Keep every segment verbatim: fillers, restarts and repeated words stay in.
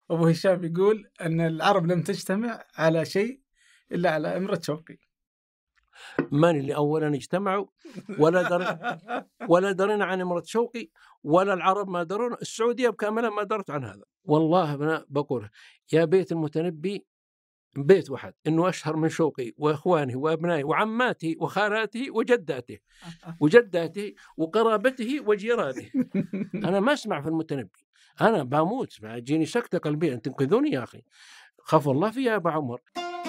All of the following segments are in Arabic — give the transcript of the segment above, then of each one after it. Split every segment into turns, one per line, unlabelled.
أبو هشام يقول أن العرب لم تجتمع على شيء إلا على إمرة شوقي.
من اللي أولا اجتمعوا ولا در ولا درنا عن إمرة شوقي، ولا العرب ما درون، السعودية بكاملها ما درت عن هذا. والله أنا بقول يا بيت المتنبي بيت واحد إنه أشهر من شوقي وإخواني وأبنائي وعماتي وخالاتي وجداته وجداته وقرابته وجيرانه. أنا ما أسمع في المتنبي، أنا بموت جيني سكتة قلبية، أن تنقذوني يا أخي، خاف الله فيها يا أبا عمر.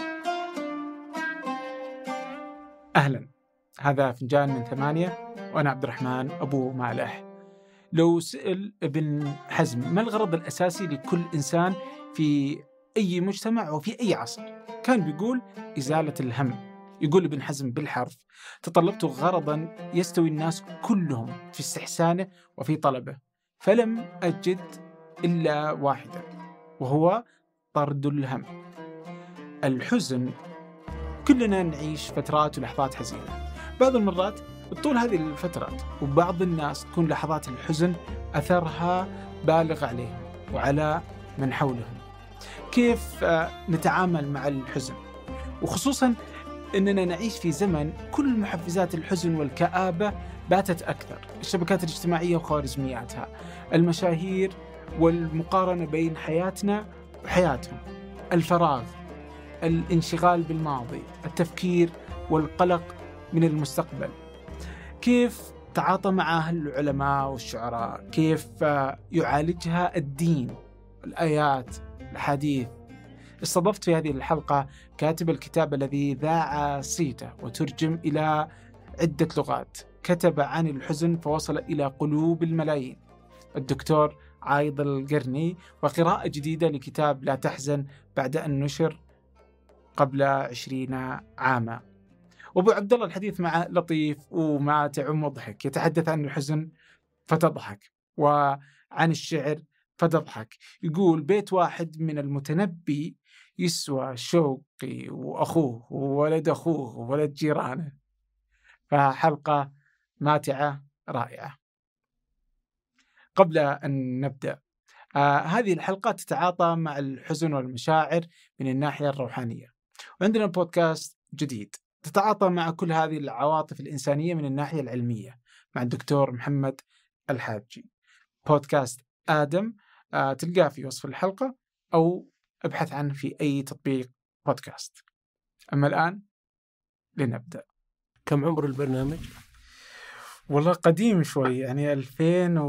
أهلا، هذا فنجان من ثمانية وأنا عبد الرحمن أبو مالح. لو سئل ابن حزم ما الغرض الأساسي لكل إنسان في أي مجتمع وفي أي عصر، كان بيقول إزالة الهم. يقول ابن حزم بالحرف: تطلبت غرضا يستوي الناس كلهم في استحسانه وفي طلبه، فلم أجد إلا واحدا، وهو طرد الهم. الحزن، كلنا نعيش فترات ولحظات حزينة، بعض المرات طول هذه الفترات، وبعض الناس تكون لحظات الحزن أثرها بالغ عليهم وعلى من حولهم. كيف نتعامل مع الحزن؟ وخصوصا أننا نعيش في زمن كل محفزات الحزن والكآبة باتت أكثر، الشبكات الاجتماعية وخوارزمياتها، المشاهير والمقارنة بين حياتنا وحياتهم، الفراغ، الانشغال بالماضي، التفكير والقلق من المستقبل. كيف تعاطى معها العلماء والشعراء؟ كيف يعالجها الدين، الآيات، الحديث؟ استضفت في هذه الحلقة كاتب الكتاب الذي ذاع صيته وترجم إلى عدة لغات، كتب عن الحزن فوصل إلى قلوب الملايين، الدكتور عايض القرني، وقراءة جديدة لكتاب لا تحزن بعد أن نشر قبل عشرين عاما. وابو عبد الله الحديث مع لطيف وماتع ومضحك، يتحدث عن الحزن فتضحك وعن الشعر فتضحك. يقول بيت واحد من المتنبي يسوى شوقي وأخوه وولد أخوه وولد جيرانه. فحلقة ماتعة رائعة. قبل أن نبدأ، آه هذه الحلقة تتعاطى مع الحزن والمشاعر من الناحية الروحانية، وعندنا بودكاست جديد تتعاطى مع كل هذه العواطف الإنسانية من الناحية العلمية مع الدكتور محمد الحاجي، بودكاست آدم. آه تلقاه في وصف الحلقة أو ابحث عنه في أي تطبيق بودكاست. أما الآن لنبدأ.
كم عمر البرنامج؟
والله قديم شوي، يعني ألفين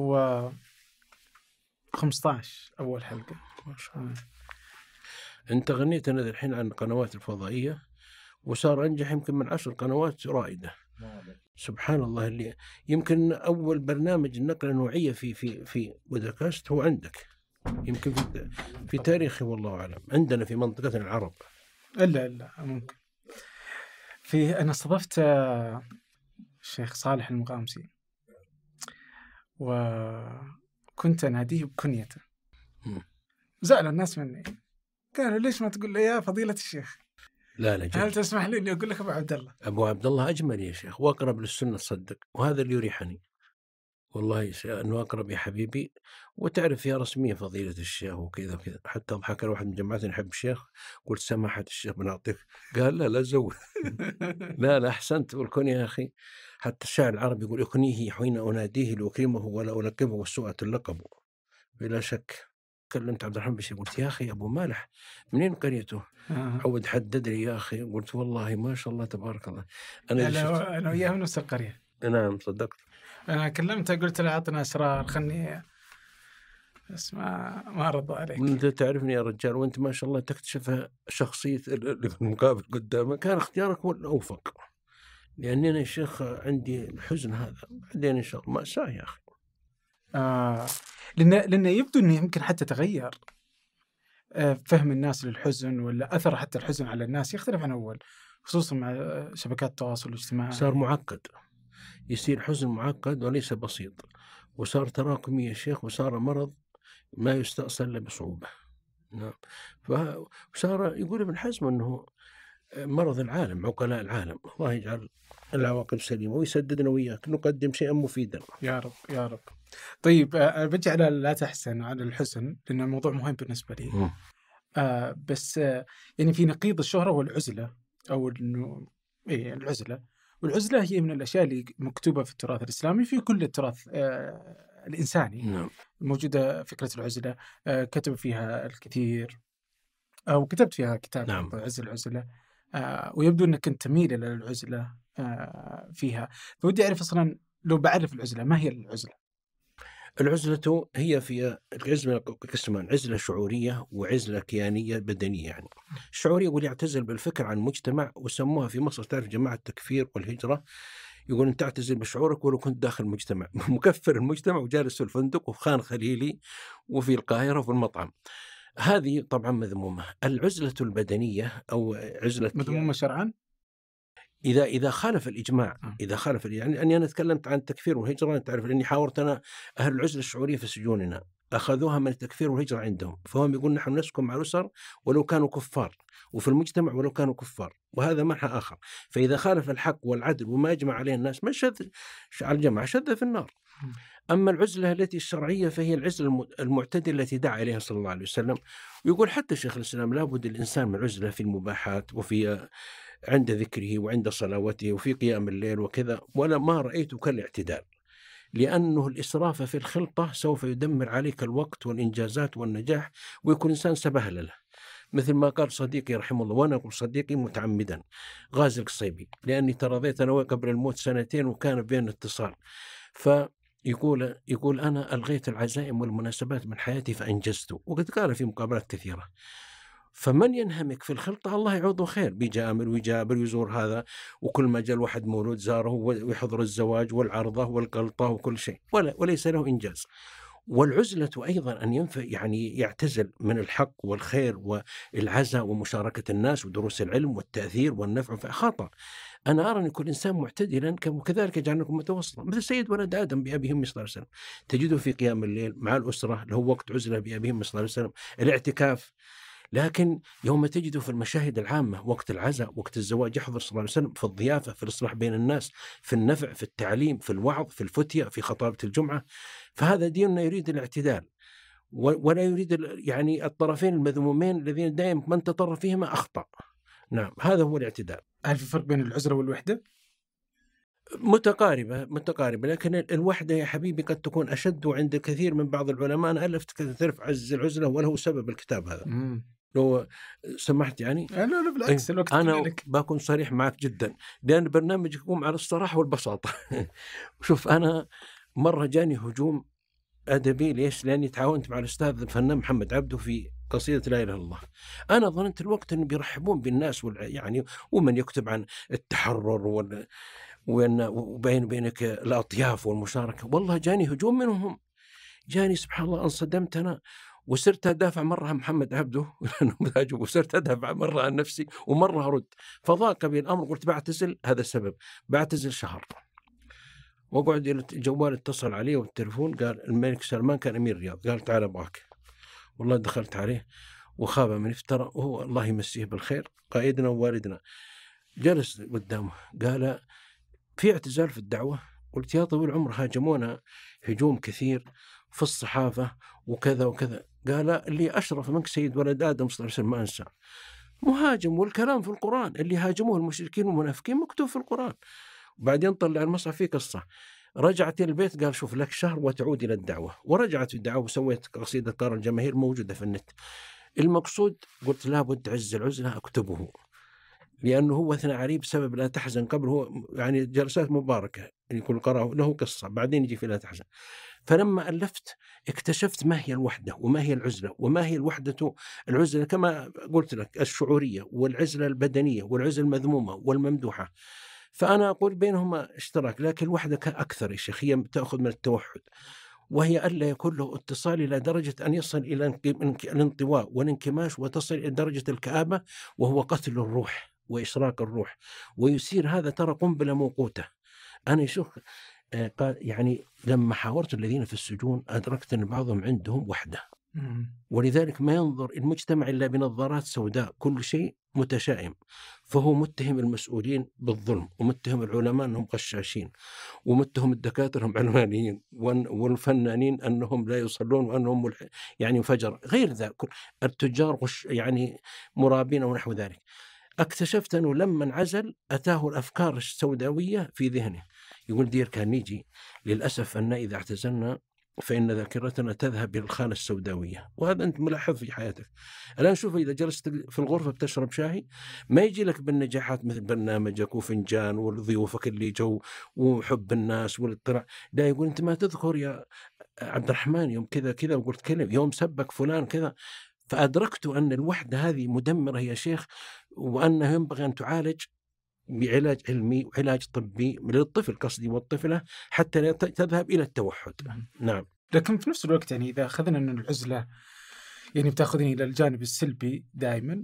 وخمسة عشر أول حلقة.
ما شاء الله. أنت غنيت أنا الحين عن القنوات الفضائية وصار أنجح يمكن من عشر قنوات رائدة. سبحان الله، اللي يمكن أول برنامج نقل نوعية في في في بودكاست هو عندك، يمكن في في تاريخي والله أعلم، عندنا في منطقتنا العرب.
إلا إلا ممكن. في أنا استضفت الشيخ صالح المغامسي وكنت أناديه بكنيته، زعل الناس مني، قالوا ليش ما تقول لي يا فضيلة الشيخ؟
لا لا جل.
هل تسمح لي إني أقول لك أبو عبد الله؟
أبو عبد الله أجمل يا شيخ وأقرب للسنة، تصدق، وهذا اللي يريحني والله، أنه أقرب يا حبيبي. وتعرف يا رسمية فضيلة الشيخ وكذا وكذا، حتى ضحك الواحد من جماعتنا يحب الشيخ، قلت سماحة الشيخ بنعطيك، قال لا لا زود. لا لا أحسنت، والكون يا أخي، حتى الشاعر العربي يقول أكنيه حين أناديه لأكرمه ولا ألقبه والسوءة اللقب. بلا شك كلمت عبد الرحمن بشير، قلت يا أخي أبو مالح منين قريته؟
آه.
عود حدد لي يا أخي، قلت والله ما شاء الله تبارك الله. أنا
أنا أنا وياه نفس القرية.
نعم صدقت.
أنا كلمته قلت له أعطنا أسرار خلني، بس ما ما رضى عليك.
أنت تعرفني يا رجال، وأنت ما شاء الله تكتشف شخصية المقابل قدامك، كان اختيارك هو الأوفق، لأني أنا يا شيخ عندي الحزن هذا، بعدين إن شاء الله مأساة يا أخي.
آه لأن لأن يبدو إنه يمكن حتى تغير آه فهم الناس للحزن، ولا أثر حتى الحزن على الناس يختلف عن أول، خصوصا مع شبكات التواصل الاجتماعي.
صار معقد، يصير حزن معقد وليس بسيط، وصار تراكمي يا شيخ، وصار مرض ما يستأصل إلا بصعوبة. نعم. فصار يقول ابن حزم أنه مرض العالم، عقلاء العالم. الله يجعل العواقب سليمة ويسددنا وإياك نقدم شيئا مفيدا
يا رب يا رب. طيب آه، بجي على لا تحزن على الحزن لأنه الموضوع مهم بالنسبة لي.
م.
آه بس آه يعني في نقيض الشهرة والعزلة، أو إنه إيه العزلة. والعزلة هي من الأشياء اللي مكتوبة في التراث الإسلامي، في كل التراث آه الإنساني.
نعم.
موجودة فكرة العزلة، آه كتب فيها الكثير، أو كتبت فيها كتاب
نعم.
عز العزلة. آه ويبدو أنك كنت تميل إلى العزلة آه فيها. فودي أعرف أصلا لو بعرف العزلة، ما هي العزلة؟
العزلة هي في العزلة قسمان: عزلة شعورية وعزلة كيانية بدنية. يعني الشعورية واللي يعتزل بالفكر عن المجتمع، وسموها في مصر تعرف جماعة التكفير والهجرة، يقول أنت تعتزل بشعورك ولو كنت داخل المجتمع، مكفر المجتمع وجالس في الفندق وفي خان خليلي وفي القاهرة وفي المطعم. هذه طبعا مذمومة. العزلة البدنية أو عزلة
مذمومة شرعا؟
إذا إذا خالف الإجماع، إذا خالف يعني أني أنا تكلمت عن التكفير والهجرة، تعرف لأني حاورت أنا أهل العزلة الشعورية في سجوننا، أخذوها من التكفير والهجرة عندهم، فهم يقول نحن نسكن مع الأسر ولو كانوا كفار، وفي المجتمع ولو كانوا كفار، وهذا منحى آخر. فإذا خالف الحق والعدل وما يجمع عليه الناس، ما شذ على الجماعة شذ في النار. أما العزلة التي الشرعية فهي العزلة المعتدلة التي دعا إليها صلى الله عليه وسلم. ويقول حتى شيخ الإسلام لابد الإنسان من عزلة في المباحات وفي عند ذكره وعند صلواته وفي قيام الليل وكذا، ولا ما رأيت كالاعتدال، لأنه الإسراف في الخلطة سوف يدمر عليك الوقت والإنجازات والنجاح، ويكون إنسان سبهلل له. مثل ما قال صديقي رحمه الله، وأنا أقول صديقي متعمدا، غازي القصيبي، لأني ترضيت أنا قبل الموت سنتين وكان بين اتصال، فيقول يقول أنا ألغيت العزائم والمناسبات من حياتي فأنجزت، وقد قال في مقابلات كثيرة. فمن ينهمك في الخلطة الله يعوضه خير، بيجامل ويجابر ويزور هذا، وكل ما جاء واحد مولود زاره ويحضر الزواج والعرضة والقلطة وكل شيء، ولا وليس له إنجاز. والعزلة أيضا أن ينفع يعني يعتزل من الحق والخير والعزاء ومشاركة الناس ودروس العلم والتأثير والنفع، فخطأ. أنا أرى أن كل إنسان معتدلا وكذلك يجعلكم متوسطا، مثل سيد ولد آدم بأبيه صلى الله عليه وسلم، تجده في قيام الليل مع الأسرة، له وقت عزلة بأبيه صلى الله عليه وسلم، الاعتكاف. لكن يوم تجده في المشاهد العامة، وقت العزاء، وقت الزواج، يحضر صلى الله عليه وسلم، في الضيافة، في الإصلاح بين الناس، في النفع، في التعليم، في الوعظ، في الفتية، في خطابة الجمعة. فهذا ديننا يريد الاعتدال، ولا يريد يعني الطرفين المذمومين الذين دائما من تطرف فيهما أخطأ. نعم، هذا هو الاعتدال.
هل في فرق بين العزلة والوحدة؟
متقاربة متقاربة لكن الوحدة يا حبيبي قد تكون أشد عند كثير من بعض العلماء. أنا ألفت تعرف عز العزلة وله سبب الكتاب هذا.
مم.
لو سمحت يعني.
لا لا بالعكس، الوقت
أنا
لك.
بكون صريح معك جدا، لأن برنامج يقوم على الصراحة والبساطة. شوف، أنا مرة جاني هجوم أدبي، ليش؟ لأني تعاونت مع الأستاذ الفنان محمد عبده في قصيدة لا إله إلا الله. أنا ظننت الوقت أن بيرحبون بالناس يعني، ومن يكتب عن التحرر وال وبين بينك الأطياف والمشاركة. والله جاني هجوم منهم، جاني سبحان الله انصدمت أنا، وصرت أدافع مرة عن محمد عبده وصرت أدافع مرة عن نفسي ومرة أرد، فضاق بي الأمر. قلت بعتزل، هذا السبب، بعتزل شهر. وقعد الجوال اتصل عليه والتلفون، قال الملك سلمان كان أمير الرياض، قال تعال أبغاك. والله دخلت عليه وخاب من افترى، وهو الله يمسيه بالخير قائدنا ووالدنا. جلس قدامه قال في اعتزال في الدعوة. قلت يا طويل العمر هاجمونا هجوم كثير في الصحافة وكذا وكذا. قال اللي أشرف منك سيد ولد آدم صلى الله عليه وسلم ما أنسى، مهاجم، والكلام في القرآن اللي هاجموه المشركين والمنافقين مكتوب في القرآن. وبعدين طلع المصحف فيه قصة. رجعت إلى البيت قال شوف لك شهر وتعود إلى الدعوة، ورجعت الدعوة وسويت قصيدة طار الجماهير موجودة في النت. المقصود قلت لابد عز العزلة أكتبه، لأنه هو أثنى عليه بسبب لا تحزن. قبل هو يعني جلسات مباركة يقول قرأه له قصة، بعدين يجي في لا تحزن. فلما ألفت اكتشفت ما هي الوحدة وما هي العزلة وما هي الوحدة. العزلة كما قلت لك الشعورية، والعزلة البدنية، والعزلة المذمومة والممدوحة. فأنا أقول بينهما اشتراك، لكن الوحدة أكثر يا شيخ، هي تأخذ من التوحد، وهي ألا يكون له اتصال إلى درجة أن يصل إلى الانطواء والانكماش، وتصل إلى درجة الكآبة، وهو قتل الروح وإشراك الروح، ويصير هذا ترى قنبلة موقوتة. أنا شوف قال يعني لما حاورت الذين في السجون أدركت أن بعضهم عندهم وحدة، ولذلك ما ينظر المجتمع إلا بنظارات سوداء، كل شيء متشائم. فهو متهم المسؤولين بالظلم، ومتهم العلماء أنهم غشاشين، ومتهم الدكاترة هم علمانيين، والفنانين أنهم لا يصلون وأنهم ملح... يعني فجر، غير ذلك التجار غش يعني مرابين أو نحو ذلك. اكتشفت أنه لما انعزل أتاه الأفكار السوداوية في ذهنه. يقول دير كارنيجي للأسف أن إذا اعتزلنا فإن ذاكرتنا تذهب إلى الخانة السوداوية، وهذا أنت ملاحظ في حياتك. الآن شوف إذا جلست في الغرفة بتشرب شاي ما يجي لك بالنجاحات مثل برنامجك وفنجان وضيوفك اللي جو وحب الناس والاطلاع، لا يقول أنت ما تذكر يا عبد الرحمن يوم كذا كذا وقلت كلمة، يوم سبك فلان كذا. فأدركت أن الوحدة هذه مدمرة يا شيخ، وأنه ينبغي أن تعالج بعلاج علمي وعلاج طبي للطفل قصدي والطفلة حتى لا تذهب إلى التوحد. نعم.
لكن في نفس الوقت يعني إذا أخذنا أن العزلة يعني بتأخذني إلى الجانب السلبي دائما،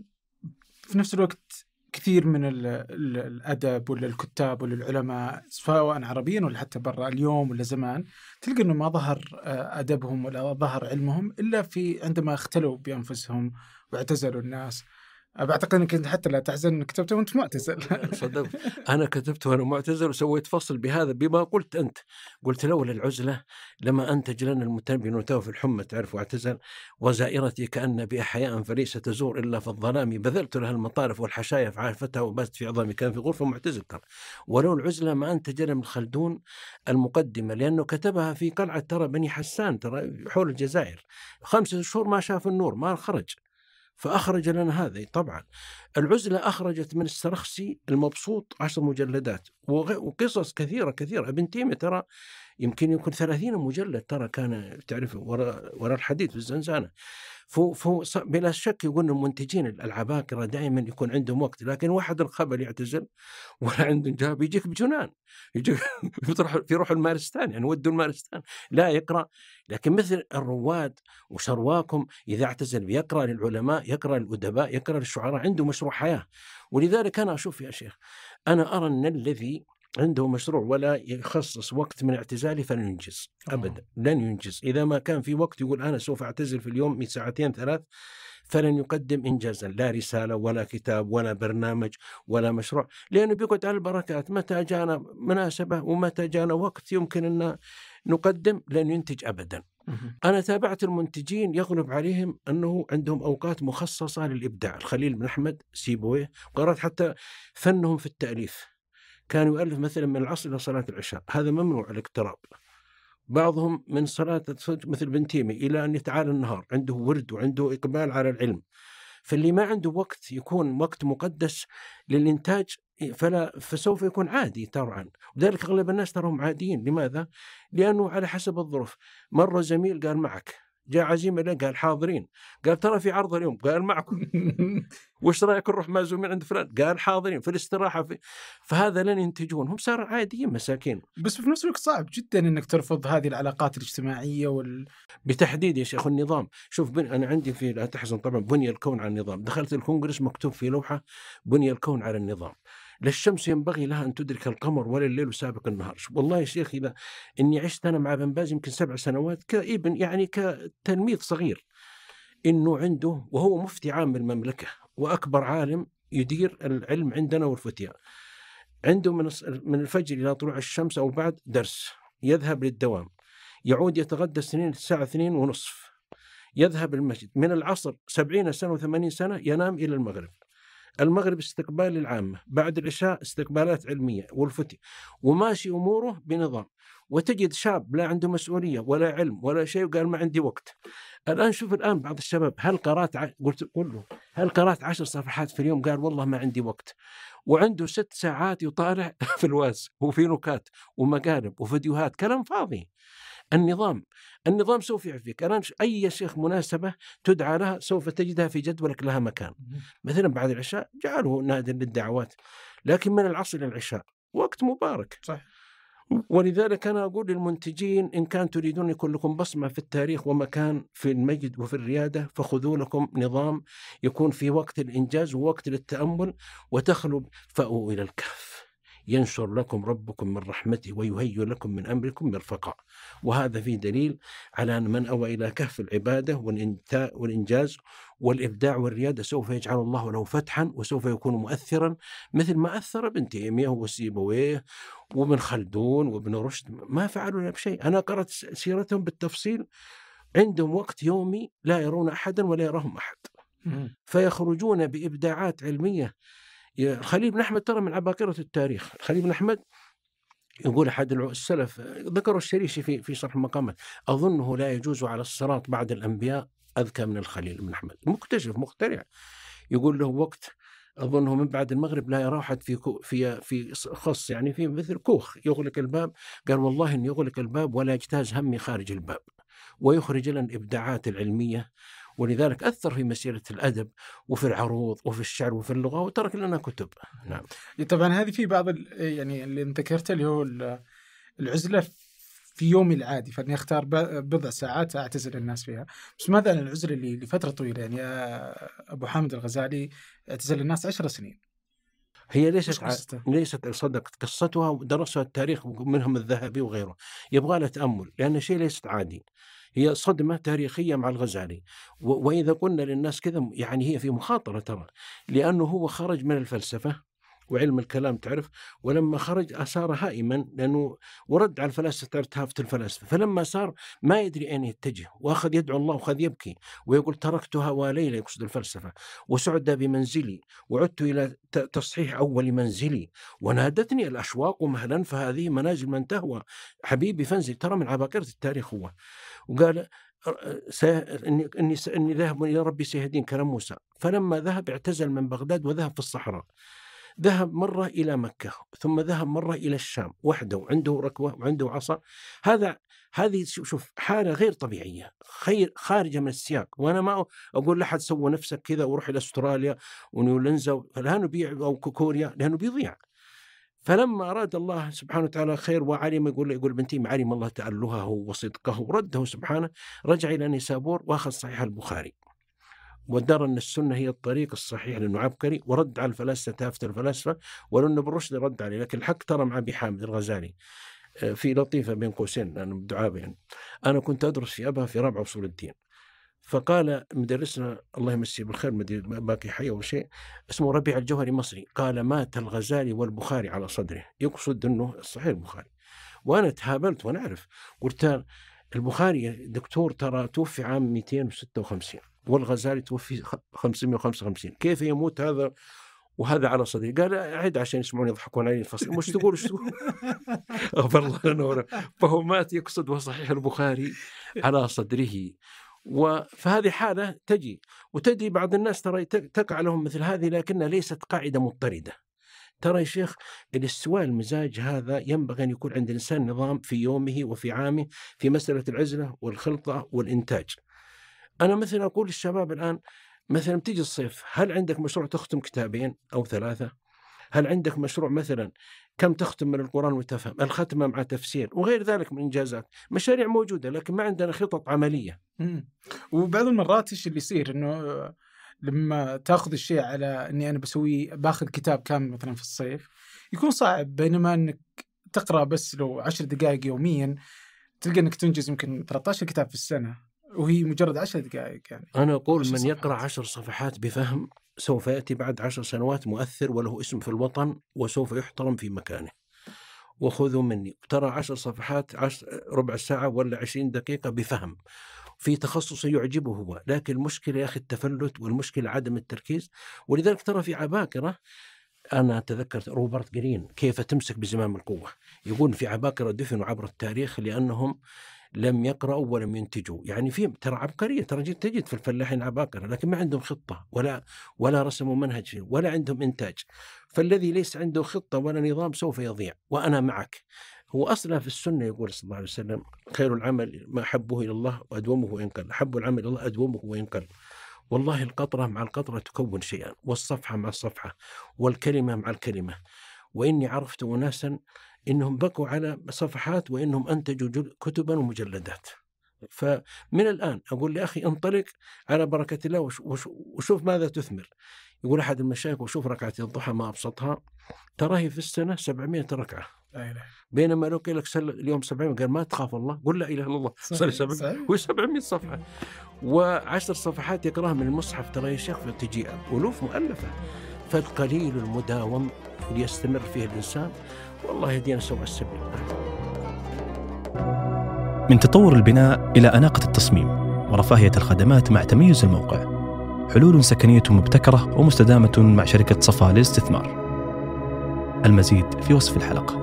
في نفس الوقت كثير من ال ال الأدب ولا الكتاب ولا العلماء سواء عربيا ولا حتى برا اليوم ولا زمان، تلقى أنه ما ظهر أدبهم ولا ظهر علمهم إلا في عندما اختلوا بأنفسهم واعتزلوا الناس. بعتقد أنك أنت حتى لا تحزن أنك كتبته وأنت معتزل.
صدق أنا كتبت وأنا معتزل وسويت فصل بهذا بما قلت أنت. قلت لولا العزلة لما أنتج لنا المتنبي نوتاه في الحمى تعرف واعتزل، وزائرتي كأن بأحياء فليس تزور إلا في الظلام، بذلت لها المطارف والحشايا فعرفتها وبست في عظامي. كان في غرفة معتزل ترى. ولو العزلة ما أنتج لنا من خلدون المقدمة، لأنه كتبها في قلعة ترى بني حسان ترى حول الجزائر، خمسة شهور ما شاف النور ما خرج، فأخرج لنا هذا. طبعا العزلة أخرجت من السرخسي المبسوط عشر مجلدات وقصص كثيرة كثيرة. ابن تيمية ترى يمكن يكون ثلاثين مجلد ترى كان تعرف وراء وراء الحديث في الزنزانة. فهو فهو بلا شك يقول المنتجين العباقرة دائما يكون عندهم وقت، لكن واحد الخبل يعتزل ولا عنده جاب يجيك بجنان، يجيك في روح المارستان يعني ودوا المارستان لا يقرأ. لكن مثل الرواد وشرواكم إذا اعتزل بيقرأ للعلماء، يقرأ للأدباء، يقرأ للشعراء، عنده مشروع حياة. ولذلك أنا أشوف يا شيخ أنا أرى أن الذي عنده مشروع ولا يخصص وقت من اعتزالي فلن ينجز أبدا، لن ينجز. إذا ما كان في وقت يقول أنا سوف أعتزل في اليوم من ساعتين ثلاث فلن يقدم إنجازا، لا رسالة ولا كتاب ولا برنامج ولا مشروع، لأنه بيقعد على البركات. متى جانا مناسبة ومتى جانا وقت يمكن أن نقدم لن ينتج أبدا. أنا تابعت المنتجين يغلب عليهم أنه عندهم أوقات مخصصة للإبداع. الخليل بن أحمد سيبويه قرأت حتى فنهم في التأليف، كان يؤلف مثلا من العصر إلى صلاة العشاء، هذا ممنوع الاقتراب. بعضهم من صلاة مثل بن تيمية إلى أن يتعالى النهار، عنده ورد وعنده إقبال على العلم. فاللي ما عنده وقت يكون وقت مقدس للإنتاج فلا فسوف يكون عادي طبعا. وذلك أغلب الناس تراهم عاديين. لماذا؟ لأنه على حسب الظروف. مرة زميل قال معك، جاء عزيمة له قال حاضرين، قال ترى في عرض اليوم قال معكم وش رأيك نروح معزومين عند فلان قال حاضرين في الاستراحة في... فهذا لن ينتجون، هم صاروا عاديين مساكين.
بس في نفس الوقت صعب جدا انك ترفض هذه العلاقات الاجتماعية وال...
بتحديد يا شيخ النظام. شوف بن... أنا عندي في لا تحزن طبعا بني الكون على النظام. دخلت الكونغرس مكتوب في لوحة بني الكون على النظام، لا الشمس ينبغي لها أن تدرك القمر ولا الليل سابق النهار. والله يا شيخ إذا إني عشت أنا مع بن باز يمكن سبع سنوات كابن يعني كتلميذ صغير، إنه عنده وهو مفتي عام المملكة وأكبر عالم يدير العلم عندنا والفتية، عنده من من الفجر إلى طلوع الشمس أو بعد درس، يذهب للدوام، يعود يتغدى سنين الساعة اثنين ونصف، يذهب المسجد من العصر سبعين سنة وثمانين سنة، ينام إلى المغرب. المغرب استقبال للعامة، بعد العشاء استقبالات علمية والفتي، وماشي أموره بنظام. وتجد شاب لا عنده مسؤولية ولا علم ولا شيء وقال ما عندي وقت. الآن شوف الآن بعض الشباب هل قرأت ع... قلت قل له هل قرأت عشر صفحات في اليوم؟ قال والله ما عندي وقت. وعنده ست ساعات يطالع في الواز وفي نكات ومقالب وفيديوهات كلام فاضي. النظام النظام سوف يعفيك. الآن أي شيخ مناسبة تدعى لها سوف تجدها في جدولك لها مكان. مثلا بعد العشاء جعله نادي للدعوات، لكن من العصر إلى العشاء وقت مبارك.
صح.
ولذلك أنا أقول للمنتجين إن كان تريدون يكون لكم بصمة في التاريخ ومكان في المجد وفي الريادة فخذوا لكم نظام يكون في وقت الإنجاز ووقت للتأمل وتخلوا فأووا إلى الكهف. ينشر لكم ربكم من رحمته ويهيئ لكم من أمركم مرفقا. وهذا فيه دليل على أن من أوى إلى كهف العبادة والإنجاز والإبداع والريادة سوف يجعل الله له فتحا وسوف يكون مؤثرا مثل ما أثر ابن تيمية وسيبويه وابن خلدون وابن رشد. ما فعلوا بشيء. أنا قرأت سيرتهم بالتفصيل. عندهم وقت يومي لا يرون أحدا ولا يراهم أحد، فيخرجون بإبداعات علمية. الخليل بن أحمد ترى من عباقرة التاريخ. الخليل بن أحمد يقول أحد السلف، ذكروا الشريشي في في شرح المقامات، أظنه لا يجوز على الصراط بعد الأنبياء أذكى من الخليل بن أحمد. مكتشف مخترع. يقول له وقت أظنه من بعد المغرب لا يرى أحد في في في خص، يعني في مثل كوخ يغلق الباب. قال والله إن يغلق الباب ولا يجتاز همي خارج الباب، ويخرج لنا الإبداعات العلمية. ولذلك أثر في مسيرة الأدب وفي العروض وفي الشعر وفي اللغة، وترك لنا كتب. نعم.
طبعا هذه في بعض يعني اللي انت ذكرته اللي هو العزلة في يومي العادي، فاني اختار بضع ساعات اعتزل الناس فيها. بس ماذا عن العزلة اللي لفترة طويلة؟ يعني ابو حامد الغزالي اعتزل الناس عشر سنين.
هي ليست ع... ليست صدقت قصتها ودرسها التاريخ منهم الذهبي وغيره. يبغى لها تأمل لأن شيء ليست عادي. هي صدمة تاريخية مع الغزالي. و... وإذا قلنا للناس كذا يعني هي في مخاطرة ترى، لأنه هو خرج من الفلسفة وعلم الكلام تعرف، ولما خرج أصار هائما لأنه ورد على الفلاسفة، تعرف هافت الفلاسفة. فلما صار ما يدري أين يتجه، وأخذ يدعو الله وأخذ يبكي ويقول تركتها وليلة، يقصد الفلسفة، وسعد بمنزلي وعدت إلى تصحيح أول منزلي ونادتني الأشواق مهلا فهذه منازل من تهوى حبيبي فانزل. ترى من عباقرة التاريخ هو. وقال سي... إني إني إني ذاهب إلى ربي سيهدين كلام موسى. فلما ذهب اعتزل من بغداد وذهب في الصحراء. ذهب مرة إلى مكة ثم ذهب مرة إلى الشام وحده، عنده ركوة وعنده عصا. هذا هذه شوف حالة غير طبيعية، خير خارجة من السياق. وأنا ما أقول لحد سوى نفسك كذا وروح إلى أستراليا ونيولنزا لا نبيع أو كوريا لأنه بيضيع. فلما أراد الله سبحانه وتعالى خير وعلم، يقول يقول بنتي علم الله تألهه وصدقه ورده سبحانه، رجع إلى نيسابور وأخذ صحيح البخاري ودار أن السنة هي الطريق الصحيح لأنه عبقري، ورد على الفلاسفة تافت الفلاسفة، ولأن ابن رشد رد عليه. لكن الحق ترى مع أبي حامد الغزالي في لطيفة بين قوسين أنا دعابة. يعني أنا كنت أدرس في أبها في رابعة أصول الدين، فقال مدرسنا الله يمسيه بالخير باقي حي أو شيء اسمه ربيع الجوهري مصري، قال مات الغزالي والبخاري على صدره، يقصد أنه صحيح البخاري. وأنا تهابلت وأنا أعرف، قلت البخاري دكتور ترى توفي عام مئتين وستة وخمسين والغزالي توفي خمسمئة وخمسة وخمسين، كيف يموت هذا وهذا على صدري؟ قال أعد عشان يسمعون يضحكون علي الفصل. مش تقول مش تقول أغفر الله لنا. فهو مات يقصد وصحيح البخاري على صدره. فهذه حالة تجي وتجي بعض الناس ترى تقع لهم مثل هذه، لكنها ليست قاعدة مضطردة. ترى يا شيخ الاستواء المزاج هذا ينبغي أن يكون عند الإنسان نظام في يومه وفي عامه في مسألة العزلة والخلطة والإنتاج. أنا مثلا أقول للشباب الآن مثلا تيجي الصيف، هل عندك مشروع تختم كتابين أو ثلاثة؟ هل عندك مشروع مثلا كم تختم من القرآن وتفهم الختمة مع تفسير وغير ذلك من إنجازات؟ مشاريع موجودة لكن ما عندنا خطط عملية.
مم. وبعض المرات إيش اللي يصير إنه لما تأخذ الشيء على إني أنا بسوي باخذ كتاب كامل مثلا في الصيف يكون صعب، بينما إنك تقرأ بس لو عشر دقائق يوميا تلقى إنك تنجز يمكن ثلاثة عشر كتاب في السنة وهي مجرد عشر دقائق. يعني
أنا أقول من يقرأ عشر صفحات بفهم سوف يأتي بعد عشر سنوات مؤثر وله اسم في الوطن وسوف يحترم في مكانه. وخذوا مني ترى عشر صفحات عشر ربع ساعة ولا عشرين دقيقة بفهم في تخصص يعجبه هو، لكن المشكلة يا أخي التفلت والمشكلة عدم التركيز. ولذلك ترى في عباقرة، أنا تذكرت روبرت جرين كيف تمسك بزمام القوة، يقول في عباقرة دفنوا عبر التاريخ لأنهم لم يقرأوا ولم ينتجوا. يعني في ترى عبقرية، ترى تجد في الفلاحين عباقرة لكن ما عندهم خطة ولا ولا رسموا منهج ولا عندهم إنتاج. فالذي ليس عنده خطة ولا نظام سوف يضيع. وأنا معك. هو أصلا في السنة يقول صلى الله عليه وسلم خير العمل ما أحبه إلى الله وأدومه وإن قل، أحب العمل إلى الله أدومه وإن قل. والله القطرة مع القطرة تكون شيئا، والصفحة مع الصفحة، والكلمة مع الكلمة. وإني عرفت أناسا إنهم بقوا على صفحات وإنهم أنتجوا كتبا ومجلدات. فمن الآن أقول لأخي انطلق على بركة الله وشوف ماذا تثمر. يقول أحد المشايخ وشوف ركعة الضحى ما أبسطها، تراهي في السنة سبعمائة ركعة، بينما لو قيل لك سل اليوم سبعمائة قال ما تخاف الله، قل لا إله إلا الله، صلي سبعمائة وسبعمائة صفحة وعشر صفحات يقراها من المصحف، ترى يا شيخ تجي ألوف مؤلفة. فالقليل المداوم ليستمر فيه الإنسان والله يهدينا سوء السبيل.
من تطور البناء إلى أناقة التصميم ورفاهية الخدمات مع تميز الموقع، حلول سكنية مبتكرة ومستدامة مع شركة صفا للاستثمار. المزيد في وصف الحلقة.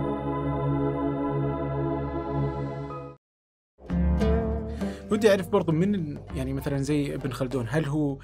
ودي أعرف برضو من يعني مثلا زي ابن خلدون، هل هو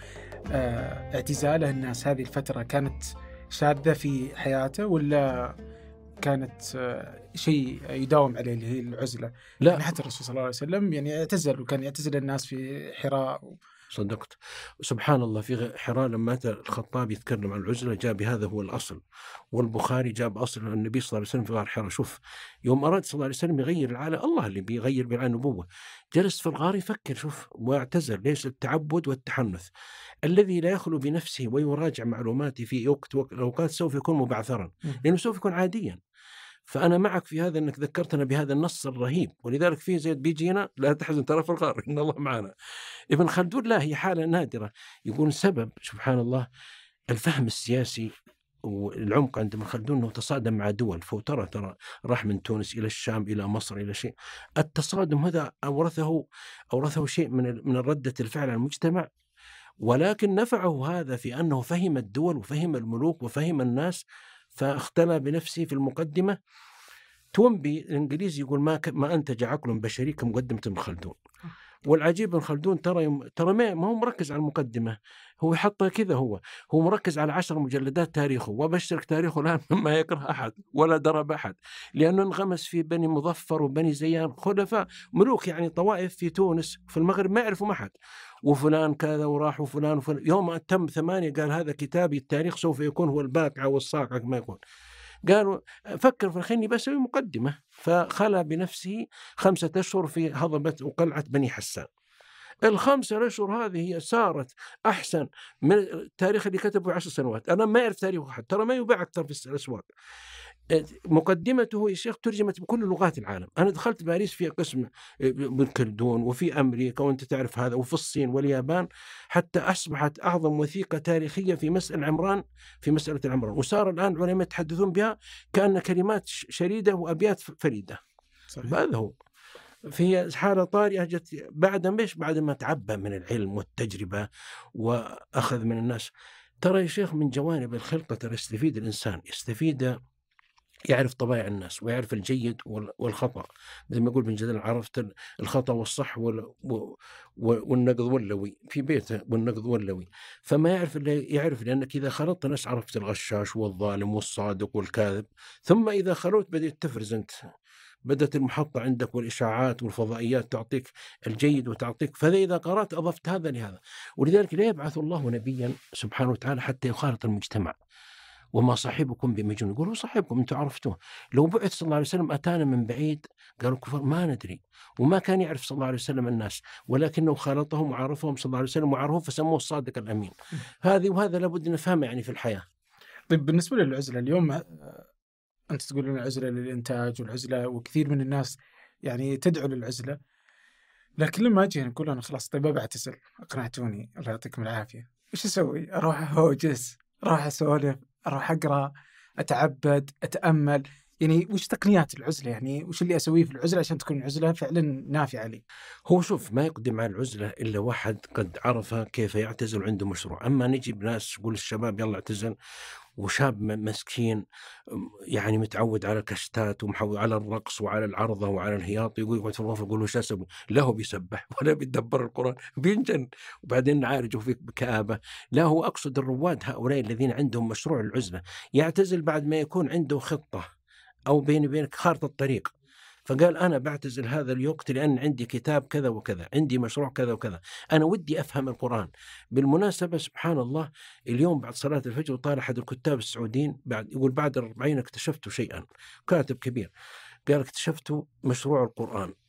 آه اعتزاله الناس هذه الفترة كانت شاذة في حياته ولا كانت آه شيء يداوم عليه اللي هي العزلة؟
لا
يعني حتى الرسول صلى الله عليه وسلم يعني اعتزل، وكان يعتزل الناس في حراء و...
صدقت. سبحان الله، في حراء لما أتى الخطاب يتكلم عن العزلة جاء بهذا هو الأصل، والبخاري جاب أصل النبي صلى الله عليه وسلم في غار حراء. شوف يوم أراد صلى الله عليه وسلم يغير العالم، الله اللي بيغير بالعالم النبوة، جلس في الغار يفكر، شوف، واعتزل. ليش؟ التعبد والتحنث. الذي لا يخلو بنفسه ويراجع معلوماته في وقت الأوقات سوف يكون مبعثرا، لأنه سوف يكون عاديا. فأنا معك في هذا، أنك ذكرتنا بهذا النص الرهيب، ولذلك فيه زيد بيجينا لا تحزن ترى في الغار إن الله معنا. ابن خلدون لا، هي حالة نادرة. يقول سبب سبحان الله الفهم السياسي والعمق عند ابن خلدون أنه تصادم مع دول، فوترى ترى راح من تونس إلى الشام إلى مصر إلى شيء. التصادم هذا أورثه أورثه شيء من من ردة الفعل على المجتمع، ولكن نفعه هذا في أنه فهم الدول وفهم الملوك وفهم الناس، فاختلى بنفسه في المقدمة. تومبي الإنجليزي يقول ما, ك... ما أنتج عقل بشري كمقدمة ابن خلدون. والعجيب ابن خلدون ترى يم... ترى ما هو مركز على المقدمة، هو يحطها كذا، هو هو مركز على عشر مجلدات تاريخه، وبشرك تاريخه الآن ما يقرأ أحد ولا درب أحد، لأنه انغمس في بني مظفر وبني زيان، خلفاء ملوك يعني طوائف في تونس في المغرب ما يعرفوا أحد، وفلان كذا وراح وفلان وفلان. يوم تم ثمانية قال هذا كتابي التاريخ سوف يكون هو الباقع والصاقع كما يكون. قالوا فكر في خلني بسوي مقدمة، فخلى بنفسه خمسة أشهر في هضبة وقلعة بني حسان. الخمسة أشهر هذه هي صارت أحسن من التاريخ اللي كتبه عشر سنوات. أنا ما أعرف تاريخ أحد، ترى ما يباع أكثر في الأسواق. مقدمته يا شيخ ترجمت بكل لغات العالم. أنا دخلت باريس في قسم ابن خلدون، وفي أمريكا وأنت تعرف هذا، وفي الصين واليابان، حتى أصبحت أعظم وثيقة تاريخية في مسألة عمران في مسألة العمران، وصار الآن العلماء يتحدثون بها كأن كلمات شريدة وأبيات فريدة. هذا هو. في حالة طارئة جت بعد مش بعد ما تعبى من العلم والتجربة وأخذ من الناس. ترى يا شيخ من جوانب الخلقة ترى يستفيد الإنسان، يستفيد يعرف طبائع الناس ويعرف الجيد والخطأ. زي ما يقول بن جدل عرفت الخطأ والصح والنقض واللوي في بيته، والنقض واللوي. فما يعرف اللي يعرف، لأنك إذا خلطت ناس عرفت الغشاش والظالم والصادق والكاذب، ثم إذا خلوت بدأت تفرز أنت، بدأت المحطة عندك والإشاعات والفضائيات تعطيك الجيد وتعطيك. فإذا إذا قرأت أضفت هذا لهذا. ولذلك لا يبعث الله نبيا سبحانه وتعالى حتى يخالط المجتمع. وما صاحبكم بمجنون، يقولوا صاحبكم أنتم عرفتوه. لو بعث صلى الله عليه وسلم أتانا من بعيد قالوا كفر ما ندري، وما كان يعرف صلى الله عليه وسلم الناس، ولكنه خالطهم وعرفهم صلى الله عليه وسلم وعرفوه فسموه الصادق الأمين. هذه وهذا لابد نفهمه يعني في الحياة.
طيب بالنسبة للعزلة اليوم، أنت تقول لنا عزلة للإنتاج والعزلة، وكثير من الناس يعني تدعو للعزلة، لكن لما أجي نقول أنا خلاص طيب بعتزل، أقنعتوني الله يعطيكم العافية، إيش أسوي؟ أروح أهوجس، أروح أسولف، أروح أقرأ، أتعبد، أتأمل، يعني وش تقنيات العزلة؟ يعني وش اللي أسويه في العزلة عشان تكون العزلة فعلا نافعة لي؟
هو شوف ما يقدم على العزلة إلا واحد قد عرف كيف يعتزل عنده مشروع. أما نجي بناس يقول الشباب يلا اعتزل، وشاب مسكين يعني متعود على الكشتات ومحود على الرقص وعلى العرضة وعلى الهياط، يقول يقعد في الغرفة يقول وش أسوي؟ لا هو بيسبح ولا بيدبر القرآن، بينجن وبعدين نعالجه فيك بكآبة. لا هو أقصد الرواد هؤلاء الذين عندهم مشروع العزلة يعتزل بعد ما يكون عنده خطة أو بيني وبينك خارطة الطريق. فقال أنا بعتزل هذا الوقت لأن عندي كتاب كذا وكذا، عندي مشروع كذا وكذا، أنا ودي أفهم القرآن. بالمناسبة سبحان الله اليوم بعد صلاة الفجر طال أحد الكتاب السعوديين بعد يقول بعد الأربعين اكتشفت شيئا، كاتب كبير قال اكتشفت مشروع القرآن.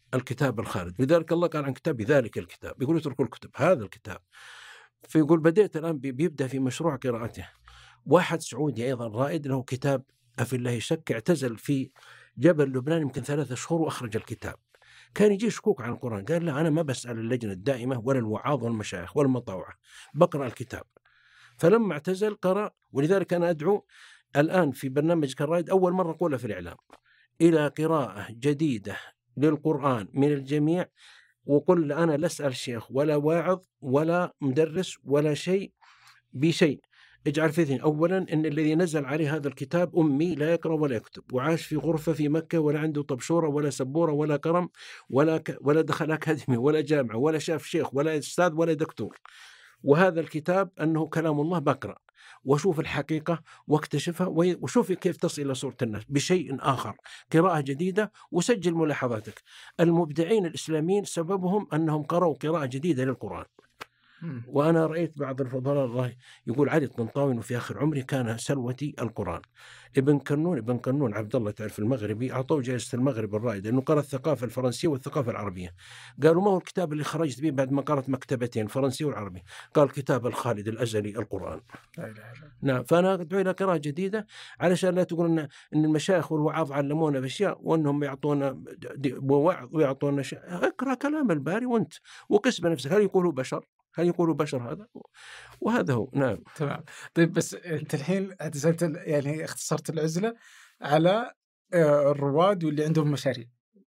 الكتاب الخالد. لذلك الله قال عن كتاب ذلك الكتاب، يقول اتركوا الكتب، هذا الكتاب. فيقول بديت الآن بيبدأ في مشروع قراءته. واحد سعودي أيضا رائد له كتاب أفي الله شك، اعتزل في جبل لبنان يمكن ثلاثة شهور وأخرج الكتاب. كان يجي شكوك عن القرآن، قال لا أنا ما بسأل اللجنة الدائمة ولا الوعاظ والمشايخ ولا المطاوعة، بقرأ الكتاب. فلما اعتزل قرأ. ولذلك أنا أدعو الآن في برنامج كالرائد أول مرة أقولها في الإعلام إلى قراءة جديدة للقرآن من الجميع. وقل أنا لا أسأل شيخ ولا واعظ ولا مدرس ولا شيء بشيء. اجعل في ذهنك أولا أن الذي نزل عليه هذا الكتاب أمي لا يقرأ ولا يكتب، وعاش في غرفة في مكة ولا عنده طبشورة ولا سبورة ولا كرم ولا ك... ولا دخل أكاديمية ولا جامعة ولا شاف شيخ ولا أستاذ ولا دكتور. وهذا الكتاب أنه كلام الله، بقرأ وشوف الحقيقة واكتشفها وشوف كيف تصل إلى صورة الناس بشيء آخر، قراءة جديدة. وسجل ملاحظاتك. المبدعين الإسلاميين سببهم أنهم قرأوا قراءة جديدة للقرآن. وأنا رأيت بعض الفضلاء الله يقول علي الطنطاوي وفي آخر عمري كان سلوتي القرآن. ابن كنون ابن كنون عبد الله تعرف المغربي، أعطوه جائزة المغرب الرائد لأنه قرأ الثقافة الفرنسية والثقافة العربية. قالوا ما هو الكتاب اللي خرجت به بعد ما قرأت مكتبتين الفرنسية والعربية؟ قال كتاب الخالد الأزلي القرآن. نعم. فأنا أدعو إلى قراءة جديدة علشان لا تقول إن إن المشايخ والوعاظ علمونا بأشياء وأنهم يعطونا ووعظ ويعطونا شيء. اقرأ كلام الباري وأنت وقس بنفسك، هل يقولوا بشر؟ هل يقولوا بشر هذا؟ وهذا هو. نعم.
تمام. طيب بس أنت الحين اعتزلت يعني اختصرت العزلة على الرواد واللي عندهم مشاريع،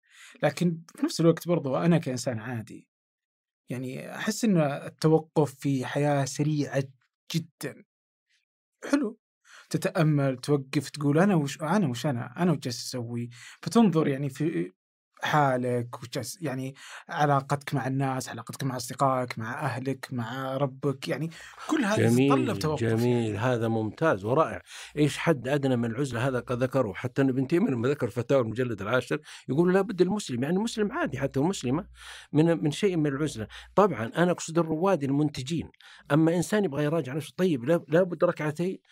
لكن في نفس الوقت برضو أنا كإنسان عادي يعني أحس إن التوقف في حياة سريعة جدا حلو. تتأمل، توقف، تقول أنا وش أنا وش أنا أنا وش جالس أسوي، فتنظر يعني في حالك وجالس يعني علاقتك مع الناس، علاقتك مع أصدقائك، مع أهلك، مع ربك، يعني كل هذا يتطلب توقف.
جميل يعني. هذا ممتاز ورائع. إيش حد أدنى من العزلة؟ هذا قد ذكره حتى ابن تيمية لما ذكر فتاوى المجلد العاشر يقول لا بد المسلم، يعني المسلم عادي حتى المسلمة من من شيء من العزلة. طبعا أنا أقصد الرواد المنتجين. أما إنسان يبغى يراجع نفسه، طيب لا بد ركعتي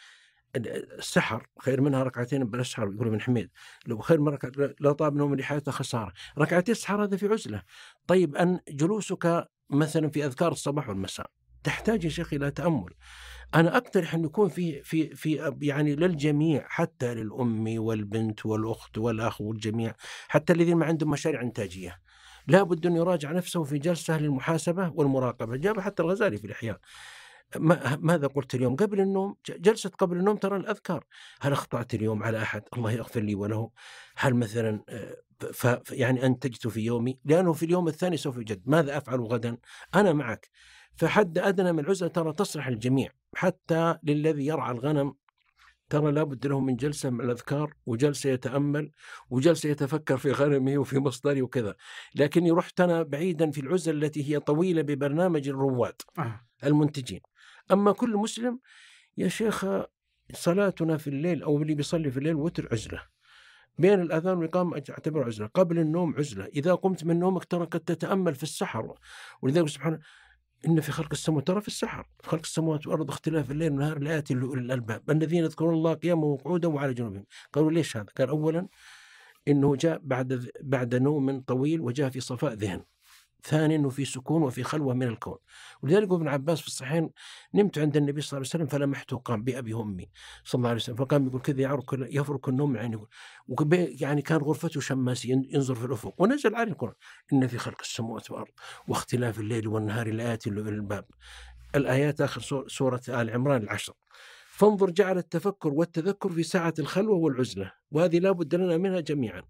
السحر خير منها ركعتين بلا سحر، يقول ابن حميد لو خير من ركعة لا طاب نوم لحياته خسارة. ركعتين السحر هذا في عزلة. طيب أن جلوسك مثلا في أذكار الصباح والمساء تحتاج يا شيخ إلى تأمل. أنا أقترح أن يكون في في في يعني للجميع، حتى للأم والبنت والأخت والأخ والجميع، حتى الذين ما عندهم مشاريع إنتاجية لا بد أن يراجع نفسه في جلسة للمحاسبة والمراقبة. جاب حتى الغزالي في الإحياء ما ماذا قلت اليوم قبل النوم؟ جلسة قبل النوم ترى الأذكار. هل أخطأت اليوم على أحد؟ الله يغفر لي وله. هل مثلا ف يعني أنتجت في يومي؟ لأنه في اليوم الثاني سوف يجد. ماذا أفعل غدا؟ أنا معك. فحد أدنى من العزلة ترى تصلح الجميع، حتى للذي يرعى الغنم ترى لابد له من جلسة من الأذكار وجلسة يتأمل وجلسة يتفكر في غنمه وفي مصدره وكذا. لكن رحت أنا بعيدا في العزلة التي هي طويلة ببرنامج الرواد المنتجين. أما كل مسلم يا شيخ صلاتنا في الليل أو اللي بيصلي في الليل وتر عزلة، بين الأذان والإقامة أعتبر عزلة، قبل النوم عزلة، إذا قمت من نومك ترى قد تتأمل في السحر. ولذلك سبحانه إن في خلق السماوات ترى في السحر في خلق السماوات والأرض اختلاف الليل والنهار لآيات لأولي الألباب الذين يذكرون الله قياما وقعودا وعلى جنوبهم. قالوا ليش هذا؟ قال أولا إنه جاء بعد بعد نوم طويل وجاء في صفاء ذهن. ثانيا أنه في سكون وفي خلوة من الكون. ولذلك ابن عباس في الصحيحين نمت عند النبي صلى الله عليه وسلم فلمحته قام بأبي وأمي صلى الله عليه وسلم، فقام يقول كذا يفرك النوم يعني يعني كان غرفته شماسي ينظر في الأفق، ونزل عليه القرآن إن في خلق السماوات والأرض واختلاف الليل والنهار لآيات لأولي الألباب. الآيات آخر سورة آل عمران العشر. فانظر جعل التفكر والتذكر في ساعة الخلوة والعزلة، وهذه لا بد لنا منها جميعا.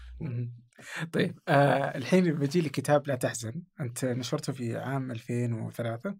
طيب آه الحين بيجي لي كتاب لا تحزن، أنت نشرته في عام ألفين وثلاثة.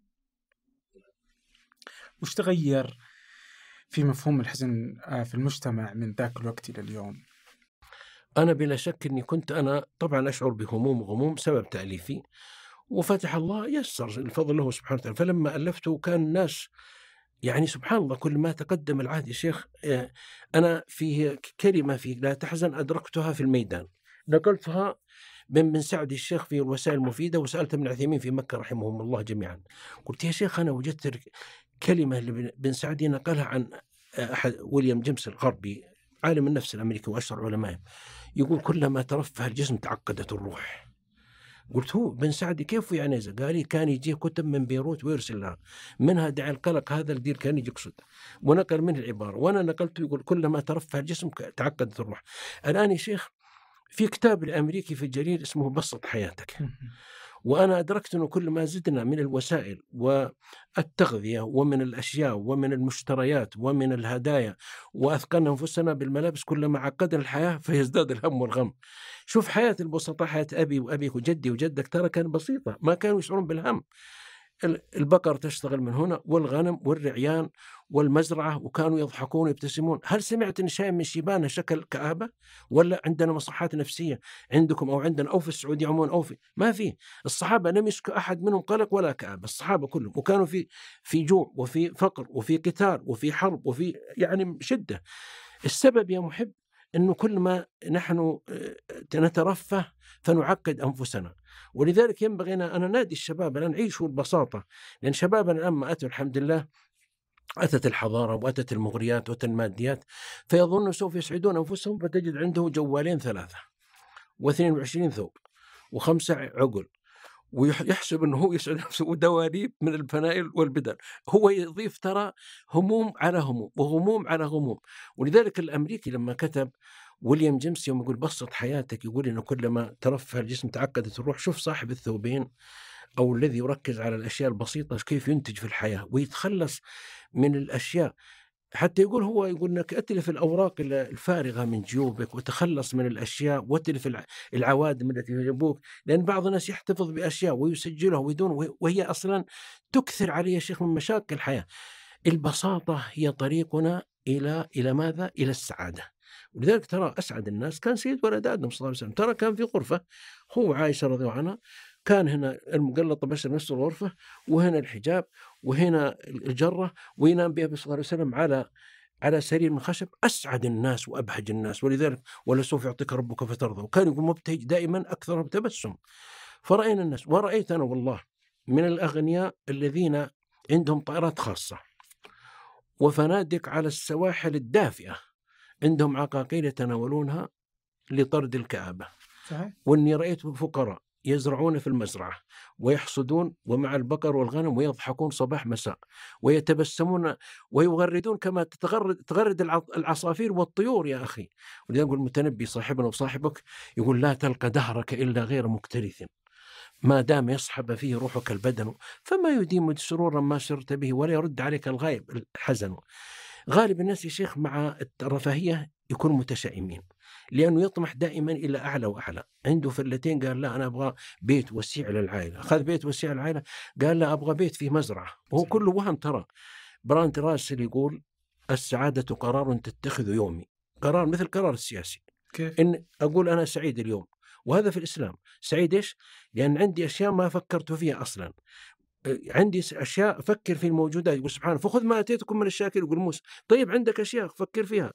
وش تغير في مفهوم الحزن آه في المجتمع من ذاك الوقت إلى اليوم؟
أنا بلا شك أني كنت أنا طبعا أشعر بهموم وغموم سبب تأليفي، وفتح الله يسر الفضل له سبحانه وتعالى. فلما ألفته كان الناس يعني سبحان الله كل ما تقدم العهد يا شيخ. أنا فيه كلمة في لا تحزن أدركتها في الميدان، نقلتها من بن سعد الشيخ في الوسائل المفيدة، وسألت ابن عثيمين في مكة رحمهم الله جميعا. قلت يا شيخ أنا وجدت كلمة بن سعد نقلها عن أحد ويليام جيمس الغربي عالم النفس الأمريكي وأشهر علمائه، يقول كلما ترفه الجسم تعقدت الروح. قلت هو بن سعدي كيف يعني عنيزة؟ قال لي كان يجيه كتب من بيروت ويرسل لها، منها دع القلق هذا الدير كان يجي يقصد، ونقل منه العبارة وأنا نقلته. يقول كلما ترفع الجسم تعقدت الروح. الآن يا شيخ في كتاب الأمريكي في الجرير اسمه بسط حياتك، وأنا أدركت أنه كل ما زدنا من الوسائل والتغذية ومن الأشياء ومن المشتريات ومن الهدايا وأثقلنا أنفسنا بالملابس كلما عقدنا الحياة فيزداد الهم والغم. شوف حياة البسطاء، حياة أبي وأبيك وجدي وجدك ترى كانت بسيطة، ما كانوا يشعرون بالهم. البقر تشتغل من هنا والغنم والرعيان والمزرعة، وكانوا يضحكون ويبتسمون. هل سمعت إن شيء من شيبانه شكل كآبة؟ ولا عندنا مصحات نفسية عندكم أو عندنا أو في السعودية عموما أو في ما في؟ الصحابة لم يشكو أحد منهم قلق ولا كآبة، الصحابة كلهم، وكانوا في في جوع وفي فقر وفي قتال وفي حرب وفي يعني شدة. السبب يا محب إنه كل ما نحن نترفه فنعقد أنفسنا، ولذلك ينبغي أنا نادي الشباب أن نعيشوا البساطة، لأن شبابنا لما أتوا الحمد لله أتت الحضارة وأتت المغريات وأتت الماديات، فيظنوا سوف يسعدون أنفسهم، فتجد عنده جوالين ثلاثة واثنين وعشرين ثوب وخمسة عقل، ويحسب أنه هو يسعد نفسه، ودواليب من الفنائل والبدل. هو يضيف ترى هموم على هموم وغموم على غموم. ولذلك الأمريكي لما كتب ويليام جيمس يوم يقول بسط حياتك، يقول إنه كلما ترفه الجسم تعقدت الروح. شوف صاحب الثوبين أو الذي يركز على الأشياء البسيطة كيف ينتج في الحياة ويتخلص من الأشياء. حتى يقول هو يقول انك اتلف الاوراق الفارغه من جيوبك وتخلص من الاشياء، واتلف العوادم التي في جيبوك، لان بعض الناس يحتفظ باشياء ويسجلها ويدون، وهي اصلا تكثر عليه يا شيخ من مشاكل الحياه. البساطه هي طريقنا الى الى ماذا؟ الى السعاده. ولذلك ترى اسعد الناس كان سيد ولد ادم صلى الله عليه وسلم، ترى كان في غرفه هو عائشه رضي الله عنها، كان هنا المقلطة بس نفس الغرفة، وهنا الحجاب، وهنا الجرة، وينام بها صلى الله عليه وسلم على على سرير من خشب. أسعد الناس وأبهج الناس. ولذلك ولا سوف يعطيك ربك فترضى، وكان يقول مبتهج دائما أكثر تبسم. فرأينا الناس، ورأيت أنا والله من الأغنياء الذين عندهم طائرات خاصة وفنادق على السواحل الدافئة، عندهم عقاقير يتناولونها لطرد الكآبة. صحيح. وإني رأيت فقراء يزرعون في المزرعة ويحصدون ومع البقر والغنم ويضحكون صباح مساء ويتبسمون ويغردون كما تتغرد تغرد العصافير والطيور يا أخي. ولذلك يقول المتنبي صاحبنا وصاحبك يقول لا تلقى دهرك إلا غير مكترث، ما دام يصحب فيه روحك البدن، فما يديم سرورا ما سرت به ولا يرد عليك الغائب الحزن. غالب الناس يا شيخ مع الرفاهية يكونوا متشائمين، لأنه يطمح دائما إلى أعلى وأعلى. عنده فلتين قال لا أنا أبغى بيت وسيع للعائلة، أخذ بيت وسيع للعائلة، قال لا أبغى بيت في مزرعة، وهو كله وهم. ترى براند راسل يقول السعادة قرار تتخذ يومي، قرار مثل قرار السياسي. كيف؟ إن أقول أنا سعيد اليوم، وهذا في الإسلام. سعيد إيش؟ لأن عندي أشياء ما فكرت فيها أصلا، عندي أشياء أفكر في الموجودات. يقول سبحانه فخذ ما أتيتكم من الشاكر. يقول موسى طيب عندك أشياء فكر فيها.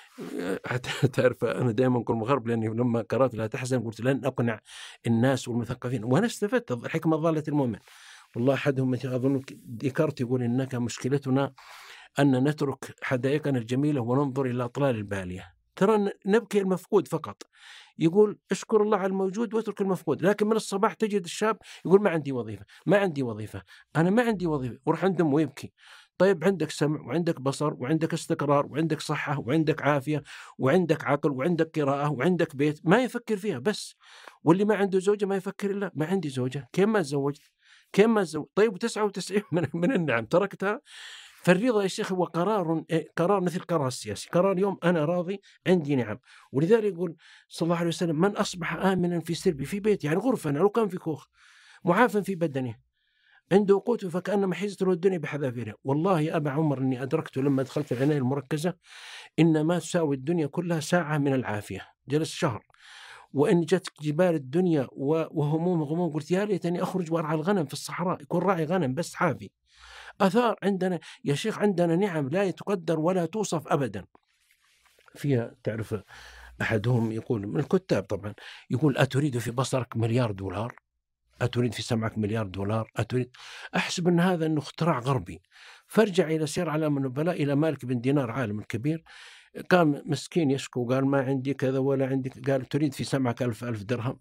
تعرف أنا دائما أقول مغرب، لأني لما قرأت لا تحزن قلت لن أقنع الناس والمثقفين، وأنا استفدت الحكمة ضالة المؤمن. والله أحدهم أظن ديكارت يقول إنك مشكلتنا أن نترك حدائقنا الجميلة وننظر إلى أطلال البالية. ترى نبكي المفقود فقط. يقول اشكر الله على الموجود واترك المفقود. لكن من الصباح تجد الشاب يقول ما عندي وظيفة، ما عندي وظيفة، أنا ما عندي وظيفة، وروح عندهم ويبكي. طيب عندك سمع وعندك بصر وعندك استقرار وعندك صحة وعندك عافية وعندك عقل وعندك قراءة وعندك بيت، ما يفكر فيها بس. واللي ما عنده زوجة ما يفكر إلا ما عندي زوجة، كيف ما تزوجت، كيف ما تزوج. طيب وتسعة وتسعين من, من النعم تركتها. فالرضا يا شيخ هو قرار قرار مثل قرار السياسي، قرار اليوم أنا راضي عندي نعم. ولذلك يقول صلى الله عليه وسلم من أصبح آمنا في سربي في بيت، يعني غرفة لو كان في كوخ، معافا في بدنه، عنده قوته فكأنما حيزت له الدنيا بحذافيرها. والله يا أبا عمر إني أدركت لما دخلت العناية المركزة إن ما تساوي الدنيا كلها ساعة من العافية. جلس شهر وإن جت جبال الدنيا وهموم غموم، قلت يا ليتني أخرج وأرعى الغنم في الصحراء، يكون راعي غنم بس حافي. أثار عندنا يا شيخ، عندنا نعم لا تقدر ولا توصف أبدا فيها. تعرف أحدهم يقول من الكتاب طبعا، يقول أتريد في بصرك مليار دولار؟ أتريد في سمعك مليار دولار؟ أتريد؟ أحسب أن هذا أنه اختراع غربي. فارجع إلى سير علام النبلاء إلى مالك بن دينار عالم الكبير، قام مسكين يشكو قال ما عندي كذا ولا عندي، قال تريد في سمعك ألف ألف درهم؟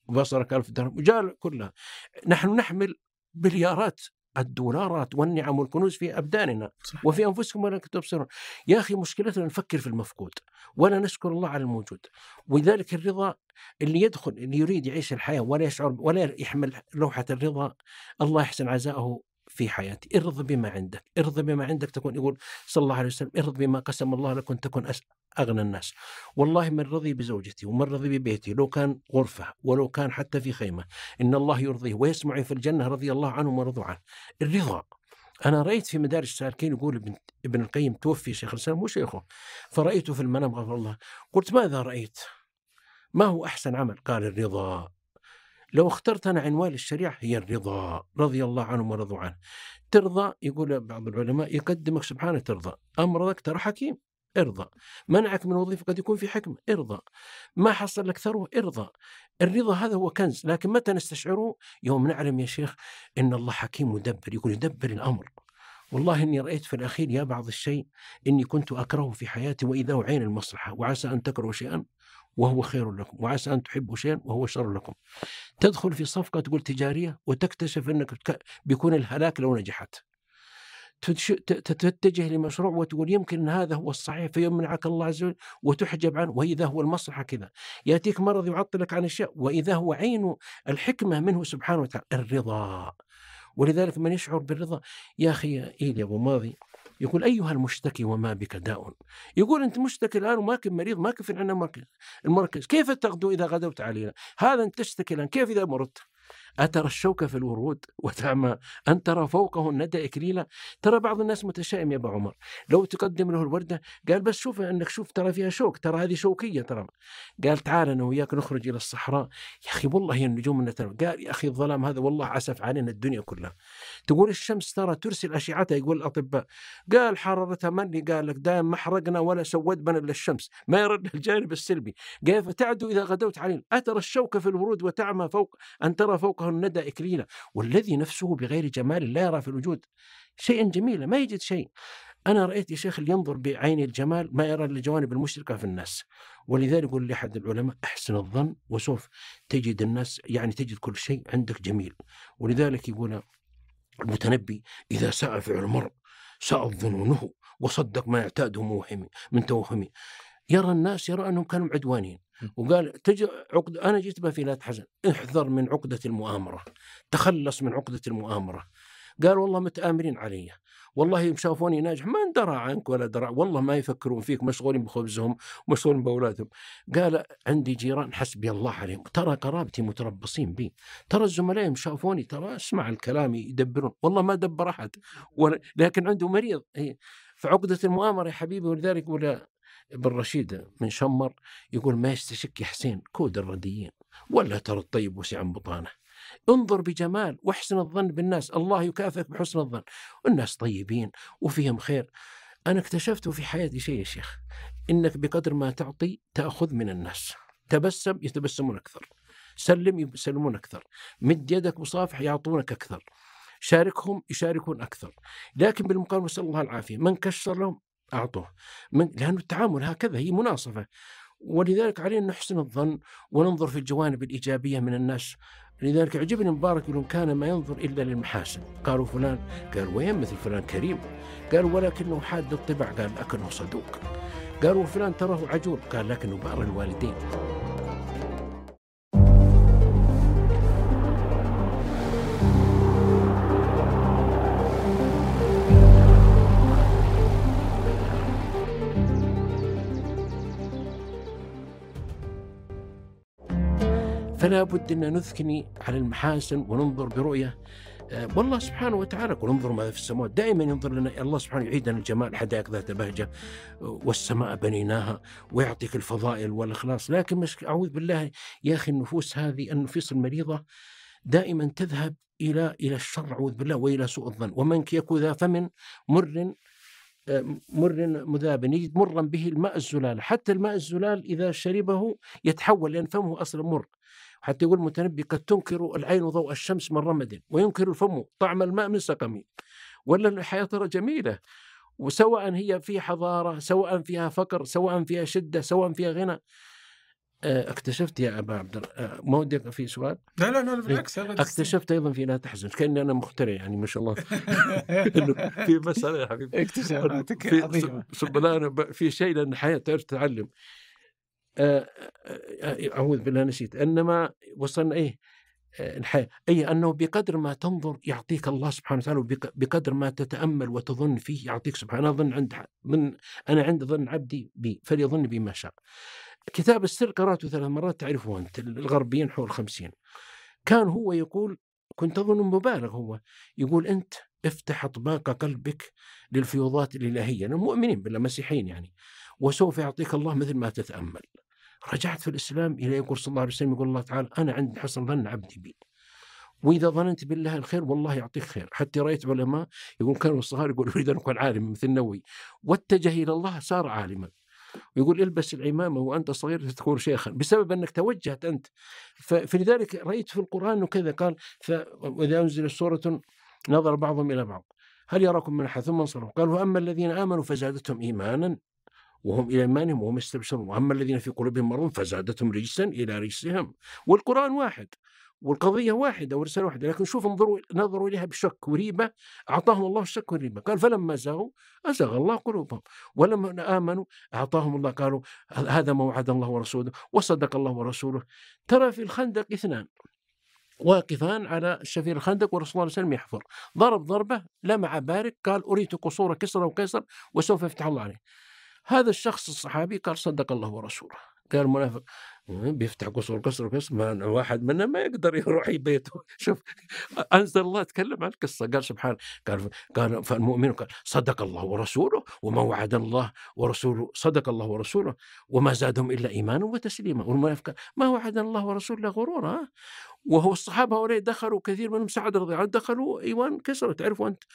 بصرك ألف درهم وجاء كلها. نحن نحمل مليارات الدولارات والنعم والكنوز في أبداننا صح. وفي أنفسكم ولا تبصرون. يا أخي مشكلتنا نفكر في المفقود ولا نشكر الله على الموجود. ولذلك الرضا اللي يدخل اللي يريد يعيش الحياة ولا يشعر ولا يحمل لوحة الرضا، الله يحسن عزاءه في حياتي. ارض بما عندك، ارض بما عندك تكون، يقول صلى الله عليه وسلم ارض بما قسم الله لكن تكون أغنى الناس. والله من رضي بزوجتي ومن رضي ببيتي لو كان غرفة ولو كان حتى في خيمة إن الله يرضيه ويسمع في الجنة رضي الله عنهم ورضوا عنه. الرضا. أنا رأيت في مدارج السالكين يقول ابن, ابن القيم توفي شيخ الإسلام مو شيخه، فرأيته في المنام غفر الله، قلت ماذا رأيت؟ ما هو أحسن عمل؟ قال الرضا. لو اخترت أنا عنوان الشريعة هي الرضا، رضي الله عنهم ورضوا عنه. ترضى، يقول بعض العلماء يقدمك سبحانه ترضى، أمرضك ترى حكيم ارضى، منعك من وظيفة قد يكون في حكمة ارضى، ما حصل لك ثروة ارضى. الرضا هذا هو كنز، لكن متى نستشعره؟ يوم نعلم يا شيخ إن الله حكيم مدبر، يقول يدبر الأمر. والله إني رأيت في الأخير يا بعض الشيء إني كنت أكرهه في حياتي وإذا هو عين المصلحة، وعسى أن تكرهوا شيئا وهو خير لكم وعسى أن تحبوا شيئا وهو شر لكم. تدخل في صفقة تقول تجارية وتكتشف أنك بيكون الهلاك لو نجحت. تتجه لمشروع وتقول يمكن هذا هو الصحيح فيمنعك الله عز وجل وتحجب عنه، وإذا هو المصلحة كذا. يأتيك مرض يعطلك عن الشيء وإذا هو عين الحكمة منه سبحانه وتعالى. الرضا. ولذلك من يشعر بالرضا يا أخي إيلي أبو ماضي يقول أيها المشتكي وما بك داء، يقول أنت مشتكي الآن وما كن مريض، ما كن في عنا مركز المركز، كيف تغدو إذا غدوت علينا؟ هذا أنت تشتكي الآن، كيف إذا مرضت؟ أترى الشوك في الورود وتعمى أن ترى فوقه الندى إكليلا. ترى بعض الناس متشائم يا أبو عمر، لو تقدم له الوردة قال بس شوف أنك شوف ترى فيها شوك، ترى هذه شوكية ترى. قال تعال أنا وياك نخرج إلى الصحراء. يا أخي والله هي النجوم النتر. قال يا أخي الظلام هذا والله عسف علينا الدنيا كلها. تقول الشمس ترى ترسل أشعتها، يقول الأطباء قال حرارتها مني، قال لك دائما ما حرقنا ولا سود بنا إلا الشمس، ما يرد الجانب السلبي. قال فتعدو إذا غدوت علينا أترى الشوك في الورود وتعمى فوق أن ترى فوقه الندى إكليلا. والذي نفسه بغير جمال لا يرى في الوجود شيئا جميلا، ما يجد شيء. أنا رأيت يا شيخ اللي ينظر بعين الجمال ما يرى الجوانب المشرقة في الناس. ولذلك يقول لأحد العلماء أحسن الظن وسوف تجد الناس، يعني تجد كل شيء عندك جميل. ولذلك يقول المتنبي إذا ساء فعل المرء ساءت ظنونه وصدق ما يعتاده موهم من توهمه. يرى الناس يرى أنهم كانوا عدوانين، وقال تجي عقد أنا جيت بها في لا تحزن، احذر من عقدة المؤامرة، تخلص من عقدة المؤامرة. قال والله متآمرين علي، والله شافوني ناجح ما اندرى عنك ولا درع، والله ما يفكرون فيك، مشغولين بخبزهم ومشغولين بأولادهم. قال عندي جيران حسبي الله عليهم، ترى قرابتي متربصين بي، ترى الزملاء شافوني، ترى اسمع الكلام يدبرون، والله ما دبر أحد لكن عنده مريض. فعقدة المؤامرة يا حبيبي. ولذلك ولا ابن رشيد من شمر يقول ما يستشك يا حسين كود الرديين ولا ترى الطيب وسع بطانه. انظر بجمال واحسن الظن بالناس، الله يكافئك بحسن الظن، والناس طيبين وفيهم خير. أنا اكتشفت في حياتي شيء يا شيخ، إنك بقدر ما تعطي تأخذ من الناس. تبسم يتبسمون أكثر، سلم يسلمون أكثر، مد يدك مصافح يعطونك أكثر، شاركهم يشاركون أكثر. لكن بالمقابل نسأل الله العافية من كشر لهم أعطوه، من لأنه التعامل هكذا هي مناصفة. ولذلك علينا نحسن الظن وننظر في الجوانب الإيجابية من الناس. لذلك عجبني مبارك يقولون كان ما ينظر إلا للمحاسن. قالوا فلان، قال وين مثل فلان كريم، قالوا ولكنه حاد الطبع، قال لكنه صدوق، قالوا فلان تراه عجول، قال لكنه بار الوالدين. فلا بد أن نثكني على المحاسن وننظر برؤية أه والله سبحانه وتعالى. وننظر ماذا في السماء، دائما ينظر لنا الله سبحانه يعيدنا الجمال، حدائق ذات بهجة والسماء بنيناها، ويعطيك الفضائل والإخلاص. لكن مش أعوذ بالله يا أخي النفوس هذه النفوس المريضة دائما تذهب إلى إلى الشر أعوذ بالله وإلى سوء الظن. ومن يكو ذا فم مر مر مذاب يجد مرا به الماء الزلال، حتى الماء الزلال إذا شربه يتحول لأن فمه أصلا مر. حتى يقول المتنبي قد تنكر العين ضوء الشمس من رمد وينكر الفم طعم الماء من سقم. ولا الحياة ترى جميلة، وسواء هي في حضارة، سواء فيها فقر، سواء فيها شدة، سواء فيها غنى، اكتشفت يا أبا عبد الله، ما ودك في سؤال؟
لا لا لا بالعكس.
اكتشفت أيضا في لا تحزن، كأني أنا مخترع يعني ما شاء الله. في مسألة يا حبيبي،
اكتشافاتك عظيمة.
في, في شيء، لأن الحياة تعرف تتعلم. أعوذ بالله نسيت. إنما وصلنا إيه الحياة، أي أنه بقدر ما تنظر يعطيك الله سبحانه وتعالى، بقدر ما تتأمل وتظن فيه يعطيك سبحانه. أظن عند من أنا عند ظن عبدي بي فليظن بي ما شاء. كتاب السر قرأته ثلاث مرات، تعرفه أنت، الغربيين حول خمسين. كان هو يقول، كنت أظن مبالغ، هو يقول أنت افتح أطباق قلبك للفيوضات الإلهية، المؤمنين بالله مسيحيين يعني، وسوف يعطيك الله مثل ما تتأمل. رجعت في الإسلام إلى يقول صلى الله عليه وسلم، يقول الله تعالى أنا عند حسن ظن عبدي بي، وإذا ظننت بالله الخير والله يعطيك خير. حتى رأيت علماء يقول كانوا الصغار يقول أريد أن أكون عالما مثل النووي، واتجه إلى الله صار عالما. ويقول البس العمامة وأنت صغير تكون شيخا، بسبب أنك توجهت أنت. فلذلك رأيت في القرآن وكذا قال وإذا أنزل سورة نظر بعضهم إلى بعض هل يراكم من أحد ثم انصرفوا قال وأما الذين آمنوا فزادتهم إيمانا وهم إلى إيمانهم وهم يستبشرون، وأما الذين في قلوبهم مرض فزادتهم رجسا إلى رجسهم. والقرآن واحد والقضية واحدة ورسالة واحدة، لكن شوف انظروا نظروا إليها بشك وريبة، أعطاهم الله الشك والريبة. قال فلما زاغوا أزغ الله قلوبهم، ولما آمنوا أعطاهم الله، قالوا هذا ما وعد الله ورسوله وصدق الله ورسوله. ترى في الخندق اثنان واقفان على شفير الخندق ورسول الله صلى الله عليه وسلم يحفر، ضرب ضربة لمع بارك، قال أريت قصور كسرى وقيصر وسوف يفتح الله عليه. هذا الشخص الصحابي قال صدق الله ورسوله. قال المنافق بيفتح قصور كسر وقيصر، ما واحد منا ما يقدر يروح بيته. شوف أنزل الله تكلم عن القصة، قال سبحانه، قال قال فالمؤمن قال صدق الله ورسوله وما وعد الله ورسوله صدق الله ورسوله وما زادهم إلا إيمانا وتسليما. والمنافق ما وعد الله ورسوله غرورا. وهو الصحابة هؤلاء دخلوا كثير منهم سعد رضي الله عنه دخلوا إيوان كسروا، تعرفوا أنت،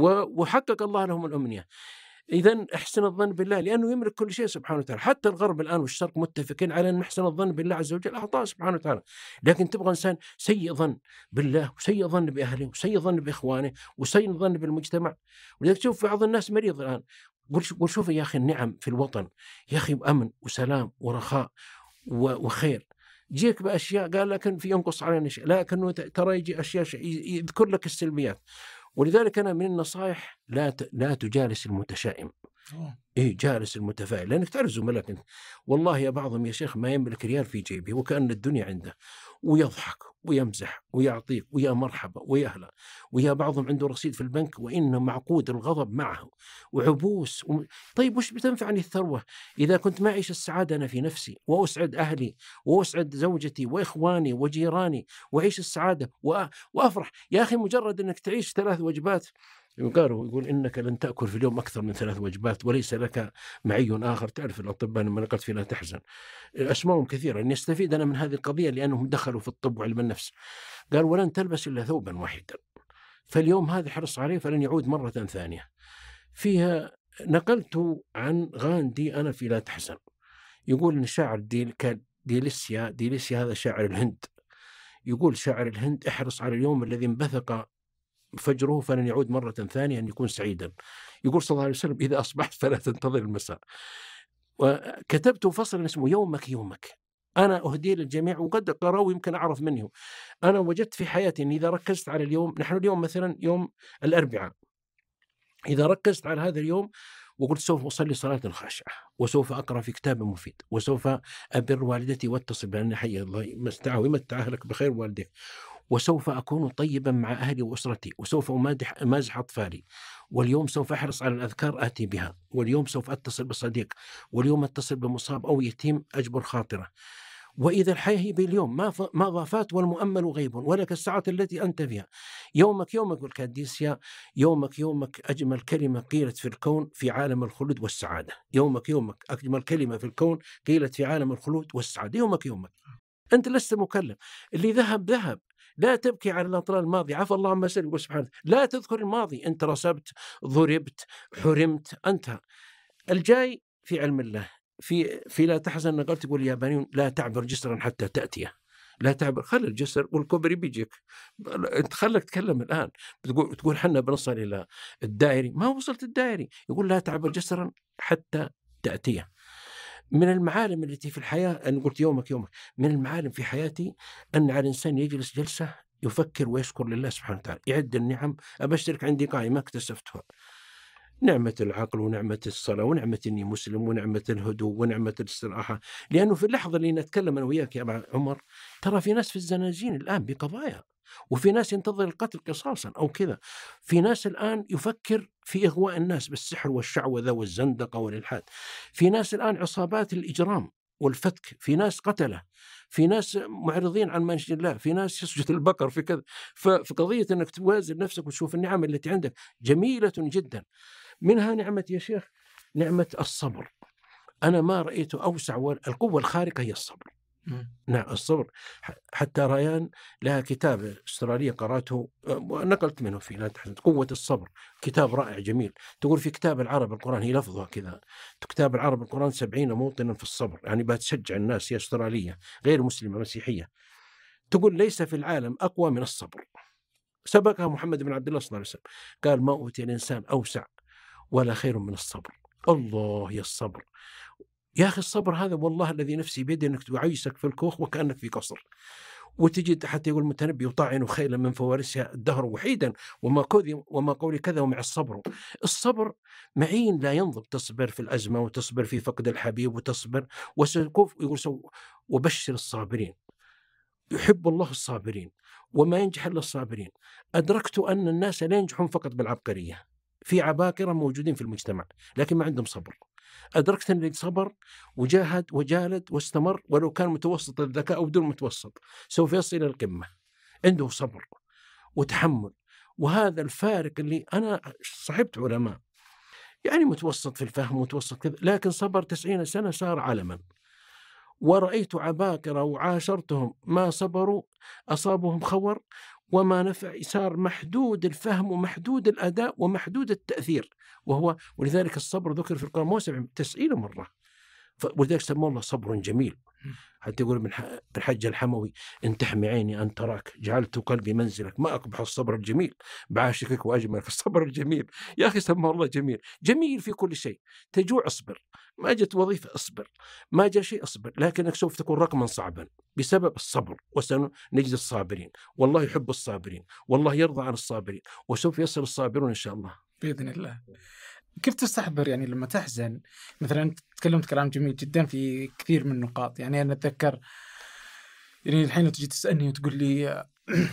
وحقق الله لهم الأمنية. إذن احسن الظن بالله لأنه يملك كل شيء سبحانه وتعالى. حتى الغرب الآن والشرق متفقين على أن نحسن الظن بالله عز وجل، أعطاه سبحانه وتعالى. لكن تبغى إنسان سيء ظن بالله وسيء ظن بأهله وسيء ظن بإخوانه وسيء ظن بالمجتمع. ولذلك تشوف بعض الناس مريض الآن، قل شوف يا أخي النعم في الوطن يا أخي، أمن وسلام ورخاء وخير، جيك بأشياء قال لكن في ينقص علينا شيء، لكنه ترى يجي أشياء يذكر لك السلبيات. ولذلك أنا من النصائح لا لا تجالس المتشائم، إيه جالس المتفائل، لأنك تعرف زملائك أنت والله يا بعضهم يا شيخ ما يملك ريال في جيبه وكأن الدنيا عنده، ويضحك ويمزح ويعطيك ويا مرحبا ويا ويا بعضهم عنده رصيد في البنك وإنه معقود الغضب معه وعبوس و... طيب وش بتنفعني الثروة إذا كنت ما أعيش السعادة أنا في نفسي وأسعد أهلي وأسعد زوجتي وإخواني وجيراني وأعيش السعادة و... وأفرح. يا أخي مجرد أنك تعيش ثلاث وجبات، يقول يقول إنك لن تأكل في اليوم أكثر من ثلاث وجبات وليس لك معي آخر. تعرف الأطباء لما نقلت في لا تحزن أسمائهم كثيرة، أن يستفيد أنا من هذه القضية لأنهم دخلوا في الطب وعلم النفس. قال ولن تلبس إلا ثوبا واحدا، فاليوم هذا حرص عليه فلن يعود مرة ثانية. فيها نقلت عن غاندي أنا في لا تحزن، يقول إن شاعر ديل ديليسيا ديليسيا هذا شاعر الهند، يقول شاعر الهند احرص على اليوم الذي انبثق فجره فلن يعود مرة ثانية أن يكون سعيدا. يقول صلى الله عليه وسلم إذا أصبحت فلا تنتظر المساء. وكتبت فصلا اسمه يومك يومك، أنا أهدي للجميع وقد قرأوا يمكن أعرف منه. أنا وجدت في حياتي أن إذا ركزت على اليوم، نحن اليوم مثلا يوم الأربعاء، إذا ركزت على هذا اليوم وقلت سوف أصلي صلاة خاشعة وسوف أقرأ في كتاب مفيد وسوف أبر والدتي واتصل بأن حي الله مستعه ويمتع أهلك بخير والديك، وسوف أكون طيبا مع أهلي وأسرتي، وسوف أمادح أمازح أطفالي، واليوم سوف أحرص على الأذكار آتي بها، واليوم سوف أتصل بصديق، واليوم أتصل بمصاب أو يتيم أجبر خاطره. وإذا الحياة هي باليوم ما ما ضافات والمؤمل غيب ولك الساعة التي أنت فيها. يومك يومك والكاديسيا، يومك يومك أجمل كلمة قيلت في الكون في عالم الخلود والسعادة. يومك يومك أجمل كلمة في الكون قيلت في عالم الخلود والسعادة. يومك يومك أنت لست مكلف، اللي ذهب ذهب، لا تبكي على الأطلال الماضي، عفى الله عما سلف سبحانه. لا تذكر الماضي، أنت رسبت ضربت حرمت أنت. الجاي في علم الله. في في لا تحزن نقلت تقول اليابانيون لا تعبر جسرا حتى تأتيه، لا تعبر، خلي الجسر والكوبري بيجيك، انت خلك تكلم الآن. بتقول تقول حنا بنصل إلى الدائري، ما وصلت الدائري، يقول لا تعبر جسرا حتى تأتيه. من المعالم التي في الحياة، أنا قلت يومك يومك، من المعالم في حياتي أن على الإنسان يجلس جلسة يفكر ويشكر لله سبحانه وتعالى، يعد النعم. أبشرك عندي قائمة اكتسبتها: نعمة العقل، ونعمة الصلاة، ونعمة إني مسلم، ونعمة الهدوء، ونعمة الاستراحة. لأنه في اللحظة اللي نتكلم أنا وياك يا أبا عمر، ترى في ناس في الزنازين الآن بقضايا، وفي ناس ينتظر القتل قصاصا أو كذا، في ناس الآن يفكر في إغواء الناس بالسحر والشعوذة والزندقة والإلحاد، في ناس الآن عصابات الإجرام والفتك، في ناس قتله، في ناس معرضين عن منهج الله، في ناس يسجد البقر، في كذا. فقضية أنك توازن نفسك وتشوف النعم التي عندك جميلة جدا. منها نعمة يا شيخ نعمة الصبر. أنا ما رأيت أوسع، القوة الخارقة هي الصبر. نعم الصبر. حتى ريان لها كتاب استرالية قرأته ونقلت منه فيه، لا تحزن، قوة الصبر، كتاب رائع جميل. تقول في كتاب العرب القرآن، هي لفظها كذا، كتاب العرب القرآن سبعين موطنا في الصبر، يعني بتشجع الناس، هي استرالية غير مسلمة مسيحية، تقول ليس في العالم أقوى من الصبر. سبقها محمد بن عبد الله صلى الله عليه وسلم، قال ما أوتي الإنسان أوسع ولا خير من الصبر. الله يا الصبر يا أخي، الصبر هذا والله الذي نفسي بيده، أنك تعيشك في الكوخ وكأنك في قصر، وتجد حتى يقول المتنبي: يطاعن خيلا من فوارسها الدهر وحيدا وما كذي وما قولي كذا ومع الصبر. الصبر معين لا ينضب، تصبر في الأزمة، وتصبر في فقد الحبيب، وتصبر وسكوف. يقول سو وبشر الصابرين، يحب الله الصابرين وما ينجح إلا الصابرين. أدركت أن الناس لا ينجحون فقط بالعبقرية، في عباقرة موجودين في المجتمع لكن ما عندهم صبر. أدركت أن اللي صبر وجاهد وجالد واستمر، ولو كان متوسط الذكاء أو دون متوسط، سوف يصل إلى القمة. عنده صبر وتحمل. وهذا الفارق اللي أنا صحبت علماء يعني متوسط في الفهم، متوسط كذا، لكن صبر تسعين سنة صار علما. ورأيت عباقرة وعاشرتهم ما صبروا أصابهم خور وما نفع، صار محدود الفهم ومحدود الأداء ومحدود التأثير. وهو ولذلك الصبر ذكر في القرآن موسع تسعين مرة، ولذلك سموه الله صبر جميل. حتى يقول من الحج الحموي: إن تحمي عيني أن تراك جعلت قلبي منزلك، ما أقبح الصبر الجميل بعاشقك وأجملك. الصبر الجميل يا أخي سماه الله جميل، جميل في كل شيء. تجوع اصبر، ما جت وظيفة اصبر، ما جاء شيء اصبر، لكنك سوف تكون رقما صعبا بسبب الصبر، وسنجد الصابرين، والله يحب الصابرين، والله يرضى عن الصابرين، وسوف يصل الصابرون إن شاء الله
بإذن الله. كيف تستحضر يعني لما تحزن مثلا؟ تكلمت كلام جميل جدا في كثير من النقاط. يعني أنا أتذكر يعني الحين لو تجي تسألني وتقول لي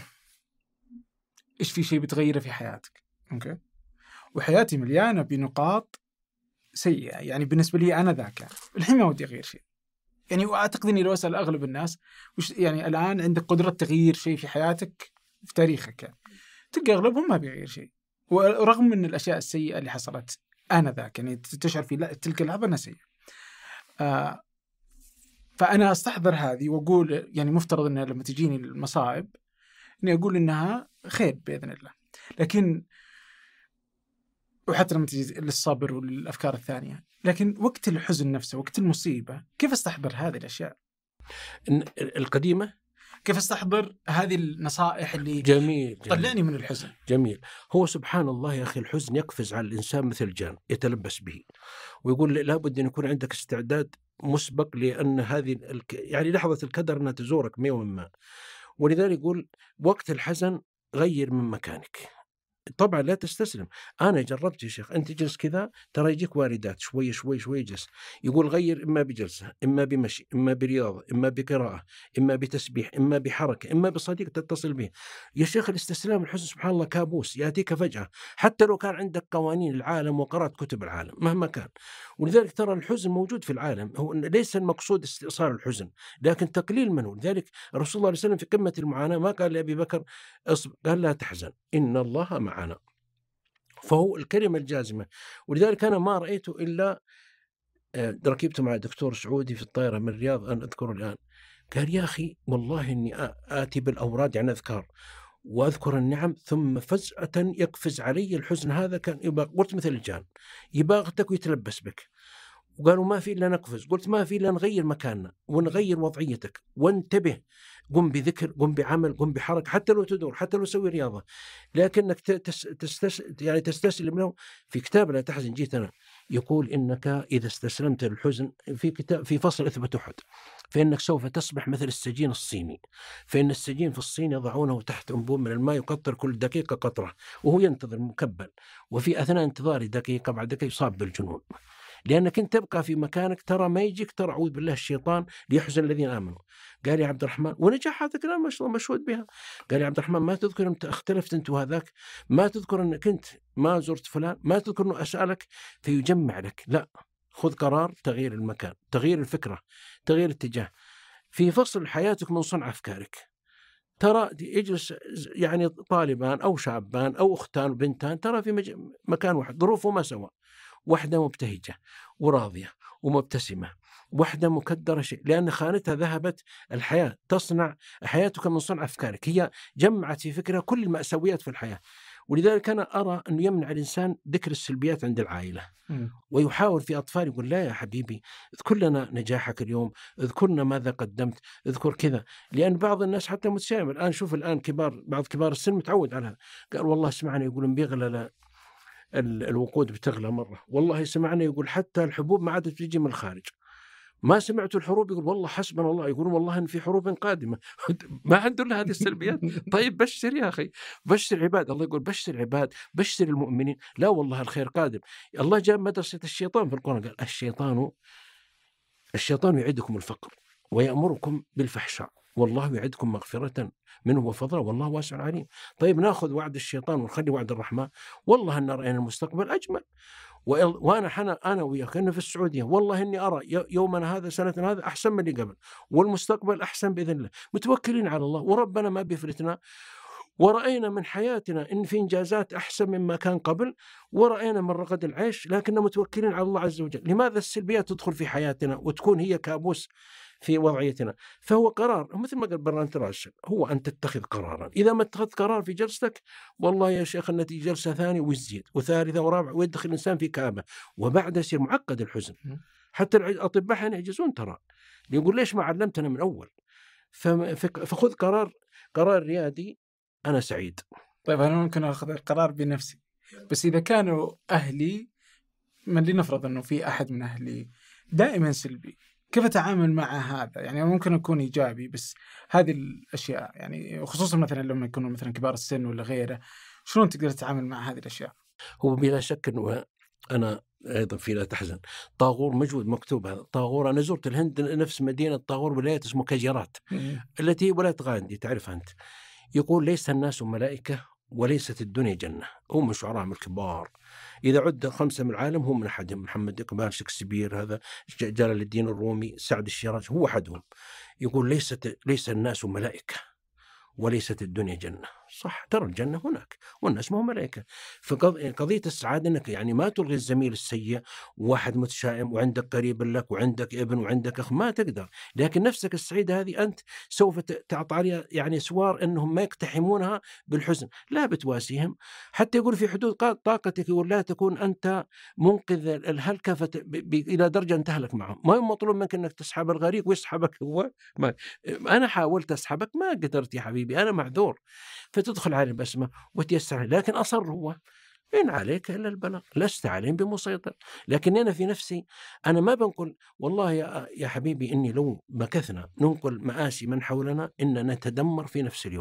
إيش في شيء بتغيره في حياتك، أوكي، وحياتي مليانة بنقاط سيئة يعني بالنسبة لي أنا ذاك، يعني الحين ما ودي أغير شيء. يعني وأعتقد إني لو أسأل أغلب الناس وش يعني الآن عندك قدرة تغيير شيء في حياتك في تاريخك، يعني تلقى أغلبهم ما بيغير شيء، ورغم من الأشياء السيئة اللي حصلت أنا ذاك، يعني تشعر في لا تلك اللحظة أنها سيئة. آه فأنا أستحضر هذه وأقول يعني مفترض أن لما تجيني المصائب إني أقول إنها خير بإذن الله. لكن وحتى لما تجي للصبر والأفكار الثانية، لكن وقت الحزن نفسه، وقت المصيبة، كيف أستحضر هذه الأشياء
القديمة؟
كيف أستحضر هذه النصائح اللي
جميل
طلعني من الحزن؟
جميل. هو سبحان الله يا أخي الحزن يقفز على الإنسان مثل جان يتلبس به، ويقول لابد أن يكون عندك استعداد مسبق، لأن هذه الك... يعني لحظة الكدر أنها تزورك يوما ما. ولذلك يقول وقت الحزن غير من مكانك. طبعا لا تستسلم. أنا جربت يا شيخ، أنت جلس كذا ترى يجيك واردات شوي شوي شوي جلس. يقول غير إما بجلسة، إما بمشي، إما برياضة، إما بقراءة، إما بتسبيح، إما بحركة، إما بصديق تتصل به. يا شيخ الاستسلام الحزن سبحان الله كابوس يأتيك فجأة، حتى لو كان عندك قوانين العالم وقرأت كتب العالم مهما كان. ولذلك ترى الحزن موجود في العالم، هو ليس المقصود استئصال الحزن لكن تقليل منه. لذلك الرسول صلى الله عليه وسلم في قمة المعاناة ما قال لأبي بكر اصبر، قال لا تحزن إن الله معنا. فهو الكلمة الجازمة. ولذلك أنا ما رأيته إلا ركبت مع دكتور سعودي في الطائرة من الرياض، أنا أذكره الآن، قال يا أخي والله إني آتي بالأوراد يعني أذكار وأذكر النعم، ثم فجأة يقفز علي الحزن. هذا كان قلت مثل الجان يباغتك ويتلبس بك. وقالوا ما في إلا نقفز. قلت ما في إلا نغير مكاننا ونغير وضعيتك، وانتبه، قم بذكر، قم بعمل، قم بحركة، حتى لو تدور، حتى لو تسوي رياضة، لكنك تستس... يعني تستسلم له. في كتاب لا تحزن جيت أنا يقول إنك إذا استسلمت للحزن، في كتاب في فصل إثبات أحد، فإنك سوف تصبح مثل السجين الصيني، فإن السجين في الصين يضعونه تحت أنبوب من الماء يقطر كل دقيقة قطرة وهو ينتظر مكبل، وفي أثناء انتظاره دقيقة بعد دقيقة يصاب بالجنون، لأنك أنت تبقى في مكانك ترى ما يجيك، ترى أعوذ بالله الشيطان ليحزن الذين آمنوا. قال يا عبد الرحمن، ونجاحاتك الآن مشهود بها، قال يا عبد الرحمن ما تذكر أنت اختلفت أنت وهذاك، ما تذكر أنك أنت ما زرت فلان، ما تذكر أنه أسألك فيجمع لك، لا، خذ قرار تغيير المكان، تغيير الفكرة، تغيير الاتجاه في فصل حياتك من صنع أفكارك. ترى يجلس يعني طالبان أو شابان أو أختان وبنتان، ترى في مج... مكان واحد ظروفه ما سوا، واحدة مبتهجة وراضية ومبتسمة، واحدة مكدرة شيء، لأن خانتها ذهبت. الحياة تصنع حياتك من صنع أفكارك، هي جمعت في فكرة كل المأساويات في الحياة. ولذلك أنا أرى أنه يمنع الإنسان ذكر السلبيات عند العائلة، م. ويحاول في أطفال يقول لا يا حبيبي اذكر لنا نجاحك اليوم، اذكرنا ماذا قدمت، اذكر كذا. لأن بعض الناس حتى متشائم الآن، شوف الآن كبار، بعض كبار السن متعود على هذا، قال والله سمعنا يقولون بيغلى الوقود بتغلى مرة، والله سمعنا يقول حتى الحبوب ما عادت تجي من الخارج، ما سمعت الحروب، يقول والله حسبنا الله، يقولون والله إن في حروب قادمة. ما عنده إلا هذه السلبيات. طيب بشر يا أخي، بشر عباد الله، يقول بشر عباد، بشر المؤمنين، لا والله الخير قادم. الله جاب مدرسة الشيطان في القرآن، قال الشيطان الشيطان يعدكم الفقر ويأمركم بالفحشاء والله يعدكم مغفرة منه وفضله والله واسع عليم. طيب ناخذ وعد الشيطان ونخلي وعد الرحمن، والله أن رأينا المستقبل أجمل. وأنا حنا أنا وياك أنا في السعودية، والله إني أرى يومنا هذا سنتنا هذا أحسن من اللي قبل، والمستقبل أحسن بإذن الله، متوكلين على الله وربنا ما بيفلتنا، ورأينا من حياتنا إن في إنجازات أحسن مما كان قبل، ورأينا من رغد العيش، لكننا متوكلين على الله عز وجل. لماذا السلبيات تدخل في حياتنا وتكون هي كابوس في وضعيتنا؟ فهو قرار، مثل ما قال برنامج راشد، هو أن تتخذ قرارا. إذا ما اتخذت قرار في جلستك، والله يا شيخ النتيجة جلسة ثانية ويزيد وثالثة ورابعة، ويدخل الإنسان في كآبة، وبعد يصير معقد الحزن. حتى الأطباء يعجزون ترى، يقول ليش ما علمتنا من أول؟ فخذ قرار، قرار ريادي. أنا سعيد.
طيب أنا ممكن أخذ القرار بنفسي، بس إذا كانوا أهلي، من لنفرض أنه في أحد من أهلي دائما سلبي، كيف أتعامل مع هذا؟ يعني ممكن أكون إيجابي، بس هذه الأشياء يعني خصوصا مثلا لما يكونوا مثلا كبار السن ولا غيره، شلون تقدر تتعامل مع هذه الأشياء؟
هو بلا شك أنه أنا أيضا في لا تحزن طاغور موجود مكتوب هذا طاغور. أنا زرت الهند، نفس مدينة طاغور ولاية اسمه كجرات التي ولاية غاندي تعرف أنت. يقول ليس الناس ملائكة وليست الدنيا جنة. هم شعراء الكبار، إذا عد خمسة من العالم هم من أحدهم، محمد إقبال، شكسبير، هذا جلال الدين الرومي، سعد الشيرازي، هو أحدهم. يقول ليست ليس الناس ملائكة وليست الدنيا جنة. صح، ترى الجنة هناك والناس ما هم ملائكة. فقضية السعادة أنك يعني ما تلغي الزميل السيء، واحد متشائم وعندك قريب لك وعندك ابن وعندك أخ، ما تقدر، لكن نفسك السعيدة هذه أنت سوف تعطى عليها يعني سوار أنهم ما يقتحمونها بالحزن، لا بتواسيهم. حتى يقول في حدود طاقتك، يقول لا تكون أنت منقذ الهلكة فت... ب... ب... إلى درجة أن تهلك معهم. ما هو مطلوب منك أنك تسحب الغريق ويسحبك هو. ما... أنا حاولت أسحبك ما قدرت يا حبيبي، أنا معذور. فتدخل على البسمة وتيسر، لكن أصر هو، إن عليك إلا البلاغ، لست عليهم بمسيطر. لكن أنا في نفسي أنا ما بنقول والله يا, يا حبيبي إني لو مكثنا ننقل مآسي من حولنا إن نتدمر في نفس اليوم.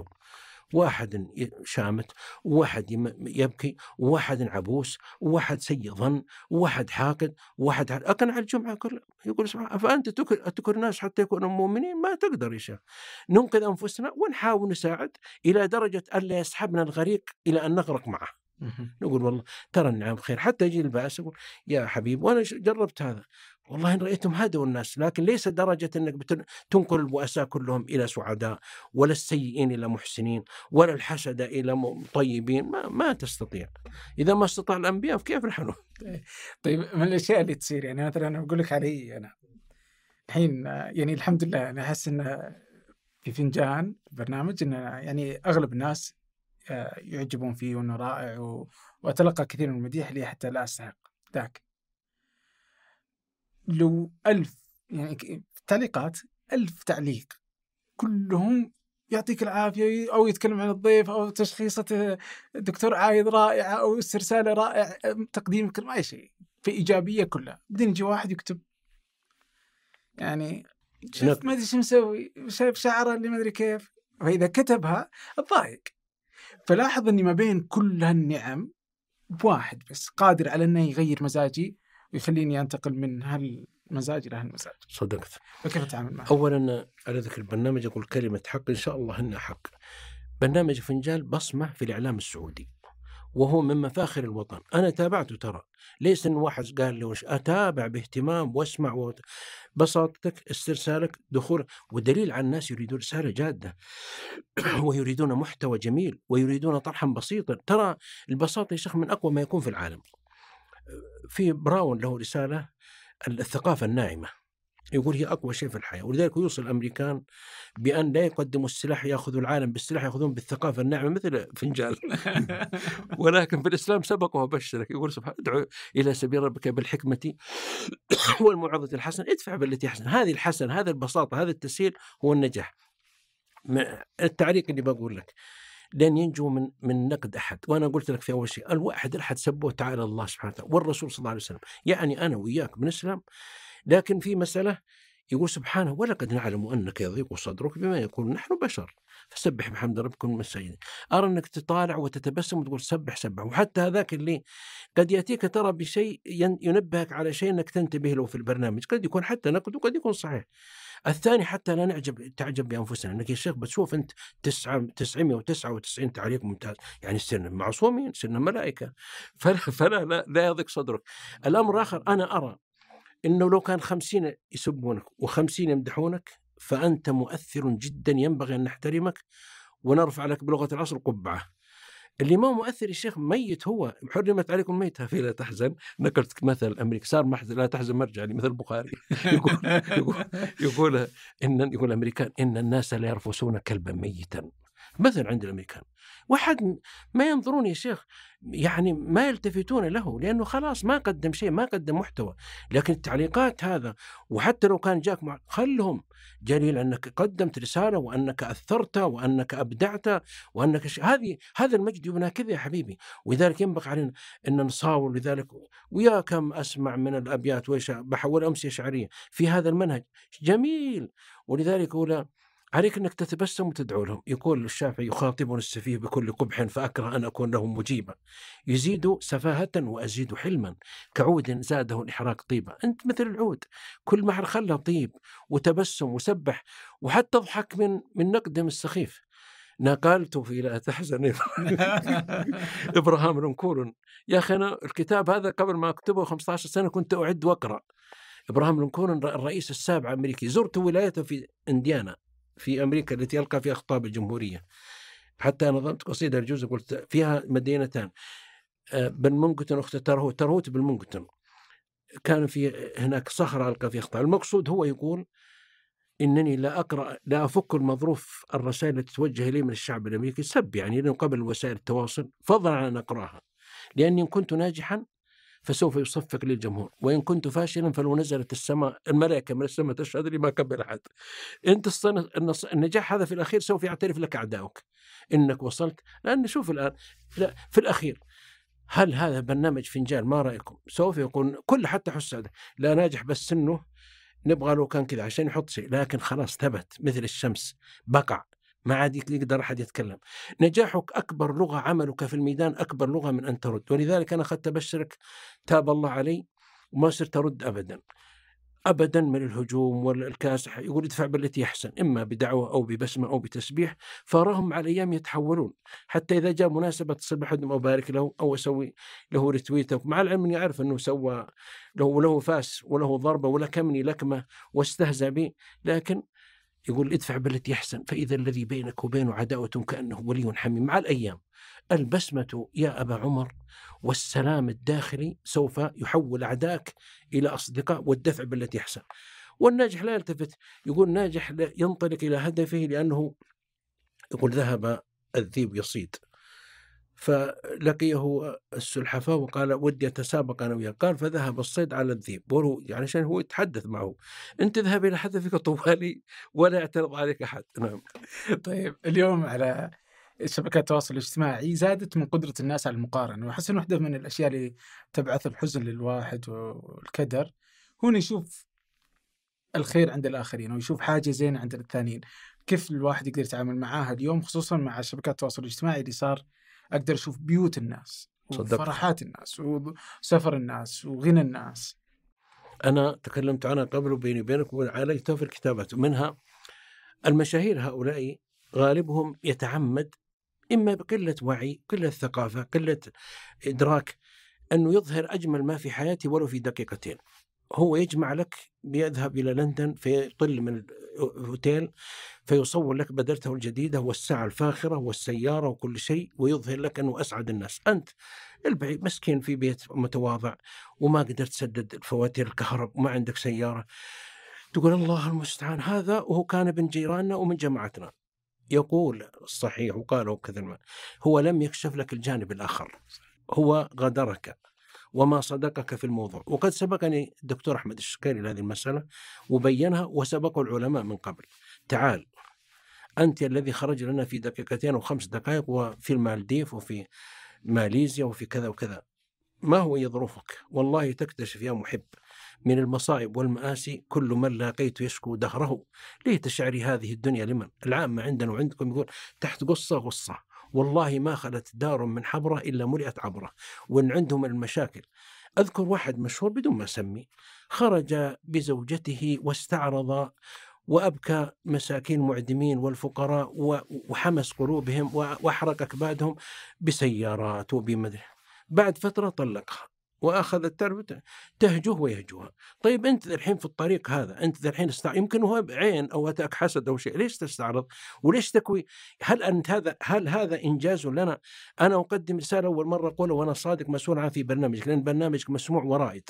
واحد شامت، وواحد يبكي، وواحد عبوس، وواحد سيء ظن، وواحد حاقد، وواحد أقنع الجمعة كلها. يقول سبحانه، فأنت تذكر الناس حتى يكونوا مؤمنين؟ ما تقدر يا شيخ. ننقذ أنفسنا ونحاول نساعد إلى درجة ألا يسحبنا الغريق إلى أن نغرق معه. نقول والله ترى النعم خير، حتى يجي الباس يقول يا حبيب، وأنا جربت هذا والله إن رأيتم هدوا الناس، لكن ليس درجة أنك تنقل البؤساء كلهم إلى سعداء، ولا السيئين إلى محسنين، ولا الحسد إلى طيبين، ما, ما تستطيع. إذا ما استطاع الأنبياء كيف نحن؟
طيب من الأشياء اللي تصير، يعني مثلا أنا أقول لك علي أنا الحين، يعني الحمد لله أنا أحس إن في فنجان برنامج إن يعني أغلب الناس يعجبون فيه وإنه رائع، وأتلقى كثير من المديح لي حتى لا أستحق ذاك. لو ألف يعني في التعليقات ألف تعليق كلهم يعطيك العافية أو يتكلم عن الضيف أو تشخيصة الدكتور عايد رائعة أو استرساله رائع تقديمك ما أي شيء في إيجابية كلها، بعدين يجي واحد يكتب يعني شوف ما أدري شو مسوي شايف شعره اللي ما أدري كيف، فإذا كتبها الضايق. فلاحظ أني ما بين كل هالنعم بواحد بس قادر على أنه يغير مزاجي ويخليني أنتقل من هالمزاج إلى هالمزاج.
صدقت.
فكيف أتعامل معه؟
أولا على ذكر البرنامج أقول كلمة حق إن شاء الله إنها حق. برنامج فنجان بصمة في الإعلام السعودي وهو من مفاخر الوطن. أنا تابعته ترى، ليس إن واحد قال لي وش، أتابع باهتمام واسمع وت... بساطتك استرسالك دخول، ودليل على الناس يريدون رسالة جادة ويريدون محتوى جميل ويريدون طرحا بسيطا. ترى البساطة يا شيخ من أقوى ما يكون في العالم. في براون له رسالة الثقافة الناعمة، يقول هي أقوى شيء في الحياة، ولذلك يوصل الأمريكان بأن لا يقدموا السلاح يأخذوا العالم بالسلاح، يأخذون بالثقافة الناعمة مثل فنجان ولكن في الإسلام سبق وبشرك، يقول سبحانه ادعو إلى سبيل ربك بالحكمة والموعظة الحسنة ادفع بالتي أحسن. هذه الحسن، هذا البساطة، هذا التسهيل هو النجاح. التعليق اللي بقول لك لن ينجو من من نقد أحد. وأنا قلت لك في أول شيء الواحد الأحد سبه تعالى الله سبحانه وتعالى والرسول صلى الله عليه وسلم، يعني أنا وياك بنسلم، لكن في مسألة يقول سبحانه ولقد نعلم أنك يضيق صدرك بما يقول نحن بشر فسبح بحمد ربكم من السجدين. أرى أنك تطالع وتتبسم وتقول سبح سبح، وحتى هذاك اللي قد يأتيك ترى بشيء ينبهك على شيء أنك تنتبه له في البرنامج، قد يكون حتى نقد وقد يكون صحيح. الثاني حتى لا نعجب تعجب بأنفسنا أنك يا شيخ بتشوف أنت تسعة تسعمائة وتسعة وتسعين تعليق ممتاز، يعني سرنا معصومين سرنا ملائكة، فلا, فلا لا, لا يضيق صدرك. الأمر الآخر أنا أرى إنه لو كان خمسين يسبونك وخمسين يمدحونك فأنت مؤثر جدا، ينبغي أن نحترمك ونرفع لك بلغة العصر قبعة. اللي ما مؤثر الشيخ ميت، هو حرمت عليكم ميتها في لا تحزن، نكرت مثل أمريكا صار محزن لا تحزن مرجع لي مثل البخاري يقول, يقول, يقول إن يقول الأمريكان إن الناس لا يرفسون كلبا ميتا، مثل عند الأمريكان واحد ما ينظرون يا شيخ، يعني ما يلتفتون له لأنه خلاص ما قدم شيء، ما قدم محتوى. لكن التعليقات هذا وحتى لو كان جاك مع خلهم دليل أنك قدمت رسالة وأنك أثرت وأنك أبدعت وأنك ش... هذه هذا المجد يبنى كذا يا حبيبي. ولذلك ينبغي علينا أن نصاور. لذلك ويا كم أسمع من الأبيات ويش بحول أمسية شعرية في هذا المنهج جميل. ولذلك أقول عليك أنك تتبسم وتدعو لهم. يقول الشافعي يخاطبون السفيه بكل قبح فأكره أن أكون لهم مجيبا، يزيد سفاهة وأزيد حلما، كعود زاده الإحراق طيبا. أنت مثل العود، كل ما خلى طيب وتبسم وسبح وحتى اضحك من من نقدم السخيف. نقلت في لا تحزن إبراهام لنكولن. يا أخي أنا الكتاب هذا قبل ما أكتبه خمسة عشر سنة كنت أعد وأقرأ. إبراهام لنكولن الرئيس السابع الأمريكي، زرت ولايته في إنديانا في أمريكا التي يلقى فيها خطاب الجمهورية، حتى نظمت قصيدة الجزء قلت فيها مدينتان بالمنقطن أخت ترهوت ترهوت بالمنقطن، كان في هناك صخرة ألقى فيها خطاب. المقصود هو يقول إنني لا أقرأ لا أفك المظروف الرسائل التي توجه لي من الشعب الأمريكي سب، يعني لأنه قبل وسائل التواصل، فضلا عن أن أقرأها، لأني إن كنت ناجحا فسوف يصفق للجمهور، وإن كنت فاشلا فلو نزلت السماء الملائكة من السماء تشهد لي ما قبل أحد. أنت النجاح هذا في الأخير سوف يعترف لك أعداؤك إنك وصلت. لأن شوف الآن في الأخير هل هذا برنامج فنجان ما رأيكم سوف يكون كل حتى حسادة لا ناجح بس إنه نبغى له كان كذا عشان يحط شيء، لكن خلاص ثبت مثل الشمس بقع ما عاد يقدر أحد يتكلم. نجاحك أكبر لغة، عملك في الميدان أكبر لغة من أن ترد. ولذلك أنا أخذت أبشرك تاب الله علي وما صرت أرد أبدا أبدا من الهجوم والكاسح. يقول ادفع بالتي يحسن، إما بدعوة أو ببسمة أو بتسبيح، فراهم على الأيام يتحولون. حتى إذا جاء مناسبة تصل بحدهم أبارك له أو أسوي له رتويته، مع العلم أني أعرف أنه سوى له له فاس وله ضربة ولكمني لكمة واستهزأ بي، لكن يقول ادفع بالتي يحسن فإذا الذي بينك وبينه عداوة كأنه ولي حميم. مع الأيام البسمة يا أبا عمر والسلام الداخلي سوف يحول أعداءك إلى أصدقاء، والدفع بالتي يحسن. والناجح لا يلتفت، يقول ناجح ينطلق إلى هدفه، لأنه يقول ذهب الذيب يصيد فلقيه السلحفاة وقال ودي أتسابق أنا وياه. قال فذهب الصيد على الذيب، وهو يعني عشان هو يتحدث معه، أنت ذهب إلى حدثك طوالي ولا يعترض عليك أحد. نعم.
طيب اليوم على شبكات التواصل الاجتماعي زادت من قدرة الناس على المقارنة، وأحس إن واحدة من الأشياء اللي تبعث الحزن للواحد والكدر هو إنه يشوف الخير عند الآخرين ويشوف حاجة زينة عند الثانيين. كيف الواحد يقدر يتعامل معاها اليوم، خصوصا مع شبكات التواصل الاجتماعي اللي صار أقدر أشوف بيوت الناس وفرحات الناس وسفر الناس وغنى الناس.
أنا تكلمت عنها قبل وبيني وبينك وعالجتها في الكتابات. منها المشاهير هؤلاء غالبهم يتعمد إما بقلة وعي، قلة ثقافة، قلة إدراك، أنه يظهر أجمل ما في حياته ولو في دقيقتين. هو يجمع لك بيذهب إلى لندن فيطل من الهوتيل فيصور لك بدلته الجديدة والساعة الفاخرة والسيارة وكل شيء، ويظهر لك أنه أسعد الناس. أنت البعيد مسكين في بيت متواضع وما قدرت تسدد الفواتير الكهرب وما عندك سيارة، تقول الله المستعان. هذا وهو كان ابن جيراننا ومن جماعتنا. يقول الصحيح وقاله كذا ما هو لم يكشف لك الجانب الآخر، هو غدرك وما صدقك في الموضوع. وقد سبقني الدكتور أحمد الشكاري لهذه المسألة وبينها، وسبقوا العلماء من قبل. تعال أنت الذي خرج لنا في دقيقتين وخمس دقائق وفي المالديف وفي ماليزيا وفي كذا وكذا، ما هو ظروفك؟ والله تكتشف يا محب من المصائب والمآسي كل من لاقيت يشكو دهره، ليت شعري هذه الدنيا لمن. العامة عندنا وعندكم يقول تحت قصة غصة، والله ما خلت دار من حبرة إلا ملئت عبرة، وإن عندهم المشاكل. أذكر واحد مشهور بدون ما أسمي، خرج بزوجته واستعرض وأبكى مساكين معدمين والفقراء وحمس قلوبهم وأحرق أكبادهم بسيارات وبمدري. بعد فترة طلقها وأخذت تربته تهجه ويهجوها. طيب أنت الحين في الطريق هذا، أنت الحين استع... يمكن هو عين أو أتاك حسد أو شيء، ليش تستعرض وليش تكوي؟ هل أنت هذا هل هذا إنجاز لنا؟ أنا أقدم رسالة أول مرة أقوله وأنا صادق مسؤول عنها في برنامجك، لأن برنامجك مسموع ورائد.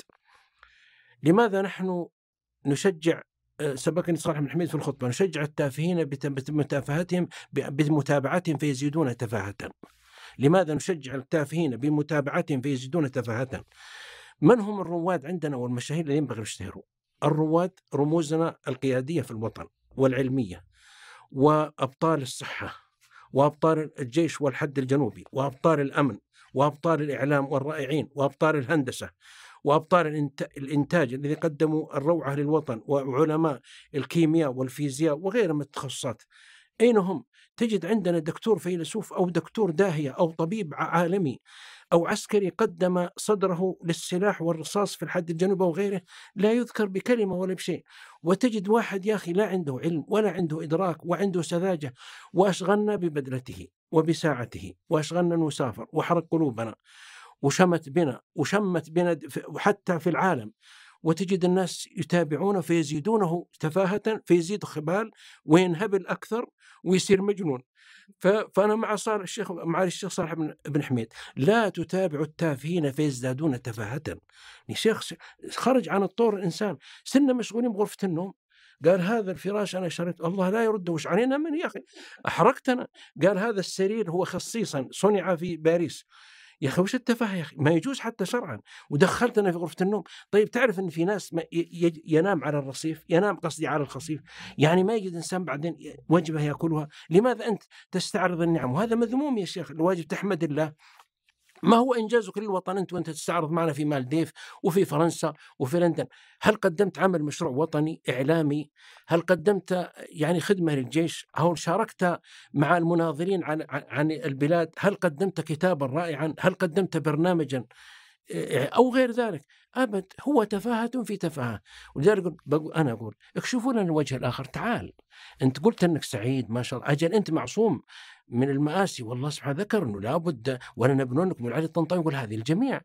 لماذا نحن نشجع؟ سبقني صالح بن حميد في الخطبة، نشجع التافهين بمتافهتهم بمتابعتهم فيزيدون تفاهة. لماذا نشجع التافهين بمتابعتهم فيزيدون تفاهة؟ من هم الرواد عندنا والمشاهير اللي ينبغي يشتهروا؟ الرواد رموزنا القيادية في الوطن والعلمية وأبطال الصحة وأبطال الجيش والحد الجنوبي وأبطال الأمن وأبطال الإعلام والرائعين وأبطال الهندسة وأبطال الإنتاج الذي قدموا الروعة للوطن وعلماء الكيمياء والفيزياء وغيرها من التخصصات. أين هم؟ تجد عندنا دكتور فيلسوف أو دكتور داهية أو طبيب عالمي أو عسكري قدم صدره للسلاح والرصاص في الحد الجنوبي وغيره، لا يذكر بكلمة ولا بشيء. وتجد واحد يا أخي لا عنده علم ولا عنده إدراك وعنده سذاجة، وأشغلنا ببدلته وبساعته وأشغلنا نسافر وحرق قلوبنا وشمت بنا وشمت بنا حتى في العالم. وتجد الناس يتابعونه فيزيدونه تفاهة، فيزيد خبال وينهبل أكثر ويصير مجنون. فأنا مع صار الشيخ مع الشيخ صالح بن حميد، لا تتابع التافهين فيزدادون تفاهة. الشيخ خرج عن الطور الإنسان، سنة مشغولين بغرفة النوم، قال هذا الفراش أنا شريت، الله لا يرده، وش علينا من يا أخي أحرقتنا. قال هذا السرير هو خصيصا صنع في باريس. يا أخي وش التفاهة يا أخي؟ ما يجوز حتى شرعا، ودخلتنا في غرفة النوم. طيب تعرف أن في ناس ينام على الرصيف، ينام قصدي على الخصيف، يعني ما يجد إنسان بعدين وجبة يأكلها. لماذا أنت تستعرض النعم؟ وهذا مذموم يا شيخ. الواجب تحمد الله. ما هو إنجازك للوطن أنت وأنت تستعرض معنا في مالديف وفي فرنسا وفي لندن؟ هل قدمت عمل مشروع وطني إعلامي؟ هل قدمت يعني خدمة للجيش؟ أو شاركت مع المناظرين عن عن البلاد؟ هل قدمت كتابا رائعا؟ هل قدمت برنامجا أو غير ذلك؟ أبد، هو تفاهة في تفاهة. ولذلك أنا أقول اكشفوا لنا الوجه الآخر. تعال أنت قلت أنك سعيد ما شاء الله، أجل أنت معصوم من المآسي، والله سبحانه ذكر أنه لابد ولنبلونكم بالعلي الطنطاوي يقول هذه الجميع،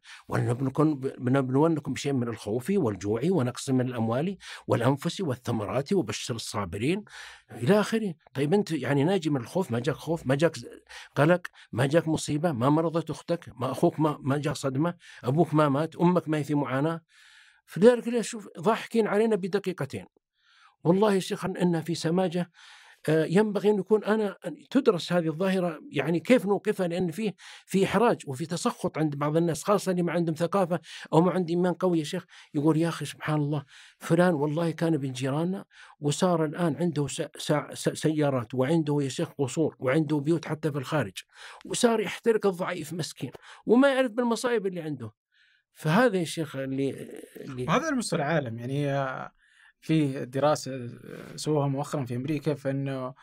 ولنبلونكم بشيء من الخوف والجوع ونقص من الأموال والأنفس والثمرات وبشر الصابرين إلى آخره. طيب أنت يعني ناجي من الخوف؟ ما جاك خوف؟ ما جاك قلق؟ ما جاك مصيبة؟ ما مرضت أختك؟ ما أخوك ما ما جاء صدمة؟ أبوك ما مات؟ أمك ما هي في معاناة؟ فلذلك لا شوف ضاحكين علينا بدقيقتين. والله يا شيخ إننا في سماجة ينبغي أن يكون أنا تدرس هذه الظاهرة، يعني كيف نوقفها، لأن فيه في إحراج وفي تسخط عند بعض الناس، خاصة اللي ما عندهم ثقافة أو ما عندهم إيمان قوي يا شيخ. يقول يا أخي سبحان الله فلان والله كان ابن جيراننا وصار الآن عنده سيارات وعنده يا شيخ قصور وعنده بيوت حتى في الخارج، وصار يحترق الضعيف مسكين وما يعرف بالمصائب اللي عنده. فهذا يا شيخ اللي, اللي
وهذا المستوى العالم. يعني في دراسة سووها مؤخرا في أمريكا، فإنه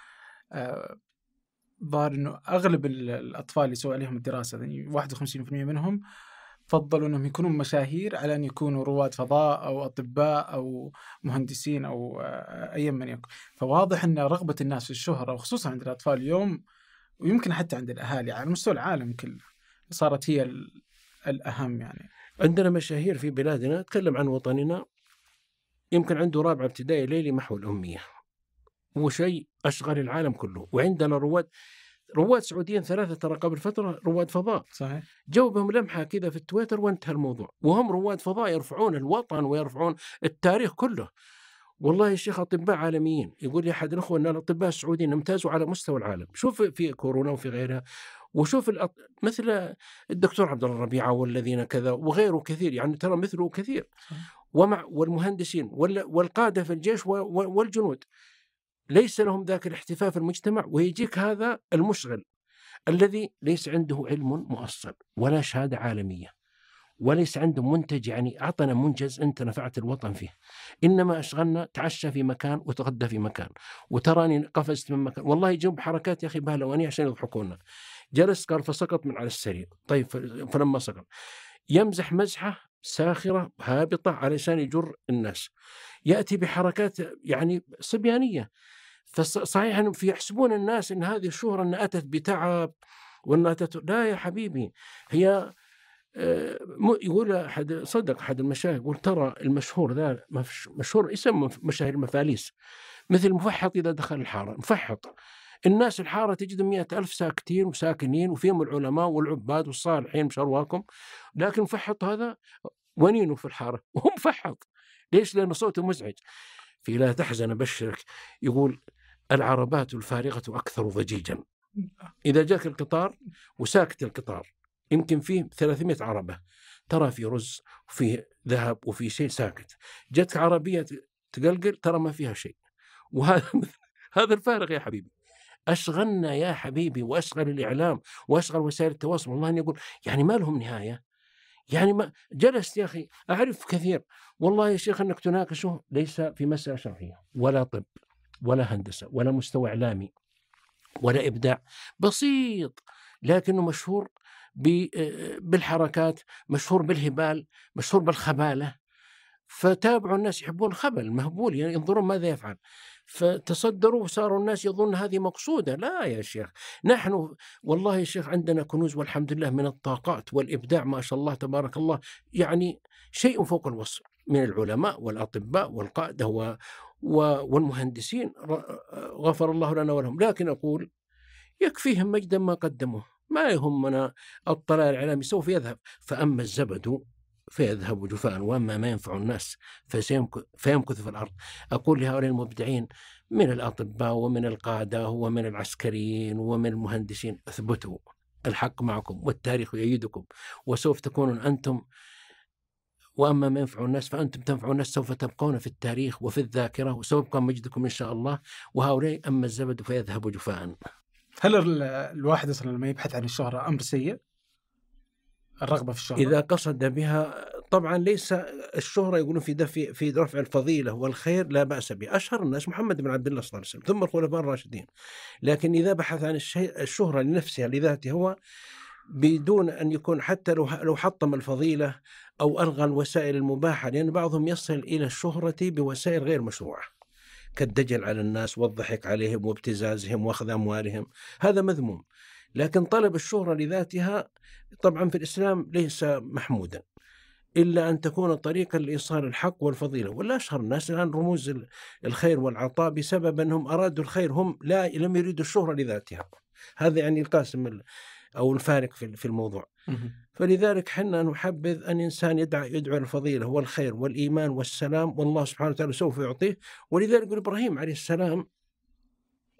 ظهر إنه أغلب الأطفال اللي سووا عليهم الدراسة يعني واحد وخمسين بالمئة منهم فضلوا أنهم يكونوا مشاهير على أن يكونوا رواد فضاء أو أطباء أو مهندسين أو أي من يكون. فواضح أن رغبة الناس في الشهرة وخصوصا عند الأطفال اليوم، ويمكن حتى عند الأهالي على مستوى العالم كله، صارت هي الأهم. يعني
عندنا مشاهير في بلادنا، أتكلم عن وطننا، يمكن عنده رابعة ابتدائي ليلي محو الأمية، وشيء أشغل العالم كله. وعندنا رواد رواد سعوديين ثلاثة ترى قبل فترة رواد فضاء،
صحيح،
جاوبهم لمحة كذا في التويتر وانتهى الموضوع، وهم رواد فضاء يرفعون الوطن ويرفعون التاريخ كله. والله يا شيخ أطباء عالميين. يقول لي أحد الأخوة أن الأطباء السعوديين امتازوا على مستوى العالم. شوف في كورونا وفي غيرها، وشوف الأط... مثل الدكتور عبد الله الربيعة والذين كذا وغيره كثير، يعني ترى مثله كثير. ومع والمهندسين وال... والقادة في الجيش و... والجنود ليس لهم ذاك الاحتفاء في المجتمع، ويجيك هذا المشغل الذي ليس عنده علم مؤصل ولا شهادة عالمية وليس عنده منتج، يعني أعطنا منجز أنت نفعت الوطن فيه، إنما أشغلنا تعشى في مكان وتغدى في مكان وتراني قفزت من مكان. والله يجيب حركات يا أخي بهلوانية عشان يضحكونا. جلس قال فسقط من على السرير. طيب فلما سقط يمزح مزحة ساخرة هابطة علشان يجر الناس، يأتي بحركات يعني صبيانية. فصحيح أنهم يحسبون الناس أن هذه الشهرة أن أتت بتعب وأن أتت، لا يا حبيبي، هي يقول أحد صدق أحد المشايخ يقول ترى المشهور ذا مشهور اسم مشاهير المفاليس، مثل مفحط إذا دخل الحارة. مفحط الناس الحارة تجد مئة ألف ساكتين وساكنين وفيهم العلماء والعباد والصالحين مشرواكم، لكن مفحط هذا ونينه في الحارة وهو مفحط. ليش؟ لأنه صوته مزعج. في لا تحزن بشرك يقول العربات الفارغة أكثر ضجيجا. إذا جاك القطار وساكت القطار يمكن فيه ثلاثمائة عربة، ترى في رز وفي ذهب وفي شيء ساكت. جاتك عربية تقلقل ترى ما فيها شيء. وهذا هذا الفارغ يا حبيبي. أشغلنا يا حبيبي وأشغل الإعلام وأشغل وسائل التواصل. والله يقول يعني ما لهم نهاية. يعني ما جلست يا أخي أعرف كثير والله يا شيخ أنك تناقشه ليس في مسألة شرعية ولا طب ولا هندسة ولا مستوى إعلامي ولا إبداع، بسيط لكنه مشهور بالحركات، مشهور بالهبال، مشهور بالخبالة. فتابعوا الناس يحبون الخبل مهبول، يعني ينظرون ماذا يفعل، فتصدروا وصاروا الناس يظن هذه مقصودة. لا يا شيخ، نحن والله يا شيخ عندنا كنوز والحمد لله من الطاقات والإبداع ما شاء الله تبارك الله، يعني شيء فوق الوصف من العلماء والأطباء والقادة و... و... والمهندسين غفر الله لنا ولهم. لكن أقول يكفيهم مجدا ما قدموه، ما يهمنا الطلال الإعلامي سوف يذهب. فأما الزبد فيذهب جفاء وأما ما ينفع الناس فيمكث في الأرض. أقول لهؤلاء المبدعين من الأطباء ومن القادة ومن العسكريين ومن المهندسين اثبتوا، الحق معكم والتاريخ يؤيدكم وسوف تكونون أنتم. وأما ما ينفع الناس فأنتم تنفعون الناس، سوف تبقون في التاريخ وفي الذاكرة وسوف يبقى مجدكم إن شاء الله. وهؤلاء أما الزبد فيذهب جفاء.
هل الواحد أصلا لما يبحث عن الشهرة أمر سيء؟ الرغبة في الشهرة
إذا قصد بها طبعا ليس الشهرة يقولون في دفع في رفع الفضيلة والخير لا بأس به. أشهر الناس محمد بن عبد الله صلى الله عليه وسلم ثم الخلفاء الراشدين. لكن إذا بحث عن الشيء الشهرة لنفسها لذاته هو بدون أن يكون حتى لو لو حطم الفضيلة أو ألغى الوسائل المباحة، لأن بعضهم يصل إلى الشهرة بوسائل غير مشروعة كالدجل على الناس والضحك عليهم وابتزازهم وأخذ أموالهم، هذا مذموم. لكن طلب الشهرة لذاتها طبعا في الإسلام ليس محمودا إلا أن تكون طريقا لإيصال الحق والفضيلة. ولا أشهر الناس الآن رموز الخير والعطاء بسبب أنهم أرادوا الخير، هم لا لم يريدوا الشهرة لذاتها. هذا يعني القاسم أو الفارق في الموضوع. فلذلك حنا نحبذ أن إنسان يدعو يدعو الفضيلة والخير والإيمان والسلام، والله سبحانه وتعالى سوف يعطيه. ولذلك يقول إبراهيم عليه السلام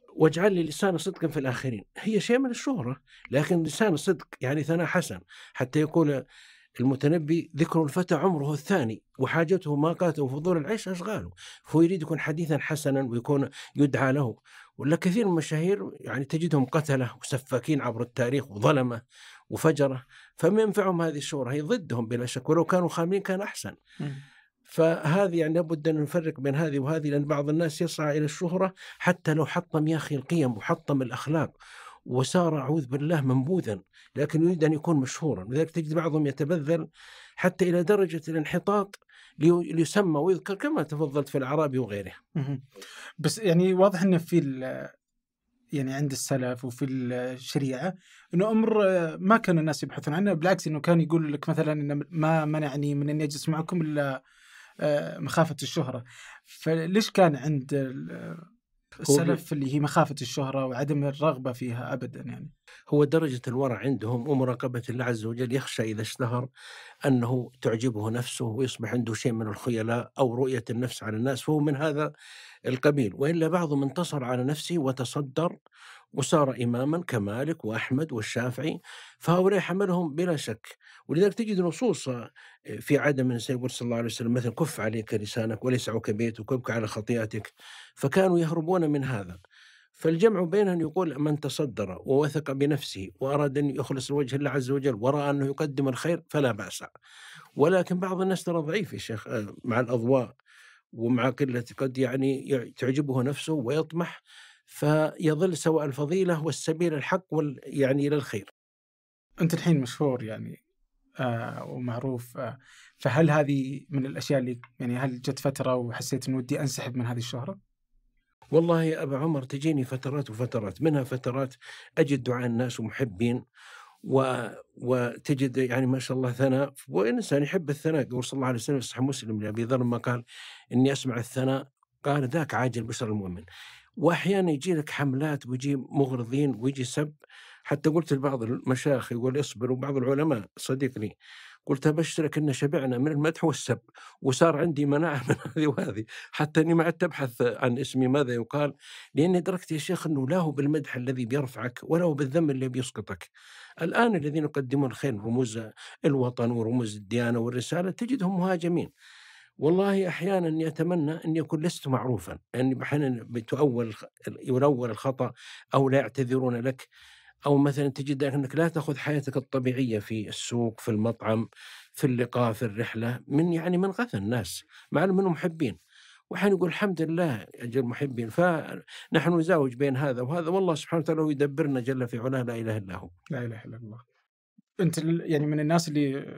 واجعل لي لسان صدق في الآخرين، هي شيء من الشهرة، لكن لسان صدق يعني ثناء حسن، حتى يقول المتنبي ذكر الفتى عمره الثاني وحاجته ما قاته وفضول العيش أشغاله، فهو يريد يكون حديثا حسنا ويكون يدعى له. ولا كثير من المشاهير يعني تجدهم قتلة وسفاكين عبر التاريخ وظلمة وفجرة، فما ينفعهم هذه الشهرة، هي ضدهم بلا شك، ولو كانوا خامين كان أحسن. م. فهذه يعني لابد أن نفرق بين هذه وهذه، لأن بعض الناس يسعى إلى الشهرة حتى لو حطم يا أخي القيم وحطم الأخلاق وصار أعوذ بالله منبوذا، لكن يريد أن يكون مشهورا. لذلك تجد بعضهم يتبذل حتى إلى درجة الانحطاط ليسمى ويذكر كما تفضلت في الأعرابي وغيره.
بس يعني واضح أنه في يعني عند السلف وفي الشريعة أنه أمر ما كان الناس يبحثون عنه، بالعكس أنه كان يقول لك مثلا إن ما منعني من أن يجلس معكم إلا مخافة الشهرة. فليش كان عند السلف اللي هي مخافة الشهرة وعدم الرغبة فيها أبدا؟ يعني
هو درجة الورع عندهم ومراقبة الله عز وجل، يخشى إذا اشتهر أنه تعجبه نفسه ويصبح عنده شيء من الخيلاء أو رؤية النفس على الناس، فهو من هذا القبيل. وإلا بعضهم انتصر على نفسه وتصدر وصار إماما كمالك وأحمد والشافعي، فهؤلاء حملهم بلا شك. ولذلك تجد نصوص في عدم سيقول صلى الله عليه وسلم مثلا كف عليك لسانك وليسعك بيتك وابكى على خطيئتك، فكانوا يهربون من هذا. فالجمع بينهم يقول من تصدر ووثق بنفسه وأراد أن يخلص لوجه الله عز وجل ورأى أنه يقدم الخير فلا بأس. ولكن بعض الناس ترى ضعيف يا شيخ مع الأضواء ومع قلة قد يعني تعجبه نفسه ويطمح، فيظل سواء الفضيلة والسبيل الحق وال يعني إلى الخير.
أنت الحين مشهور يعني آه ومعروف، آه فهل هذه من الأشياء اللي يعني هل جت فترة وحسيت إنه ودي أنسحب من هذه الشهرة؟
والله يا أبا عمر تجيني فترات وفترات، منها فترات أجد دعاء الناس ومحبين و... وتجد يعني ما شاء الله ثناء، وإنسان يحب الثناء. يقول صلى الله عليه وسلم صحيح مسلم لأبي ذر ما قال إني أسمع الثناء قال ذاك عاجل بشر المؤمن. وأحيانا يجي لك حملات ويجي مغرضين ويجي سب، حتى قلت لبعض المشايخ يقول اصبر، وبعض العلماء صديقني قلت أبشرك إن شبعنا من المدح والسب وصار عندي مناعة من هذه وهذه، حتى أني ما عدت أبحث عن اسمي ماذا يقال، لأني أدركت يا شيخ أنه لا هو بالمدح الذي بيرفعك ولا هو بالذم اللي بيسقطك. الآن الذين يقدمون الخير رموز الوطن ورموز الديانة والرسالة تجدهم مهاجمين. والله أحيانا يتمنى أن يكون لست معروفا، أني يعني أحيانا بتؤول يرول الخطأ أو لا يعتذرون لك، أو مثلا تجد أنك لا تأخذ حياتك الطبيعية في السوق في المطعم في اللقاء في الرحلة من يعني من غث الناس مع أنهم محبين، وحين يقول الحمد لله أجل محبين. فنحن نزاوج بين هذا وهذا، والله سبحانه وتعالى يدبرنا جل في علاه، لا إله إلا هو.
لا إله إلا الله. أنت يعني من الناس اللي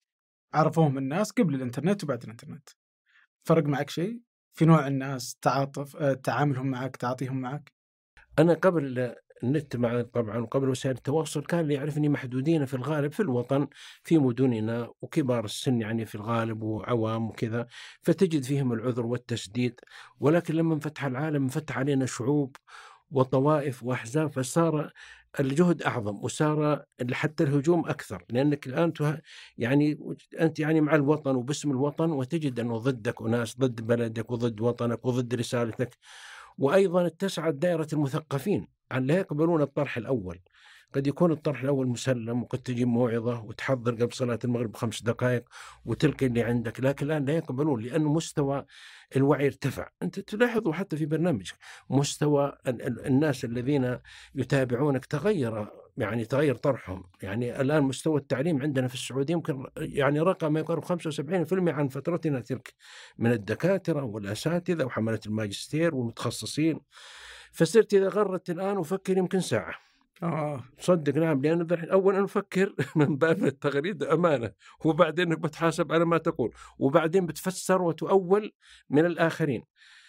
عرفوهم الناس قبل الإنترنت وبعد الإنترنت، فرق معك شيء في نوع الناس تعاطف تعاملهم معك تعاطيهم معك؟
أنا قبل النت مع طبعا وقبل وسائل التواصل كان اللي يعرفني محدودين في الغالب في الوطن في مدننا وكبار السن يعني في الغالب وعوام وكذا، فتجد فيهم العذر والتسديد. ولكن لما انفتح العالم انفتح علينا شعوب وطوائف وأحزاب، فصار الجهد أعظم وصار حتى الهجوم أكثر، لأنك الآن يعني أنت يعني مع الوطن وباسم الوطن وتجد أنه ضدك أناس ضد بلدك وضد وطنك وضد رسالتك. وأيضا اتسعت دائرة المثقفين عن لا يقبلون الطرح الأول. قد يكون الطرح الأول مسلم وقد تجي موعظة وتحضر قبل صلاة المغرب بخمس دقائق وتلقي اللي عندك، لكن الآن لا يقبلون لأن مستوى الوعي ارتفع. أنت تلاحظوا حتى في برنامجك مستوى الناس الذين يتابعونك تغير، يعني تغير طرحهم. يعني الآن مستوى التعليم عندنا في السعودية يمكن يعني رقم ما يقارب خمسة وسبعين بالمئة عن فترتنا تلك من الدكاترة والأساتذة وحملة الماجستير والمتخصصين. فصرت إذا غرت الآن أفكر يمكن ساعة.
آه
صدق نعم، لأنه أولا أفكر من باب التغريد أمانة، وبعدين بتحاسب على ما تقول، وبعدين بتفسر وتؤول من الآخرين.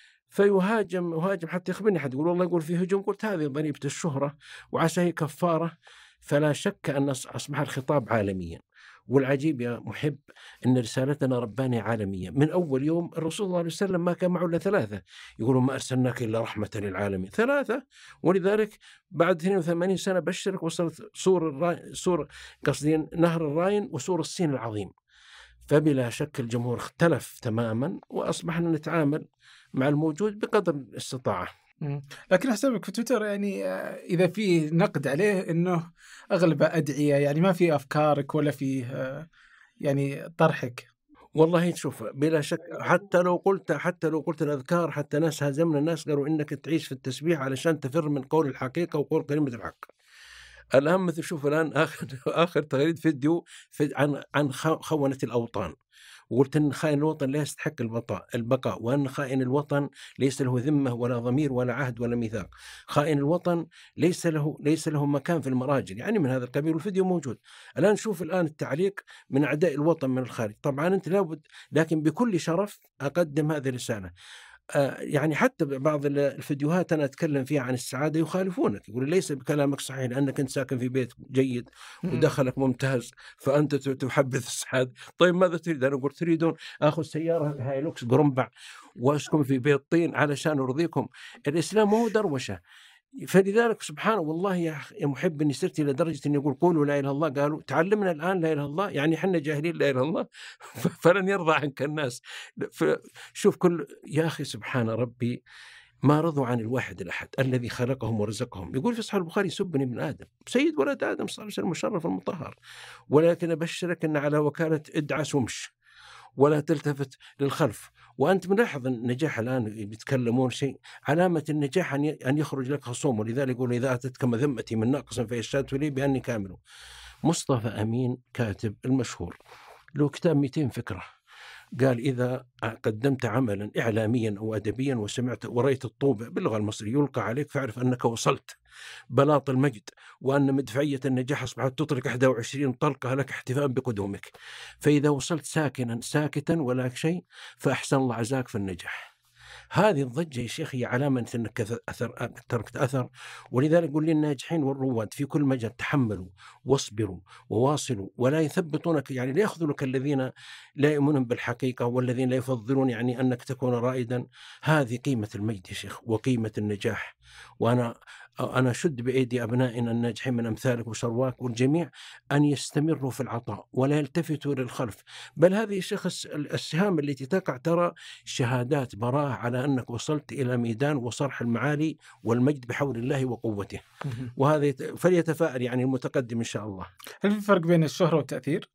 فيهاجم وهاجم حتى يخبرني حد يقول والله يقول في هجوم، قلت هذه ضريبة الشهرة وعسى هي كفارة. فلا شك أن أصبح الخطاب عالميا. والعجيب يا محب أن رسالتنا ربانية عالمية. من أول يوم الرسول صلى الله عليه وسلم ما كان معه إلا ثلاثة، يقولون ما أرسلناك إلا رحمة للعالمين، ثلاثة. ولذلك بعد اثنين وثمانين سنة بشرك وصلت سور الراين سور قصدي نهر الراين وسور الصين العظيم. فبلا شك الجمهور اختلف تماما، وأصبحنا نتعامل مع الموجود بقدر الاستطاعة.
لكن حسابك في تويتر يعني إذا في نقد عليه إنه أغلب أدعية، يعني ما في أفكارك ولا في يعني طرحك.
والله شوف بلا شك حتى لو قلت حتى لو قلت الأذكار، حتى ناس هزمنا الناس قالوا إنك تعيش في التسبيح علشان تفر من قول الحقيقة وقول كلمة الحق. الآن مثل شوف الآن آخر آخر تغريد فيديو في عن عن خونة الأوطان، وقلت أن خائن الوطن لا يستحق البقاء البقاء وأن خائن الوطن ليس له ذمة ولا ضمير ولا عهد ولا ميثاق. خائن الوطن ليس له ليس له مكان في المراجل، يعني من هذا القبيل، والفيديو موجود. الآن شوف الآن التعليق من أعداء الوطن من الخارج. طبعا أنت لابد، لكن بكل شرف أقدم هذه الرسالة. آه يعني حتى بعض الفيديوهات أنا أتكلم فيها عن السعادة يخالفونك، يقول ليس بكلامك صحيح لأنك أنت ساكن في بيت جيد ودخلك ممتاز فأنت تحبذ السعادة. طيب ماذا تريد؟ أنا قلت تريدون أخذ سيارة هايلوكس قرنبع وأسكن في بيت طين علشان أرضيكم؟ الإسلام هو دروشة. فلذلك سبحان والله يا محب اني صرت الى درجه اني يقول قولوا لا اله الا الله، قالوا تعلمنا الان لا اله الا الله، يعني احنا جاهلين لا اله الا الله فلن يرضى عنك الناس. شوف كل يا اخي سبحان ربي ما رضوا عن الواحد الاحد الذي خلقهم ورزقهم. يقول في صحيح البخاري سبني ابن ادم سيد ولد ادم صلى الله عليه وسلم المشرف المطهر، ولكن ابشرك ان على وكاله ادعس ومش ولا تلتفت للخلف. وأنت ملاحظ النجاح الآن بيتكلمون شيء علامة النجاح أن يخرج لك خصوم، ولذلك يقول إذا أتتك مذمتي من ناقص فيشهد لي بأني كامل. مصطفى أمين كاتب المشهور له كتاب مئتين فكرة، قال إذا قدمت عملا إعلاميا أو أدبيا وسمعت ورأيت الطوبة باللغة المصرية يلقى عليك فاعرف أنك وصلت بلاط المجد، وأن مدفعية النجاح أصبحت تطلق واحد وعشرين طلقة لك احتفاء بقدومك. فإذا وصلت ساكنا ساكتا ولا شيء فأحسن الله عزاك في النجاح. هذه الضجة يا شيخ هي علامة أنك أثر تركت أثر. ولذلك يقول لي الناجحين والرواد في كل مجال تحملوا واصبروا وواصلوا ولا يثبتونك، يعني لا يخذلك الذين لا يؤمنون بالحقيقة والذين لا يفضلون يعني أنك تكون رائدا. هذه قيمة المجد يا شيخ وقيمة النجاح. وأنا أنا شد بأيدي أبنائنا الناجحين من أمثالك وشرواك والجميع أن يستمروا في العطاء ولا يلتفتوا للخلف، بل هذه الشخص السهام التي تقع ترى شهادات براءة على أنك وصلت إلى ميدان وصرح المعالي والمجد بحول الله وقوته. وهذا فليتفائل يعني المتقدم إن شاء الله.
هل في فرق بين الشهرة والتأثير؟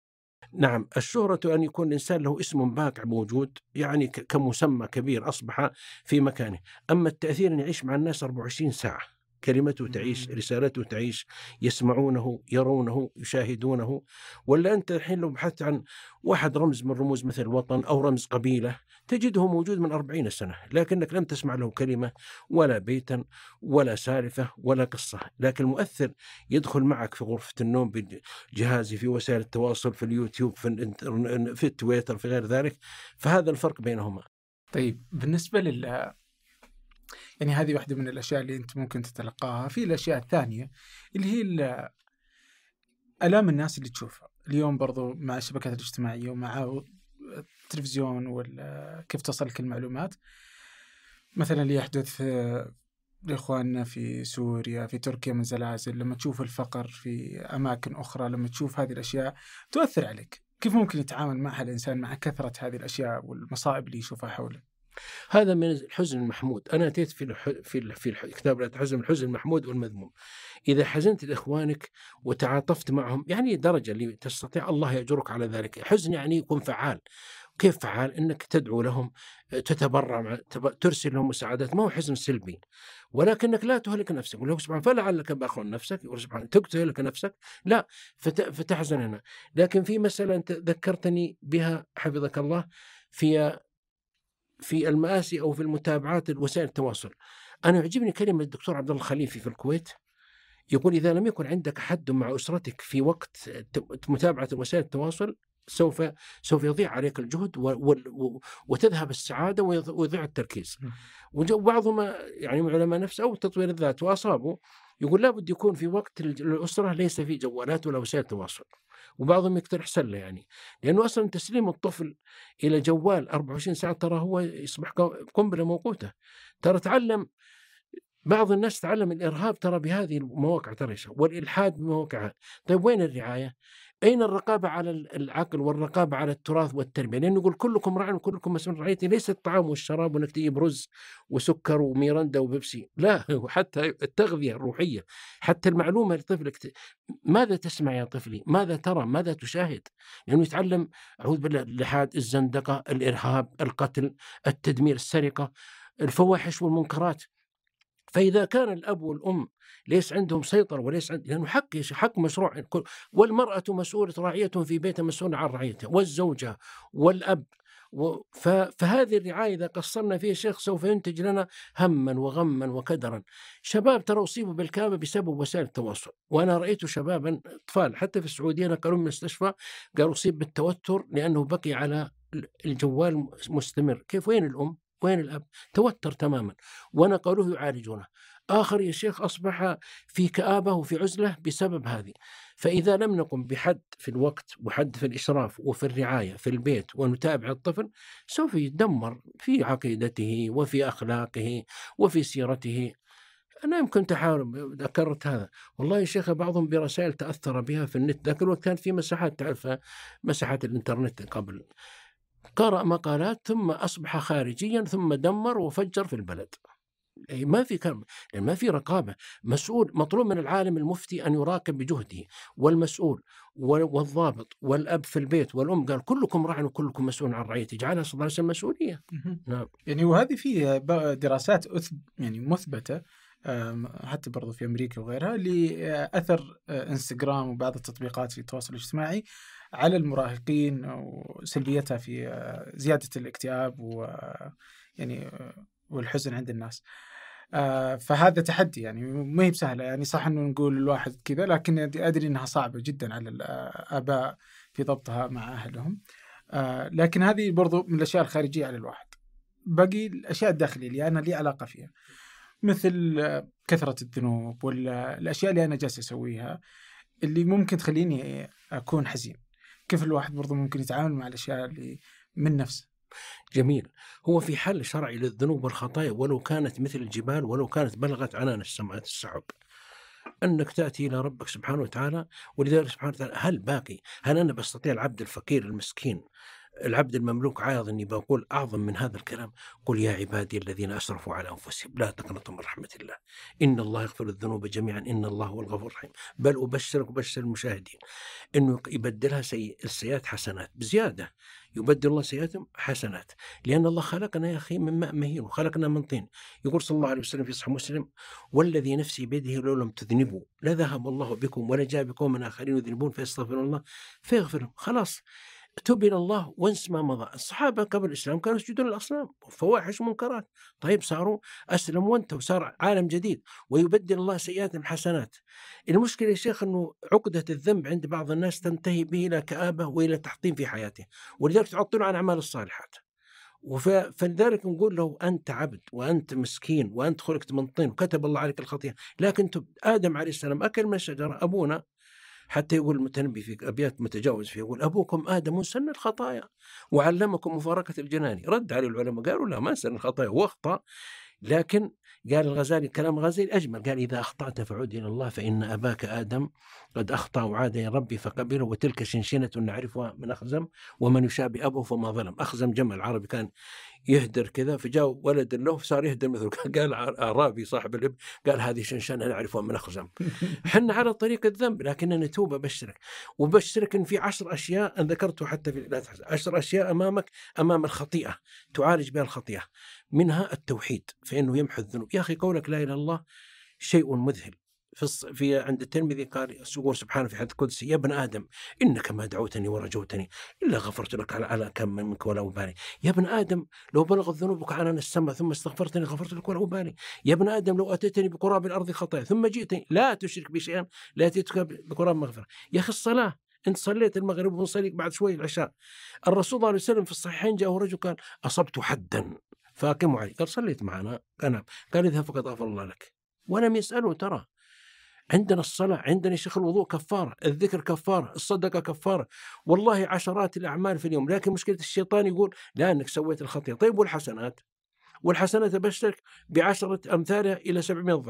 نعم، الشهرة أن يكون الإنسان له اسم باقع موجود يعني كمسمى كبير أصبح في مكانه. أما التأثير أن يعيش مع الناس أربعة وعشرين ساعة، كلمته تعيش، رسالته تعيش، يسمعونه يرونه يشاهدونه. ولا أنت الحين لو بحثت عن واحد رمز من رموز مثل الوطن أو رمز قبيلة تجده موجود من أربعين سنة، لكنك لم تسمع له كلمة ولا بيتا ولا سالفة ولا قصة. لكن المؤثر يدخل معك في غرفة النوم بجهازي، في وسائل التواصل، في اليوتيوب، في, في التويتر، في غير ذلك. فهذا الفرق بينهما.
طيب بالنسبة لل يعني هذه واحدة من الأشياء اللي أنت ممكن تتلقاها. في الأشياء الثانية اللي هي آلام الناس اللي تشوفها اليوم برضو مع الشبكات الاجتماعية ومع التلفزيون وكيف تصلك المعلومات. مثلا اللي يحدث لإخواننا في سوريا في تركيا من زلازل، لما تشوف الفقر في أماكن أخرى، لما تشوف هذه الأشياء تؤثر عليك. كيف ممكن يتعامل معها الإنسان مع كثرة هذه الأشياء والمصائب اللي يشوفها حوله؟
هذا من الحزن المحمود. أنا أتيت في الح... في ال... في الكتاب لا تحزن، الحزن المحمود والمذموم. إذا حزنت لإخوانك وتعاطفت معهم يعني درجة اللي تستطيع الله يأجرك على ذلك. حزن يعني يكون فعال. كيف فعال؟ إنك تدعو لهم، تتبرع، ترسل لهم مساعدات. ما هو حزن سلبي، ولكنك لا تهلك نفسك. ولو سبحانه فلعلك باخذ نفسك، سبحانه تهلك نفسك لا فت... فتحزن هنا. لكن في مسألة أنت ذكرتني بها حفظك الله في في المآسي أو في المتابعات وسائل التواصل. أنا يعجبني كلمة الدكتور عبد الله الخليفي في الكويت، يقول إذا لم يكن عندك حد مع أسرتك في وقت متابعة وسائل التواصل سوف سوف يضيع عليك الجهد وتذهب السعادة ويضيع التركيز. وبعضهم يعني علماء نفس أو تطوير الذات وأصابوا يقول لابد يكون في وقت الأسرة ليس في جوالات ولا وسائل تواصل. وبعضهم يقترح سلة، يعني لأنه أصلا تسليم الطفل إلى جوال أربعة وعشرين ساعة ترى هو يصبح قنبلة موقوتة. ترى تعلم بعض الناس تعلم الإرهاب ترى بهذه المواقع ترى والإلحاد بمواقعها. طيب وين الرعاية؟ أين الرقابة على العقل والرقابة على التراث والتربية؟ لأنه يقول كلكم راع وكلكم مسؤول عن رعيته، ليس الطعام والشراب وأنك تجيب رز وسكر وميرندا وبيبسي، لا، حتى التغذية الروحية، حتى المعلومة لطفلك، ماذا تسمع يا طفلي؟ ماذا ترى؟ ماذا تشاهد؟ لأنه يتعلم أعوذ بالله الإلحاد، الزندقة، الإرهاب، القتل، التدمير، السرقة، الفواحش والمنكرات. فإذا كان الأب والأم ليس عندهم سيطرة وليس عند، لأنه حق حق مشروع، والمرأة مسؤولة راعية في بيتها مسؤولة عن رعيتها، والزوجة والأب، فهذه الرعاية إذا قصرنا فيها شيخ سوف ينتج لنا هما وغما وكدرا. شباب ترى أصيبوا بالكآبة بسبب وسائل التواصل، وأنا رأيت شبابا أطفال حتى في السعودية نقلوا من المستشفى قالوا أصيب بالتوتر لأنه بقي على الجوال مستمر. كيف؟ وين الأم؟ وين الأب؟ توتر تماما ونقلوه يعالجونه. آخر يا شيخ أصبح في كآبة وفي عزلة بسبب هذه. فإذا لم نقم بحد في الوقت وحد في الإسراف وفي الرعاية في البيت ونتابع الطفل سوف يدمر في عقيدته وفي أخلاقه وفي سيرته. أنا يمكن تحاول ذكرت هذا والله يا شيخ، بعضهم برسائل تأثر بها في النت، ذاك الوقت كان في مساحات، تعرف مساحات الإنترنت قبل، قرأ مقالات ثم أصبح خارجيا ثم دمر وفجر في البلد. ما في كلام، ما في رقابة. مسؤول مطلوب من العالم المفتي أن يراقب بجهده، والمسؤول والضابط والأب في البيت والأم، قال كلكم راع وكلكم مسؤول عن رعيته، جعلها صلى الله عليه وسلم مسؤولية.
نعم. يعني وهذه فيه دراسات يعني مثبتة حتى برضو في أمريكا وغيرها لأثر إنستغرام وبعض التطبيقات في التواصل الاجتماعي على المراهقين وسلبيتها في زيادة الاكتئاب و يعني والحزن عند الناس. فهذا تحدي، يعني ما هي بسهلة. يعني صح إنه نقول الواحد كذا، لكن أدري إنها صعبة جدا على الآباء في ضبطها مع أهلهم. لكن هذه برضو من الأشياء الخارجية على الواحد. باقي الأشياء الداخلية اللي أنا لي علاقة فيها، مثل كثرة الذنوب والأشياء اللي أنا جالس أسويها اللي ممكن تخليني أكون حزين. كيف الواحد برضو ممكن يتعامل مع الأشياء اللي من نفسه؟
جميل. هو في حل شرعي للذنوب والخطايا ولو كانت مثل الجبال، ولو كانت بلغت عنان السماوات السحب، أنك تأتي إلى ربك سبحانه وتعالى. ولذلك سبحانه وتعالى هل باقي هل أنا بستطيع العبد الفقير المسكين العبد المملوك عايض أني بقول أعظم من هذا الكلام؟ قل يا عبادي الذين أسرفوا على أنفسهم لا تقنطوا من رحمة الله إن الله يغفر الذنوب جميعا إن الله هو الغفور الرحيم. بل أبشرك وبشر المشاهدين إنه يبدلها سيء السيئات حسنات بزيادة، يبدل الله سيئاتهم حسنات، لأن الله خلقنا يا أخي من ماء مهين وخلقنا من طين. يقول صلى الله عليه وسلم في صحيح مسلم والذي نفسي بيده لو لم تذنبوا لذهب الله بكم ولجاء بكم من آخرين يذنبون فيستغفرون الله فيغفرهم. خلاص توب إلى الله وانس ما مضى. الصحابة قبل الإسلام كانوا يسجدون الأصنام وفواحش ومنكرات، طيب صاروا أسلموا وانتهوا وصار عالم جديد ويبدل الله سيئاتهم حسنات. المشكلة يا شيخ أنه عقدة الذنب عند بعض الناس تنتهي به إلى كآبة وإلى تحطيم في حياته، ولذلك تعطل عن أعمال الصالحات. فلذلك نقول له أنت عبد وأنت مسكين وأنت خلقت من طين وكتب الله عليك الخطيئة، لكن آدم عليه السلام أكل من الشجرة، أبونا حتى يقول المتنبي في أبيات متجاوز فيه يقول أبوكم آدم سن الخطايا وعلمكم مفارقة الجنان. رد عليه العلماء قالوا لا ما سن الخطايا واخطأ، لكن قال الغزالي كلام غزالي أجمل، قال إذا أخطأت فعود إلى الله فإن أباك آدم قد أخطأ وعاد يا ربي فقبله وتلك شنشنة نعرفها من أخزم ومن يشابه أبوه فما ظلم. أخزم جمع العربي كان يهدر كذا فجاء ولد له صار يهدر مثله، قال أعرابي صاحب الابن قال هذه شنشنة نعرفها من أخزم. حنا على طريق الذنب لكننا نتوب. أبشرك وبشرك إن في عشر أشياء أن ذكرته حتى في عشر أشياء أمامك أمام الخطيئة تعالج بها الخطيئة، منها التوحيد فإنه يمحو الذنوب. يا أخي قولك لا إله إلا الله شيء مذهل. في, في عند الترمذي قال يقول سبحانه في حديث قدسي يا ابن آدم إنك ما دعوتني ورجوتني إلا غفرت لك على, على كم منك ولا أبالي. يا ابن آدم لو بلغت ذنوبك عنان السماء ثم استغفرتني غفرت لك ولا أبالي. يا ابن آدم لو أتيتني بقراب الأرض خطايا ثم جئتني لا تشرك بشيئا لا أتيتك بقراب مغفرة. يا أخي الصلاة أنت صليت المغرب ونصليك بعد شوي العشاء. الرسول صلى الله عليه وسلم في الصحيحين جاءه رجل قال أصبت حدا فأقموا عليه، قال صليت معنا قال قال اذهب فقد غفر الله لك ولم يسأله. ترى عندنا الصلاة، عندنا شيخ الوضوء كفارة، الذكر كفارة، الصدقة كفارة، والله عشرات الأعمال في اليوم. لكن مشكلة الشيطان يقول لا أنك سويت الخطيئة. طيب والحسنات؟ والحسنات أبشرك بعشرة أمثالها إلى سبعمائة ضعف.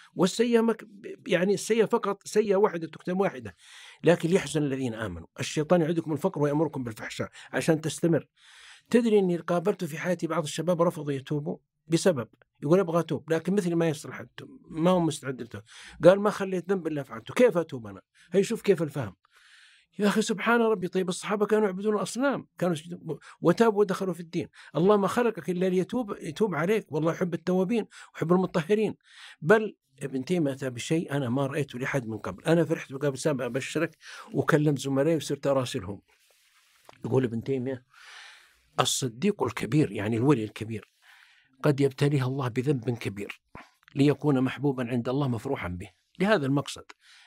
والسيئة مك يعني السيئة فقط سيئة واحدة تكتب واحدة، لكن ليحزن الذين آمنوا. الشيطان يعدكم الفقر ويأمركم بالفحشاء عشان تستمر. تدري أني قابلت في حياتي بعض الشباب رفضوا يتوبوا بسبب يقول أبغى أتوب لكن مثل ما يصلح التوب ما هو مستعد للتوب. قال ما خليت ذنب إلا فعلته، كيف أتوب أنا؟ هي شوف كيف الفهم يا أخي سبحان ربي. طيب الصحابة كانوا يعبدون الأصنام كانوا وتابوا ودخلوا في الدين. الله ما خلقك إلا ليتوب يتوب عليك، والله يحب التوابين ويحب المطهرين. بل ابن تيمية أتى بشيء أنا ما رأيته لحد من قبل. أنا فرحت بقابل سامع أبشرك وكلمت زملائي وصرت أراسلهم. يقول ابن تيمية الصديق الكبير يعني الولي الكبير قد يبتليه الله بذنب كبير ليكون محبوبا عند الله مفروحا به. لهذا المقصد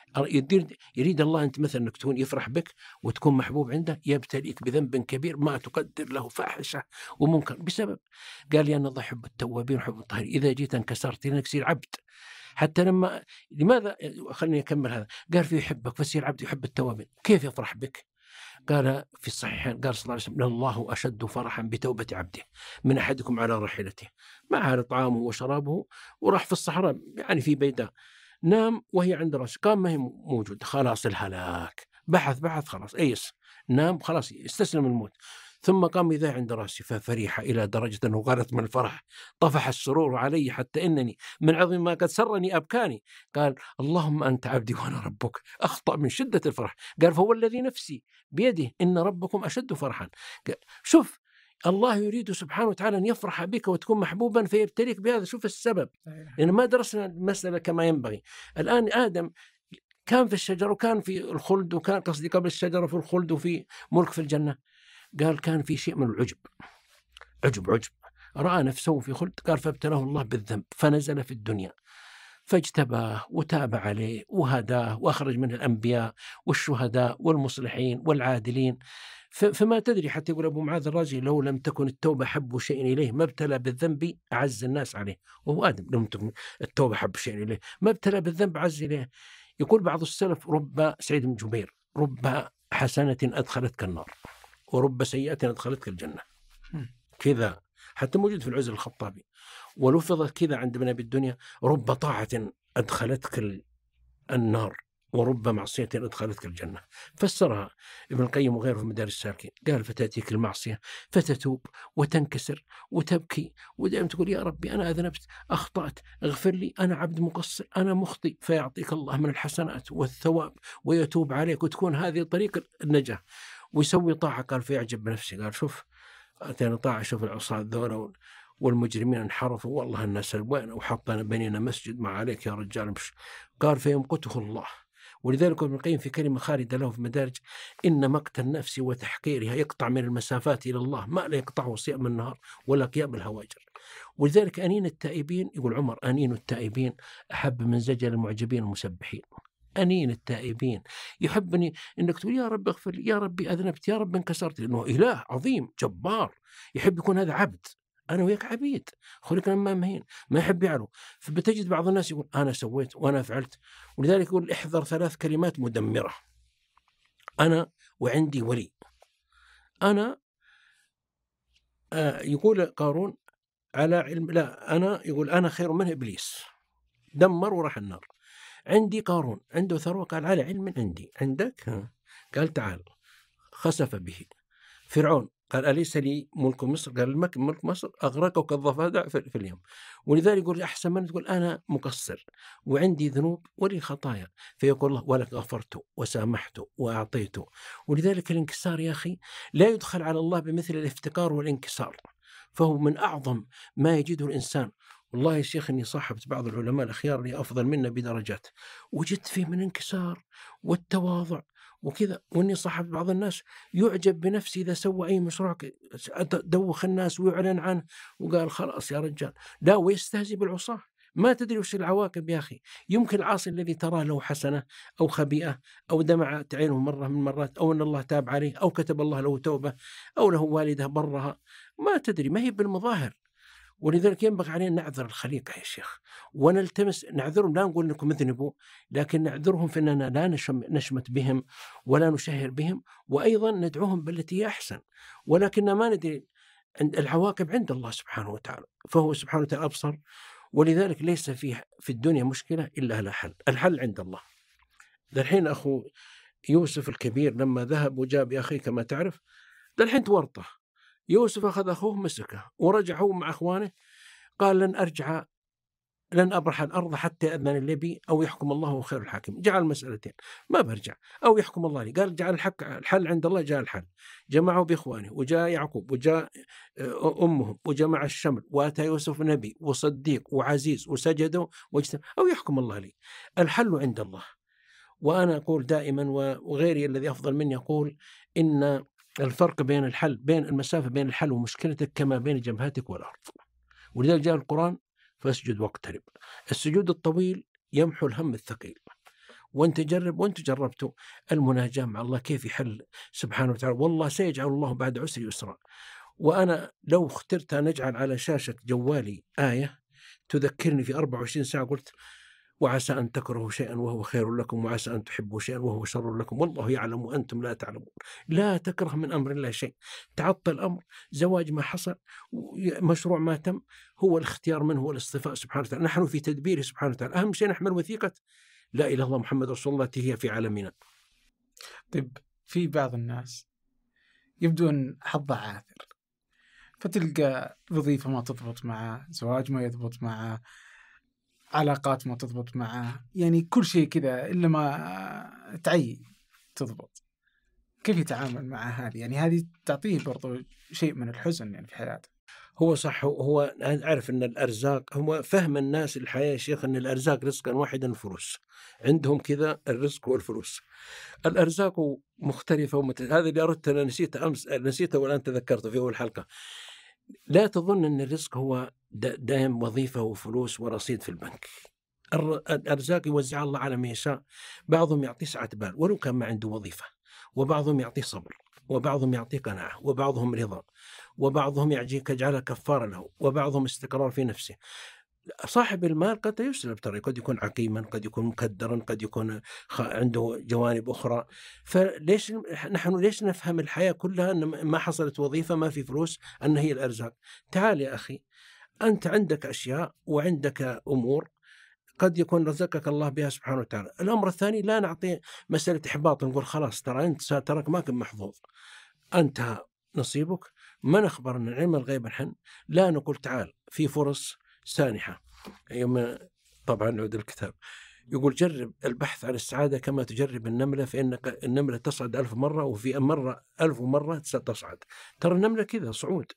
يريد الله أنت مثلا أنك تكون يفرح بك وتكون محبوب عنده، يبتليك بذنب كبير ما تقدر له فاحشة ومنكر بسبب. قال لي أن الله يحب التوابين ويحب الطاهرين. إذا جيت انكسرت لأنك تصير عبد. حتى لما لماذا خليني أكمل هذا. قال في يحبك فسير عبد يحب التوابين. كيف يفرح بك؟ قال في الصحيحين قال صلى الله عليه وسلم الله أشد فرحا بتوبة عبده من أحدكم على راحلته معها طعامه وشرابه وراح في الصحراء يعني في بيداء، نام وهي عند رأسه، قام ما هي موجود، خلاص الهلاك، بحث بحث خلاص أيس، نام خلاص استسلم الموت. ثم قام إذا عند رأسي ففرح إلى درجة أنه غارت من الفرح طفح السرور علي حتى إنني من عظيم ما قد سرني أبكاني. قال اللهم أنت عبدي وأنا ربك، أخطأ من شدة الفرح. قال فهو الذي نفسي بيده إن ربكم أشد فرحا. شوف الله يريد سبحانه وتعالى أن يفرح بك وتكون محبوبا فيبتليك بهذا. شوف السبب، لأن يعني ما درسنا المسألة كما ينبغي. الآن آدم كان في الشجرة وكان في الخلد، وكان قصدي قبل الشجرة في الخلد وفي ملك في الجنة. قال كان في شيء من العجب، عجب عجب رأى نفسه في خلد. قال فابتلاه الله بالذنب فنزل في الدنيا فاجتباه وتاب عليه وهداه وأخرج منه الأنبياء والشهداء والمصلحين والعادلين. فما تدري حتى يقول أبو معاذ الرازي لو لم تكن التوبة حب شيء إليه ما ابتلى بالذنب أعز الناس عليه. وهو آدم لم تكن التوبة حب شيء إليه ما ابتلى بالذنب عز إليه. يقول بعض السلف رب سعيد بن جبير رب حسنة أدخلتك النار ورب سيئة أدخلتك الجنة. كذا حتى موجود في العزل الخطابي. ولفظت كذا عند ابن أبي الدنيا رب طاعة أدخلتك النار ورب معصية أدخلتك الجنة. فسرها ابن القيم وغيره في مدارس السالكين. قال فتأتيك المعصية فتتوب وتنكسر وتبكي ودائما تقول يا ربي أنا أذنبت أخطأت اغفر لي أنا عبد مقصر أنا مخطئ، فيعطيك الله من الحسنات والثواب ويتوب عليك وتكون هذه طريق النجاة. ويسوي طاعة قال فيعجب بنفسه. قال شوف أتينا طاعة شوف العصاة الذورة والمجرمين انحرفوا والله الناس وين وحطنا بيننا مسجد ما عليك يا رجال مش. قال فيمقته الله. ولذلك ابن القيم في كلمة خالدة له في مدارج إن مقت النفس وتحقيرها يقطع من المسافات إلى الله ما لا يقطعه صيام النهار ولا قيام الهواجر. ولذلك أنين التائبين يقول عمر أنين التائبين أحب من زجل المعجبين المسبحين. أنين التائبين يحبني إنك تقول يا رب اغفر لي يا ربي أذنبت يا رب انكسرت، لأنه إله عظيم جبار يحب يكون هذا عبد. أنا وياك عبيد خلقنا ما مهين ما يحب يعلو. فبتجد بعض الناس يقول أنا سويت وأنا فعلت. ولذلك يقول احذر ثلاث كلمات مدمرة. أنا وعندي ولي. أنا آه يقول قارون على علم لا أنا يقول أنا خير منه إبليس دمر وراح النار. عندي قارون عنده ثروة قال على علم عندي عندك قال تعال خسف به. فرعون قال أليس لي ملك مصر قال المك ملك مصر أغرقه كالضفادع في اليوم. ولذلك يقول أحسن من تقول أنا مقصر وعندي ذنوب ولي خطايا فيقول الله ولك غفرت وسامحت وأعطيت. ولذلك الانكسار يا أخي لا يدخل على الله بمثل الافتقار والانكسار، فهو من أعظم ما يجده الإنسان. والله يا شيخ إني صاحبت بعض العلماء الأخيار اللي أفضل منا بدرجات وجدت فيه من انكسار والتواضع وكذا. وإني صاحبت بعض الناس يعجب بنفسه إذا سوى أي مشروع دوخ الناس ويعلن عنه وقال خلاص يا رجال لا، ويستهزئ بالعصاة. ما تدري وش العواقب يا أخي. يمكن العاصي الذي تراه له حسنة أو خبيئة أو دمعت عينه مرة من مرات أو أن الله تاب عليه أو كتب الله له توبة أو له والدة برها، ما تدري ما هي بالمظاهر. ولذلك ينبغي علينا نعذر الخليقة يا شيخ ونلتمس نعذرهم. لا نقول لكم اذنبوا لكن نعذرهم في أننا لا نشمت بهم ولا نشهر بهم، وأيضا ندعوهم بالتي هي أحسن، ولكن ما ندري عند العواقب عند الله سبحانه وتعالى. فهو سبحانه وتعالى أبصر ولذلك ليس في في الدنيا مشكلة إلا لها حل. الحل عند الله. الحين أخو يوسف الكبير لما ذهب وجاب يا أخي كما تعرف، الحين تورطه. يوسف أخذ أخوه مسكه ورجع هو مع أخوانه، قال لن أرجع لن أبرح الأرض حتى يأذن لي بي أو يحكم الله وهو خير الحاكم. جعل مسألتين، ما برجع أو يحكم الله لي. قال جعل الحق الحل عند الله. جاء الحل، جمعوا بإخوانه وجاء يعقوب وجاء أمهم وجمع الشمل وأتى يوسف نبي وصديق وعزيز وسجدوا واجتمعوا أو يحكم الله لي. الحل عند الله. وأنا أقول دائما وغيري الذي أفضل مني يقول إن الفرق بين الحل بين المسافة بين الحل ومشكلتك كما بين جبهتك والأرض. ولذلك جاء القرآن فاسجد واقترب. السجود الطويل يمحو الهم الثقيل. وانت جرب، وانت جربتوا المناجاة مع الله كيف يحل سبحانه وتعالى. والله سيجعل الله بعد عسر يسرا. وأنا لو اخترت أن أجعل على شاشة جوالي آية تذكرني في أربع وعشرين ساعة قلت وعسى أن تكرهوا شيئا وهو خير لكم وعسى أن تحبوا شيئا وهو شر لكم والله يعلم وأنتم لا تعلمون. لا تكره من أمر الله شيء. تعطل الأمر، زواج ما حصل، مشروع ما تم، هو الاختيار منه والاصطفاء سبحانه وتعالى. نحن في تدبيره سبحانه وتعالى. أهم شيء نحمل وثيقة لا إله إلا الله محمد رسول الله هي في عالمنا.
طيب في بعض الناس يبدون حظه عاثر، فتلقى وظيفة ما تضبط معه، زواج ما يضبط معه، علاقات ما تضبط معه، يعني كل شيء كذا إلا ما تعي تضبط. كيف يتعامل مع هذه؟ يعني هذه تعطيه برضو شيء من الحزن يعني في حياته.
هو صح، هو أعرف أن الأرزاق، هو فهم الناس الحياة يا شيخ أن الأرزاق رزقا واحدا الفلوس. عندهم كذا الرزق والفلوس. الأرزاق مختلفة ومت... هذا اللي أردت أنا نسيته أمس، نسيته والآن تذكرته في أول حلقة. لا تظن أن الرزق هو دائم وظيفة وفلوس ورصيد في البنك. الأرزاق يوزع الله على من يشاء. بعضهم يعطي سعة بال ولو كان ما عنده وظيفة، وبعضهم يعطي صبر، وبعضهم يعطي قناعة، وبعضهم رضا، وبعضهم يعجيك يجعلها كفارة له، وبعضهم استقرار في نفسه. صاحب المال قد يسلب ترى، قد يكون عقيما، قد يكون مكدرا، قد يكون عنده جوانب أخرى. فليش نحن ليش نفهم الحياة كلها أن ما حصلت وظيفة ما في فلوس أن هي الأرزاق؟ تعال يا أخي، أنت عندك أشياء وعندك أمور قد يكون رزقك الله بها سبحانه وتعالى. الأمر الثاني لا نعطي مسألة إحباط نقول خلاص ترى أنت ترك ما كنت محظوظ، انتهى نصيبك. ما نخبر أن علم الغيب الحن، لا نقول تعال في فرص سانحة. يوم طبعا نعود الكتاب يقول جرب البحث عن السعادة كما تجرب النملة، فإنك النملة تصعد ألف مرة وفي مرة ألف مرة تصعد. ترى النملة كذا صعود.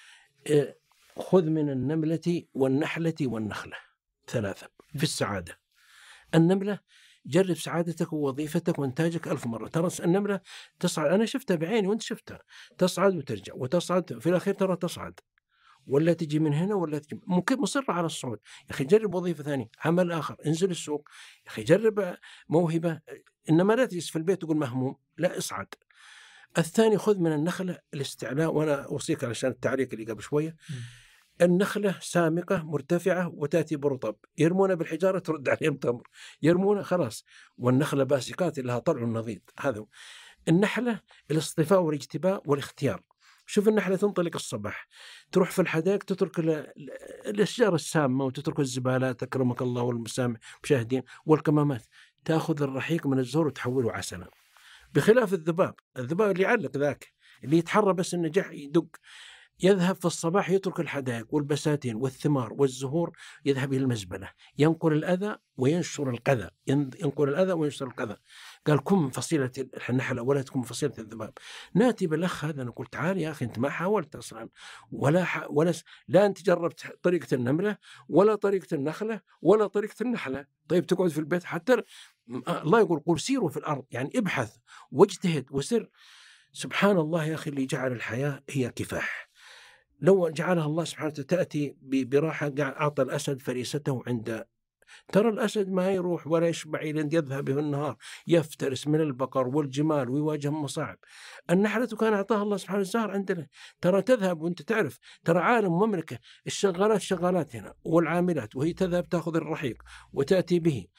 خذ من النملة والنحلة والنخلة ثلاثة في السعادة. النملة جرب سعادتك ووظيفتك وانتاجك ألف مرة. ترى النملة تصعد، أنا شفتها بعيني وانت شفتها، تصعد وترجع وتصعد في الأخير ترى تصعد، ولا تجي من هنا ولا تجي، ممكن مصر على الصعود. يا أخي جرب وظيفة ثانية، عمل آخر، انزل السوق يا أخي، جرب موهبة. إنما لا تجلس في البيت تقول مهموم، لا اصعد. الثاني خذ من النخلة الاستعلاء، وأنا أوصيك علشان التعليق اللي قبل شوية. النخلة سامقة مرتفعة وتأتي برطب، يرمون بالحجارة ترد عليهم تمر، يرمون خلاص. والنخلة باسقات لها طلع نضيد. هذا النحلة الاصطفاء والاجتباء والاختيار. شوف النحلة تنطلق الصباح تروح في الحدائق تترك الأشجار السامة وتترك الزبالات أكرمك الله والمسامع مشاهدين والكمامات، تأخذ الرحيق من الزهور وتحوله عسلا. بخلاف الذباب، الذباب اللي يعلق ذاك اللي يتحرى بس النجاح يدق، يذهب في الصباح يترك الحدائق والبساتين والثمار والزهور، يذهب إلى المزبلة، ينقل الأذى وينشر القذى، ينقل الأذى وينشر القذى. قال كن من فصيلة النحلة ولا تكن من فصيلة الذباب. ناتي بالأخ هذا نقول تعال يا أخي أنت ما حاولت أصلا، ولا ح... ولا س... لا أنت جربت طريقة النملة ولا طريقة النخلة ولا طريقة النحلة. طيب تقعد في البيت حتى الله يقول قل سيروا في الأرض، يعني ابحث واجتهد وسر. سبحان الله يا أخي اللي جعل الحياة هي كفاح. لو جعلها الله سبحانه وتعالى تأتي براحة، أعطى الأسد فريسته عند، ترى الأسد ما يروح ولا يشبع إلى يذهب في النهار يفترس من البقر والجمال ويواجه مصاعب. النحلة كان أعطاها الله سبحانه الزهر عندنا، ترى تذهب وأنت تعرف، ترى عالم مملكة الشغالات شغالات هنا والعاملات، وهي تذهب تأخذ الرحيق وتأتي به.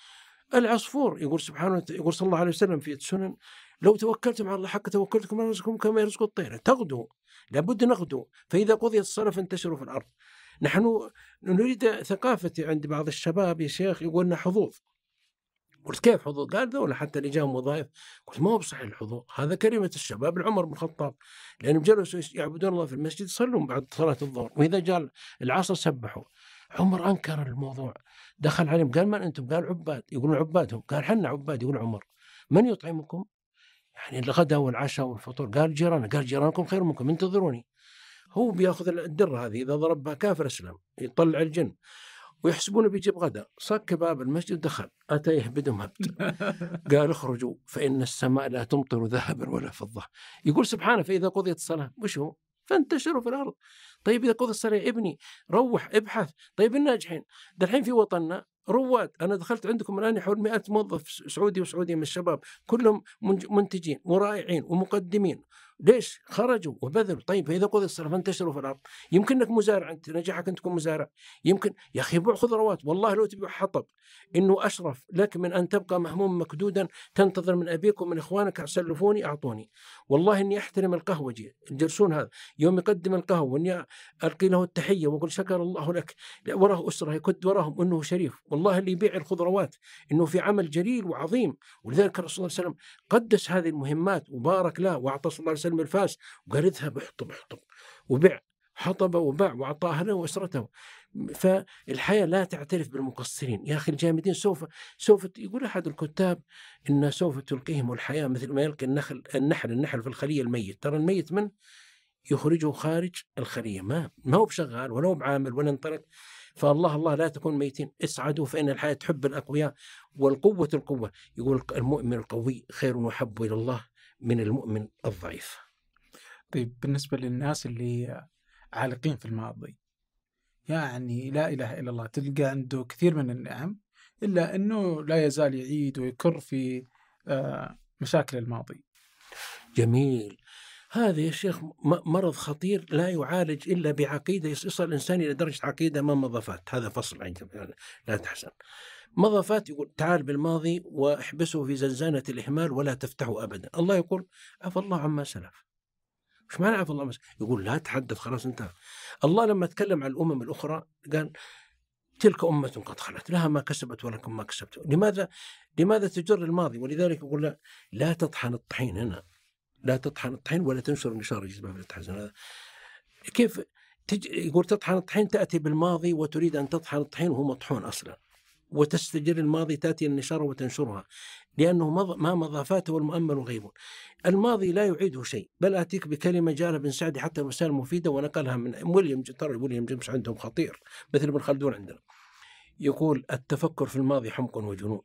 العصفور يقول سبحانه يقول صلى الله عليه وسلم في السنن: لو توكلتم على الله حق توكلتكم يرزقكم كما يرزق الطير، تغدو، لابد نغدو، فإذا قضيت الصلاة فانتشروا في الأرض. نحن نريد ثقافة عند بعض الشباب يا شيخ يقولنا حظوظ. قلت كيف حظوظ؟ قال دولة حتى اللي جاهم وظائف. قلت ما هو بصحيح الحظوظ، هذا كلمة الشباب العمر بن الخطاب، لأنهم جلسوا يعبدون الله في المسجد يصلون بعد صلاة الظهر، وإذا جاء العصر سبحوا. عمر أنكر الموضوع، دخل عليهم قال: من أنتم؟ قال: عباد. يقولون عبادهم. قال: حنا عباد. يقول عمر: من يطعمكم؟ يعني الغداء والعشاء والفطور. قال: جيران. قال: جيرانكم خير منكم، انتظروني. هو بياخذ الدرة هذه، إذا ضربها كافر أسلم، يطلع الجن، ويحسبونه بيجيب غدا. صك باب المسجد، دخل، أتى يهبدهم هبد. قال: اخرجوا فإن السماء لا تمطر ذهبا ولا فضة. يقول سبحانه: فإذا قضيت الصلاة وش هو؟ فانتشروا في الأرض. طيب إذا قضيت الصلاة يا ابني روح ابحث. طيب الناجحين دحين في وطننا رواد، أنا دخلت عندكم الآن حول مئة موظف سعودي وسعودي من الشباب، كلهم منتجين ورائعين ومقدمين. ليش؟ خرجوا وبذلوا. طيب فإذا قضيت الصلاة فانتشروا في الأرض. يمكنك مزارع، أنت نجاحك أن تكون مزارع، يمكن يا أخي بيع خضروات، والله لو تبيع حطب إنه أشرف لك من أن تبقى مهموم مكدودا تنتظر من أبيك ومن إخوانك: سلفوني أعطوني. والله إني أحترم القهوجي الجلسون هذا يوم يقدم القهوة وإني ألقي له التحية وأقول: شكر الله لك، وراه أسرة يكد وراهم أنه شريف. والله اللي يبيع الخضروات إنه في عمل جليل وعظيم. ولذلك الرسول صلى الله عليه وسلم قدس هذه المهمات وبارك له، وأعطى صلى الله عليه وسلم الفاس وقال: اذهب احطب احطب وبيع. حطب وباع وأعطاه أهله وأسرته. فالحياة لا تعترف بالمقصرين يا أخي الجامدين. سوف سوف يقول أحد الكتاب إن سوف تلقيهم الحياة مثل ما يلقي النحل النحل النحل في الخلية الميت. ترى الميت من يخرجه خارج الخلية، ما ما هو بشغال ولا هو بعامل ولا انطلق. فالله الله لا تكون ميتين، اسعدوا فإن الحياة تحب الأقوياء والقوة القوة. يقول: المؤمن القوي خير وحب إلى الله من المؤمن الضعيف.
طيب بالنسبة للناس اللي عالقين في الماضي، يعني لا إله إلا الله، تلقى عنده كثير من النعم إلا أنه لا يزال يعيد ويكر في مشاكل الماضي.
جميل. هذا يا شيخ مرض خطير لا يعالج إلا بعقيدة. يصل الإنسان إلى درجة عقيدة ما مضافات. هذا فصل عن لا تحسن. مضافات يقول: تعال بالماضي واحبسه في زنزانة الإهمال ولا تفتحه أبدا. الله يقول: عفى الله عما سلف. مش معنى عفى الله عما سلف؟ يقول: لا تحدث، خلاص انتهى. الله لما تكلم عن الأمم الأخرى قال: تلك أمة قد خلت لها ما كسبت ولكم ما كسبتم. لماذا لماذا تجر الماضي؟ ولذلك يقول: لا, لا تطحن الطحين هنا، لا تطحن الطحين ولا تنشر النشار جذبه تحزن. هذا كيف تج... يقول تطحن الطحين، تأتي بالماضي وتريد أن تطحن الطحين وهو مطحون أصلا، وتستجر الماضي تأتي النشارة وتنشرها، لأنه مض... ما مضافاته والمؤمل غيب. الماضي لا يعيده شيء، بل أتيك بكلمة جاء بن سعدي حتى الوسائل المفيدة ونقلها من ويليام ترى ويليام جيمس عندهم خطير مثل ابن خلدون عندنا. يقول: التفكر في الماضي حمق وجنون.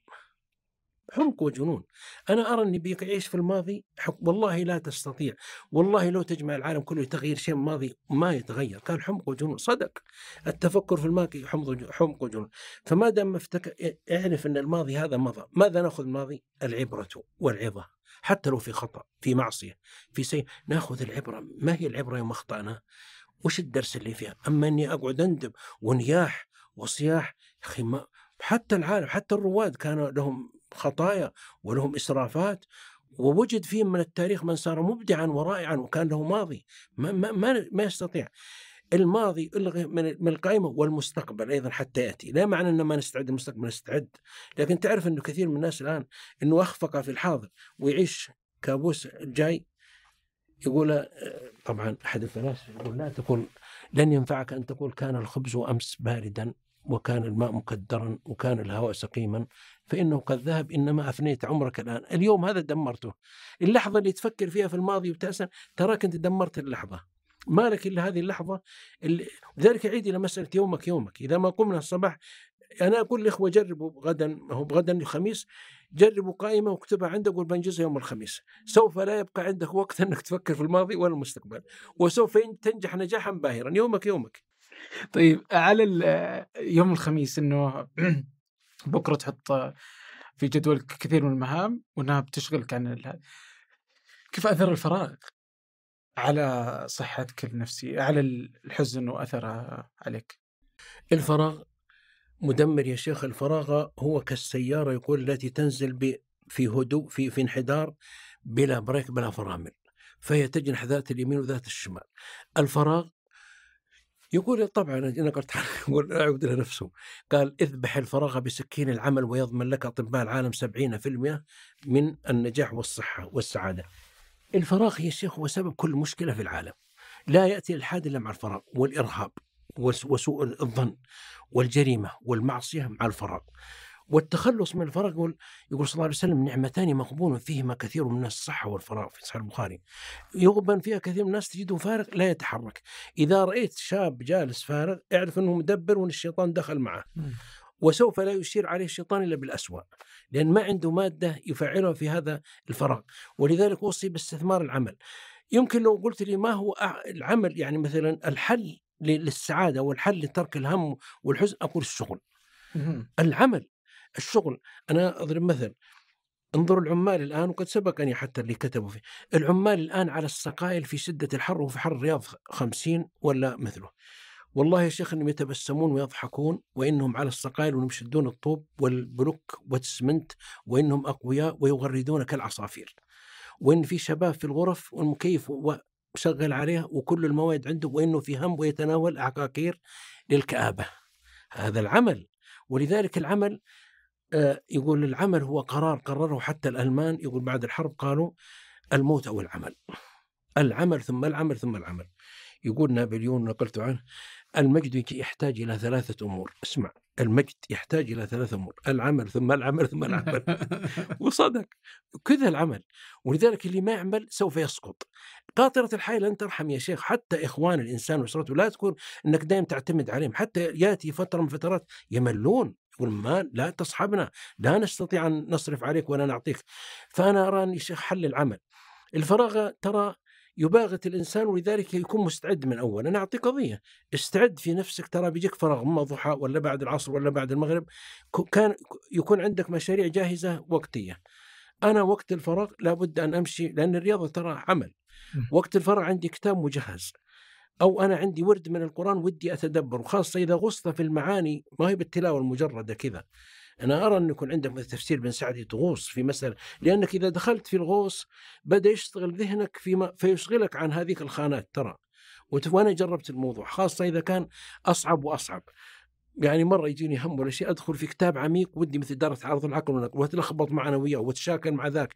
حمق وجنون. أنا أرى أن بيك يعيش في الماضي حق. والله لا تستطيع، والله لو تجمع العالم كله تغيير شيء من الماضي ما يتغير. قال: حمق وجنون. صدق. التفكر في الماضي حمق وجنون. فما دام افتك... اعرف أن الماضي هذا مضى. ماذا نأخذ الماضي؟ العبرة والعظة، حتى لو في خطأ، في معصية، في سيء، نأخذ العبرة. ما هي العبرة يوم أخطأنا؟ وش الدرس اللي فيها؟ أما أني أقعد أندب ونياح وصياح، أخي ما... حتى العالم، حتى الرواد كان لهم خطايا ولهم إسرافات، ووجد فيهم من التاريخ من صار مبدعا ورائعا وكان له ماضي. ما, ما, ما, ما يستطيع. الماضي إلغي من القائمة، والمستقبل أيضا حتى يأتي. لا معنى أن ما نستعد المستقبل، نستعد. لكن تعرف أنه كثير من الناس الآن أنه أخفق في الحاضر ويعيش كابوس الجاي. يقول طبعا أحد الفلاسفة يقول: لا تقول لن ينفعك أن تقول كان الخبز أمس باردا وكان الماء مكدرا وكان الهواء سقيما، فإنه قد ذهب، إنما أفنيت عمرك الآن. اليوم هذا دمرته. اللحظة اللي تفكر فيها في الماضي وتأسن تراك أنت دمرت اللحظة، ما لك إلا هذه اللحظة. اللي... ذلك عيد إلى مسألة يومك يومك. إذا ما قمنا الصباح، أنا أقول للإخوة جربوا غدا، هو غدا الخميس، جربوا قائمة واكتبها عندك وقول بنجزها يوم الخميس. سوف لا يبقى عندك وقت أنك تفكر في الماضي ولا المستقبل، وسوف تنجح نجاحا باهرا. يومك يومك.
طيب على يوم الخميس إنه بكرة تحط في جدولك كثير من المهام وأنها بتشغلك عن هذا، كيف أثر الفراغ على صحتك النفسية، على الحزن وأثره عليك؟
الفراغ مدمر يا شيخ. الفراغ هو كالسيارة يقول التي تنزل ب في هدوء في في انحدار بلا بريك بلا فرامل، فهي تجنح ذات اليمين وذات الشمال. الفراغ يقول طبعا أنا قلت يقول أعود إلى نفسه، قال اذبح الفراغ بسكين العمل ويضمن لك أطباء العالم سبعين في المئة من النجاح والصحة والسعادة. الفراغ يا شيخ هو سبب كل مشكلة في العالم. لا يأتي الحاد إلا مع الفراغ، والإرهاب وسوء الظن والجريمة والمعصية مع الفراغ. والتخلص من الفراغ يقول يقول صلى الله عليه وسلم نعمتان مغبون فيهما كثير من الناس، الصحة والفراغ، في صحيح البخاري. يغبن فيها كثير من الناس تجده فارغ لا يتحرك. إذا رأيت شاب جالس فارغ اعرف أنه مدبر وأن الشيطان دخل معه، وسوف لا يشير عليه الشيطان إلا بالأسوأ، لأن ما عنده مادة يفعلها في هذا الفراغ. ولذلك وصي باستثمار العمل. يمكن لو قلت لي ما هو العمل، يعني مثلا الحل للسعادة والحل لترك الهم والحزن، أقول الشغل. العمل الشغل. أنا أضرب مثل، انظروا العمال الآن، وقد سبقني حتى اللي كتبوا فيه، العمال الآن على السقائل في شدة الحر، وفي حر الرياض خمسين ولا مثله. والله يا شيخ أنهم يتبسمون ويضحكون وإنهم على السقائل وإنهم يشدون الطوب والبلوك والسمنت وإنهم أقوياء ويغردون كالعصافير، وإن في شباب في الغرف والمكيف وشغل عليها وكل المواد عنده، وإنه في هم ويتناول عقاقير للكآبة. هذا العمل. ولذلك العمل آه يقول العمل هو قرار قرره حتى الألمان، يقول بعد الحرب قالوا الموت أو العمل، العمل ثم العمل ثم العمل. يقول نابليون نقلت عنه المجد يحتاج إلى ثلاثة أمور. اسمع، المجد يحتاج إلى ثلاثة أمور: العمل ثم العمل ثم العمل. وصدق كذا العمل. ولذلك اللي ما يعمل سوف يسقط. قاطرة الحياة لن ترحم يا شيخ. حتى إخوان الإنسان وأسرته لا تكون أنك دائما تعتمد عليهم، حتى يأتي فترة من فترات يملون، يقول ما لا تصحبنا، لا نستطيع أن نصرف عليك ولا نعطيك. فأنا أرى أن يا شيخ حل العمل. الفراغ ترى يباغت الإنسان، ولذلك يكون مستعد من أول. أنا أعطي قضية، استعد في نفسك، ترى بيجيك فراغ ما ضحى ولا بعد العصر ولا بعد المغرب، كان يكون عندك مشاريع جاهزة وقتية. أنا وقت الفراغ لابد أن أمشي، لأن الرياضة ترى عمل. وقت الفراغ عندي كتاب مجهز، أو أنا عندي ورد من القرآن ودي أتدبر، وخاصة إذا غصت في المعاني، ما هي بالتلاوة المجردة كذا. أنا أرى أن يكون عندك تفسير بن سعدي تغوص في مسألة، لأنك إذا دخلت في الغوص بدأ يشتغل ذهنك فيما فيشغلك عن هذه الخانات ترى. وأنا جربت الموضوع، خاصة إذا كان أصعب وأصعب. يعني مرة يجيني هم ولا شيء أدخل في كتاب عميق ودي مثل دارة عرض العقل والنقل، وأتلخبط معنا وياه وأتشاكل مع ذاك،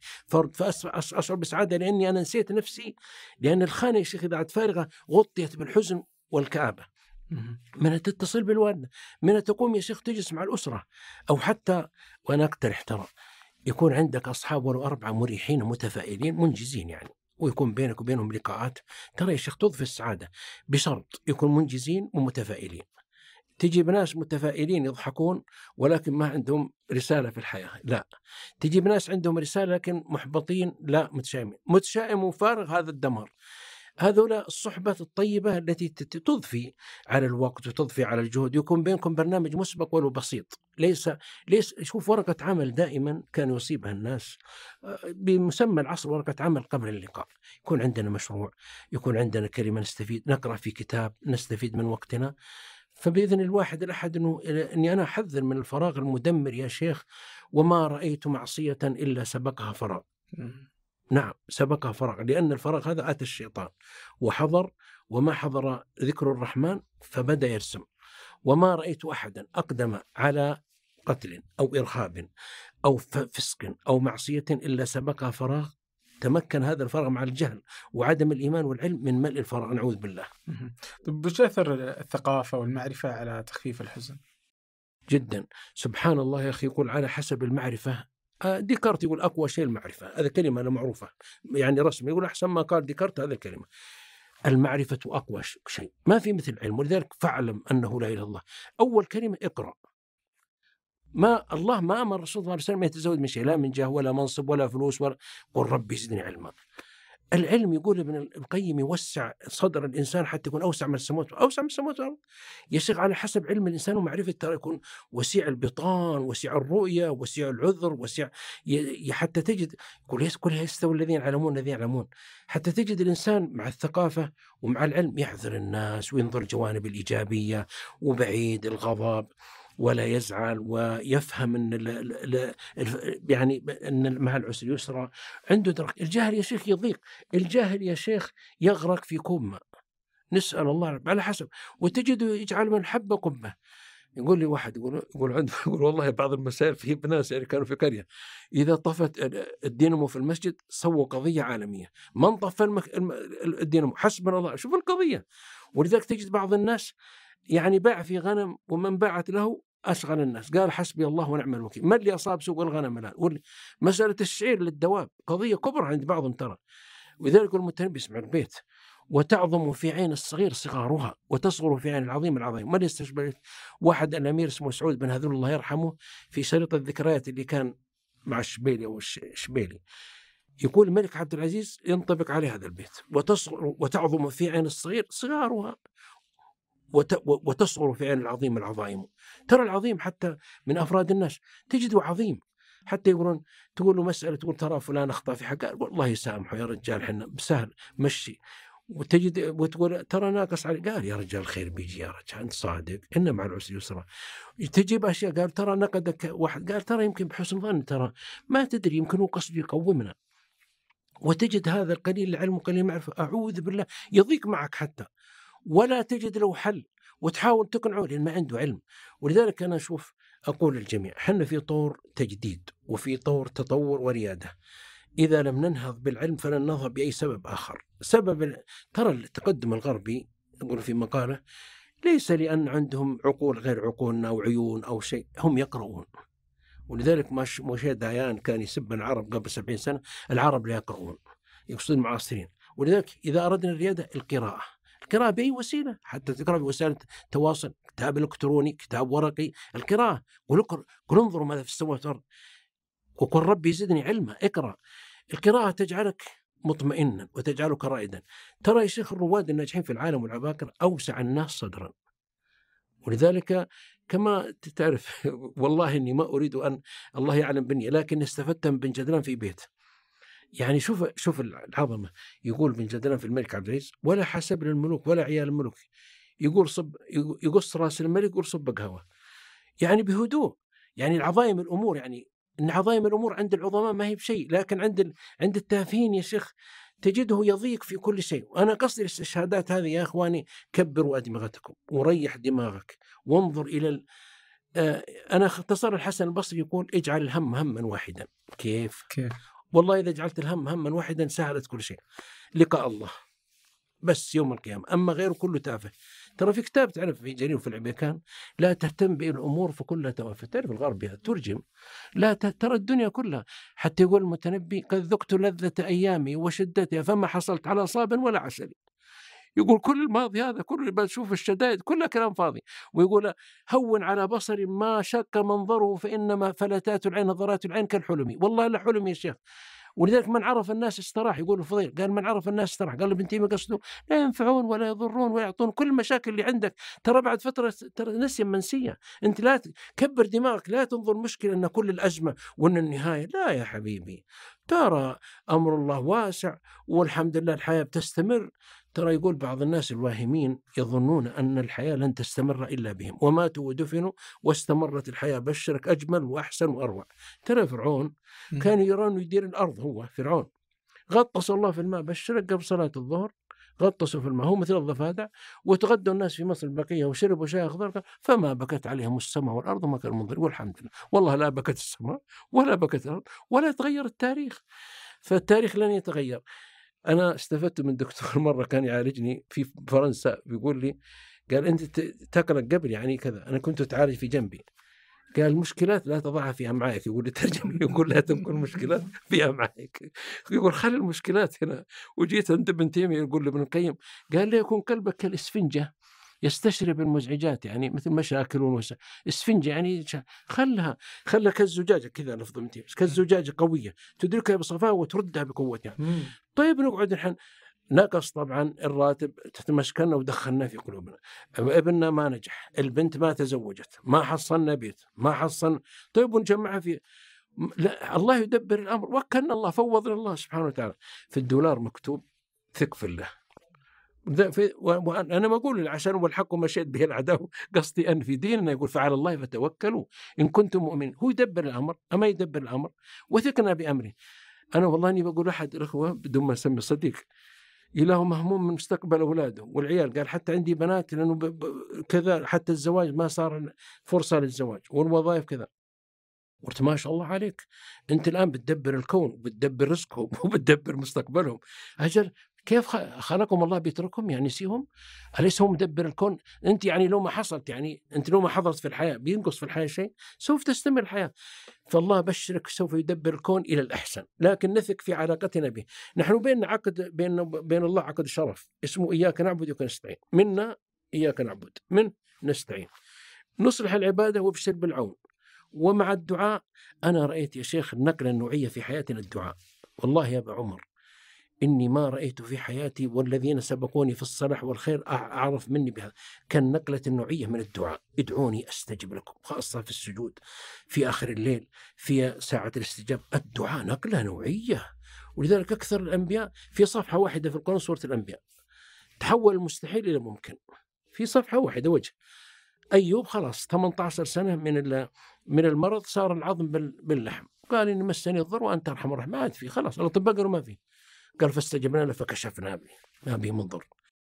فأشعر بسعادة لأني أنا نسيت نفسي، لأن الخانة يا شيخ إذا عاد فارغة غطيت بالحزن والكآبة. من تتصل بالوالدة، من تقوم يا شيخ تجلس مع الأسرة، أو حتى وأنا أقترح ترى يكون عندك أصحاب ولو أربعة مريحين متفائلين منجزين يعني، ويكون بينك وبينهم لقاءات، ترى يا شيخ تضفي السعادة، بشرط يكون منجزين ومتفائلين. تجيب ناس متفائلين يضحكون ولكن ما عندهم رسالة في الحياة، لا. تجيب ناس عندهم رسالة لكن محبطين، لا، متشائمين. متشائم وفارغ هذا الدمار. هذولا الصحبة الطيبة التي تضفي على الوقت وتضفي على الجهد، يكون بينكم برنامج مسبق ولو بسيط. ليس ليس شوف ورقة عمل دائما كان يصيبها الناس بمسمى العصر ورقة عمل قبل اللقاء. يكون عندنا مشروع، يكون عندنا كلمة نستفيد، نقرأ في كتاب نستفيد من وقتنا. فبإذن الواحد الأحد أنه أني أنا أحذر من الفراغ المدمر يا شيخ. وما رأيت معصية إلا سبقها فراغ. نعم سبقها فراغ، لأن الفراغ هذا آتى الشيطان وحضر، وما حضر ذكر الرحمن فبدأ يرسم. وما رأيت أحدا أقدم على قتل أو إرهاب أو فسق أو معصية إلا سبقها فراغ. تمكن هذا الفراغ مع الجهل وعدم الإيمان والعلم من ملء الفراغ، نعوذ بالله.
طيب وش أثر الثقافة والمعرفة على تخفيف الحزن؟
جدا. سبحان الله يا أخي، يقول على حسب المعرفة. ديكارت يقول أقوى شيء المعرفة، هذا كلمة أنا معروفة يعني رسمي، يقول أحسن ما قال ديكارت هذا الكلمة. المعرفة أقوى شيء، ما في مثل العلم. ولذلك فاعلم أنه لا إله إلا الله. أول كلمة اقرأ. ما الله ما أمر الرسول صلى الله عليه وسلم يتزود من شيء، لا من جاه ولا منصب ولا فلوس ولا، قل ربي زدني علما. العلم يقول ابن القيم يوسع صدر الإنسان حتى يكون أوسع من السماوات، أوسع من السماوات والأرض. يشغل على حسب علم الإنسان ومعرفة، ترى يكون وسيع البطان، وسيع الرؤية، وسيع العذر، وسيع ي... حتى تجد يقول كل يستوي الذين يعلمون الذين يعلمون. حتى تجد الإنسان مع الثقافة ومع العلم يحذر الناس وينظر الجوانب الإيجابية وبعيد الغضب. ولا يزعل ويفهم أن ال ال ال يعني أن مع العسر يسرا، عنده درك. الجاهل يا شيخ يضيق، الجاهل يا شيخ يغرق في كوب ماء، نسأل الله على حسب، وتجده يجعل من الحبة قبة. يقول لي واحد يقول يقول عنده يقول والله بعض المسائل في ناس يعني كانوا في قرية إذا طفت الدينامو في المسجد سووا قضية عالمية، من طفى المك... الدينامو حسبنا الله، شوف القضية. ولذلك تجد بعض الناس يعني باع في غنم ومن باعت له أشغل الناس، قال حسبي الله ونعم الوكيل. ما اللي أصاب سوق الغنم الآن؟ مسألة الشعير للدواب قضية كبرى عند بعضهم ترى. ولذلك المتنبي يسمع البيت: وتعظم في عين الصغير صغارها وتصغر في عين العظيم العظيم. ما يستشبه واحد الأمير اسمه سعود بن هذول الله يرحمه في شريط الذكريات اللي كان مع الشبيلي أو الشبيلي، يقول الملك عبد العزيز ينطبق عليه هذا البيت: وتصغر وتعظم في عين الصغير صغارها وتصغر في عين العظيم العظائم. ترى العظيم حتى من أفراد الناس تجده عظيم، حتى يقولون تقول له مسألة تقول ترى فلان أخطأ في حق، والله يسامحه يا رجال حنا بسهل مشي. وتجد وتقول ترى ناقص عليه، قال يا رجال الخير بيجي يا رجال أنت صادق إن مع العسر يسرا. تجيب أشياء قال ترى نقدك واحد، قال ترى يمكن بحسن ظن، ترى ما تدري يمكن هو قصد يقومنا. وتجد هذا القليل العلم وقليل المعرفة أعوذ بالله يضيق معك حتى، ولا تجد له حل، وتحاول تقنعه لأن ما عنده علم. ولذلك أنا أشوف أقول للجميع حنا في طور تجديد وفي طور تطور وريادة. إذا لم ننهض بالعلم فلن ننهض بأي سبب آخر. سبب ترى التقدم الغربي يقول في مقالة ليس لأن عندهم عقول غير عقولنا أو عيون أو شيء، هم يقرؤون. ولذلك موشي دايان كان يسب العرب قبل سبعين سنة، العرب لا يقرؤون، يقصد المعاصرين. ولذلك إذا أردنا الريادة القراءة، القراءة بأي وسيلة، حتى تقرأ بوسائل تواصل، كتاب إلكتروني، كتاب ورقي، القراءة. قل انظروا ماذا في السماوات والأرض وقل ربي زدني علما. اقرأ. القراءة تجعلك مطمئنا وتجعلك رائدا. ترى يا شيخ الرواد الناجحين في العالم والعباقرة أوسع الناس صدرا. ولذلك كما تعرف والله إني ما أريد أن الله يعلم بني، لكن استفدت من بن جدلان في بيت. يعني شوف شوف العظمة. يقول بن جدلان في الملك عبد العزيز: ولا حسب للملوك ولا عيال الملوك. يقول صب يقص راس الملك يقول صب قهوة، يعني بهدوء. يعني العظائم الأمور، يعني إن عظائم الأمور عند العظماء ما هي بشيء، لكن عند عند التافهين يا شيخ تجده يضيق في كل شيء. وأنا قصدي الاستشهادات هذه يا إخواني كبروا أدمغتكم وريح دماغك وانظر إلى ال... آه أنا اختصر الحسن البصري يقول: اجعل الهم هما واحدا. كيف؟
كيف؟
والله إذا جعلت الهم هما واحدا سهلت كل شيء. لقاء الله بس يوم القيامة، أما غيره كله تافه. ترى في كتاب تعرف في جرير في العبيكان: لا تهتم بالأمور فكلها توافه. تعرف الغرب ترجم لا ترى الدنيا كلها، حتى يقول المتنبي: قد ذقت لذة أيامي وشدتها فما حصلت على صاب ولا عسل. يقول كل الماضي هذا كله بشوف الشدائد كلها كلام فاضي. ويقول: هون على بصري ما شك منظره فإنما فلتات العين نظرات العين كالحلم. والله لا حلم يا شيخ. ولذلك من عرف الناس استراح. يقول الفضيل قال: من عرف الناس استراح. قال ابن تيمية قصده لا ينفعون ولا يضرون ويعطون كل المشاكل اللي عندك. ترى بعد فترة ترى نسيا منسية. أنت لا تكبر دماغك، لا تنظر مشكلة أن كل الأزمة وأن النهاية. لا يا حبيبي، ترى أمر الله واسع والحمد لله الحياة بتستمر. ترى يقول بعض الناس الواهمين يظنون أن الحياة لن تستمر إلا بهم، وماتوا ودفنوا واستمرت الحياة. بشرك أجمل وأحسن وأروع. ترى فرعون كان يران يدير الأرض، هو فرعون غطس الله في الماء. بشرك قبل صلاة الظهر غطسوا في الماء، هو مثل الضفادع. وتغدوا الناس في مصر البقية وشربوا شاي أخضر، فما بكت عليهم السماء والأرض وما كان منظر. والحمد لله والله لا بكت السماء ولا بكت الأرض ولا تغير التاريخ، فالتاريخ لن يتغير. أنا استفدت من دكتور مرة كان يعالجني في فرنسا، بيقول لي قال: أنت تقرأ قبل يعني كذا. أنا كنت أتعالج في جنبي. قال: المشكلات لا تضعها في أمعائك. يقول لي ترجم لي، يقول لا تكون مشكلات في أمعائك، يقول خلي المشكلات هنا. وجيت عند ابن تيمية يقول لابن القيم، قال: لا يكون قلبك كالإسفنجة يستشرب المزعجات، يعني مثل مشاكل ومسا إسفنجة، يعني خلها خلها كالزجاجة كذا، لفظ ابن تيمية كالزجاجة قوية تدركها بصفاء وتردها بقوة يعني. طيب نقعد الحين نقص طبعا الراتب، تتمشكلنا ودخلنا في قلوبنا. ابننا ما نجح، البنت ما تزوجت، ما حصلنا بيت، ما حصلنا. طيب ونجمعها في لا، الله يدبر الأمر. وكلنا الله، فوضنا الله سبحانه وتعالى. في الدولار مكتوب: ثق في الله. وأنا ما أقول عشان والحق ما شهد به الأعداء، قصدي أن في ديننا يقول فعلى الله فتوكلوا إن كنتم مؤمنين. هو يدبر الأمر أما يدبر الأمر، وثقنا بأمره. أنا والله أني بقول أحد الأخوة بدون ما أسمي صديق إله مهموم من مستقبل أولاده والعيال، قال حتى عندي بنات لأنه ب... ب... كذا، حتى الزواج ما صار فرصة للزواج والوظائف كذا. قلت ما شاء الله عليك، أنت الآن بتدبر الكون وبتدبر رزقهم وبتدبر مستقبلهم. أجل كيف خلقهم الله بيتركهم يعني يسيهم؟ أليس هو مدبر الكون؟ أنت يعني لو ما حصلت، يعني أنت لو ما حضرت في الحياة بينقص في الحياة شيء؟ سوف تستمر الحياة. فالله بشرك سوف يدبر الكون إلى الأحسن، لكن نثق في علاقتنا به. نحن بيننا عقد، بين بين الله عقد شرف اسمه إياك نعبد وإياك نستعين. منا إياك نعبد، من نستعين، نصلح العبادة وبشر بالعون. ومع الدعاء أنا رأيت يا شيخ النقلة النوعية في حياتنا الدعاء. والله يا أبا عمر إني ما رأيت في حياتي والذين سبقوني في الصلاح والخير أعرف مني بهذا. كان نقلة النوعية من الدعاء. ادعوني أستجب لكم، خاصة في السجود في آخر الليل في ساعة الاستجابة. الدعاء نقلة نوعية، ولذلك أكثر الأنبياء في صفحة واحدة في القرآن سورة الأنبياء تحول المستحيل إلى ممكن في صفحة واحدة. وجه أيوب خلاص ثمانية عشر سنة من من المرض صار العظم باللحم، قال إني مسني الضر وأنت أرحم الراحمين. ما عاد فيه خلاص، الأطباء قالوا ما فيه، قال فاستجبنا له فكشفنا به ما به من ضر.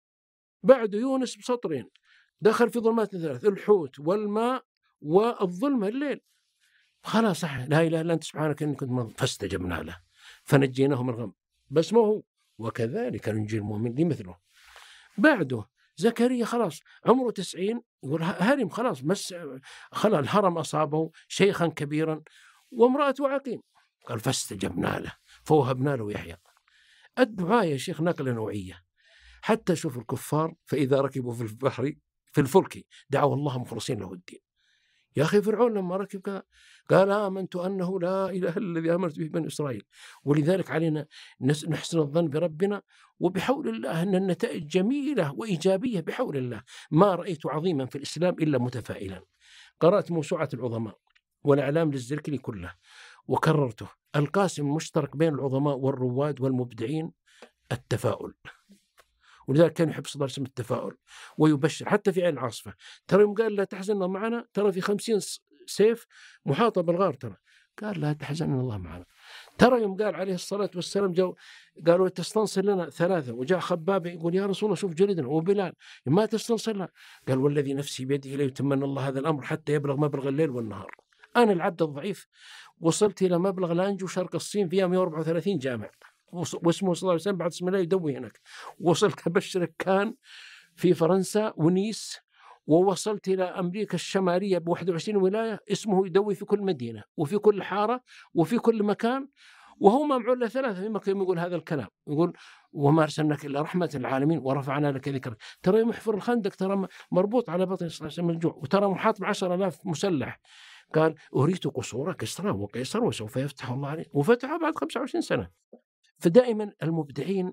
بعد يونس بسطرين دخل في ظلمات ثلاث، الحوت والماء والظلمة الليل، خلاص صح لا إله إلا أنت سبحانك إني كنت من، فاستجبنا له فنجيناه من الغم. بس ما هو وكذلك ننجي المؤمن دي مثله. بعده زكريا خلاص عمره تسعين، يقول هرم خلاص، مس خلاص الهرم أصابه شيخا كبيرا وامرأته عقيم، قال فاستجبنا له فوهبنا له يحيى. الدعاء يا شيخ نقلة نوعية. حتى شوف الكفار فإذا ركبوا في البحر في الفلك دعوا الله مخلصين له الدين. يا أخي فرعون لما ركب كذا قال آمنت أنه لا إله إلا الذي آمنت به بني إسرائيل. ولذلك علينا نحسن الظن بربنا، وبحول الله أن النتائج جميلة وإيجابية بحول الله. ما رأيت عظيما في الإسلام إلا متفائلا. قرأت موسوعة العظماء والأعلام للزركلي كله وكررته. القاسم المشترك بين العظماء والرواد والمبدعين التفاؤل. ولذلك كان يحب صلى الله عليه وسلم التفاؤل ويبشر حتى في عين العاصفة. ترى يوم قال لا تحزن الله معنا، ترى في خمسين سيف محاطة بالغار، ترى قال لا تحزن الله معنا. ترى يوم قال عليه الصلاة والسلام جو قالوا تستنصر لنا ثلاثة، وجاء خباب يقول يا رسول الله شوف جلدنا، وبلال ما تستنصر لنا، قال والذي نفسي بيده لا يتمنى الله هذا الأمر حتى يبلغ مبلغ الليل والنهار. أنا العبد الضعيف وصلت إلى مبلغ لأنجو شرق الصين فيها مئة وأربعة وثلاثين جامع، واسمه صلى الله عليه وسلم بعد اسم الله يدوي هناك. وصلت أبشرك كان في فرنسا ونيس، ووصلت إلى أمريكا الشمالية بواحد وعشرين ولاية اسمه يدوي في كل مدينة وفي كل حارة وفي كل مكان. وهو ممعول له ثلاثة في مكان يقول هذا الكلام، يقول وما أرسلناك إلا رحمة للعالمين ورفعنا لك ذكرك. ترى محفر الخندق ترى مربوط على بطن صلى الله عليه وسلم الجوع، وترى محاط بعشر آلاف مسلح. قال أريد قصور كسرى وقيصر وسوف يفتح الله عليه، وفتحه بعد خمسة وعشرين سنة. فدائما المبدعين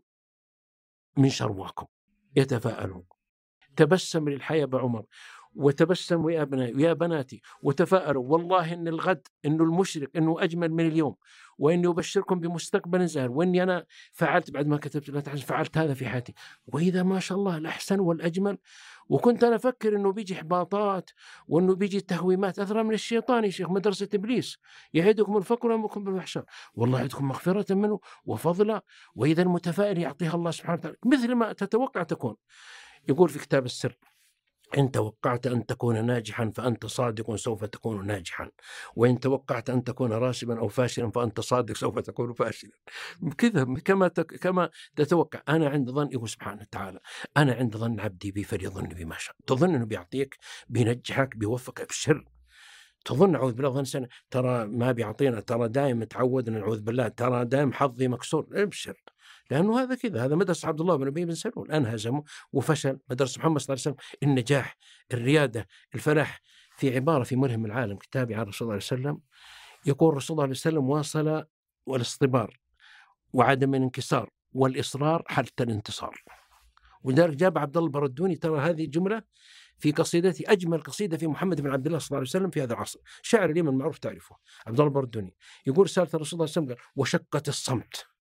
من شرواكم يتفاءلون. تبسم للحياة بعمر، وتبسموا يا أبنائي ويا بناتي وتفاءلوا. والله إن الغد إنه المشرق إنه أجمل من اليوم، وإني أبشركم بمستقبل زاهر، وإني أنا فعلت بعد ما كتبت لا تحزن فعلت هذا في حياتي. وإذا ما شاء الله الأحسن والأجمل. وكنت أنا أفكر إنه بيجي إحباطات وإنه بيجي تهويمات أثر من الشيطان يا شيخ، مدرسة إبليس يعدكم الفقر ويأمركم بالفحشاء، والله يعدكم مغفرة منه وفضلا، وإذا المتفائل يعطيها الله سبحانه وتعالى مثل ما تتوقع تكون. يقول في كتاب السر إن توقعت أن تكون ناجحا فأنت صادق سوف تكون ناجحا، وإن توقعت أن تكون راسبا أو فاشلا فأنت صادق سوف تكون فاشلا. كذا كما كما تتوقع. أنا عند ظن يقول سبحانه وتعالى أنا عند ظن عبدي بي فليظن بما شاء. تظن أنه بيعطيك بينجحك بيوفقك بالشر، تظن أعوذ بالله ظن سنة ترى ما بيعطينا، ترى دائما تعودنا نعوذ بالله، ترى دائما حظي مكسور، ابشر. لأنه هذا كذا، هذا مدرسة عبد الله بن أبي بن سلول أنهزموا وفشل. مدرسة محمد صلى الله عليه وسلم النجاح الريادة الفلاح. في عبارة في ملهم العالم كتابي عن رسول الله صلى الله عليه وسلم يقول رسول الله صلى الله عليه وسلم واصل والاصطبار وعدم الانكسار والإصرار حتى الانتصار. ولذلك جاب عبد الله البردوني ترى هذه الجملة في قصيدتي أجمل قصيدة في محمد بن عبد الله صلى الله عليه وسلم في هذا العصر، شاعر اليمن معروف تعرفه عبد الله البردوني. يقول رسالة الرسول صلى الله عليه وسلم قال وشقة الصمت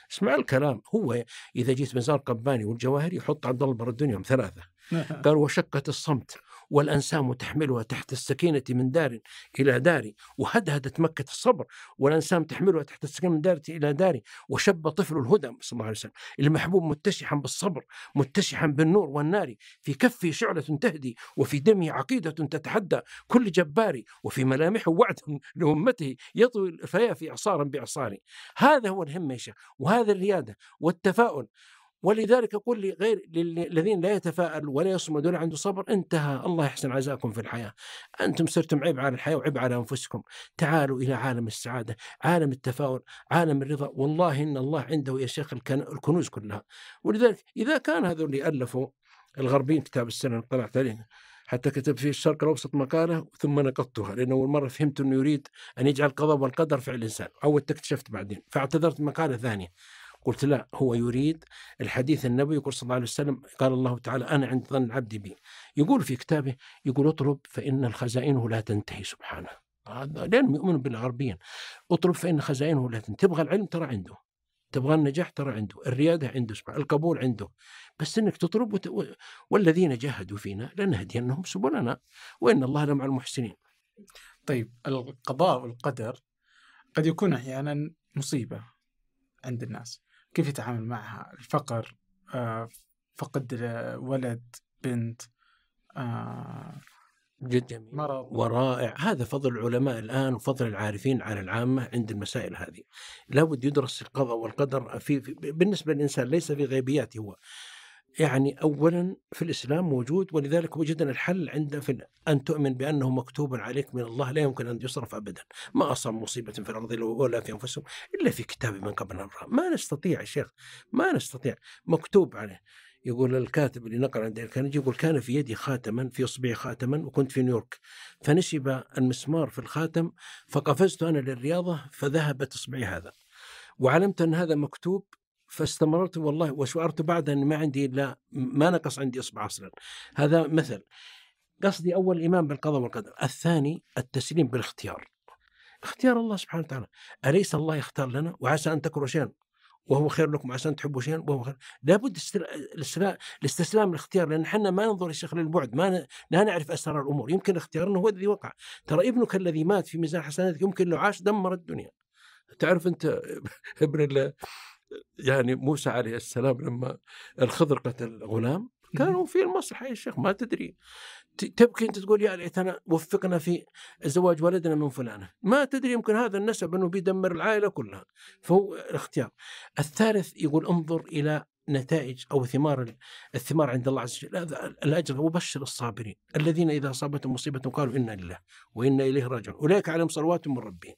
اسمع الكلام. هو إذا جيت مزار قباني والجواهري يحط عبد الله بر الدنيا يوم ثلاثة، قال وشقة الصمت والأنسام تحملها تحت السكينة من دار إلى دار، وهدهدت مكة الصبر والأنسام تحملها تحت السكينة من دار إلى دار، وشب طفل الهدى صلى الله عليه وسلم المحبوب متشحا بالصبر متشحا بالنور والنار، في كفه شعلة تهدي وفي دمه عقيدة تتحدى كل جبار، وفي ملامحه وعد لأمته يطوي الفيافي إعصارا بإعصار. هذا هو الهمة يا شيخ، وهذا الريادة والتفاؤل. ولذلك أقول لي غير للذين لا يتفاءل ولا يصمد ولا عنده صبر، انتهى، الله يحسن عزاكم في الحياة، أنتم صرتم عيب على الحياة وعيب على أنفسكم. تعالوا إلى عالم السعادة، عالم التفاؤل، عالم الرضا. والله إن الله عنده يا شيخ الكنوز كلها. ولذلك إذا كان هذول اللي ألفوا الغربيين كتاب السنة طلعت عليه، حتى كتب في الشرق الأوسط مقالة ثم نقضتها، لأنه أول مرة فهمت أنه يريد أن يجعل القضاء والقدر فعل الإنسان، أو اكتشفت بعدين فاعتذرت مقالة ثانية، قلت لا، هو يريد الحديث النبوي يقول صلى الله عليه وسلم، قال الله تعالى أنا عند ظن عبدي بي، يقول في كتابه، يقول اطلب فإن الخزائنه لا تنتهي سبحانه، هذا لأنهم يؤمنوا بالغربيين. اطلب فإن خزائنه لا تنتهي. تبغى العلم ترى عنده، تبغى النجاح ترى عنده، الريادة عنده سبحانه، القبول عنده، بس إنك تطلب وت... والذين جاهدوا فينا لنهدينهم سبلنا وإن الله لمع المحسنين.
طيب القضاء والقدر قد يكون أحيانا مصيبة عند الناس، كيف يتعامل معها؟ الفقر، آه، فقد ولد، بنت، آه،
جد جميل، مرض، ورائع. هذا فضل العلماء الآن وفضل العارفين على العامة عند المسائل هذه. لابد يدرس القضاء والقدر في, في بالنسبة للإنسان، ليس في غيبياته هو. يعني أولا في الإسلام موجود، ولذلك وجدنا الحل عند في أن تؤمن بأنه مكتوب عليك من الله لا يمكن أن يصرف أبدا. ما أصاب مصيبة في الأرض ولا في أنفسهم إلا في كتاب من قبل أن نرى. ما نستطيع يا شيخ، ما نستطيع، مكتوب عليه. يقول الكاتب اللي نقل عند الكندي، يقول كان في يدي خاتما، في إصبعي خاتما، وكنت في نيويورك، فنشب المسمار في الخاتم فقفزت أنا للرياضة فذهبت إصبعي هذا، وعلمت أن هذا مكتوب فاستمررت والله، وشعرت بعد أن ما عندي إلا ما نقص عندي إصبع أصلا. هذا مثل. قصدي أول الإيمان بالقضاء والقدر، الثاني التسليم بالاختيار، اختيار الله سبحانه وتعالى. أليس الله يختار لنا؟ وعسى أن تكرهوا شيئا وهو خير لكم، عسى أن تحبوا شيئا وهو خير. لابد الاستسلام الاختيار، لأن حنا ما ننظر الشيخ للبعد، ما لا نعرف أسرار الأمور. يمكن اختيارنا هو الذي وقع. ترى ابنك الذي مات في ميزان حسناتك يمكن لو عاش دمر الدنيا. تعرف أنت ابن الله يعني موسى عليه السلام لما الخضر قتل غلام، كانوا في المسرح يا شيخ، ما تدري، تبكي أنت تقول يا ليتنا وفقنا في زواج ولدنا من فلانة، ما تدري يمكن هذا النسب أنه بيدمر العائلة كلها. فهو الاختيار. الثالث يقول انظر إلى نتائج أو ثمار الثمار عند الله عز وجل، الأجر. وبشر الصابرين الذين إذا أصابتهم مصيبة قالوا إنا لله وإنا إليه راجعون أولئك عليهم صلوات من ربهم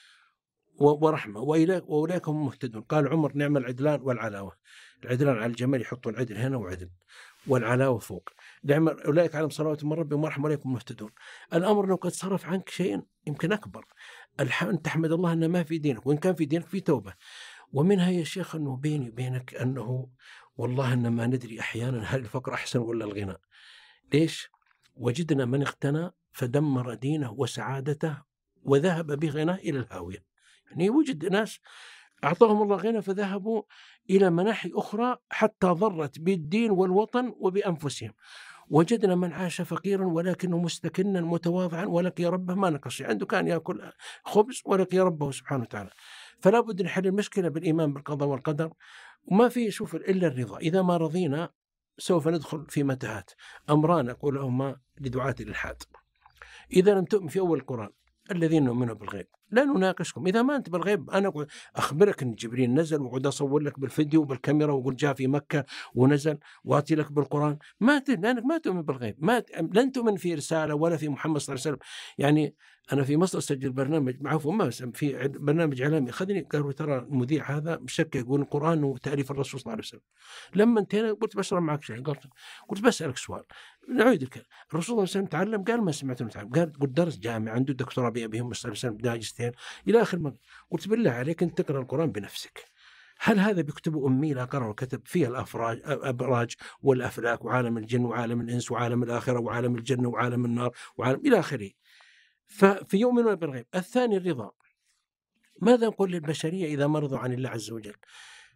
ورحمة وأولئك هم مهتدون. قال عمر نعم العدلان والعلاوة، العدلان على الجمال يحطون عدل هنا وعدل، والعلاوة فوق. نعم أولئك عليهم صلوات من ربهم ورحمة وأولئك هم مهتدون. الأمر لو قد صرف عنك شيء يمكن أكبر، أن تحمد الله أنه ما في دينك، وإن كان في دينك في توبة. ومنها يا شيخ أنه بيني وبينك أنه والله أن ما ندري أحيانا هل الفقر أحسن ولا الغنى. ليش؟ وجدنا من اغتنى فدمر دينه وسعادته وذهب بغنى إلى الهاوية. يعني وجد ناس أعطاهم الله غنى فذهبوا إلى مناحي أخرى حتى ضرت بالدين والوطن وبأنفسهم. وجدنا من عاش فقيرا ولكنه مستكنا متواضعا ولقي ربه ما نقص، عنده كان يأكل خبز ولقي ربه سبحانه وتعالى. فلا بد نحل المشكلة بالإيمان بالقضاء والقدر، وما في شوف إلا الرضا. إذا ما رضينا سوف ندخل في متاهات. أمران أقول لهما لدعاة الإلحاد: إذا لم تؤمن في أول القرآن الذين يؤمنون بالغيب لا نناقشكم. إذا ما أنت بالغيب أنا أخبرك أن جبريل نزل وقعد أصور لك بالفيديو وبالكاميرا وقل جاء في مكة ونزل وأتي لك بالقرآن، ما ت... لأنك ما تؤمن بالغيب، ما ت... لن تؤمن في رسالة ولا في محمد صلى الله عليه وسلم. يعني أنا في مصر سجل برنامج معه ما في برنامج إعلامي، أخذني قالوا ترى المذيع هذا مشكك يقول القرآن وتأليف الرسول صلى الله عليه وسلم. لما انتهينا قلت بشرب معك شيء، قلت قلت بسألك سؤال نعيد الكلام. الرسول صلى الله عليه وسلم تعلم؟ قال ما سمعت انه تعلم. قال قلت درس جامعي عنده دكتوراه بأبيهم صلى الله عليه وسلم داجستين إلى آخر ما. قلت بالله عليك أنت تقرأ القرآن بنفسك. هل هذا بيكتبه أمي لا قرأ وكتب فيها الأفراج أبراج والأفلاك وعالم الجن وعالم الإنس وعالم الآخرة وعالم الجنة وعالم النار وعالم إلى آخره؟ فيؤمنون بالغيب. الثاني الرضا. ماذا نقول للبشرية إذا مرضوا عن الله عز وجل؟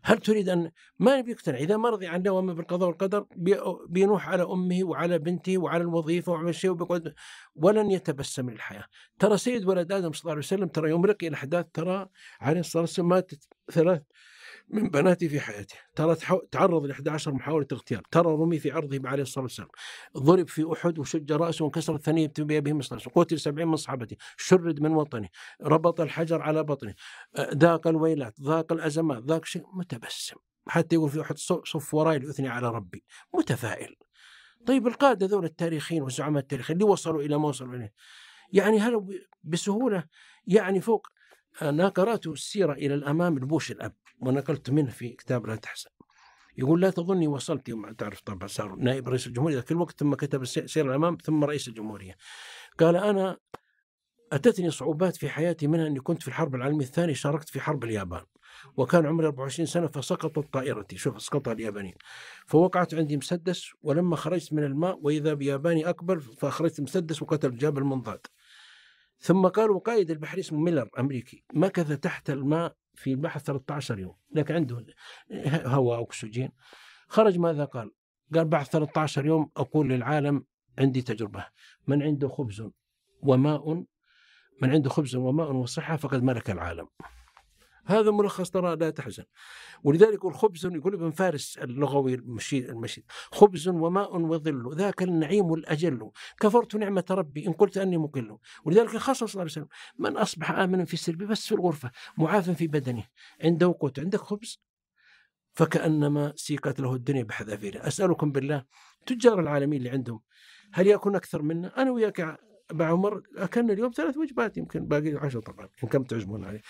هل تريد أن ما بيقتنع؟ إذا ما رضي عن دوامه بالقضاء والقدر بينوح على أمه وعلى بنته وعلى الوظيفة وعلى الشيء وبيقعد ولن يتبسم للحياة. ترى سيد ولد آدم صلى الله عليه وسلم ترى يوم لقي الأحداث ترى عليه الصلاة والسلام ماتت ثلاث من بناته في حياته، ترى تعرض ل إحدى عشرة محاولة اغتيال، ترى رمي في عرضه عليه الصلاة والسلام، ضرب في أحد وشج رأسه وانكسرت ثنية بيده مصلص، قتل سبعين من صحابته، شرد من وطنه، ربط الحجر على بطنه، ذاق الويلات، ذاق الأزمات، ذاق شيء، متبسم. حتى يقول في أحد صف وراي لأثني على ربي، متفائل. طيب القادة ذول التاريخيين والزعماء التاريخيين اللي وصلوا إلى ما وصلوا إليه، يعني هل بسهولة يعني فوق؟ أنا قرأت السيرة إلى الأمام لبوش الأب ونقلت منه في كتاب لا تحزن، يقول لا تظني وصلت يوم تعرف طبعا صار نائب رئيس الجمهورية في الوقت ثم كتب السيرة الأمام ثم رئيس الجمهورية. قال أنا أتتني صعوبات في حياتي، منها أني كنت في الحرب العالمية الثانية شاركت في حرب اليابان وكان عمري أربعة وعشرين سنة فسقطت طائرتي، شوف سقطها اليابانيين، فوقعت عندي مسدس ولما خرجت من الماء وإذا بياباني أكبر فأخرجت مسدس وقتل جابل المنضاد. ثم قالوا قائد البحر اسمه ميلر أمريكي مكث تحت الماء في البحر ثلاثة عشر يوم لكن عنده هواء أكسجين. خرج ماذا قال؟ قال بعد ثلاثة عشر يوم أقول للعالم عندي تجربة، من عنده خبز وماء من عنده خبز وماء وصحة فقد ملك العالم. هذا ملخص ترى لا تحزن. ولذلك يقول خبز، يقول ابن فارس اللغوي المشيد المشيد خبز وماء وظل ذاك النعيم الأجل كفرت نعمة ربي إن قلت أني مقل. ولذلك خصص صلى الله عليه وسلم من أصبح آمنا في السرب بس في الغرفة معافا في بدنه عنده قوت عندك خبز فكأنما سيقت له الدنيا بحذافيرها. أسألكم بالله تجار العالمين اللي عندهم هل يكون أكثر منا؟ أنا وياك مع عمر أكلنا اليوم ثلاث وجبات يمكن باقي عشرة طبعا إن كم تعزمون عليه.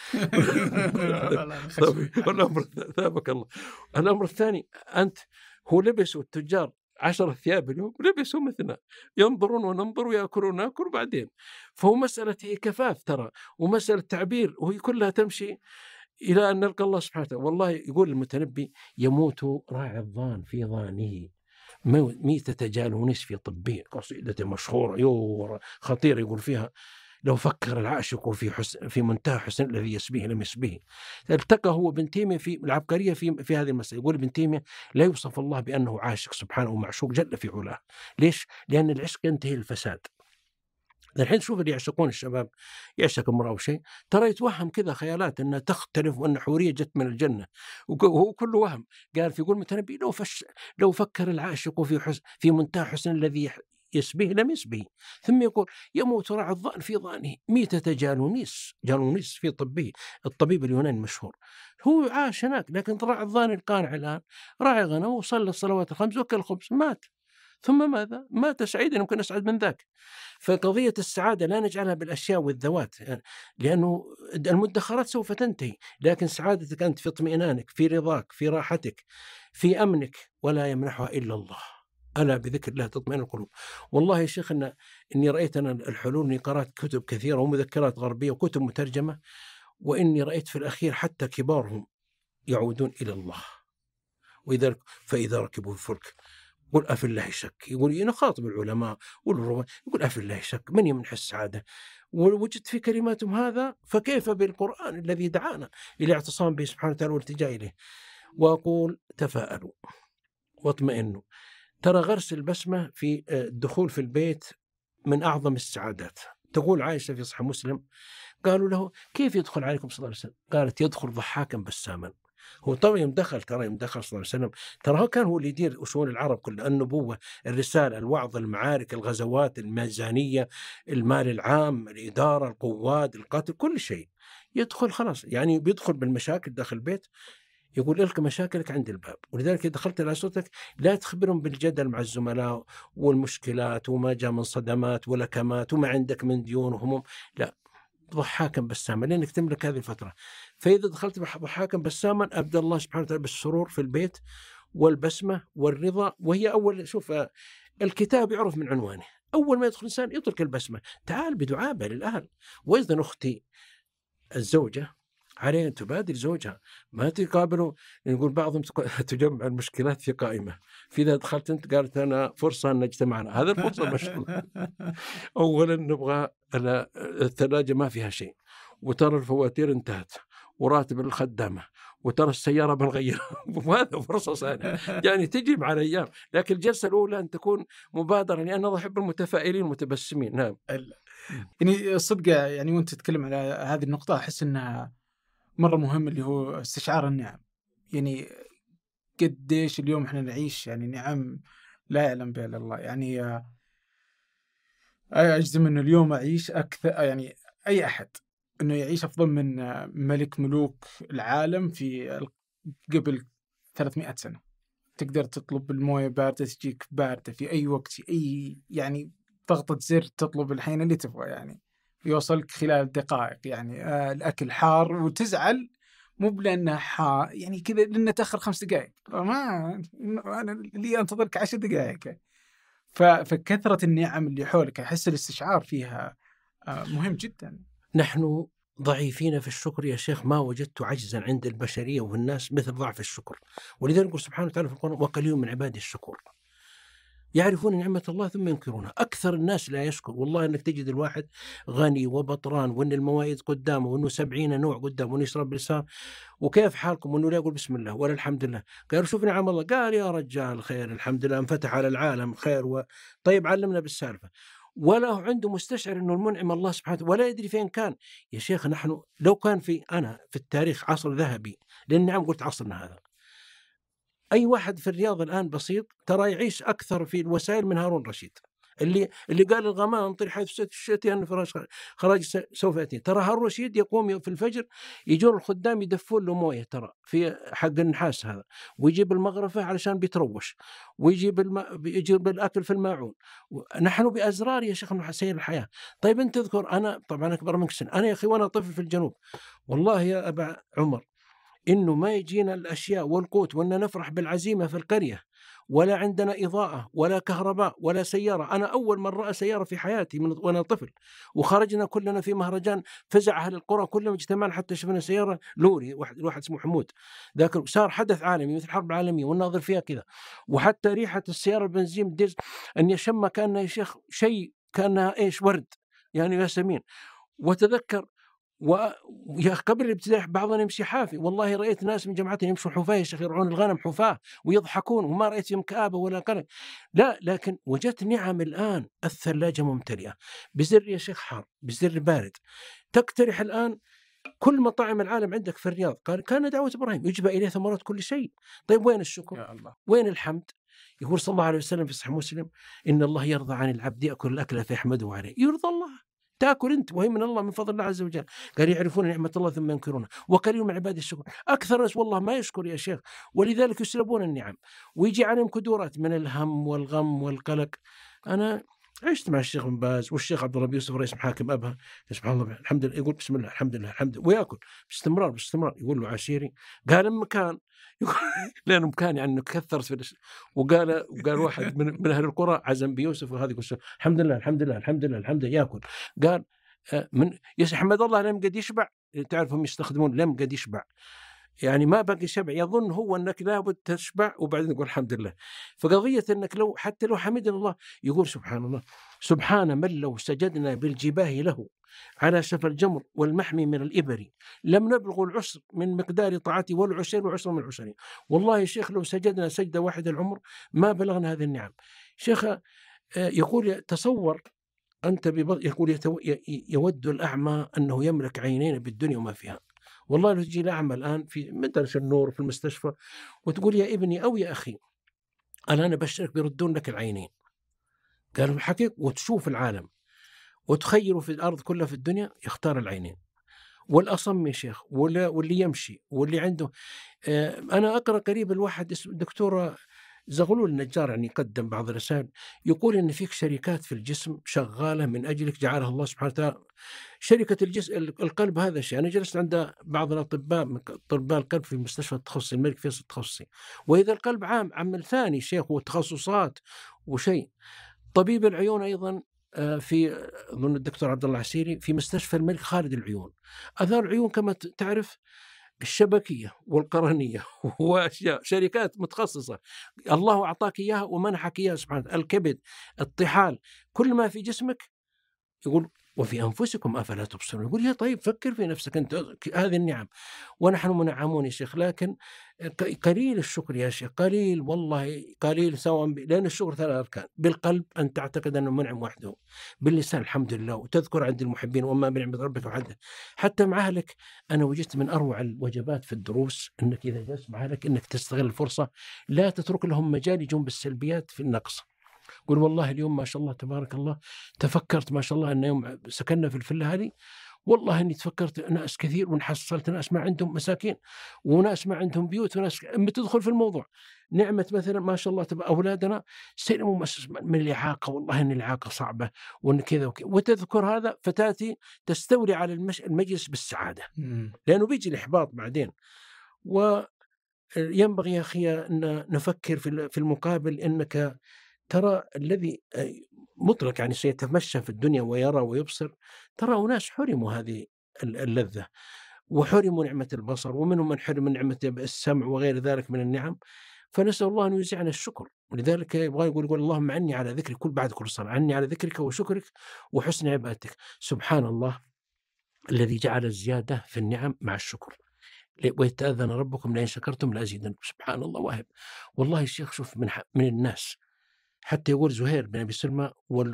والأمر ثابك الله. الأمر الثاني أنت هو لبسوا التجار عشرة ثياب اليوم لبسوا مثلنا ينظرون وننظر ويأكلون ونأكل بعدين. فهو مسألة كفاف ترى ومسألة تعبير وهي كلها تمشي إلى أن نلقى الله سبحانه وتعالى. والله يقول المتنبي يموت راعي الظان في ظانه ميتة جالونيس في طبية، قصيدة مشهورة يو خطيرة يقول فيها لو فكر العاشق في حسن في منتهى حسن الذي يسبيه لم يسبيه. التقى هو ابن تيمية في العبقرية في في هذه المسألة. يقول ابن تيمية لا يوصف الله بأنه عاشق سبحانه ومعشوق جل في علاه. ليش؟ لأن العشق ينتهي الفساد. الحين شوف اللي يعشقون الشباب يعشق امرأة أو شيء ترى يتوهم كذا خيالات أنها تختلف وأن حورية جت من الجنة وهو كله وهم. قال في يقول متنبي لو فش لو فكر العاشق في حسن في منتهى حسن الذي يسبيه لم يسبيه. ثم يقول يموت راعي الظان في ظانه ميتة جالونيس جالونيس في طبه الطبيب اليوناني المشهور. هو عاش هناك لكن راعي الظان القانع الآن راعي غنم وصلى الصلوات الخمس وكل الخبز مات. ثم ماذا؟ مات سعيدا يمكن أسعد من ذاك. فقضية السعادة لا نجعلها بالأشياء والذوات يعني لأنه المدخرات سوف تنتهي، لكن سعادتك أنت في اطمئنانك في رضاك في راحتك في أمنك ولا يمنحها إلا الله. ألا بذكر الله تطمئن القلوب. والله يا شيخ إن إني رأيت أنا الحلول إني قرأت كتب كثيرة ومذكرات غربية وكتب مترجمة وإني رأيت في الأخير حتى كبارهم يعودون إلى الله. وإذا فإذا ركبوا في الفلك يقول أفي الله شك، يقول نخاطب العلماء والرواه يقول أفي الله شك من يمنح السعادة. ووجدت في كلماتهم هذا فكيف بالقرآن الذي دعانا إلى اعتصام به سبحانه وتعالى والالتجاء إليه. وأقول تفاءلوا واطمئنوا. ترى غرس البسمة في الدخول في البيت من أعظم السعادات. تقول عائشة في صحيح مسلم قالوا له كيف يدخل عليكم صلى الله عليه وسلم؟ قالت يدخل ضحاكا بساما. هو طبعا يوم دخل ترى يوم دخل صلى الله عليه وسلم ترى هو كان هو اللي يدير شؤون العرب كلها، النبوة الرسالة الوعظ المعارك الغزوات الميزانية المال العام الإدارة القوات القتل كل شيء. يدخل خلاص يعني بيدخل بالمشاكل داخل البيت يقول لك مشاكلك عند الباب. ولذلك دخلت على صوتك لا تخبرهم بالجدل مع الزملاء والمشكلات وما جاء من صدمات ولا كمات وما عندك من ديون وهموم، لا ضحاكا بساما لأنك تملك هذه الفترة. فإذا دخلت ضحاكا بساما أبدأ الله سبحانه وتعالى بالسرور في البيت والبسمة والرضا. وهي أول شوف الكتاب يعرف من عنوانه أول ما يدخل إنسان يترك البسمة تعال بدعابة للأهل. وإذا أختي الزوجة عليه أن تبادر زوجها ما تقابله. نقول بعضهم تجمع المشكلات في قائمة في إذا دخلت أنت قالت أنا فرصة أن نجتمعنا هذا الفرصة مشغول. أولا نبغى الثلاجة ما فيها شيء وترى الفواتير انتهت وراتب الخدامة وترى السيارة بنغيرها وهذا فرصة ثانية يعني تجي مع الأيام. لكن الجلسة الأولى أن تكون مبادرة، لأن أنا أحب المتفائلين المتبسمين. نعم.
يعني صدق يعني وأنت تتكلم على هذه النقطة أحس أنها مرة مهم، اللي هو استشعار النعم. يعني قديش اليوم إحنا نعيش يعني نعم لا يعلم بها إلا الله. يعني أجزم أنه اليوم أعيش أكثر، يعني أي أحد أنه يعيش أفضل من ملك ملوك العالم في قبل ثلاثمائة سنة. تقدر تطلب الموية باردة تجيك باردة في أي وقت، في أي يعني ضغطة زر تطلب الحين اللي تبغى، يعني يوصلك خلال دقائق. يعني آه الأكل حار وتزعل مو بلأنه حار، يعني كذا لأنه تأخر خمس دقائق، ما أنا اللي أنتظرك عشر دقائق. فكثرة النعم اللي حولك أحس الاستشعار فيها آه مهم جدا.
نحن ضعيفين في الشكر يا شيخ، ما وجدت عجزا عند البشرية والناس مثل ضعف الشكر. ولذلك يقول سبحانه وتعالى في القرآن: وقليل من عبادي الشكور. يعرفون نعمة الله ثم ينكرونها. أكثر الناس لا يشكر. والله أنك تجد الواحد غني وبطران، وأن الموائد قدامه، وأنه سبعين نوع قدامه، وأنه يشرب بلسان، وكيف حالكم، وأنه لا يقول بسم الله ولا الحمد لله. قالوا شوف نعم الله، قال يا رجال خير الحمد لله انفتح على العالم خير و... طيب علمنا بالسالفة. ولا هو عنده مستشعر أنه المنعم الله سبحانه ولا يدري فين كان. يا شيخ نحن لو كان في أنا في التاريخ عصر ذهبي، لأن نعم قلت عصرنا هذا، أي واحد في الرياض الآن بسيط ترى يعيش أكثر في الوسائل من هارون رشيد، اللي اللي قال الغمام انطر حيث شئت أن فراش خراج سوف يأتي. ترى هارون رشيد يقوم في الفجر يجون الخدام يدفون له مويه ترى في حق النحاس هذا، ويجيب المغرفة علشان بيتروش، ويجيب الم... يجيب الأكل في الماعون. نحن بأزرار يا شيخ من سير الحياة. طيب أنت تذكر، أنا طبعا أكبر منك سن، أنا يا أخي وأنا طفل في الجنوب والله يا أبا عمر إنه ما يجينا الأشياء والقوت وأن نفرح بالعزيمة في القرية، ولا عندنا إضاءة ولا كهرباء ولا سيارة. أنا أول من رأى سيارة في حياتي من وأنا طفل، وخرجنا كلنا في مهرجان فزع أهل القرى كلهم اجتمعنا حتى شفنا سيارة لوري، واحد الواحد اسمه حمود، ذاك صار حدث عالمي مثل الحرب العالمية والناظر فيها كذا. وحتى ريحة السيارة البنزين ديز أن يشم كأنها يا شيخ شيء كأنها إيش ورد يعني ياسمين. وتذكر ويا قبل الابتداء بعضنا يمشي حافي، والله رأيت ناس من جماعتنا يمشوا حفاة يا شيخ، يرعون الغنم حفاة ويضحكون وما رأيت فيهم كآبة ولا قلق. لا، لكن وجدت نعم الآن، الثلاجة ممتلئة بزر يا شيخ حار بزر بارد، تقترح الآن كل مطاعم العالم عندك في الرياض. قال كان دعوة إبراهيم يجبى إليه ثمرات كل شيء. طيب وين الشكر؟
يا الله.
وين الحمد؟ يقول صلى الله عليه وسلم في صحيح مسلم: إن الله يرضى عن العبد يأكل الأكل فيحمده عليه. يرضى الله تأكل أنت وهي من الله من فضل الله عز وجل. قال يعرفون نعمة الله ثم ينكرونها وقليل من عباد الشكر. أكثر الناس والله ما يشكر يا شيخ، ولذلك يسلبون النعم ويجي عليهم كدورات من الهم والغم والقلق. أنا عشت مع الشيخ بن باز والشيخ عبد الله يوسف رئيس محاكم أبها، سبحان الله الحمد لله، يقول بسم الله الحمد لله الحمد لله ويأكل باستمرار باستمرار. يقول له عشيري، قال مكان لأنه مكان يعني كثرت في الش... وقال وقال واحد من, من أهل القرى عزم بيوسف وهذا يقول الحمد لله الحمد لله الحمد لله الحمد لله يأكل. قال من يا حمد الله لم قد يشبع. تعرفهم يستخدمون لم قد يشبع، يعني ما بقي شبع، يظن هو أنك لابد تشبع وبعدين يقول الحمد لله. فقضية أنك لو حتى لو حمدنا الله يقول سبحان الله سبحان من لو سجدنا بالجباه له على شفا الجمر والمحمي من الإبر لم نبلغ العسر من مقدار طاعته والعشر وعشر من العشرين. والله يا شيخ لو سجدنا سجدة واحدة العمر ما بلغنا هذه النعم. شيخ يقول تصور أنت ببض... يقول يود الأعمى أنه يملك عينين بالدنيا وما فيها. والله لو تجي الأعمى الآن في مدرسة النور في المستشفى وتقول يا ابني أو يا أخي أنا أنا بشرك بيردون لك العينين. قالوا حقيقة، وتشوف العالم وتخيروا في الأرض كلها في الدنيا يختار العينين. والأصم يا شيخ واللي يمشي واللي عنده. أنا أقرأ قريب الواحد اسمه الدكتور زغلول النجار يعني قدم بعض الرسائل يقول إن فيك شركات في الجسم شغالة من أجلك جعلها الله سبحانه وتعالى. شركة الجسم القلب هذا شيء. أنا جلست عند بعض الأطباء من أطباء القلب في مستشفى التخصصي الملك فيصل التخصصي، وإذا القلب عام عمل ثاني شيخ وتخصصات وشيء. طبيب العيون أيضا في ضمن الدكتور عبد الله عسيري في مستشفى الملك خالد العيون. أثار العيون كما تعرف الشبكية والقرنية وأشياء شركات متخصصة الله أعطاك إياها ومنحك إياها سبحانه. الكبد، الطحال، كل ما في جسمك يقول وفي أنفسكم أفلا تبصرون. يقول يا طيب فكر في نفسك أنت، هذه النعم ونحن منعمون يا شيخ، لكن قليل الشكر يا شيخ، قليل والله قليل، سواء لأن الشكر ثلاث أركان: بالقلب أن تعتقد أنه منعم وحده، باللسان الحمد لله، وتذكر عند المحبين وما بنعمة ربك وحده. حتى مع أهلك أنا وجدت من أروع الوجبات في الدروس أنك إذا جلست مع أهلك أنك تستغل الفرصة، لا تترك لهم مجال يجون بالسلبيات في النقص. قل والله اليوم ما شاء الله تبارك الله تفكرت ما شاء الله أن يوم سكننا في الفلة هذه والله إني تفكرت ناس كثير ونحصلت ناس ما عندهم مساكين وناس ما عندهم بيوت وناس أما تدخل في الموضوع نعمة مثلا ما شاء الله تبقى أولادنا سلموا من الإعاقة، والله إن الإعاقة صعبة وإن كذا وكذا، وتذكر هذا فتاتي تستولي على المجلس بالسعادة، لأنه بيجي الإحباط بعدين. وينبغي يا أخي أن نفكر في المقابل أنك ترى الذي مطلق يعني سيتمشى في الدنيا ويرى ويبصر، ترى أناس حرموا هذه اللذة وحرموا نعمة البصر، ومنهم من حرم نعمة السمع وغير ذلك من النعم، فنسأل الله أن يوزعنا الشكر. ولذلك يبغى يقول, يقول اللهم عني على ذكرك كل بعد كل صلاة، عني على ذكرك وشكرك وحسن عبادتك. سبحان الله الذي جعل الزيادة في النعم مع الشكر، ويتأذن ربكم لئن شكرتم لأزيدنكم. سبحان الله واهب. والله الشيخ شوف من, من الناس حتى يقول زهير بن أبي سلمى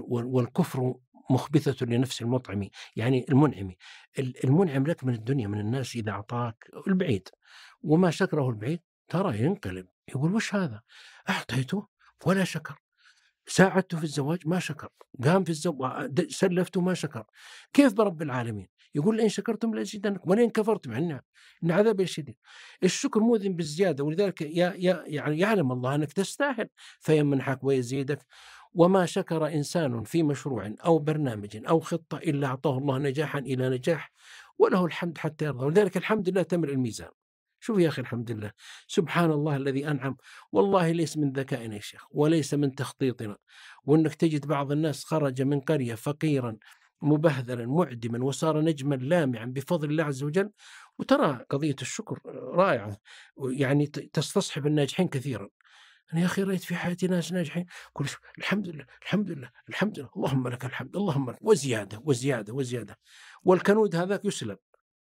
والكفر مخبثة لنفس المطعم، يعني المنعم المنعم لك من الدنيا من الناس إذا أعطاك البعيد وما شكره البعيد ترى ينقلب، يقول وش هذا أعطيته ولا شكر، ساعدته في الزواج ما شكر، قام في الزواج سلفته ما شكر، كيف برب العالمين؟ يقول لئن شكرتم لأزيدنكم ولئن كفرتم عنا إن عذابي شديد. الشكر مؤذن بالزيادة، ولذلك يا يا يعني يعلم الله أنك تستاهل فيمنحك ويزيدك. وما شكر إنسان في مشروع أو برنامج أو خطة إلا أعطاه الله نجاحا إلى نجاح وله الحمد حتى يرضى. ولذلك الحمد لله تملأ الميزان. شوف يا أخي الحمد لله سبحان الله الذي أنعم. والله ليس من ذكائنا يا شيخ وليس من تخطيطنا، وأنك تجد بعض الناس خرج من قرية فقيرا مبهذلا معدما وصار نجما لامعا بفضل الله عز وجل. وترى قضية الشكر رائعة، يعني تستصحب الناجحين كثيرا. أنا يا أخي رأيت في حياتي ناس ناجحين كل شيء الحمد لله الحمد لله الحمد لله اللهم لك الحمد اللهم لك وزيادة وزيادة وزيادة، والكنود هذاك يسلب.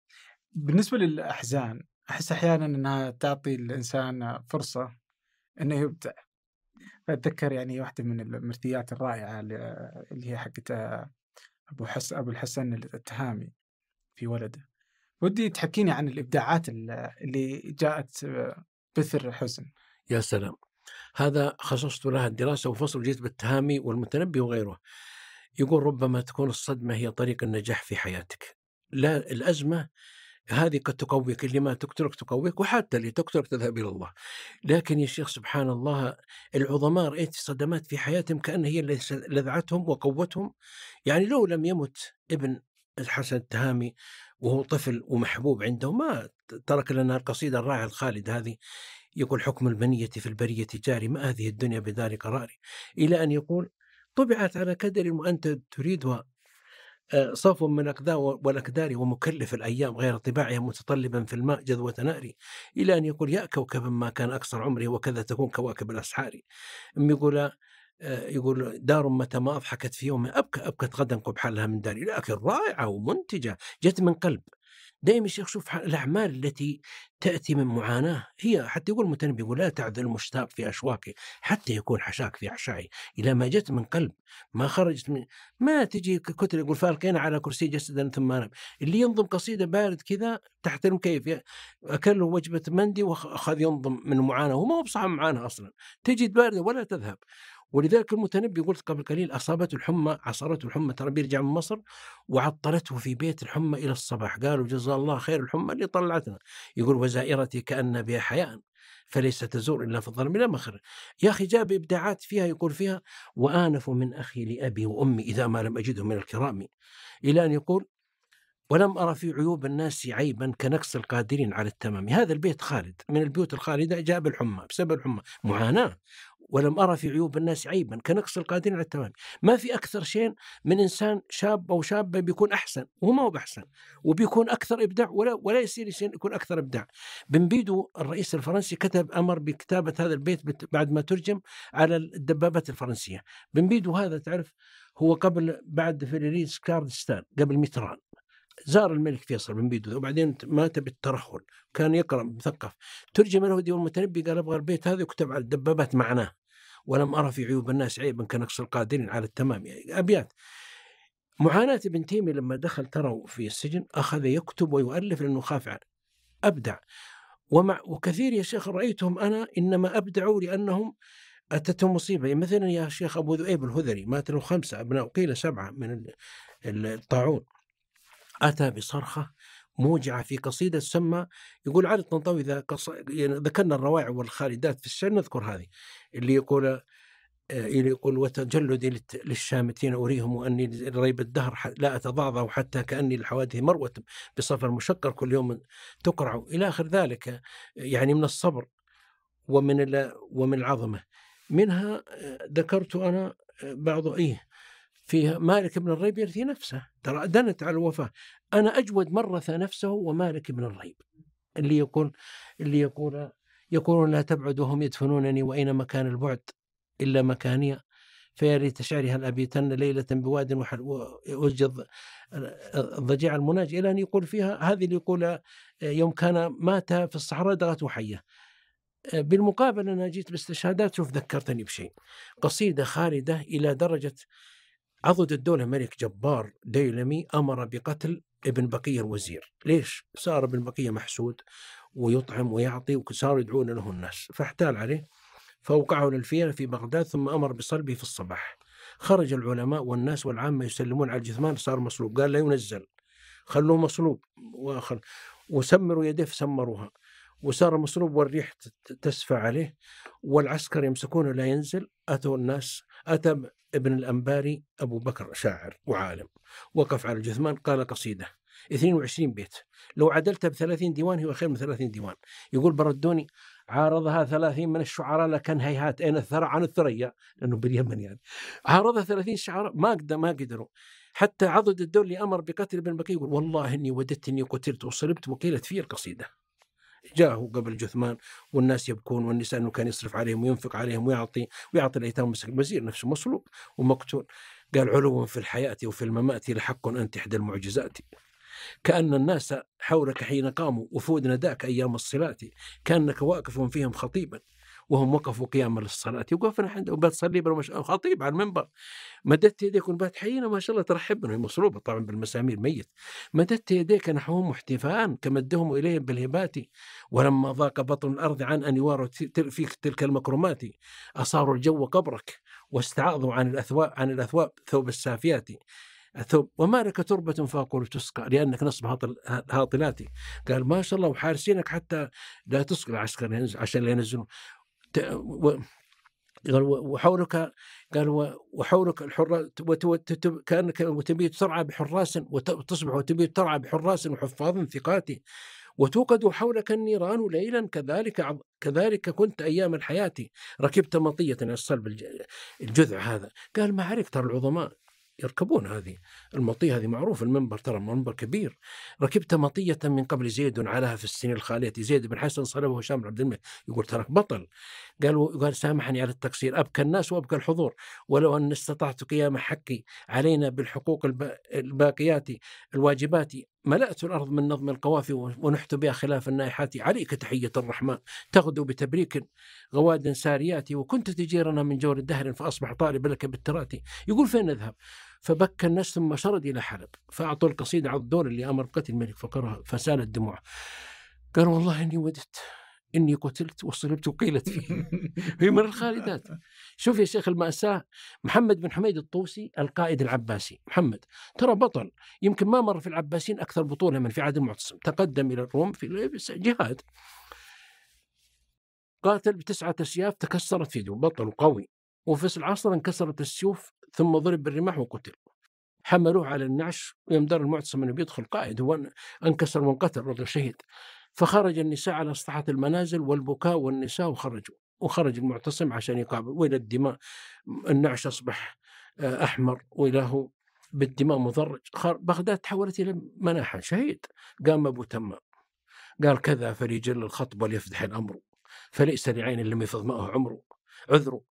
بالنسبة للأحزان أحس أحيانا أنها تعطي الإنسان فرصة أنه يبدع. فأتذكر يعني واحدة من المرثيات الرائعة اللي هي حقت أبو حسن أبو الحسن التهامي في ولده. ودي تحكيني عن الإبداعات اللي جاءت بثر حزن.
يا سلام، هذا خصصت لها الدراسة وفصل جيت بالتهامي والمتنبي وغيره. يقول ربما تكون الصدمة هي طريق النجاح في حياتك، لا الأزمة هذه قد تقويك، اللي ما تقتلك تقويك، وحتى اللي تقتلك تذهب إلى الله. لكن يا شيخ سبحان الله العظماء رأيت صدمات في حياتهم كأن هي اللي لذعتهم وقوتهم. يعني لو لم يمت ابن الحسن التهامي وهو طفل ومحبوب عنده ما ترك لنا القصيدة الرائعة الخالدة هذه. يقول حكم البنية في البرية جاري ما هذه الدنيا بدار قراري، إلى أن يقول طبعت على كدر وأنت تريدها صف من أقدار والأكدار ومكلف الأيام غير طباعها متطلبا في الماء جذوة ناري، إلى أن يقول يا كوكبا ما كان أقصر عمري وكذا تكون كواكب الأسحار. يقول يقول دار متى ما أضحكت في يوم أبكى أبكت غدا قبح لها من داري، لكن رائعة ومنتجة جت من قلب. دائما الشيخ شوف الأعمال التي تأتي من معاناة هي حتى يقول المتنبي يقول لا تعذل المشتاق في أشواقي حتى يكون حشاك في أحشائي، إلى ما جت من قلب ما خرجت من ما تجي كتر يقول فالقينا على كرسي جسدا ثم نام. اللي ينظم قصيدة بارد كذا تحت المكيف أكله وجبة مندي وأخذ ينظم من معاناة وما هو بصعب معاناة أصلا، تجي باردة ولا تذهب. ولذلك المتنبي قلت قبل قليل أصابته الحمى عصرته الحمى، ترى بيرجع من مصر وعطلته في بيت الحمى إلى الصباح، قالوا جزا الله خير الحمى اللي طلعتنا. يقول وزائرتي كأن بها حياء فليس تزور إلا في الظلم لا مخر. يا أخي جاب إبداعات فيها يقول فيها وآنف من أخي لأبي وأمي إذا ما لم أجده من الكرام، إلى أن يقول ولم أرى في عيوب الناس عيبا كنقص القادرين على التمام. هذا البيت خالد من البيوت الخالدة جاب الحمى بسبب الحمى معاناة. ولم أرى في عيوب الناس عيبا كنقص القادرين على التمام. ما في أكثر شيء من إنسان شاب أو شابة بيكون أحسن وهو ما هو بأحسن، وبيكون أكثر إبداع ولا ولا يصير شيء يكون أكثر إبداع. بن بيدو الرئيس الفرنسي كتب أمر بكتابة هذا البيت بعد ما ترجم على الدبابات الفرنسية. بن بيدو هذا تعرف هو قبل بعد فريريس كاردستان قبل متران زار الملك فيصل بن بيدو وبعدين مات بالترهل، كان يقرأ مثقف. ترجم الهدي والمتنبي قال أبغى البيت هذا يكتب على الدبابات معناه، ولم أرى في عيوب الناس عيبا كنقص القادرين على التمام. يعني أبيات. معاناة ابن تيمية لما دخل ترى في السجن أخذ يكتب ويؤلف لأنه خاف عنه، أبدع. ومع وكثير يا شيخ رأيتهم أنا إنما أبدعوا لأنهم أتتهم مصيبة. مثلا يا شيخ أبو ذؤيب الهذري مات له خمسة أبناء قيل سبعة من الطاعون، أتى بصرخة موجعة في قصيدة تسمى، يقول علي الطنطاوي إذا قص... يعني ذكرنا الروائع والخالدات في الشعر نذكر هذه اللي يقول اللي يقول وتجلدي للشامتين أريهم أني ريب الدهر لا أتضعضع حتى كأني الحوادث مروة بصفر مشكر كل يوم تقرع إلى آخر ذلك. يعني من الصبر ومن ومن العظمة. منها ذكرت أنا بعض إيه في مالك بن الريب يرثي نفسه، ترى دنت على الوفاة. أنا أجود من رثى نفسه ومالك بن الريب اللي يقول اللي يقول يقولون لا تبعد وهم يدفنونني وأين مكان البعد إلا مكانية، فيا ريت شعري هل أبيتن ليلة بواد وجد الضجيع المناجي، إلى أن يقول فيها هذه اللي يقول يوم كان مات في الصحراء دغته حية. بالمقابل أنا جيت باستشهادات، شوف ذكرتني بشيء، قصيدة خالدة إلى درجة عضد الدولة ملك جبار ديلمي أمر بقتل ابن بقية الوزير. ليش؟ صار ابن بقية محسود ويطعم ويعطي وصار يدعون له الناس، فاحتال عليه فأوقعه للفيلة في بغداد ثم أمر بصلبه في الصباح. خرج العلماء والناس والعامة يسلمون على الجثمان، صار مصلوب، قال لا ينزل خلوه مصلوب وآخر وسمروا يديه فسمروها وصار مصلوب والريح تسفى عليه والعسكر يمسكونه لا ينزل. أتوا الناس، أتى ابن الأنباري أبو بكر شاعر وعالم وقف على الجثمان قال قصيدة اثنين وعشرين بيت لو عدلتها بثلاثين ديوان هو خير من ثلاثين ديوان. يقول بردوني عارضها ثلاثين من الشعراء لكن هيهات أين الثرى عن الثريا لأنه باليمن يعني عارضها ثلاثين شعراء ما قدر ما قدروا. حتى عضد الدولي أمر بقتل ابن بكي يقول والله إني وددت إني قتلت وصلبت وقيلت في القصيدة. جاءه قبل جثمان والناس يبكون والنساء أنه كان يصرف عليهم وينفق عليهم ويعطي ويعطي الأيتام مسك الوزير نفسه مصلوب ومقتول. قال علو في الحياة وفي الممات لحق أنت إحدى المعجزات، كأن الناس حولك حين قاموا وفود نداك أيام الصلاة كأنك واقف فيهم خطيبا وهم وقفوا قياما للصلاة. وقفنا عنده وبتصلي خطيب على المنبر مددت يديك ونبات حينا ما شاء الله ترحبنا مصلوبة طبعا بالمسامير ميت. مددت يديك نحوهم محتفان كمدهم إليهم بالهبات ولما ضاق بطن الأرض عن أن يواروا فيك تلك المكرمات أصاروا الجو قبرك واستعاضوا عن الأثواب عن الأثواب ثوب السافيات الثوب وما لك تربة فأقول تسقى لأنك نصب هاطلاتي. قال ما شاء الله وحارسينك حتى لا تسقى العسكر عشان لا ينزلون. قال وحولك قال وحولك الحراس كأنك تبي ترعى بحراس وتصبح وتبي ترعى بحراس وحفاظ ثقاتي وتوقد حولك النيران ليلا كذلك كذلك كنت أيام الحياة ركبت مطية الصلب الجذع هذا. قال ما عرفت العظماء يركبون هذه المطية هذه معروف المنبر ترى منبر كبير. ركبت مطية من قبل زيد علىها في السنين الخالية زيد بن حسن صلبه هشام عبد الملك يقول ترك بطل. قال قال سامحني على التقصير أبكى الناس وأبكى الحضور ولو أن استطعت قيام حقي علينا بالحقوق الباقيات الواجبات ملأت الأرض من نظم القوافي ونحت بها خلاف النائحات. عليك تحية الرحمن تغدو بتبريك غواد ساريات وكنت تجيرنا من جور الدهر فأصبح طالب لك بالتراتي. يقول فين نذهب؟ فبكى الناس ثم شرد إلى حلب فأعطوا القصيدة على الدور اللي أمر بقتل الملك فقرأها فسالت دموع. قال والله إني وددت إني قتلت وصلبت وقيلت فيه. هي من الخالدات. شوف يا شيخ المأساة محمد بن حميد الطوسي القائد العباسي محمد ترى بطل يمكن ما مر في العباسيين أكثر بطولة من في عهد المعتصم. تقدم إلى الروم في جهاد قاتل بتسعة أسياف تكسرت في يده بطل وقوي وفي العصر انكسرت السيوف ثم ضرب بالرماح وقتل. حملوه على النعش ويمدر المعتصم أنه بيدخل قائد هو انكسر وانقتل رجل شهيد. فخرج النساء على أسطحة المنازل والبكاء والنساء وخرجوا وخرج المعتصم عشان يقابل وإلى الدماء النعش أصبح أحمر وإله بالدماء مضرج. بغداد تحولت إلى مناحة شهيد. قام أبو تمام قال كذا فليجل الخطب وليفضح الأمر فليس لعين لم يفض معه عمره عذره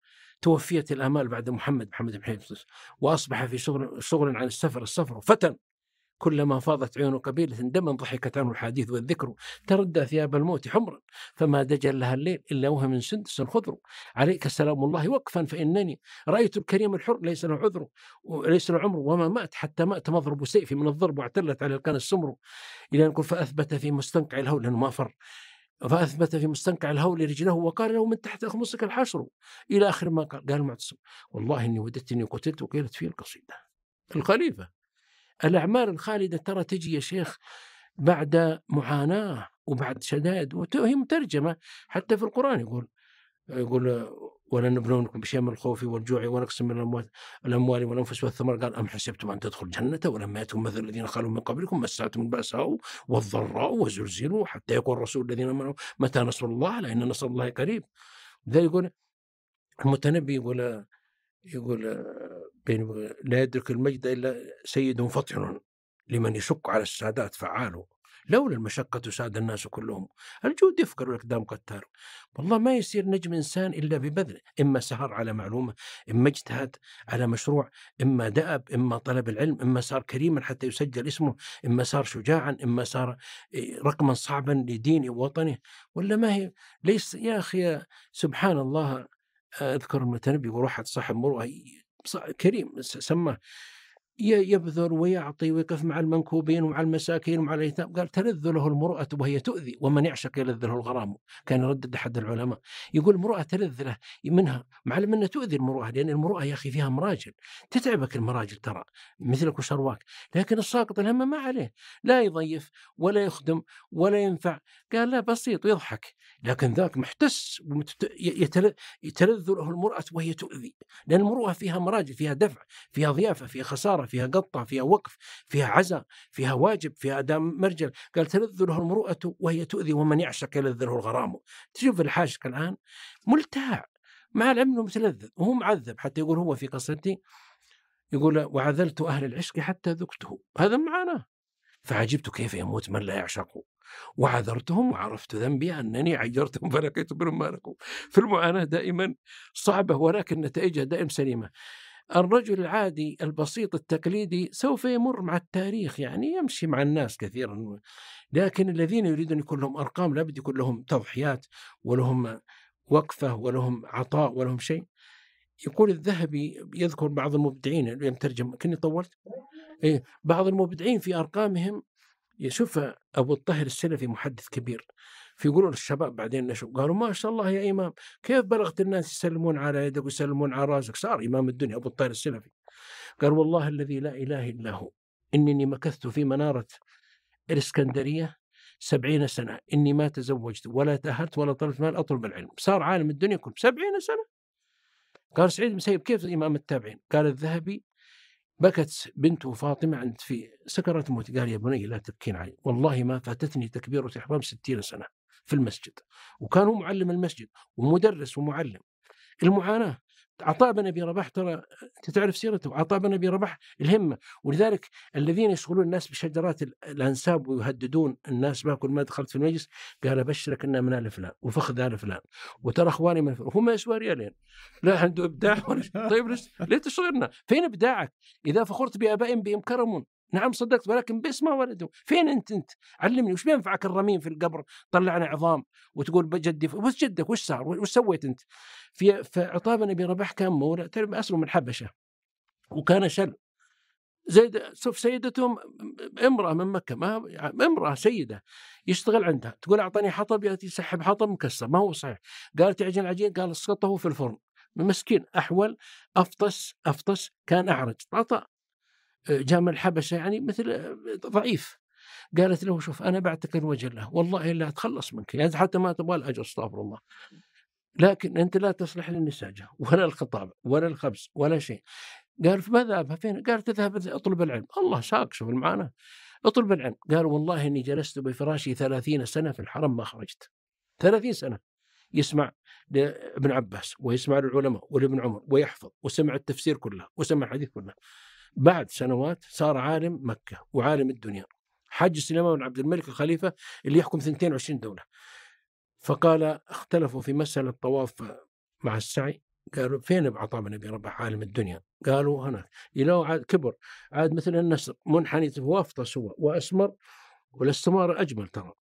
توفيت الآمال بعد محمد محمد بن حنيفة، وأصبح في شغل شغل عن السفر السفر فتن، كلما فاضت عيون قبيلة دما ضحكت عنه الحديث والذكر، تردى ثياب الموت حمرا فما دجل لها الليل إلا وهو من سندس خضر، عليك سلام الله وقفا فإنني رأيت الكريم الحر ليس له عذر وليس له عمر، وما مات حتى مات مضرب سيفي من الضرب واعتلت على الكان السمر، إلى أن فأثبت في مستنقع الهول ما فر، فأثبت في مستنقع الهول رجله وقال له من تحت أخمصك الحشر، إلى آخر ما قال. قال المعتصم والله إني وددت إني قتلت وقيلت فيه القصيدة. الخليفة الأعمال الخالدة ترى تجي يا شيخ بعد معاناة وبعد شدائد، وهي مترجمة حتى في القرآن. يقول يقول ولنبلونكم بشيء من الخوف والجوع ونقص من الأموال الأموال والأنفس والثمر. قال أم حسبتم أن تدخلوا الجنة ولما يأتكم مثل الذين خلوا من قبلكم مستهم البأساء والضراء وزلزلوا حتى يقول الرسول الذين آمنوا متى نصر الله ألا إن نصر الله قريب. ذا يقول المتنبي يقول يقول بين لا يدرك المجد إلا سيد فطن لمن يشق على السادات فعاله، لولا المشقة ساد الناس كلهم، الجود يفكر والأقدام قتار. والله ما يصير نجم إنسان إلا ببذل، إما سهر على معلومة، إما اجتهد على مشروع، إما دأب، إما طلب العلم، إما صار كريما حتى يسجل اسمه، إما صار شجاعا، إما صار رقما صعبا لدينه ووطنه. ولا ما هي ليس يا أخي سبحان الله. أذكر المتنبي وروحت صاحب مروءة كريم سماه يبذل ويعطي ويقف مع المنكوبين ومع المساكين ومع الأيتام. قال تلذ له المروءة وهي تؤذي ومن يعشق يلذ له الغرام. كان يردد أحد العلماء يقول المروءة تلذ له منها معلم أنها تؤذي المروءة، لأن المروءة يا أخي فيها مراجل تتعبك، المراجل ترى مثلك وشرواك، لكن الساقط الهم ما عليه، لا يضيف ولا يخدم ولا ينفع. قال لا بسيط ويضحك، لكن ذاك محتس يتلذ له المروءة وهي تؤذي، لأن المروءة فيها مراجل، فيها دفع، فيها ضيافة، فيها خسارة، فيها قطة، فيها وقف، فيها عزاء، فيها واجب، فيها أداء مرجل. قال تلذ له المروءة وهي تؤذي ومن يعشق يلذ له الغرام. تشوف الحاشق الآن ملتاع مع العلم متلذذ وهو معذب، حتى يقول هو في قصتي يقول وعذلت أهل العشق حتى ذقته، هذا معنا فعجبت كيف يموت من لا يعشقه، وعذرتهم وعرفت ذنبي أنني عجرتهم فلقيت منهم ما لقوا. في المعاناة دائما صعبة ولكن نتائجها دائما سليمة. الرجل العادي البسيط التقليدي سوف يمر مع التاريخ، يعني يمشي مع الناس كثيرا، لكن الذين يريدون يكون لهم أرقام لابد يكون لهم تضحيات ولهم وقفة ولهم عطاء ولهم شيء. يقول الذهبي يذكر بعض المبدعين اللي يمترجم كني طولت إيه بعض المبدعين في أرقامهم. يشوف أبو الطاهر السلفي محدث كبير، فيقولوا للشباب بعدين نشوف قالوا ما شاء الله يا إمام كيف بلغت الناس يسلمون على يدك ويسلمون على راسك، صار إمام الدنيا أبو الطاهر السلفي. قال والله الذي لا إله إلا هو إنني مكثت في منارة الإسكندرية سبعين سنة، إني ما تزوجت ولا تأهلت ولا طلبت مال أطلب العلم، صار عالم الدنيا كله سبعين سنة. قال سعيد مسيب كيف إمام التابعين؟ قال الذهبي بكت بنته فاطمة عند في سكرات الموت، قال يا بني لا تبكين علي، والله ما فاتتني تكبيرة إحرام ستين سنة في المسجد، وكان هو معلم المسجد ومدرس ومعلم. المعاناة عطاء بن أبي رباح ترى تعرف سيرته، عطاء بن أبي رباح الهمة، ولذلك الذين يشغلون الناس بشجرات الأنساب ويهددون الناس ما كل ما دخلت في المجلس قال أبشرك أننا من آل فلان وفخذ آل فلان وترى أخواني من فلان، هم يسوى ريالين لا عنده إبداع ولا طيب ليه تشغلنا؟ فين إبداعك؟ إذا فخرت بآبائهم بهم كرم نعم صدقت ولكن باسمه ولده، فين أنت أنت؟ علمني وش بينفعك الرميم في القبر طلعنا عظام وتقول بجدي وش جدك وش صار وش سويت أنت؟ في فعطاء بن أبي رباح كان مولى تعرف أصله من حبشة وكان شل زيد شوف سيدتهم امرأة من مكة، ما امرأة سيدة يشتغل عندها تقول أعطاني حطب يأتي يسحب حطب مكسر ما هو صحيح، قالت عجين عجين قال اسقطه في الفرن، مسكين أحول أفطس أفطس كان أعرج. عطاء جامع الحبشة يعني مثل ضعيف، قالت له شوف أنا بعتك الوجه الله والله لا أتخلص منك يعني حتى ما تبغى الأجر استغفر الله، لكن أنت لا تصلح للنساجة ولا الخطاب ولا الخبز ولا شيء. قال فماذا أذهب فين؟ قال تذهب أطلب العلم. الله ساق شوف المعنى أطلب العلم. قال والله إني جلست بفراشي ثلاثين سنة في الحرم ما خرجت، ثلاثين سنة يسمع لابن عباس ويسمع للعلماء ولابن عمر ويحفظ وسمع التفسير كله وسمع الحديث كله. بعد سنوات صار عالم مكة وعالم الدنيا، حج سليمان بن عبد الملك الخليفة اللي يحكم اثنتين وعشرين دولة، فقال اختلفوا في مسألة الطواف مع السعي، قالوا فين أبو عطاء بن أبي رباح عالم الدنيا؟ قالوا هناك. إلى عاد كبر، عاد مثل النسر منحني وافطس هو وأسمر، والاستمارة أجمل ترى،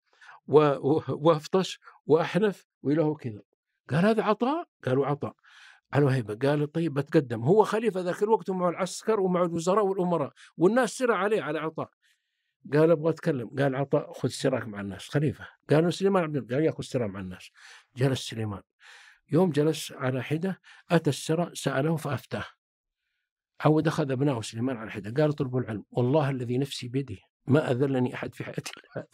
وافطش وأحنف وله كذا. قال هذا عطاء؟ قالوا عطاء. على هيبة. قال طيب بتقدم، هو خليفة ذاك الوقت ومع العسكر ومع الوزراء والأمراء، والناس سرع عليه على عطاء. قال أبغى أتكلم. قال عطاء خذ سراك مع الناس خليفة. قالوا سليمان عبد الله، قال ياخذ سرا مع الناس. جلس سليمان، يوم جلس على حدة أتى السرا سأله فأفتاه. عود أخذ أبناء سليمان على حدة، قال طلبوا العلم، والله الذي نفسي بيده ما أذلني أحد في حياتي.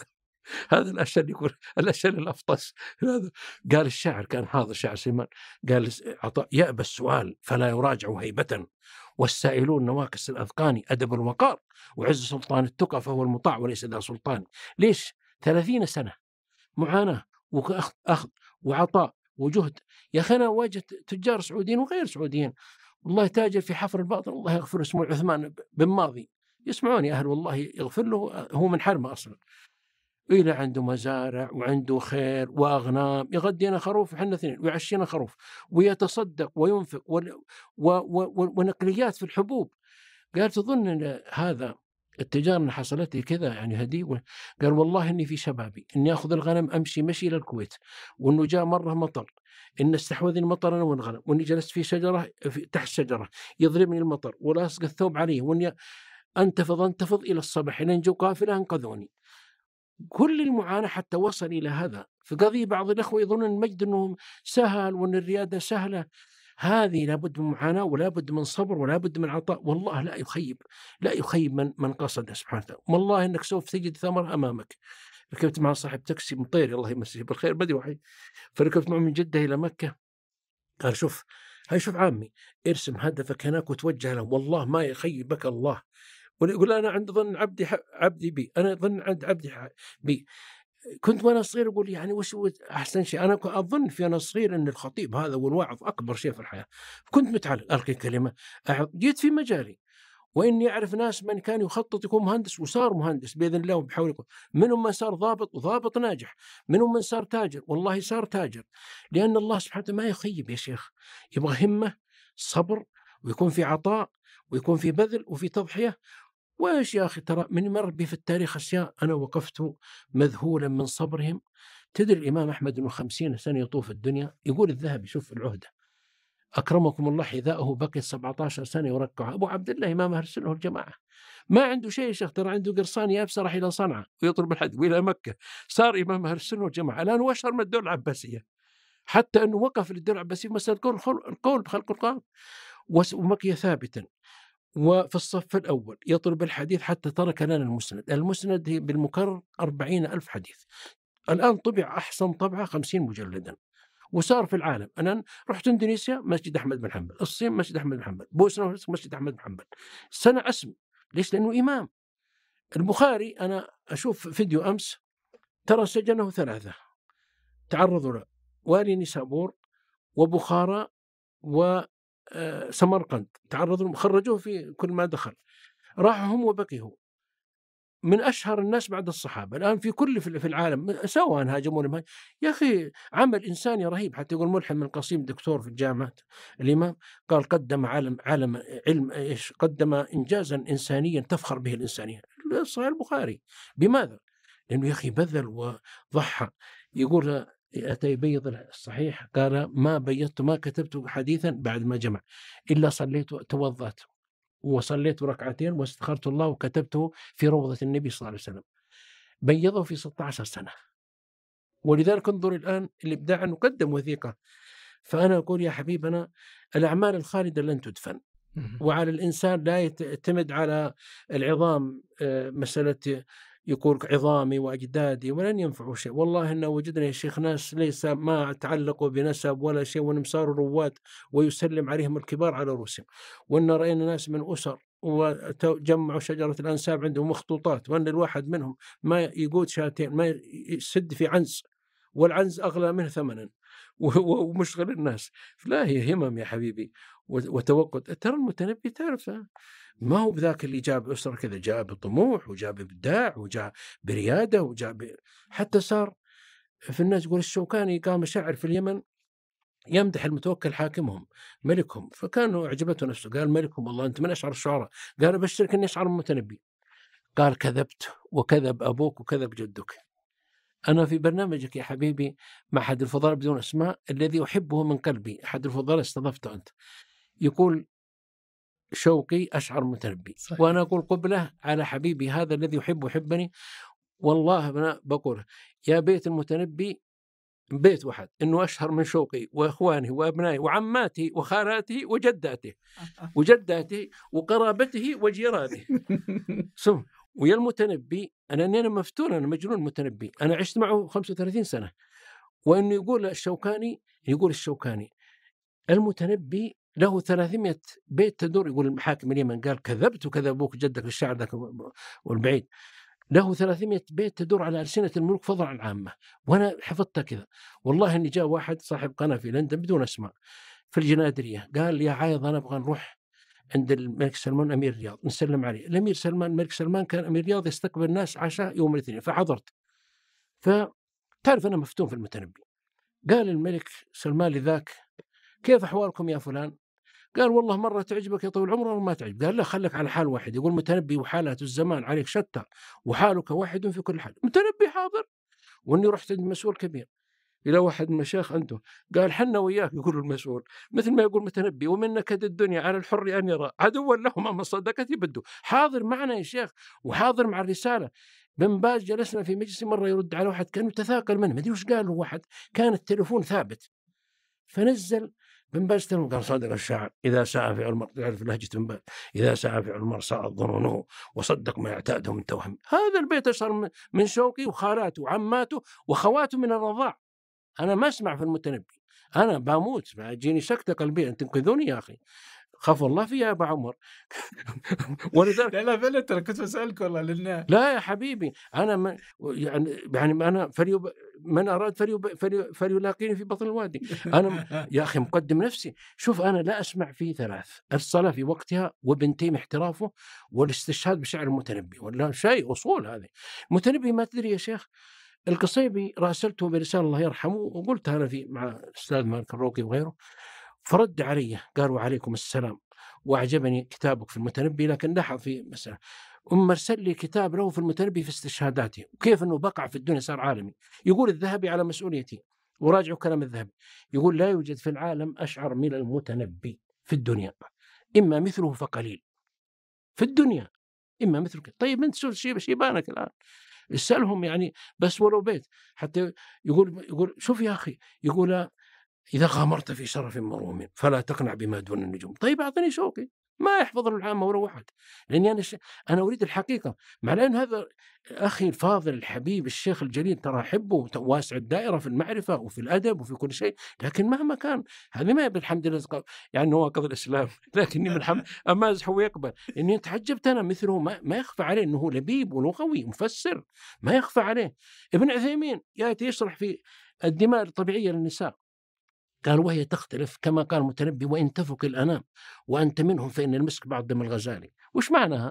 هذا الأشل يقول الأشل الأفطس. قال الشاعر كان حاضر شاعر سليمان، قال عطاء يأبى السؤال فلا يراجع هيبة، والسائلون نواكس الأذقان أدب الوقار، وعز سلطان التقى فهو المطاع وليس ذا سلطان. ليش؟ ثلاثين سنة معاناة وأخذ أخذ وعطاء وجهد. يا أخي أنا واجهت تجار سعوديين وغير سعوديين والله تاجر في حفر الباطن الله يغفر، اسمه عثمان بن ماضي، يسمعوني أهل والله يغفر له، هو من حرمة أصلا، إلى عنده مزارع وعنده خير وأغنام، يغدينا خروف وحنا اثنين ويعشينا خروف، ويتصدق وينفق و... و... و... ونقليات في الحبوب. قال تظن أن هذا التجارة اللي حصلت لي كذا يعني هدي؟ قال والله إني في شبابي إني أخذ الغنم أمشي مشي إلى الكويت، وإنه جاء مرة مطر إن استحوذني المطر أنا والغنم، وإني جلست في شجرة في تحت شجرة يضربني المطر ولاصق الثوب عليه، وإني أنتفض أنتفض إلى الصباح إلى جو قافلة أنقذوني. كل المعاناة حتى وصل إلى هذا. في قضية بعض الأخوة يظنون المجد أنهم سهل وأن الريادة سهلة، هذه لابد من معاناة ولا بد من صبر ولا بد من عطاء. والله لا يخيب لا يخيب من من قصد سبحانه وتعالى. والله إنك سوف تجد ثمر أمامك. ركبت مع صاحب تاكسي مطير الله يمسيه بالخير بدي وحي، فركبت معه من جدة إلى مكة، قال شوف هاي شوف عامي ارسم هدفك هناك وتوجه له، والله ما يخيبك الله. ويقول أنا عند ظن عبدي عبدي بي، أنا ظن عند عبدي بي. كنت وأنا صغير أقول يعني وش أحسن شيء، أنا أظن في أنا صغير أن الخطيب هذا والواعظ أكبر شيء في الحياة. كنت متعلق ألقي كلمة، جيت في مجالي وإني أعرف ناس من كان يخطط يكون مهندس وصار مهندس بإذن الله وبحول الله، منهم من صار ضابط وضابط ناجح، منهم من صار تاجر والله صار تاجر، لأن الله سبحانه وتعالى ما يخيب يا شيخ، يبغى همة صبر ويكون في عطاء ويكون في بذل وفي تضحية. وإيش يا أخي ترى من مر بي في التاريخ أشياء أنا وقفت مذهولا من صبرهم. تدري الإمام أحمد بن خمسين سنة يطوف الدنيا، يقول الذهبي شوف العهدة أكرمكم الله حذاءه بقي سبعة عشر سنة يركع. أبو عبد الله إمام أهل السنة والجماعة ما عنده شيء يا شيخ، ترى عنده قرصان يابسة راح إلى صنعاء ويطلب الحج وإلى مكة، صار إمام أهل السنة والجماعة الآن هو أشهر من الدولة العباسية، حتى أنه وقف للدولة العباسية مسألة القول بخلق القرآن ومكي ثابتا. وفي الصف الأول يطلب الحديث حتى ترك لنا المسند، المسند بالمكرر أربعين ألف حديث، الآن طبع أحسن طبعة خمسين مجلدا وصار في العالم. أنا رحت إندونيسيا مسجد أحمد بن حنبل، الصين مسجد أحمد بن حنبل، بوسنا مسجد أحمد بن حنبل، سنة اسم. ليش؟ لأنه إمام. البخاري أنا أشوف فيديو أمس ترى سجنه ثلاثة تعرضوا له، والي نيسابور وبخارى و سمرقند تعرضوا، خرجوه في كل ما دخل، راحوا هم وبقي هو من أشهر الناس بعد الصحابة الآن في كل في العالم، سواء هاجمون. يا أخي عمل إنساني رهيب. حتى يقول ملحم من قصيم دكتور في الجامعة الإمام قال قدم علم علم علم إيش قدم إنجازا إنسانيا تفخر به الإنسانية. صحيح البخاري بماذا؟ لأنه يا أخي بذل وضحى. يقول أتى يبيض الصحيح قال ما بيضت ما كتبت حديثا بعد ما جمع إلا صليت توضأت وصليت ركعتين واستخرت الله وكتبته في روضة النبي صلى الله عليه وسلم. بيضه في ستة عشر سنة. ولذلك انظر الآن الإبداع نقدم وثيقة. فأنا أقول يا حبيبنا الأعمال الخالدة لن تدفن، وعلى الإنسان لا يعتمد على العظام مسألة يقول عظامي وأجدادي ولن ينفعوا شيء. والله إن وجدنا يا شيخ ناس ليس ما تعلقوا بنسب ولا شيء ونمصاروا رواد ويسلم عليهم الكبار على رؤوسهم، وإن رأينا ناس من أسر وجمعوا شجرة الأنساب عندهم مخطوطات، وأن الواحد منهم ما يقود شاتين ما يسد في عنز والعنز أغلى منه ثمنا ومشغل الناس. لا هي همم يا حبيبي وتوقد. ترى المتنبي تعرف ما هو بذاك اللي جاب أسرة كذا، جاء بطموح وجاء بإبداع وجاء بريادة وجاء ب... حتى صار في الناس يقول الشوكاني قام شاعر في اليمن يمدح المتوكل حاكمهم ملكهم، فكانوا أعجبته نفسه، قال ملكهم والله أنت من أشعر الشعراء، قال أبشرك أني أشعر المتنبي. قال كذبت وكذب أبوك وكذب جدك. أنا في برنامجك يا حبيبي مع أحد الفضلاء بدون أسماء الذي أحبه من قلبي، أحد الفضلاء استضفته أنت، يقول شوقي أشعر متنبي، وأنا أقول قبله على حبيبي هذا الذي يحب يحبني. والله أنا بقول يا بيت المتنبي بيت واحد إنه أشهر من شوقي وإخوانه وأبنائه وعماته وخالاته وجداته وجداته وقرابته وجيرانه. سم ويا المتنبي أنا أنا مفتون، أنا مجنون متنبي، أنا عشت معه خمسة وثلاثين سنة. وإنه يقول الشوكاني يقول الشوكاني المتنبي له ثلاثمائة بيت تدور، يقول المحاكم اليمن قال كذبت وكذبوك جدك الشاعر ذاك والبعيد، له ثلاثمائة بيت تدور على ألسنة الملوك فضلا عن العامة، وأنا حفظتها كذا. والله إني جاء واحد صاحب قناة في لندن بدون أسماء في الجنادرية قال يا عايض أنا أبغى نروح عند الملك سلمان أمير الرياض نسلم عليه. الأمير سلمان الملك سلمان كان أمير الرياض يستقبل الناس عشاء يوم الاثنين، فحضرت. فتعرف أنا مفتون في المتنبي. قال الملك سلمان لذاك كيف أحوالكم يا فلان؟ قال والله مرة تعجبك يا طويل العمر وما تعجب. قال لا خلك على حال واحد. يقول متنبي وحالات الزمان عليك شتى وحالك واحد في كل حال. متنبي حاضر. واني رحت عند مسؤول كبير الى واحد من المشايخ عنده قال حنا وياك، يقول المسؤول مثل ما يقول متنبي ومن نكد الدنيا على الحر ان يرى عدوا لهم اما صدقتي بدوا. حاضر معنا يا شيخ وحاضر مع الرساله. بن باز جلسنا في مجلس مره يرد على واحد كان يتثاقل منه ما ادري وش قال له واحد، كان التليفون ثابت فنزل بن باز قال صادق الشاعر إذا ساء فعل المرء، يعرف لهجة بن باز، إذا ساء فعل المرء ساءت ظنونه وصدق ما يعتاده من توهم. هذا البيت أشهر من شوقي وخالاته وعماته وخواته من الرضاع. أنا ما أسمع في المتنبي، أنا بموت جيني سكتة قلبية، أنت تنقذوني يا أخي، خاف الله في يا أبا عمر.
ولذلك لا لا فعلا ترى كنت بسألك والله لأن
لا يا حبيبي أنا ما يعني يعني أنا فليب من أراد فليب فلي فليلاقيني في بطن الوادي. أنا يا أخي مقدم نفسي. شوف أنا لا أسمع في ثلاث: الصلاة في وقتها، وبنتيم احترافه، والاستشهاد بشعر المتنبي، ولا شيء أصول هذه. المتنبي ما تدري يا شيخ القصيبي راسلته برسالة الله يرحمه وقلت أنا في مع الأستاذ مالك الروقي وغيره، فرد علي قال وعليكم السلام وأعجبني كتابك في المتنبي، لكن لاحظ في مسألة أم أرسل لي كتاب له في المتنبي في استشهاداته وكيف أنه بقع في الدنيا صار عالمي. يقول الذهبي على مسؤوليتي وراجعوا كلام الذهبي، يقول لا يوجد في العالم أشعر من المتنبي في الدنيا، إما مثله فقليل في الدنيا إما مثله. طيب أنت شوف شيء شيبانك الآن اسألهم يعني بس ولو بيت حتى يقول يقول شوف يا أخي يقول إذا غامرت في شرف مروم فلا تقنع بما دون النجوم. طيب أعطني شوقي ما يحفظ العامة ولا واحد، لأني أنا ش... أنا أريد الحقيقة. مع أن هذا أخي الفاضل الحبيب الشيخ الجليل ترى أحبه واسع الدائرة في المعرفة وفي الأدب وفي كل شيء، لكن مهما كان هذا ما بالحمد لله يعني نواقض الإسلام، لكني من حم... أمازح ويقبل. إني تعجبت أنا مثله ما, ما يخفى عليه أنه لبيب ولغوي مفسر، ما يخفى عليه. ابن عثيمين يأتي يشرح في الدماء الطبيعية للنساء قال وهي تختلف كما قال المتنبي وإن تفك الأنام وأنت منهم فإن المسك بعض دم الغزالي. وش معناها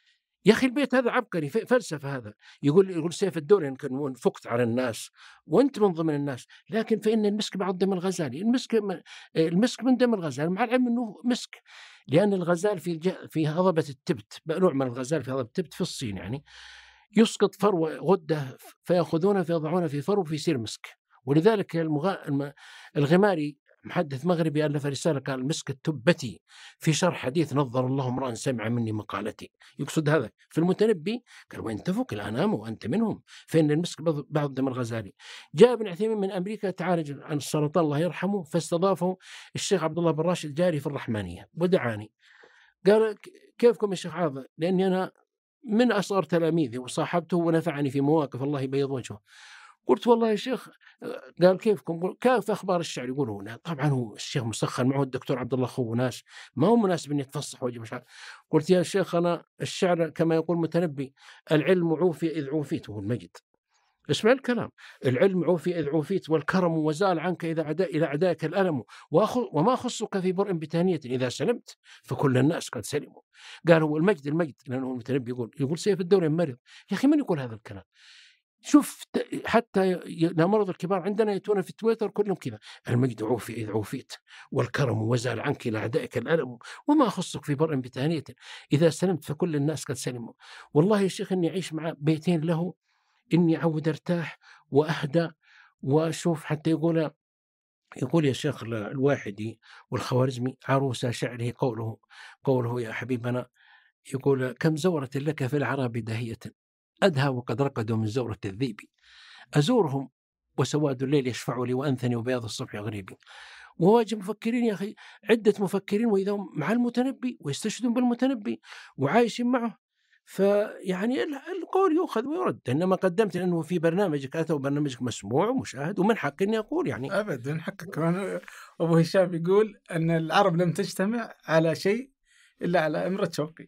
يا أخي؟ البيت هذا عبقري فلسفة. هذا يقول يقول سيف الدولة إن كان فقت على الناس وأنت من ضمن الناس، لكن فإن المسك بعض دم الغزالي. المسك المسك من دم الغزال مع العلم أنه مسك، لأن الغزال في في هضبة التبت، نوع من الغزال في هضبة التبت في الصين يعني يسقط فرو غدة فيأخذونه فيضعونه في فرو في يصير مسك. ولذلك المغ... الغماري محدث مغربي ألف رسالة قال المسك التبتي في شرح حديث نظر الله امرأ سمع مني مقالتي. يقصد هذا. في المتنبي قال وإن تفك الأنام وأنت منهم فإن المسك بعض دم الغزالي. جاء ابن عثيمين من أمريكا تعالج عن السرطان الله يرحمه، فاستضافه الشيخ عبد الله بن راشد جاري في الرحمانية ودعاني قال كيفكم يا شيخ عاض، لأني أنا من أصغر تلاميذي وصاحبته ونفعني في مواقف الله يبيض وجهه. قلت والله يا شيخ، قال كيفكم؟ كيف أخبار الشعر؟ يقولون طبعا هو الشيخ مسخن معه الدكتور عبد الله خو ناس ما هو مناسب أن يتفصح وجه مشاعر. قلت يا شيخ أنا الشعر كما يقول متنبي العلم عوفي إذ عوفيت، وهو المجد. اسمع الكلام، العلم عوفي إذ عوفيت والكرم وزال عنك إذا عدا إلى أعدائك الألم وما خصك في برء بتانية إذا سلمت فكل الناس قد سلموا. قال هو المجد المجد، لأنه المتنبي يقول يقول سيف الدولة مرض. يا أخي من يقول هذا الكلام؟ شوف حتى مرض الكبار عندنا يأتون في تويتر كلهم كذا: المجد عوفي إذ عوفيت، والكرم وزال عنك إلى أعدائك الألم، وما أخصك في برء بتانية، إذا سلمت فكل الناس قد سلموا. والله يا شيخ إني أعيش مع بيتين له إني أعود أرتاح وأهدى وأشوف. حتى يقول يقول يا شيخ الواحدي والخوارزمي عروس شعره قوله قوله يا حبيبنا، يقول: كم زورة لك في العراب داهية أدهى وقد رقدوا من زورة الذيب، أزورهم وسواد الليل يشفع لي وأنثني وبياض الصبح غريبي. وواجب مفكرين يا أخي، عدة مفكرين وإذا هم مع المتنبي ويستشهدون بالمتنبي وعايشين معه، فيعني القول يؤخذ ويرد. إنما قدمت أنه في برنامجك أتى وبرنامجك مسموع ومشاهد ومن حق أني أقول يعني
أبد من حقك. أبو هشام يقول أن العرب لم تجتمع على شيء إلا على إمرة شوقي.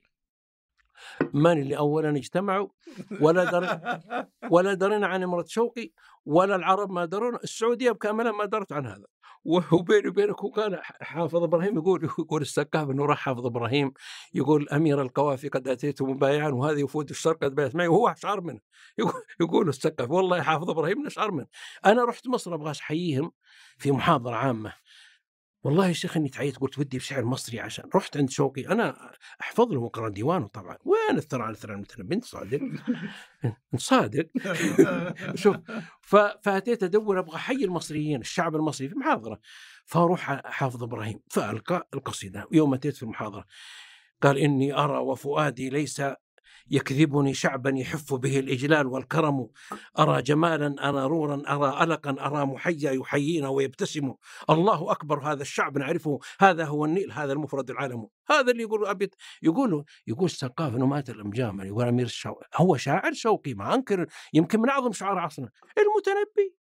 من اللي أولا اجتمعوا ولا در ولا درنا عن إمرة شوقي، ولا العرب ما درون، السعودية بكاملها ما درت عن هذا. وبيني وبينك وقال حافظ إبراهيم يقول يقول السقاف إنه راح حافظ إبراهيم يقول: أمير القوافي قد أتيت مبايعا وهذه وفود الشرق قد بيت معي، وهو أشعر منه. يقول, يقول السقاف: والله حافظ إبراهيم نشعر منه. أنا رحت مصر أبغى أحييهم في محاضرة عامة، والله يا شيخ اني تعيت، قلت ودي بشعر مصري، عشان رحت عند شوقي انا احفظ له مقرن ديوانه طبعا. وين الثرى على ثرى المتنبي؟ انت صادق انت صادق شوف. فاتيت ادور ابغى حي المصريين الشعب المصري في محاضره، فاروح حافظ ابراهيم فالقى القصيده. يوم اتيت في المحاضره قال: اني ارى وفؤادي ليس يكذبني شعبا يحف به الإجلال والكرم، أرى جمالا أرى رورا أرى ألقا أرى محيا يحيينا ويبتسم، الله أكبر هذا الشعب نعرفه، هذا هو النيل هذا المفرد العالم. هذا اللي يقول أبيت يقول يقول السقاف إنه مات الأمجام، يقول أمير الشوقي هو شاعر شوقي ما أنكر، يمكن من أعظم شعراء عصرنا. المتنبي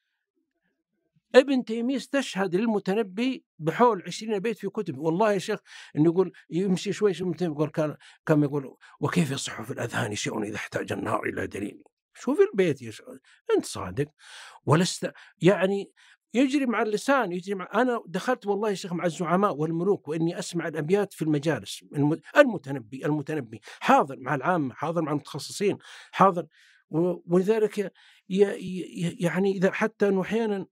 ابن تيمية استشهد للمتنبي بحول عشرين بيت في كتب. والله يا شيخ إنه يقول يمشي شوي شوي يقول كان كم يقول: وكيف يصح في الأذهان شيء إذا احتاج النهار إلى دليل. شوف البيت يا شيخ، أنت صادق ولست يعني يجري مع اللسان يجري مع. أنا دخلت والله يا شيخ مع الزعماء والملوك وإني أسمع الأبيات في المجالس. المتنبي المتنبي حاضر مع العامة، حاضر مع المتخصصين، حاضر. ولذلك يعني إذا حتى أنه أحيانا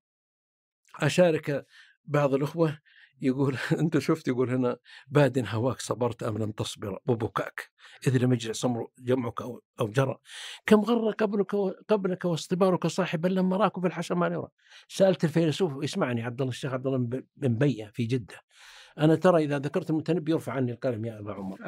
أشارك بعض الأخوة يقول: أنت شفت يقول هنا: باد هواك صبرت أم لم تصبر، وبكاك إذ لم يجري صمر جمعك أو, أو جرى، كم غر قبلك قبلك واصطبارك صاحبا لما راك في الحشا ما نرى. سألت الفيلسوف يسمعني عبد الله الشيخ عبد الله بن بية في جدة: أنا ترى إذا ذكرت المتنبي يرفع عني القلم يا أبا عمر.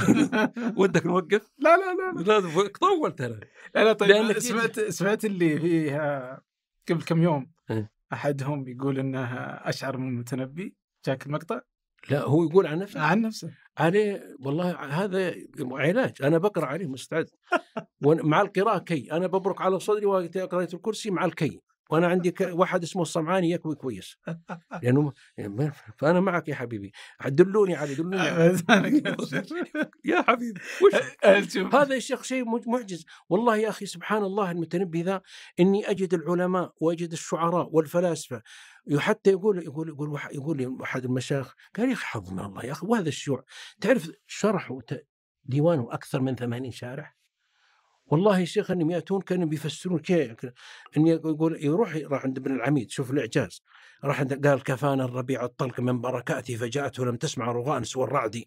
ودك نوقف؟
لا لا لا
لا طولت أنا.
لا لا طيب سمعت سمعت اللي فيها قبل كم يوم أحدهم يقول إنه أشعر من المتنبي. جاك المقطع؟
لا هو يقول عن نفسه
عن نفسه
عليه. والله هذا علاج، أنا بقرأ عليه مستعد ومع القراءة كي أنا ببرك على صدري وقرأت الكرسي مع الكي، وأنا عندي واحد اسمه الصمعاني يكوي كويس لأنه يعني فأنا معك يا حبيبي. دلوني عليه دلوني عليه. يا حبيبي هذا الشيخ شيء معجز والله يا أخي. سبحان الله المتنبي ذا، إني أجد العلماء وأجد الشعراء والفلاسفة حتى يقول يقول يقول يقول لي أحد المشايخ قال: يا أخي حظ من الله يا أخي. وهذا الشيوع تعرف شرحوا ديوانه أكثر من ثمانين شارح. والله يا شيخ أنهم يأتون كانوا بيفسرون كيف إن يقول يروح راح عند ابن العميد شوف الإعجاز، راح عند قال: كفانا الربيع الطلق من بركاته فجاءته لم تسمع رغان سوى الرعد،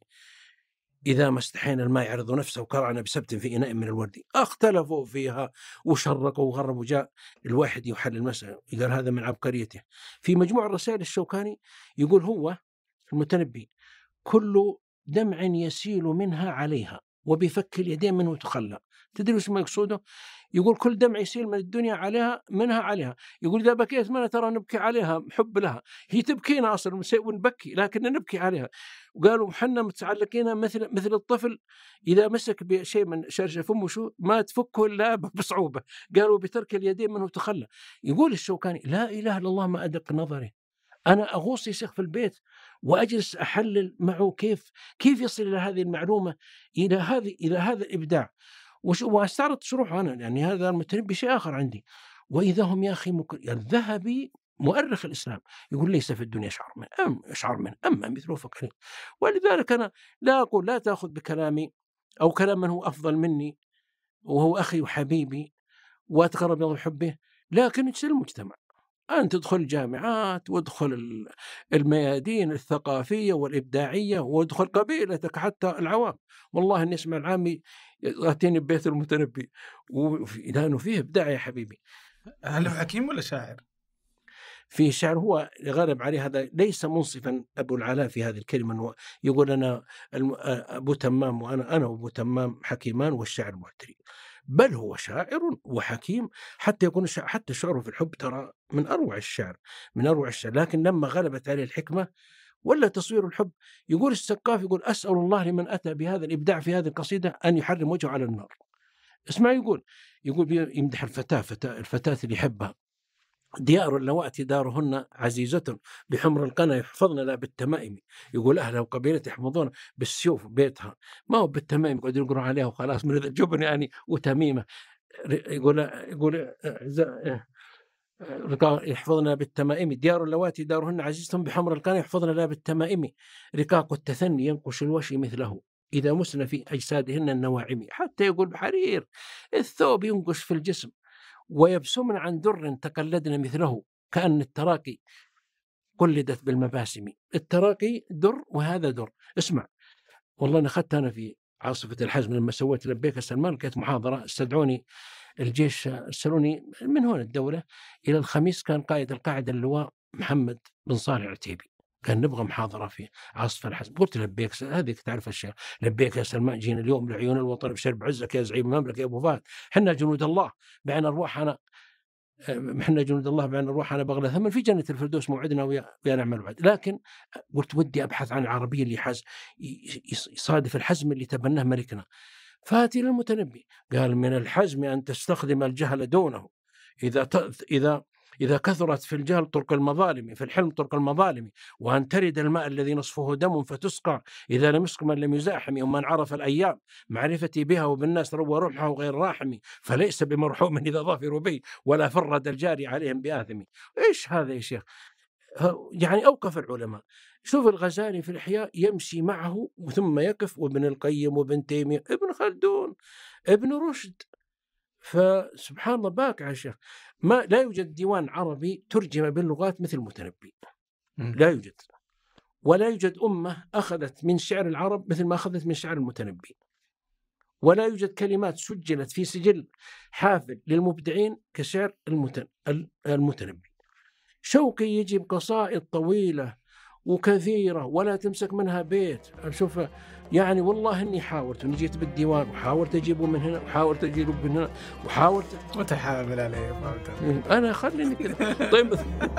إذا ما استحينا الماء يعرض نفسه وكرعنا بسبت في إناء من الورد. اختلفوا فيها وشرقوا وغربوا. جاء الواحد يحل المسألة قال: هذا من عبقريته. في مجموع الرسائل الشوكاني يقول هو المتنبي: كل دمع يسيل منها عليها وبفك اليدين منه تخلى. تدري وش ما يقصده؟ يقول كل دمع يسيل من الدنيا عليها منها عليها. يقول إذا بكيت منها ترى نبكي عليها حب لها، هي تبكينا أصلا ونبكي لكن نبكي عليها. وقالوا حنا متعلقين مثل مثل الطفل إذا مسك بشيء من شرشة فمه شو ما تفكه إلا بصعوبة. قالوا بترك اليدين منه تخلى. يقول الشوكاني: لا إله إلا الله ما أدق نظري، أنا أغوص يا شيخ في البيت وأجلس أحلل معه كيف كيف يصل إلى هذه المعلومة، إلى هذه إلى هذا الإبداع. واستعرض شروحه أنا يعني هذا المتنبي شيء آخر عندي. وإذا هم يا أخي مك... الذهبي مؤرخ الإسلام يقول: ليس في الدنيا شعر من أم أشعر من أما مثله فكرين. ولذلك أنا لا أقول لا تأخذ بكلامي أو كلام من هو أفضل مني وهو أخي وحبيبي وأتقرب إلى حبه، لكن اجتهد المجتمع. أن تدخل الجامعات وادخل الميادين الثقافية والإبداعية وادخل قبيلتك حتى العوام. والله إني اسمع العامي يأتيني ببيت المتنبي لأنه فيه إبداع يا حبيبي.
هل هو حكيم ولا شاعر؟
في شعر هو غالب عليه هذا، ليس منصفا أبو العلاء في هذه الكلمة، يقول أنا أبو تمام وأنا أنا أبو تمام حكيمان والشعر معتري، بل هو شاعر وحكيم حتى يكون شعر، حتى شعره في الحب ترى من أروع الشعر من أروع الشعر. لكن لما غلبت عليه الحكمة ولا تصوير الحب، يقول السقاف يقول أسأل الله لمن أتى بهذا الإبداع في هذه القصيدة أن يحرم وجهه على النار. اسمع يقول يقول يمدح الفتاة فتاة الفتاة اللي يحبها، ديار اللواتي دارهن عزيزة بحمر القنا يحفظن لا بالتمائم. يقول أهلها وقبيلتها يحفظون بالسيوف بيتها، ما هو بالتمائم يقعدوا يقروا عليها وخلاص من الجبن يعني وتميمة. يقول يقول يحفظنا بالتمائم، ديار اللواتي دارهن عزيزة بحمر القنا يحفظن لا بالتمائم. رقاق التثني ينقش الوشي مثله إذا مسن في أجسادهن النواعم. حتى يقول بحرير الثوب ينقش في الجسم، ويبسمن عن در تقلدن مثله كأن التراقي قلدت بالمباسم. التراقي در وهذا در. اسمع والله أنا أخذت أنا في عاصفة الحزم لما سويت لبيك سلمان كانت محاضرة، استدعوني الجيش أرسلوني من هون الدولة إلى الخميس، كان قائد القاعدة اللواء محمد بن صالح العتيبي، كان نبغى محاضرة في عاصفة الحزم. قلت لبيك هذه تعرف الشيء، لبيك يا سلمان جينا اليوم لعيون الوطن بشرب عزك يا زعيم المملكة يا أبو فهد، حنا جنود الله بعين أرواحنا، حنا جنود الله بعين أرواحنا بغلى ثمن في جنة الفردوس موعدنا ويا نعمل بعد. لكن قلت ودي أبحث عن العربية اللي حاز يصادف الحزم اللي تبناه ملكنا. فاتي للمتنبي قال من الحزم أن تستخدم الجهل دونه، إذا إذا إذا كثرت في الجهل طرق المظالم، في الحلم طرق المظالم، وأن ترد الماء الذي نصفه دم فتسقع إذا لم يسق من لم يزاحم. ومن عرف الأيام معرفتي بها وبالناس روى رمحه غير راحم، فليس بمرحوم إذا ظافر بي ولا فرد الجاري عليهم بآثم. إيش هذا يا شيخ؟ يعني أوقف العلماء. شوف الغزالي في الإحياء يمشي معه ثم يقف، وابن القيم وابن تيمية ابن خلدون ابن رشد. فسبحان الله باقع يا شيخ، ما لا يوجد ديوان عربي ترجم باللغات مثل المتنبي، لا يوجد. ولا يوجد أمة أخذت من شعر العرب مثل ما أخذت من شعر المتنبي. ولا يوجد كلمات سجلت في سجل حافل للمبدعين كشعر المتنبي. شوقي يجي بقصائد طويلة وكثيرة ولا تمسك منها بيت. أشوف يعني والله إني حاولت، إني جيت بالديوان وحاولت أجيبه من هنا وحاولت أجيبه من هنا وحاولت.
وتحامل عليه
أنا خليني كده. طيب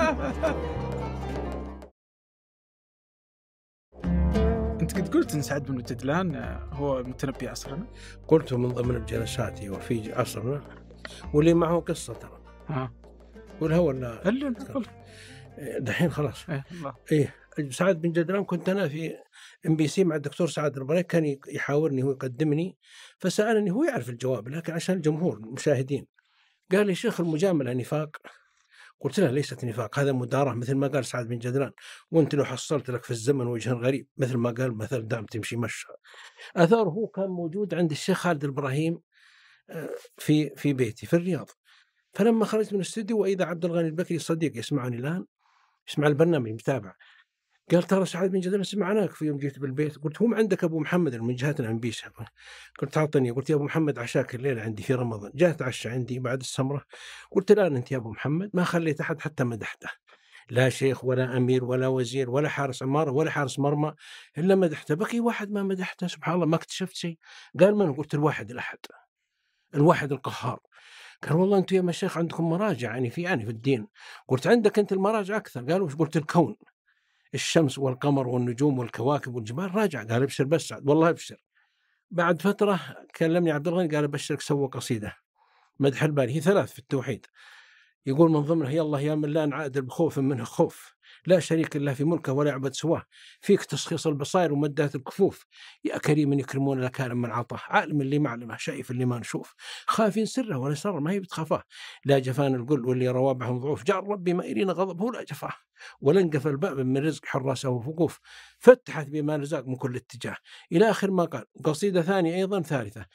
أنت قد قلت إن سعد بن الجدلان هو متنبي عصرنا؟
قلته من ضمن جلساتي وفي عصرنا، واللي معه قصة ترى.
ها
قولها ولا
هل
دحين خلاص؟
إيه الله.
إيه سعد بن جدلان كنت أنا في إم بي سي مع الدكتور سعد البريك، كان يحاورني هو يقدمني، فسألني هو يعرف الجواب لكن عشان الجمهور المشاهدين، قال لي شيخ المجاملة نفاق؟ قلت له ليست نفاق، هذا مدارة مثل ما قال سعد بن جدلان، وانت لو حصلت لك في الزمن وجه غريب مثل ما قال مثل دام تمشي مشى. أثاره هو كان موجود عند الشيخ خالد الإبراهيم في في بيتي في الرياض. فلما خرجت من الاستوديو وإذا عبد الغني البكري صديق يسمعني الآن، يسمع البرنامج متابع، قال ترى سعد بن جدلان سمعناك في يوم جيت بالبيت. قلت هم عندك أبو محمد من جهتنا من بيشه. قلت أعطني، قلت يا أبو محمد عشاك الليلة عندي في رمضان، جاءت عشاء عندي بعد السمرة. قلت الآن أنت يا أبو محمد ما خليت أحد حتى مدحته، لا شيخ ولا أمير ولا وزير ولا حارس عمارة ولا حارس مرمى إلا مدحته. بقي واحد ما مدحته سبحان الله، ما اكتشفت شيء. قال من؟ قلت الواحد الأحد، الواحد القهار. قال والله أنتم يا مشايخ عندكم مراجع يعني في يعني في الدين. قلت عندك أنت المراجع أكثر. قالوا قلت الكون، الشمس والقمر والنجوم والكواكب والجبال راجع. قال ابشر بس سعد، والله ابشر. بعد فترة كلمني عبد الغني قال ابشرك سوى قصيدة مدح الباري، هي ثلاث في التوحيد، يقول من ضمنها يا الله يا من لا نعادل بخوف منه خوف، لا شريك له في ملكه ولا عبد سواه، فيك تشخيص البصائر ومدات الكفوف، يا كريم يكرمون الأكارم من عطاه، عالم اللي معلمه شايف اللي ما نشوف، خافين سره ولا سر ما هي بتخافاه، لا جفان القل واللي روابعهم ضعوف، جعل ربي ما يرينا غضبه لا جفاه، ولنقف الباب من رزق حراسه وفقوف، فتحت بما رزاق من كل اتجاه، إلى آخر ما قال. قصيدة ثانية أيضا ثالثة،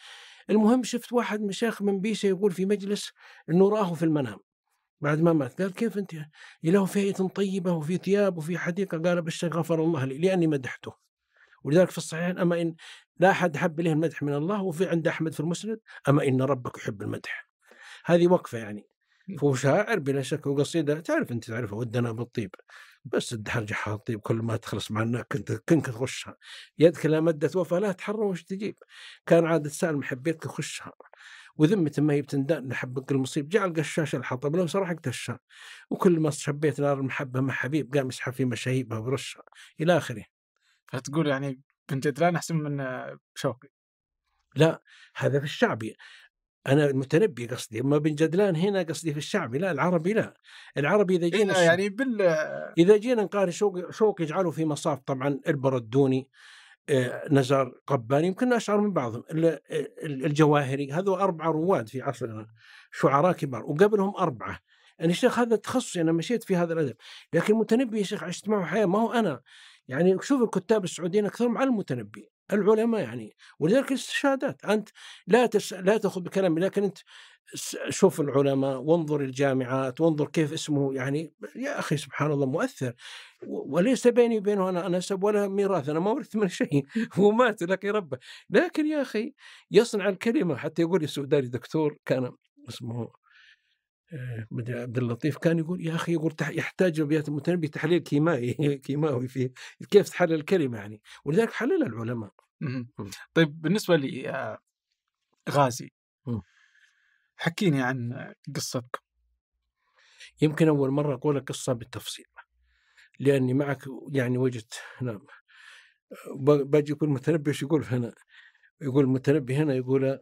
المهم شفت واحد مشايخ من بيسة يقول في مجلس إنه رآه في المنام بعد ما مات. قال كيف أنت؟ له في هيئة طيبة وفي ثياب وفي حديقة. قال بس غفر الله لي لأني مدحته. ولذلك في الصحيحين أما إن لا أحد حب له المدح من الله، وفي عند أحمد في المسند أما إن ربك يحب المدح. هذه وقفة يعني. فهو شاعر بلا شك، وقصيدة تعرف أنت تعرفها، ودنا بالطيب بس الدحرجة الطيب كل ما تخلص معنا كنت كنت تخشها يدك لا مدت وفا لا تحرم وش تجيب. كان عادة سالم محبيتك يخشها وذمة ما هي بتندان لحبك المصيب. جعل قشاش الحطب لو صراحة اكتشها، وكل ما شبيت نار المحبة مع حبيب قام يسحب في مشاهيبها ورشها إلى آخره.
فتقول يعني بن جدلان أحسن من شوقي؟
لا هذا في الشعبي، أنا المتنبي قصدي، أما بن جدلان هنا قصدي في الشعبي، لا العربي لا. العربي إذا جينا
إيه يعني بال
إذا جينا نقارن شوق شوق يجعله في مصاف طبعا البردوني، آه، نزار قباني، يمكن أشعر من بعضهم الجواهري، هذو أربعة رواد في عصرنا شعراء كبار، وقبلهم أربعة. يعني الشيخ هذا تخصصي، أنا مشيت في هذا الأدب. لكن المتنبي يا شيخ عشت معه حياة، ما هو أنا يعني. شوف الكتاب السعوديين أكثرهم على المتنبي، العلماء يعني. ولذلك الاستشهادات أنت لا تس... لا تأخذ بكلامي، لكن أنت شوف العلماء وانظر الجامعات وانظر كيف اسمه يعني. يا أخي سبحان الله مؤثر. وليس بيني وبينه أنا نسب ولا ميراث، أنا ما ورثت من شيء، هو مات لك ربه. لكن يا أخي يصنع الكلمة. حتى يقول السوداني دكتور كان اسمه عبد اللطيف، كان يقول يا أخي يقول يحتاج أبيات المتنبي تحليل كيمائي كيماوي في كيف تحلل الكلمة يعني. ولذلك حلل العلماء.
طيب بالنسبة لي غازي، حكيني عن قصتكم.
يمكن أول مرة أقول قصة بالتفصيل لأني معك يعني وجدت. نعم باجي يقول المتنبي ايش يقول هنا؟ يقول المتنبي هنا يقول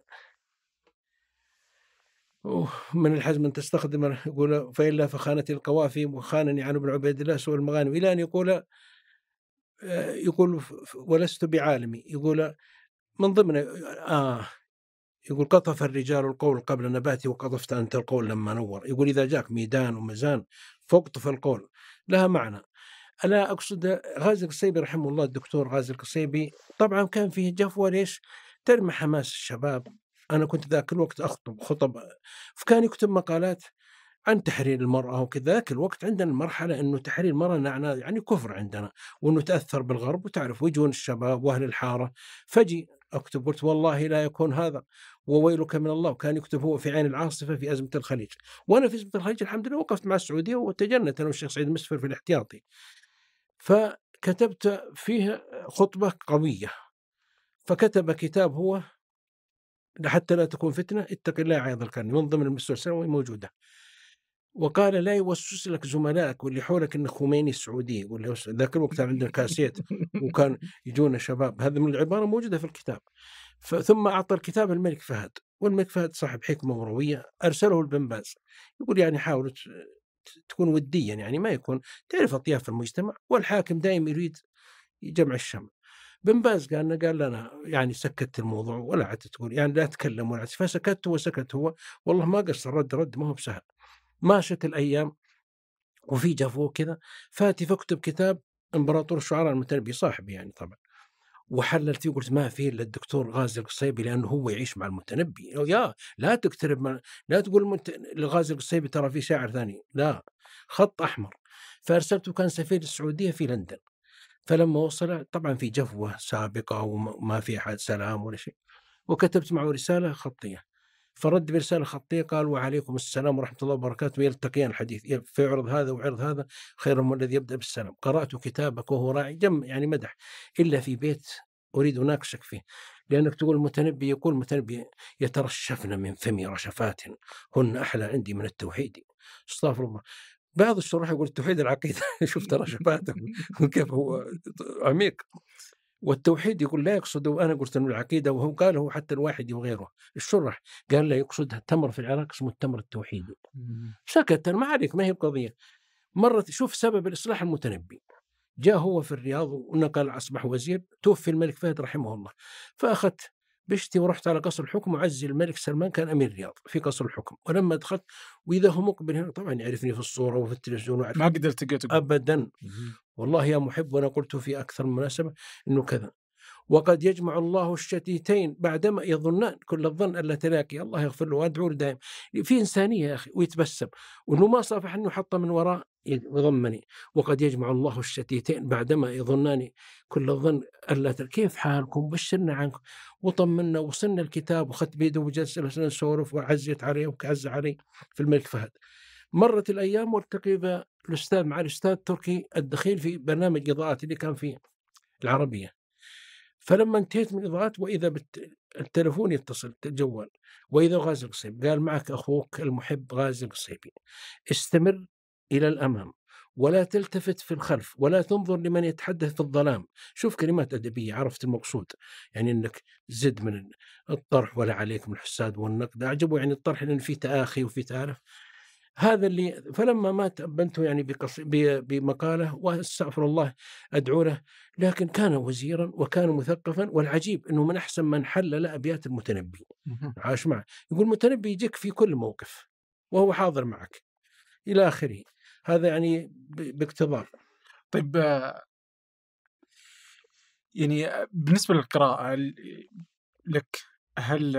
من الحزم أن تستخدم، يقول فإلا فخانت القوافي وخانني عن ابن عبيد الله سوى المغانم، إلى أن يقول يقول ولست بعالمي. يقول من ضمن آه يقول قطف الرجال القول قبل نباتي وقطفت أنت القول لما نور. يقول إذا جاك ميدان ومزان فاقطف القول، لها معنى. أنا أقصد غازي القصيبي رحمه الله، الدكتور غازي القصيبي طبعا كان فيه جفوة ليش ترمي حماس الشباب. أنا كنت ذاك الوقت أخطب خطب، فكان يكتب مقالات عن تحرير المرأة وكذا. ذاك الوقت عندنا المرحلة أنه تحرير المرأة يعني كفر عندنا، وأنه تأثر بالغرب، وتعرف ويجون الشباب وأهل الحارة. فجي أكتب قلت والله لا يكون هذا وويلك من الله. وكان يكتب هو في عين العاصفة في أزمة الخليج، وأنا في أزمة الخليج الحمد لله وقفت مع السعودية وتجنت أنا والشيخ سعيد مسفر في الاحتياطي. فكتبت فيه خطبة قوية، فكتب كتاب هو حتى لا تكون فتنة اتق الله عياذ القرن، من ضمن المستوى السنوي موجودة. وقال لا يوسوس لك زملائك واللي حولك انك خميني السعودي. يقول ذاك الوقت عندنا كاسيت وكان يجونا شباب. هذا من العبارة موجودة في الكتاب. ثم أعطى الكتاب الملك فهد، والملك فهد صاحب حكمة وروية، أرسله البن باز. يقول يعني حاولوا تكون وديا، يعني ما يكون تعرف أطياف المجتمع، والحاكم دائم يريد جمع الشمل. بن باز قال قال لنا يعني سكت الموضوع ولا عدت تقول يعني لا تكلم ولا عدت. فسكت وسكت هو، والله ما قصر، رد رد ما هو بسهل. ماشت الأيام وفي جفو كذا، فاتي فاكتب كتاب إمبراطور الشعراء المتنبي صاحبي يعني طبعا، وحللت فيه قلت ما فيه إلا الدكتور غازي القصيبي لأنه هو يعيش مع المتنبي. يا لا تقترب من... لا تقول المت... لغازي القصيبي ترى في شاعر ثاني، لا، خط أحمر. فأرسلته، كان سفير السعودية في لندن. فلما وصل طبعا في جفوة سابقة وما في أحد سلام ولا شيء، وكتبت معه رسالة خطية. فرد برسالة خطية قال وعليكم السلام ورحمة الله وبركاته، ويلتقيان الحديث فيعرض هذا وعرض هذا خير من الذي يبدأ بالسلام. قرأت كتابك وهو راعي جم يعني مدح، إلا في بيت أريد أناقشك فيه، لأنك تقول المتنبي، يقول المتنبي يترشفن من فمي رشفات هن أحلى عندي من التوحيد. استغفر الله. بعض الشراح يقول التوحيد العقيدة شفت رشفاته كيف هو عميق. والتوحيد يقول لا يقصد، وأنا قلت أنه العقيدة، وهو قاله حتى الواحد وغيره الشرح قال لا يقصدها التمر في العراق اسمه التمر التوحيدي. سكت، ما عليك، ما هي القضية. مرة شوف سبب الإصلاح المتنبي، جاء هو في الرياض ونقل أصبح وزير، توفي الملك فهد رحمه الله، فأخذت بشتي ورحت على قصر الحكم وعزي الملك سلمان كان أمير الرياض في قصر الحكم. ولما دخلت وإذا هو مقبل هنا طبعا يعرفني في الصورة وفي التلفزيون وعرف.
ما قدرت تلقيته
أبدا والله يا محب، وأنا قلت في أكثر من مناسبة إنه كذا. وقد يجمع الله الشتيتين بعدما يظنان كل الظن ألا تلاقي. الله يغفر له وأدعو له دائما. في إنسانية يا أخي، ويتبسم وإنه ما صافح إنه حطه من وراء يضمني. وقد يجمع الله الشتيتين بعدما يظنان كل الظن ألا تلاقي. كيف حالكم؟ بشرنا عنكم وطمنا. وصلنا الكتاب وخدت بيده وجلس نسولف وعزيت عليه وعز علي في الملك فهد. مرت الأيام والتقي بالأستاذ مع الأستاذ تركي الدخيل في برنامج إضاءات اللي كان فيه العربية. فلما انتهيت من الإضاءات وإذا بالتلفون يتصل الجوال، وإذا غازي القصيبي قال معك أخوك المحب غازي القصيبي، استمر إلى الأمام ولا تلتفت في الخلف ولا تنظر لمن يتحدث في الظلام. شوف كلمات أدبية، عرفت المقصود، يعني أنك زد من الطرح ولا عليك من الحساد والنقد. أعجبه يعني الطرح لأن فيه تآخي وفيه تعرف هذا اللي. فلما مات أبنته يعني بمقالة واستغفر الله أدعو له، لكن كان وزيرا وكان مثقفا. والعجيب أنه من أحسن من حلل أبيات المتنبي. عاش معه، يقول المتنبي يجيك في كل موقف وهو حاضر معك إلى آخره. هذا يعني باقتضار.
طيب يعني بالنسبة للقراءة لك، هل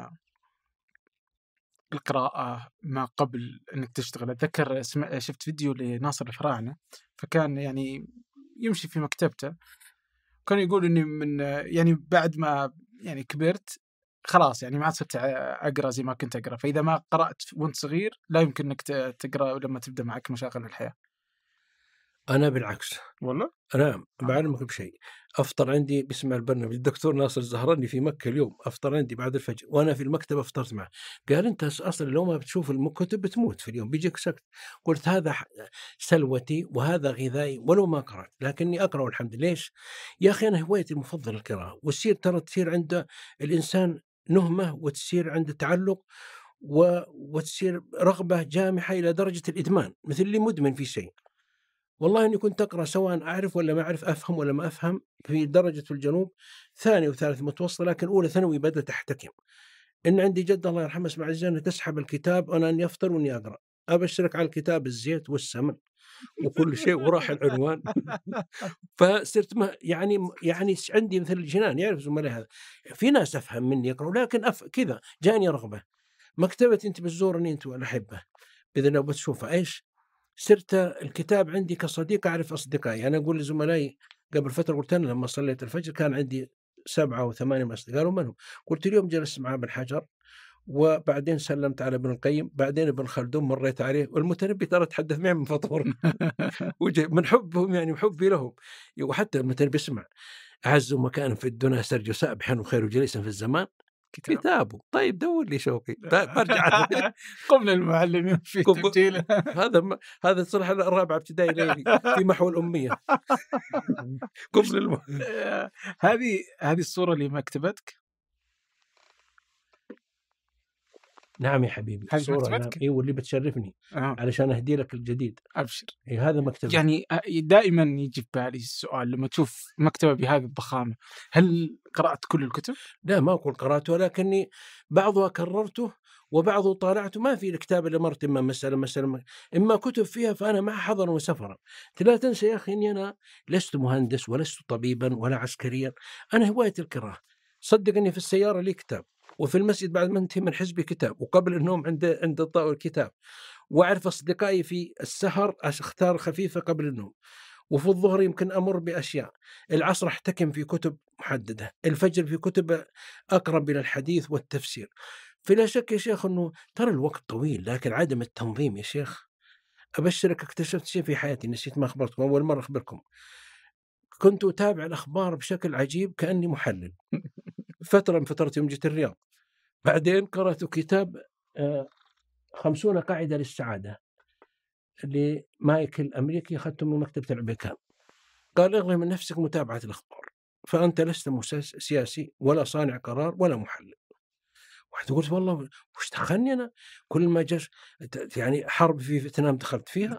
القراءة ما قبل أنك تشتغل؟ أتذكر شفت فيديو لناصر الفراعنة، فكان يعني يمشي في مكتبته، كان يقول إني من يعني بعد ما يعني كبرت خلاص يعني ما عاد صرت أقرأ زي ما كنت أقرأ، فإذا ما قرأت وأنت صغير لا يمكن أنك تقرأ لما تبدأ معك مشاغل الحياة.
أنا بالعكس
والله.
أنا بعلمك بشيء. أفطر عندي باسم البرنامج الدكتور ناصر الزهراني في مكة اليوم، أفطر عندي بعد الفجر وأنا في المكتب أفطرت معه. قال أنت أصلا لو ما بتشوف الكتب بتموت في اليوم، بيجيك سكت. قلت هذا سلوتي وهذا غذائي ولو ما قرأت، لكني أقرأ الحمد لله. ليش يا أخي؟ أنا هوايتي المفضلة القراءة، والسير ترى تصير عند الإنسان نهمة وتصير عنده تعلق و... وتصير رغبة جامحة إلى درجة الإدمان، مثل اللي مدمن في شيء. والله إني كنت أقرأ سواء أعرف ولا ما أعرف، أفهم ولا ما أفهم، في درجة في الجنوب ثاني وثالث متوسط، لكن أولى ثانوي بدأت أحتكم. إن عندي جدة الله يرحمها اسمع الزينة تسحب الكتاب أنا أني أفطر وإني أقرأ، أبشرك على الكتاب الزيت والسمن وكل شيء وراح العنوان. فصرت ما يعني يعني عندي مثل الجنان، يعرف زملاء هذا. في ناس أفهم مني يقرأوا، لكن أف كذا جاني رغبة. مكتبتي أنت بتزورني أنت وأنا أحبه إذا لو بتشوفها إيش. صرت الكتاب عندي كصديق، أعرف أصدقائي. أنا أقول لزملائي قبل فترة، قلت أنا لما صليت الفجر كان عندي سبعة أو ثمانية أصدقاء، قالوا من هو؟ قلت اليوم جلست مع ابن حجر، وبعدين سلمت على ابن القيم، بعدين ابن خلدون مريت عليه، والمتنبي ترى تحدث معي من فطور من حبهم يعني وحبي لهم. وحتى المتنبي اسمع أعز مكان في الدنيا سرج سابحا وخير جليس في الزمان كتاب. كتابه. طيب دور لي شوقي برجع
قمنا المعلمين في تبديل.
هذا م... هذا صراحة الرابعة ابتدائي ليلي في محو الأمية. قمنا الم...
هذه هذه الصورة اللي مكتبتك.
نعم يا حبيبي، الصورة نعم. إيه واللي بتشرفني آه. علشان أهدي لك الجديد.
أبشر.
إيه هذا مكتبة.
يعني دائما يجي في بالي السؤال لما تشوف مكتبة بهذه الضخامة، هل قرأت كل الكتب؟
لا ما أقول قرأته، ولكني بعضها كررته وبعضه طالعته. ما في الكتاب اللي مرت إما مسألة مسألة إما كتب فيها فأنا مع حضر وسفرا. لا تنسى يا أخي أني أنا لست مهندس ولست طبيبا ولا عسكريا، أنا هواية القراءة. صدق أني في السيارة لي كتاب، وفي المسجد بعد ما انتهي من حزبي كتاب، وقبل النوم عند عند الضوء الكتاب، وأعرف أصدقائي في السهر أختار خفيفة قبل النوم، وفي الظهر يمكن أمر بأشياء، العصر أحتكم في كتب محددة، الفجر في كتب أقرب إلى الحديث والتفسير. فلا شك يا شيخ أنه ترى الوقت طويل، لكن عدم التنظيم يا شيخ. أبشرك اكتشفت شيء في حياتي نسيت ما أخبرتكم، أول مرة أخبركم. كنت أتابع الأخبار بشكل عجيب كأني محلل. فترة من فترة يوم جيت الرياض، بعدين قرأت كتاب خمسون قاعدة للسعادة لمايكل أمريكي، أخذته من مكتبة العبيكان. قال اغلي من نفسك متابعة الأخبار، فأنت لست سياسي ولا صانع قرار ولا محلل. واحد قلت والله وش دخلني أنا؟ كل ما جاش يعني حرب في فيتنام دخلت فيها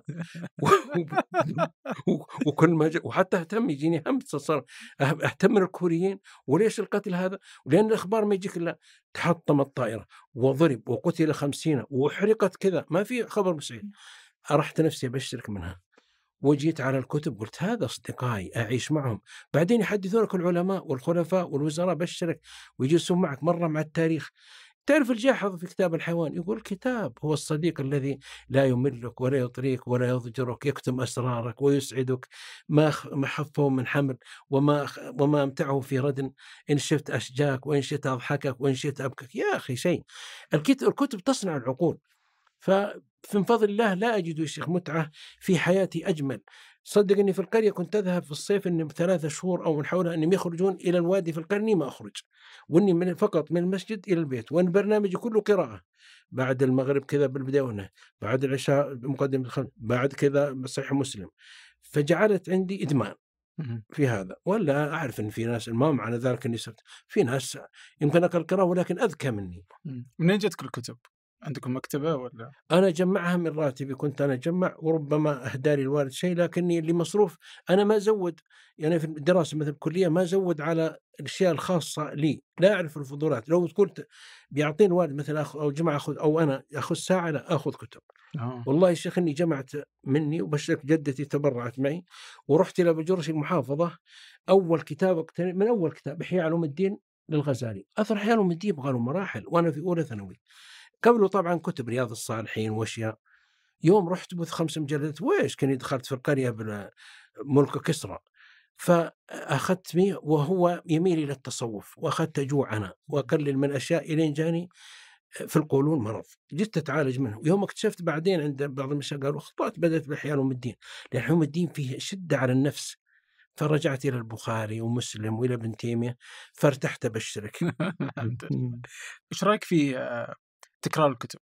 وكل ما جاء، وحتى أهتم يجيني هم صار أهتم من الكوريين وليش القتل هذا، ولأن الأخبار ما يجيك إلا تحطم الطائرة وضرب وقتل خمسين وحرقت كذا، ما في خبر مسعيد. أرحت نفسي بشترك منها وجيت على الكتب قلت هذا أصدقائي أعيش معهم. بعدين يحدثونك العلماء والخلفاء والوزراء بشرك ويجلسون معك مرة مع التاريخ. تعرف الجاحظ في كتاب الحيوان يقول كتاب هو الصديق الذي لا يملك ولا يطريك ولا يضجرك، يكتم أسرارك ويسعدك، ما ما حفه من حمل وما وما أمتعه في ردن، إن شفت أشجاك وإن شئت أضحكك وإن شئت أبكك. يا أخي شيء، الكتب تصنع العقول. فمن فضل الله لا أجد يا شيخ متعة في حياتي أجمل. صدق أني في القرية كنت أذهب في الصيف إني بثلاثة شهور أو من حولها أنهم يخرجون إلى الوادي في القرني ما أخرج، وإني من فقط من المسجد إلى البيت، وإن برنامجي كله قراءة بعد المغرب كذا بالبداية والنهاية، بعد العشاء مقدمة الخمس، بعد كذا صحيح مسلم. فجعلت عندي إدمان في هذا. ولا أعرف أن في ناس ما معنى ذلك أني صرت في ناس يمكن أقرأ القراءة ولكن أذكى مني.
منين جتك الكتب؟ عندكم مكتبة ولا؟
أنا جمعها من راتبي، كنت أنا أجمع، وربما أهدى لي الوالد شيء، لكني اللي مصروف أنا ما زود، يعني في الدراسة مثل الكلية ما زود على الأشياء الخاصة لي، لا أعرف الفضولات. لو قلت بيعطيني الوالد مثلا أخذ أو جمع أخذ أو أنا أخذ ساعة لا أخذ كتب.
أوه.
والله يا شيخ إني جمعت مني، وبشرك جدتي تبرعت معي، ورحت إلى بجرش المحافظة. أول كتاب من أول كتاب إحياء علوم الدين للغزالي. أثر إحياء علوم الدين بقاله مراحل وأنا في أولى ثانوي. قبله طبعا كتب رياض الصالحين واشياء. يوم رحت بث خمس مجلدات ويش كني دخلت في القريه بملك كسرى، فاخذت مي وهو يميل الى التصوف، واخذت اجوع انا واقلل من اشياء الين جاني في القولون مرض، جيت اتعالج منه. يوم اكتشفت بعدين عند بعض المشايخ قالوا اخطات، بدات باحياء علوم الدين، لان علوم الدين فيه شده على النفس. فرجعت الى البخاري ومسلم والى ابن تيميه فارتحت بشرك.
ايش رايك في تكرار الكتب؟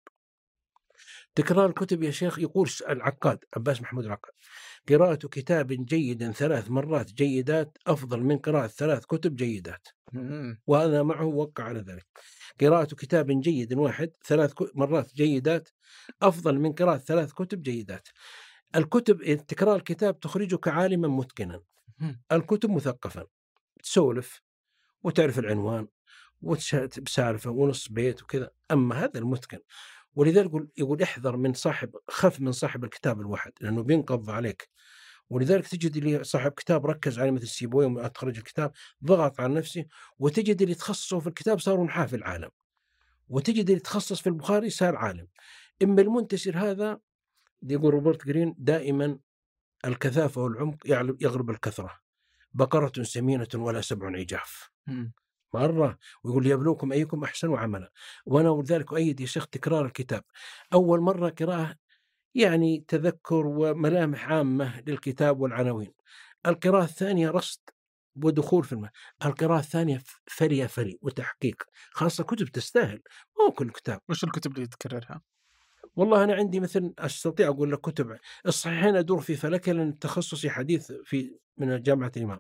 تكرار الكتب يا شيخ، يقول العقاد عباس محمود العقاد: قراءة كتاب جيد ثلاث مرات جيدات أفضل من قراءة ثلاث كتب جيدات. وأنا معه وقع على ذلك. قراءة كتاب جيد واحد ثلاث مرات جيدات أفضل من قراءة ثلاث كتب جيدات. الكتب تكرار الكتاب تخرجك عالما متقنا، الكتب مثقفا، تسولف وتعرف العنوان وتسالفه ونص بيت وكذا. أما هذا المتقن، ولذلك يقول, يقول احذر من صاحب، خف من صاحب الكتاب الواحد لأنه بينقض عليك. ولذلك تجد اللي صاحب كتاب ركز على مثل سيبويه وما أخرج الكتاب ضغط على نفسه، وتجد اللي تخصصوا في الكتاب صاروا نحاة في العالم، وتجد اللي تخصص في البخاري صار عالم. إما المنتشر هذا يقول روبرت جرين دائما الكثافة والعمق يغلب الكثرة، بقرة سمينة ولا سبع عجاف مرة. ويقول يبلوكم أيكم أحسن عملا. وأنا ولذلك أؤيد يا شيخ تكرار الكتاب. أول مرة قراءة يعني تذكر وملامح عامة للكتاب والعناوين. القراءة الثانية رصد ودخول في الماء. القراءة الثانية فري فري وتحقيق، خاصة كتب تستاهل، مو كل كتاب.
وش الكتب اللي تكررها؟
والله أنا عندي مثل أستطيع أقول لك كتب الصحيحين أدور في فلكة، لأن تخصصي حديث في من جامعة الإمام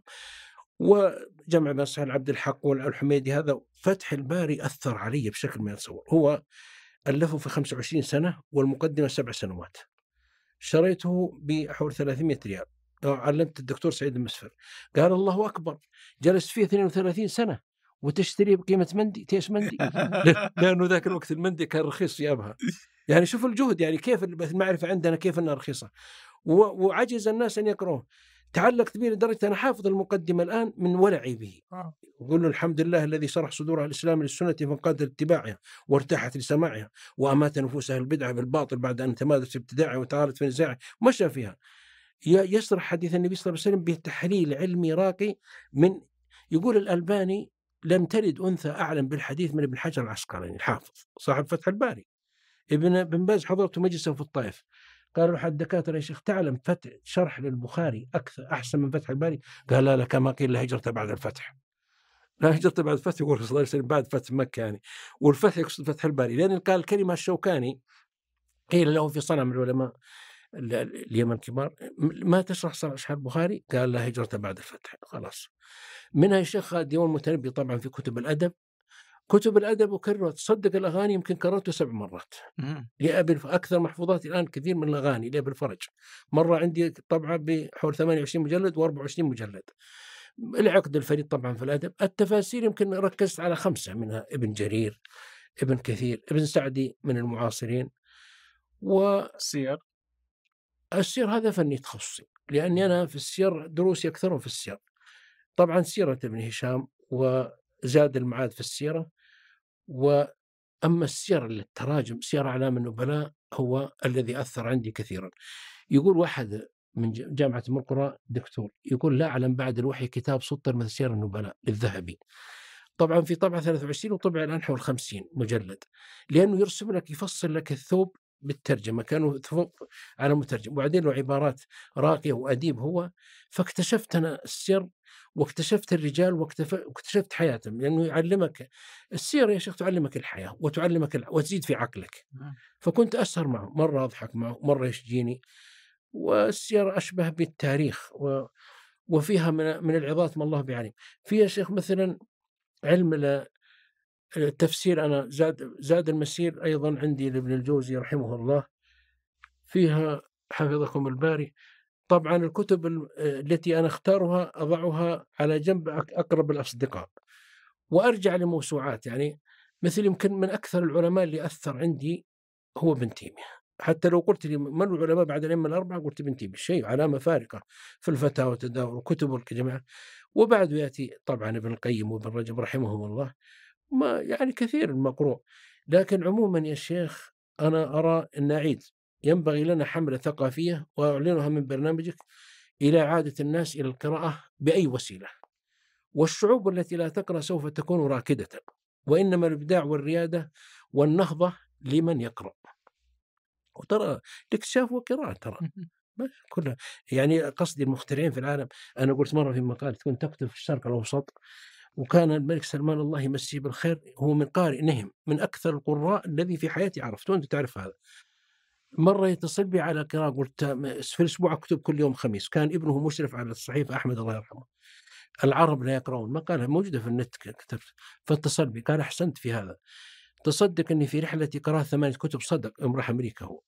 وجمع بين صحيح عبد الحق والحميدي. هذا فتح الباري أثر علي بشكل ما يتصور. هو ألفه في خمسة وعشرين سنة والمقدمة سبع سنوات. شريته بحول ثلاثمائة ريال. علمت الدكتور سعيد المسفر قال الله أكبر، جلست فيه اثنين وثلاثين سنة وتشتري بقيمة مندي تيش مندي لأنه ذاك الوقت المندي كان رخيص في أبها. يعني شوف الجهد، يعني كيف المعرفة عندنا كيف أنها رخيصة، وعجز الناس أن يقروه. تعلقت به لدرجة أنا حافظ المقدمة الآن من ولعي به. يقول له الحمد لله الذي شرح صدور الإسلام للسنة فانقاد لاتباعها وارتاحت لسماعها وأمات نفوسها البدعة بالباطل بعد أن تمادت في ابتداعها وتعالت في نزاعها مشى فيها. يشرح حديث النبي صلى الله عليه وسلم بتحليل علمي راقي. من يقول الألباني لم تلد أنثى أعلم بالحديث من ابن حجر العسقلاني الحافظ صاحب فتح الباري. ابن بن باز حضرته مجلسه في الطائف، قالوا حد الدكاترة يا شيخ تعلم فتح شرح للبخاري أكثر أحسن من فتح الباري؟ قال لا لا، كما قيل لا هجرة بعد الفتح. لا هجرة بعد الفتح يقول صلى الله عليه وسلم بعد فتح مكة يعني، والفتح يقصد فتح الباري. لأن قال الكلمة الشوكاني قيل له في صنع من العلماء اليمن الكبار ما تشرح صحيح البخاري؟ قال لا هجرة بعد الفتح. خلاص. منها يا شيخ ديوان المتنبي طبعا في كتب الأدب. كتب الأدب وكررت. تصدق الأغاني يمكن كررته سبع مرات. لأبي أكثر محفوظاتي الآن كثير من الأغاني لأبي الفرج. مرة عندي طبعا بحول ثمانية وعشرين مجلد وأربعة وعشرين مجلد. العقد الفريد طبعا في الأدب. التفاسير يمكن ركزت على خمسة، منها ابن جرير، ابن كثير، ابن سعدي من المعاصرين. والسير
السير
السير هذا فني تخصصي، لأني أنا في السير دروسي أكثرهم في السير. طبعا سيرة ابن هشام وزاد المعاد في السيرة، وأما السير للتراجم سير أعلام النبلاء هو الذي أثر عندي كثيرا. يقول واحد من جامعة أم القرى دكتور يقول لا أعلم بعد الوحي كتاب سطر مثل سير النبلاء للذهبي، طبعا في طبعة ثلاثة وعشرين وطبع الآن حول خمسين مجلد، لأنه يرسم لك يفصل لك الثوب بالترجمة، كانوا فوق على مترجم، وبعدين له عبارات راقية وأديب هو. فاكتشفت أنا السير واكتشفت الرجال واكتشفت حياتهم، لأنه يعلمك السير يا شيخ، تعلمك الحياة وتعلمك الع... وتزيد في عقلك. فكنت أسهر معه، مرة أضحك معه، مرة يشجيني. والسير أشبه بالتاريخ و... وفيها من, من العظات ما الله بعلم. فيها شيخ مثلا علم التفسير، أنا زاد زاد المسير أيضا عندي لابن الجوزي رحمه الله، فيها حفظكم الباري. طبعا الكتب التي أنا اختارها أضعها على جنب أقرب الأصدقاء وأرجع لموسوعات، يعني مثل يمكن من أكثر العلماء اللي أثر عندي هو ابن تيمية. حتى لو قلت لي من العلماء بعد الأئمة الأربعة قلت ابن تيمية، شيء علامة فارقة في الفتاوى والتداول وكتب الجماعة. وبعده يأتي طبعا ابن القيم وابن رجب رحمهم الله، ما يعني كثير المقروء. لكن عموما يا شيخ أنا أرى أن أعيد، ينبغي لنا حملة ثقافية وأعلنها من برنامجك إلى إعادة الناس إلى القراءة بأي وسيلة. والشعوب التي لا تقرأ سوف تكون راكدة، وإنما الإبداع والريادة والنهضة لمن يقرأ. وترى الاكتشاف والقراءة ترى كلها، يعني قصدي المخترعين في العالم. أنا قلت مرة في مقال كنت تكتب في الشرق الأوسط، وكان الملك سلمان الله يمسيه بالخير هو من قارئ نهم، من أكثر القراء الذي في حياتي عرفته، أنت تعرف هذا. مرة يتصل بي على قراءة، قلت في الأسبوع أكتب كل يوم خميس، كان ابنه مشرف على الصحيفة أحمد الله يرحمه، العرب لا يقرؤون، مقالة موجودة في النت كتبت. فاتصل بي قال أحسنت في هذا، تصدق أني في رحلتي قرأت ثمانية كتب، صدق أم راح أمريكا هو.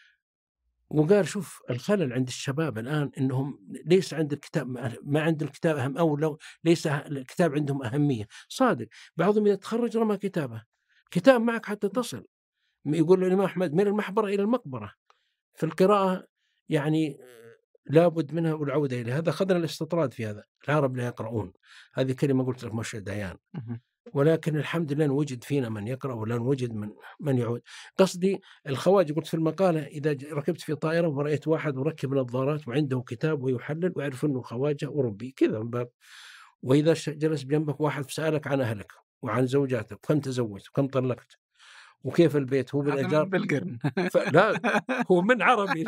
وقال شوف الخلل عند الشباب الآن أنهم ليس عند الكتاب، ما عند الكتاب أهم، أو لو ليس الكتاب عندهم أهمية. صادق، بعضهم إذا تخرج رمى كتابه، كتاب معك حتى تصل. يقول الإمام أحمد من المحبرة إلى المقبرة. في القراءة يعني لابد منها والعودة إليه. هذا أخذنا الاستطراد في هذا، العرب لا يقرؤون، هذه كلمة قلت لك مش ديان، ولكن الحمد لله نوجد فينا من يقرأ ولا نوجد من من يعود. قصدي الخواجة قلت في المقالة إذا ركبت في طائرة ورأيت واحد مركب نظارات وعنده كتاب ويحلل ويعرف أنه خواجة أوروبي كذا من باب. وإذا جلس جنبك واحد سألك عن أهلك وعن زوجاتك، كم تزوجت وكم طلقت وكيف البيت، هو بالأجار
بالقرن
لا هو من عربي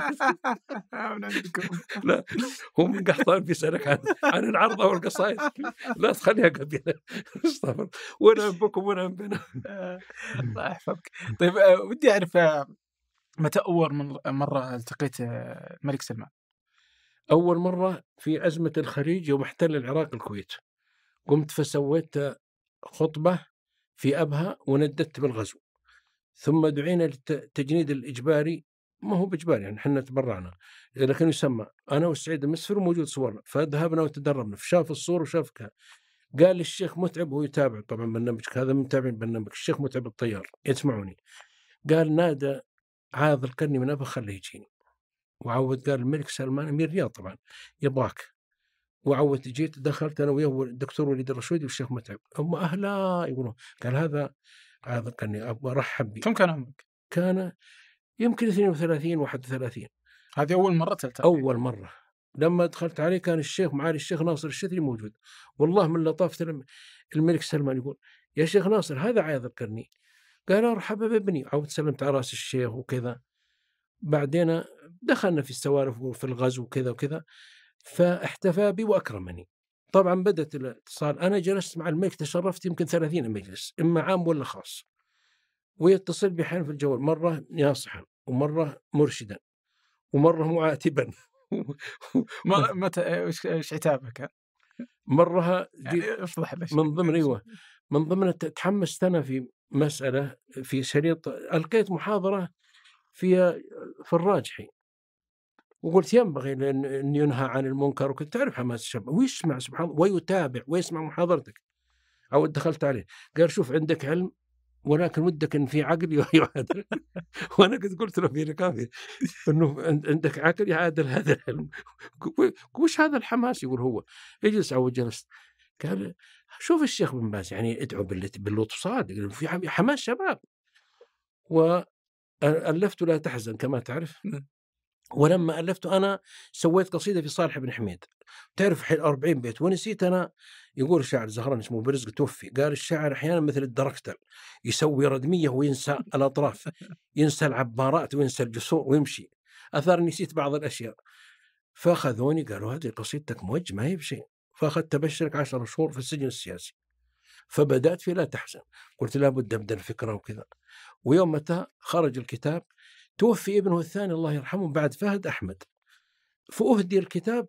لا هو من قحطان بيسألك عن عن العرض أو القصائد، لا تخليها قبيلة استغفر، وأنا بكم وأنا بنا.
الله يحفظك. طيب ودي أعرف متى أول مرة التقيت الملك سلمان؟
أول مرة في أزمة الخليج يوم احتل العراق الكويت، قمت فسويت خطبة في أبها ونددت بالغزو، ثم دعينا للتجنيد الإجباري، ما هو بإجباري يعني حنا تبرعنا، لكن يسمى أنا والسعيد المسفر موجود صورنا، فذهبنا وتدربنا، فشاف الصور وشافك. قال لي الشيخ متعب، هو يتابع طبعا برنامجك هذا، متابع برنامج الشيخ متعب الطيار يسمعوني. قال نادى عاذ القرني من أبها خليه يجيني، وعود قال الملك سلمان أمير الرياض طبعا يبغاك، وعود جيت دخلت أنا وياه والدكتور وليد الرشودي والشيخ متعب، هم أهلا يقولون. قال هذا هذا كاني أبغى أرحب بي.
كم كان عمرك؟
كان يمكن اثنين وثلاثين واحد وثلاثين.
هذه أول مرة تلتقي؟
أول مرة. لما دخلت عليه كان الشيخ معالي الشيخ ناصر الشذري موجود. والله من لطافة الملك سلمان يقول يا شيخ ناصر هذا عايض القرني. قال مرحبا بابني، عود سلمت على راس الشيخ وكذا. بعدين دخلنا في السوالف وفي الغزو وكذا وكذا، فاحتفى بي وأكرمني. طبعا بدأت الاتصال، أنا جلست مع الملك تشرفت يمكن ثلاثين مجلس، إما عام ولا خاص، ويتصل بي حين في الجوال، مرة ناصحا ومرة مرشدا ومرة معاتبا.
متى ايش عتابه كان؟
مرة
يعني افضح
من ضمن ايوه من ضمن تحمست أنا في مسألة في شريط، ألقيت محاضرة في في الراجحي وقلت ينبغي أن ينهى عن المنكر، وكنت تعرف حماس الشباب ويسمع سبحان الله ويتابع ويسمع محاضرتك. أو دخلت عليه قال شوف عندك علم ولكن ودك ان في عقل يعادل. وانا قد قلت له في لقاء انه عندك عقل يعادل هذا العلم. وش هذا الحماس؟ يقول هو اجلس او جلست. قال شوف الشيخ بن باز يعني ادعو باللطف صادق في حماس شباب. وألفت لا تحزن كما تعرف. ولما ألفت أنا سويت قصيدة في صالح بن حميد تعرف أربعين بيت ونسيت أنا. يقول الشاعر زهران اسمه برزق توفي قال الشاعر أحيانا مثل الدركتل يسوي ردمية وينسى الأطراف، ينسى العبارات وينسى الجسور ويمشي. أثار نسيت بعض الأشياء فأخذوني قالوا هذه قصيدتك موج ما هي بشيء. فأخذت أبشرك عشر شهور في السجن السياسي. فبدأت في لا تحزن قلت لابد أبدأ الفكرة وكذا. ويوم متى خرج الكتاب توفي ابنه الثاني الله يرحمه بعد فهد أحمد، فأهدي الكتاب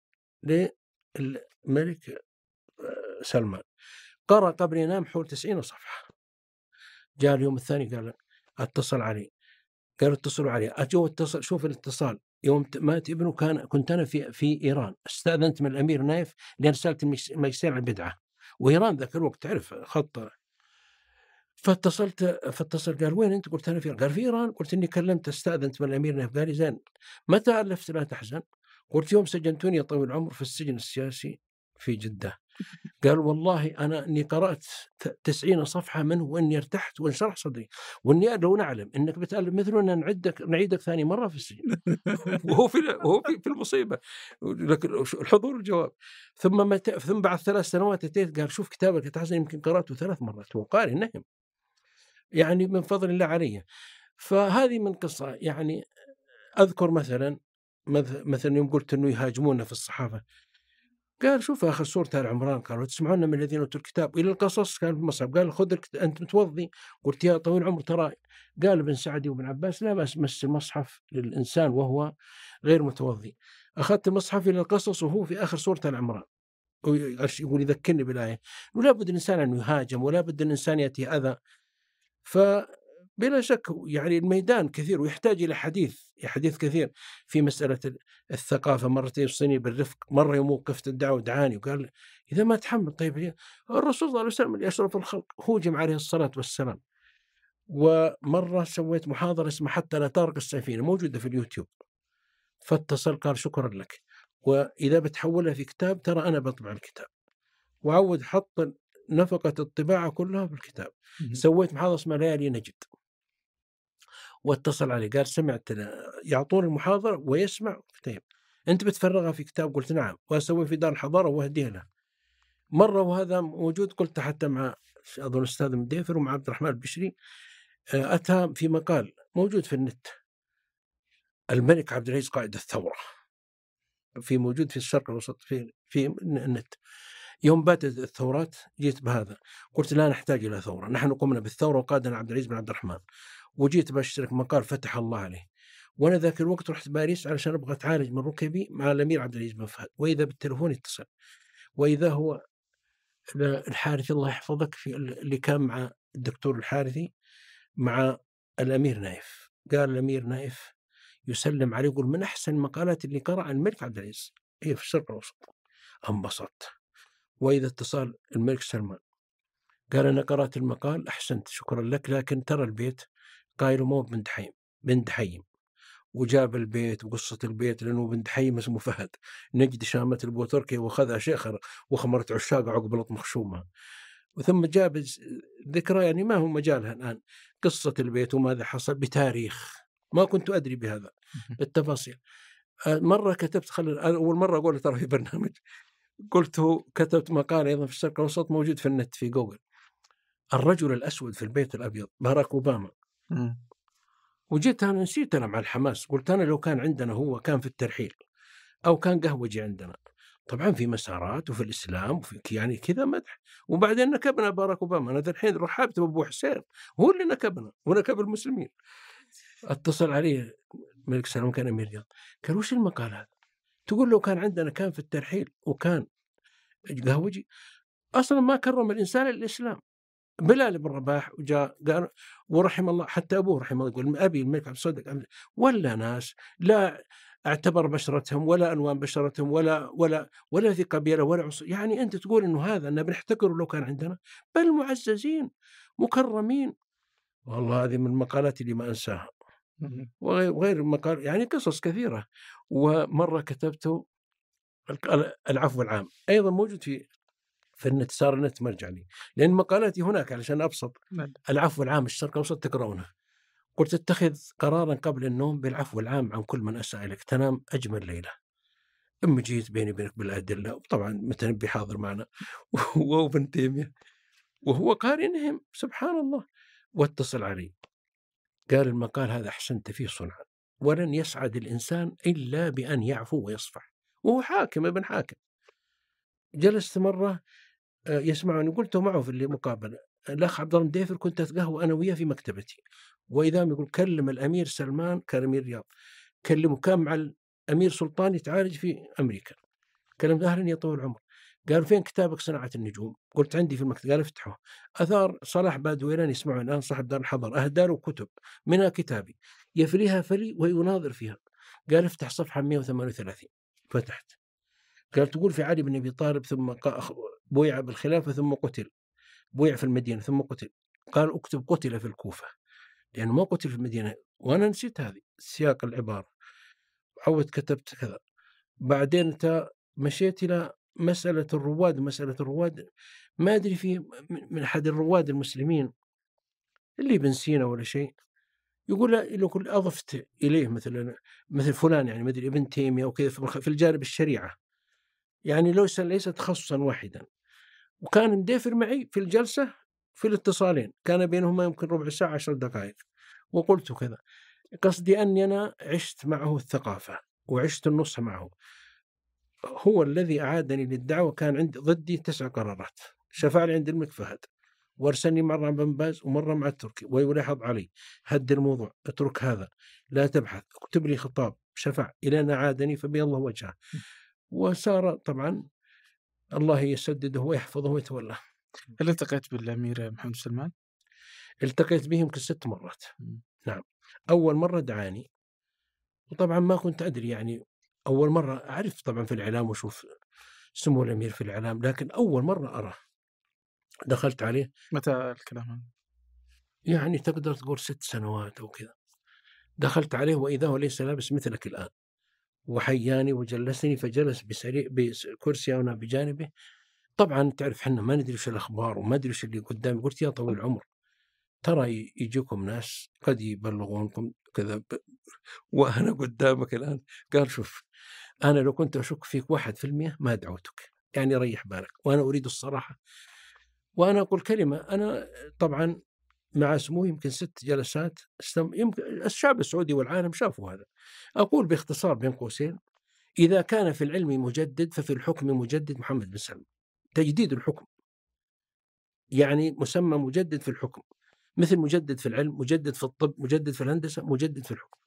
للملك سلمان. قرأ قبل ينام حول تسعين صفحة. جاء اليوم الثاني قال اتصل علي قالوا اتصلوا علي. أجو اتصل شوف الاتصال يوم مات ابنه كان كنت أنا في في إيران استأذنت من الأمير نايف لأن رسالة الماجستير عن البدعة وإيران ذاك الوقت تعرف خط. فاتصلت فاتصل قال وين أنت؟ قلت أنا في قال في إيران. قلت إني كلمت استأذنت من الأمير نايف. قال لي زين متى ألفت لا تحزن؟ قلت يوم سجنتوني يا طويل العمر في السجن السياسي في جدة. قال والله أنا أني قرأت تسعين صفحة منه وإني ارتحت وانشرح صدري وإني لو نعلم إنك بتألف مثلنا نعدك نعيدك ثاني مرة في السجن. وهو في وهو في, في المصيبة لكن الحضور الجواب. ثم مت... ثم بعد ثلاث سنوات أتيت قال شوف كتابك تحزن يمكن قرأته ثلاث مرات وقال نهم يعني من فضل الله علي. فهذه من قصة يعني أذكر مثلا مثلا يوم قلت إنه يهاجمونا في الصحافة قال شوف آخر سورة آل عمران قالوا تسمعون من الذين أوتوا الكتاب إلى القصص كان في المصحف. قال خذ أنت متوضي. قلت يا طويل العمر ترى قال ابن سعدي وابن عباس لا بأس مس المصحف للإنسان وهو غير متوضي. أخذت المصحف إلى القصص وهو في آخر سورة آل عمران يقول يذكرني بالآية ولا بد الإنسان أن يهاجم ولا بد الإنسان يأتي أذى. فبلا شك يعني الميدان كثير ويحتاج إلى حديث حديث كثير في مسألة الثقافة. مرة يوصيني بالرفق مرة يوم وقفت الدعوة دعاني وقال إذا ما تحمل طيب الرسول صلى الله عليه وسلم اللي أشرف الخلق هوجم عليه الصلاة والسلام. ومرة سويت محاضرة اسمها حتى لا تغرق السفينة موجودة في اليوتيوب. فاتصل قال شكرا لك وإذا بتحولها في كتاب ترى أنا بطبع الكتاب وعود حط نفقة الطباعة كلها في الكتاب. سويت محاضرة اسمها ليالي نجد واتصل علي قال سمعت يعطون المحاضرة ويسمع طيب أنت بتفرغها في كتاب؟ قلت نعم وأسوي في دار الحضارة وأهديها له. مرة وهذا موجود قلت حتى مع أظن أستاذ مديفر ومع عبد الرحمن البشري أتى في مقال موجود في النت الملك عبد العزيز قائد الثورة في موجود في الشرق الأوسط في في النت. يوم باتت الثورات جيت بهذا قلت لا نحتاج إلى ثورة نحن قمنا بالثورة وقادنا عبد العزيز بن عبد الرحمن. وجيت بشترك مقال فتح الله عليه. وأنا ذاك الوقت رحت باريس علشان أبغى أتعالج من ركبي مع الأمير عبد العزيز بن فهد. وإذا بالتلفون يتصل وإذا هو الحارثي الله يحفظك في اللي كان مع الدكتور الحارثي مع الأمير نايف. قال الأمير نايف يسلم عليه يقول من أحسن المقالات اللي قرأ عن الملك عبد العزيز هي في الشرق الأوسط. انبسطت. وإذا اتصال الملك سلمان قال أنا قرأت المقال أحسنت شكرا لك لكن ترى البيت قايل مو بن دحيم بن دحيم وجاب البيت وقصة البيت لأنه بن دحيم اسمه فهد نجد شامة البوتركي وخذها شيخر وخمرت عشاق عقب لطم خشومها. وثم جاب ذكرى يعني ما هو مجالها الآن قصة البيت وماذا حصل بتاريخ ما كنت أدري بهذا التفاصيل. مرة كتبت خل أول مرة أقول ترى في برنامج قلت كتبت مقال أيضا في الشرق الأوسط موجود في النت في جوجل الرجل الأسود في البيت الأبيض باراك أوباما. م. وجيت أنا نسيت أنا مع الحماس قلت أنا لو كان عندنا هو كان في الترحيل أو كان قهوجي عندنا طبعا في مسارات وفي الإسلام وفي يعني كذا مدح. وبعدين نكبنا باراك أوباما. أنا الحين رحبت بأبو حسين هو اللي نكبنا ونكب المسلمين. اتصل عليه الملك سلمان كان أمير رياض قال وش المقال هذا؟ تقول لو كان عندنا كان في الترحيل وكان قهوجي أصلا ما كرم الإنسان الإسلام. بلال بن رباح وجاء قال ورحم الله حتى أبوه رحمه الله يقول أبي الملك عبد الصادق ولا ناس لا اعتبر بشرتهم ولا ألوان بشرتهم ولا ولا ولا في قبيلة ولا عصر. يعني أنت تقول إنه هذا أن بنحتكر لو كان عندنا بل معززين مكرمين والله هذه من المقالات اللي ما أنساها، وغير مقال يعني قصص كثيرة. ومرة كتبت العفو العام، أيضا موجود في في النت، صار النت مرجع لي، لأن مقالاتي هناك علشان أبسط. العفو العام الشرق الأوسط تقرؤونه. قلت اتخذ قرارا قبل النوم بالعفو العام عن كل من أساء إليك تنام أجمل ليلة. أما جيت بيني وبينك بالأدلة، وطبعا متنبي حاضر معنا وابن تيمية وهو قارنهم سبحان الله، واتصل علي قال المقال هذا أحسنت فيه صنعا، ولن يسعد الإنسان إلا بأن يعفو ويصفح، وهو حاكم ابن حاكم. جلست مرة يسمعني، قلت معه في المقابلة الأخ عبد الله مديفر، كنت أتقهوى أنا وياه في مكتبتي، وإذا يقول كلم الأمير سلمان، كان أمير الرياض، كلمه، كان مع الأمير سلطان يتعالج في أمريكا، كلم أهلا يا طويل العمر، قال فين كتابك صناعة النجوم؟ قلت عندي في المكتب، قال افتحه. أثار صلاح بادويلان يسمعه الآن صاحب دار الحضر، أهدى له كتب منها كتابي يفليها فلي ويناظر فيها، قال افتح صفحة مئة وثمانية وثلاثين. فتحت، قال تقول في علي بن أبي طالب ثم بويع بالخلافة ثم قتل، بويع في المدينة ثم قتل، قال اكتب قتل في الكوفة، لأنه ما قتل في المدينة، وأنا نسيت هذه سياق العبارة، عودت كتبت كذا. بعدين انت مشيت إلى مسألة الرواد، مسألة الرواد ما أدري في من أحد الرواد المسلمين اللي ابن سينا ولا شيء، يقول لو كل أضفت إليه مثلا مثل فلان، يعني مثل ابن تيمية أو كذا في الجانب الشريعة، يعني ليس ليس تخصصا واحدا. وكان مدافر معي في الجلسة في الاتصالين، كان بينهما يمكن ربع ساعة عشر دقائق، وقلت كذا. قصدي أني أنا عشت معه الثقافة وعشت النصح معه، هو الذي أعادني للدعوة. كان عندي ضدي تسع قرارات، شفع لي عند الملك فهد، وارسلني مرة بن باز ومرة مع التركي، ويلاحظ علي هد الموضوع، اترك هذا، لا تبحث، اكتب لي خطاب، شفع إلى أن أعادني فبي الله وجهه. وصار طبعا الله يسدده ويحفظه ويتولاه.
هل التقيت بالأمير محمد سلمان؟
التقيت به يمكن ست مرات. م. نعم، أول مرة دعاني، وطبعا ما كنت أدري، يعني أول مرة أعرف طبعا في الإعلام وشوف سمو الأمير في الإعلام، لكن أول مرة أراه. دخلت عليه.
متى الكلام؟
يعني تقدر تقول ست سنوات أو كذا. دخلت عليه وإذا هو ليس لابس مثلك الآن، وحياني وجلسني، فجلس بسريع بكرسي أنا بجانبه. طبعا تعرف حنا ما ندري وش الأخبار وما ندري وش اللي قدامي. قلت يا طويل العمر، ترى يجيكم ناس قد يبلغونكم كذا ب... وأنا قدامك الآن. قال شوف، أنا لو كنت أشك فيك واحد في المئة ما دعوتك، يعني ريح بالك، وأنا أريد الصراحة. وأنا أقول كلمة، أنا طبعا مع سموه يمكن ست جلسات استم... يمكن الشعب السعودي والعالم شافوا هذا. أقول باختصار بين قوسين، إذا كان في العلم مجدد ففي الحكم مجدد محمد بن سلمان. تجديد الحكم يعني مسمى مجدد في الحكم، مثل مجدد في العلم، مجدد في الطب، مجدد في الهندسة، مجدد في الحكم.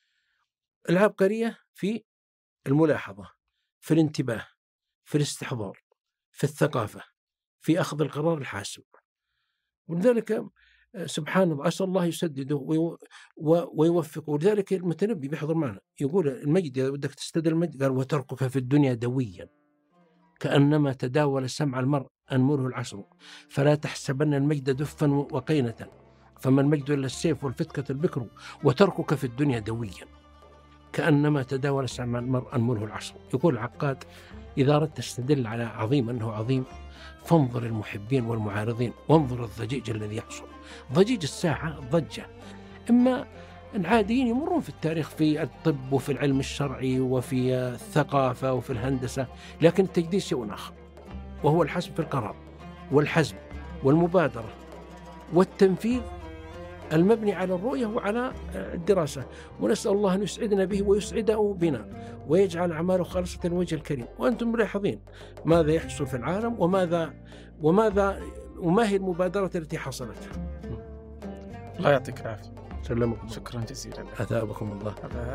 العبقرية في الملاحظة، في الانتباه، في الاستحضار، في الثقافة، في أخذ القرار الحاسم. ولذلك سبحان الله، أسأل الله يسدده ويوفقه. ولذلك المتنبي بيحضر معنا يقول المجد، إذا بدك تستدل المجد، قال وتركك في الدنيا دويا كأنما تداول سمع المرء أنمره العشر، فلا تحسبن المجد دفا وقينة، فما المجد إلا السيف والفتكة البكر، وتركك في الدنيا دويا كأنما تداول سمع المرء أنمره العشر. يقول العقاد إذا أردت تستدل على عظيم أنه عظيم، فانظر المحبين والمعارضين، وانظر الضجيج الذي يحصل. ضجيج الساعة ضجة، إما العاديين يمرون في التاريخ في الطب وفي العلم الشرعي وفي الثقافة وفي الهندسة، لكن التجديد شيء آخر، وهو الحسم في القرار والحزم والمبادرة والتنفيذ المبني على الرؤية وعلى الدراسة. ونسأل الله أن يسعدنا به ويسعده بنا، ويجعل أعماله خالصة لوجه الكريم. وأنتم ملاحظين ماذا يحصل في العالم، وماذا وماذا وما هي المبادرة التي حصلت.
الله يعطيك العافية.
سلمكم.
شكرا جزيلا.
أثابكم الله.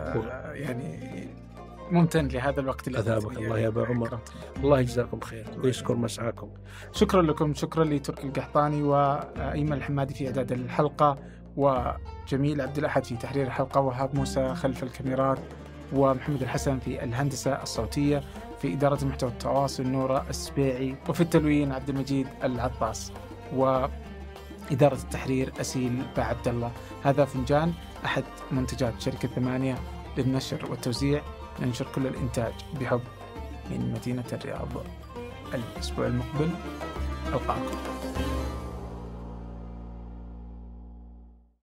يعني ممتن لهذا الوقت.
أثابك الله يا أبا عمر. الله يجزاكم خير ويشكر مسعاكم.
شكرا لكم. شكرا لتركي القحطاني وأيمن الحمادي في إعداد الحلقة، وجميل عبد الأحد في تحرير الحلقة، وهاب موسى خلف الكاميرات، ومحمد الحسن في الهندسة الصوتية، في إدارة المحتوى والتواصل نورة السبيعي، وفي التلوين عبد المجيد العطاس. و إدارة التحرير أسيل با عبد الله. هذا فنجان أحد منتجات شركة ثمانية للنشر والتوزيع، ننشر كل الإنتاج بحب من مدينة الرياض. الأسبوع المقبل ألقاكم.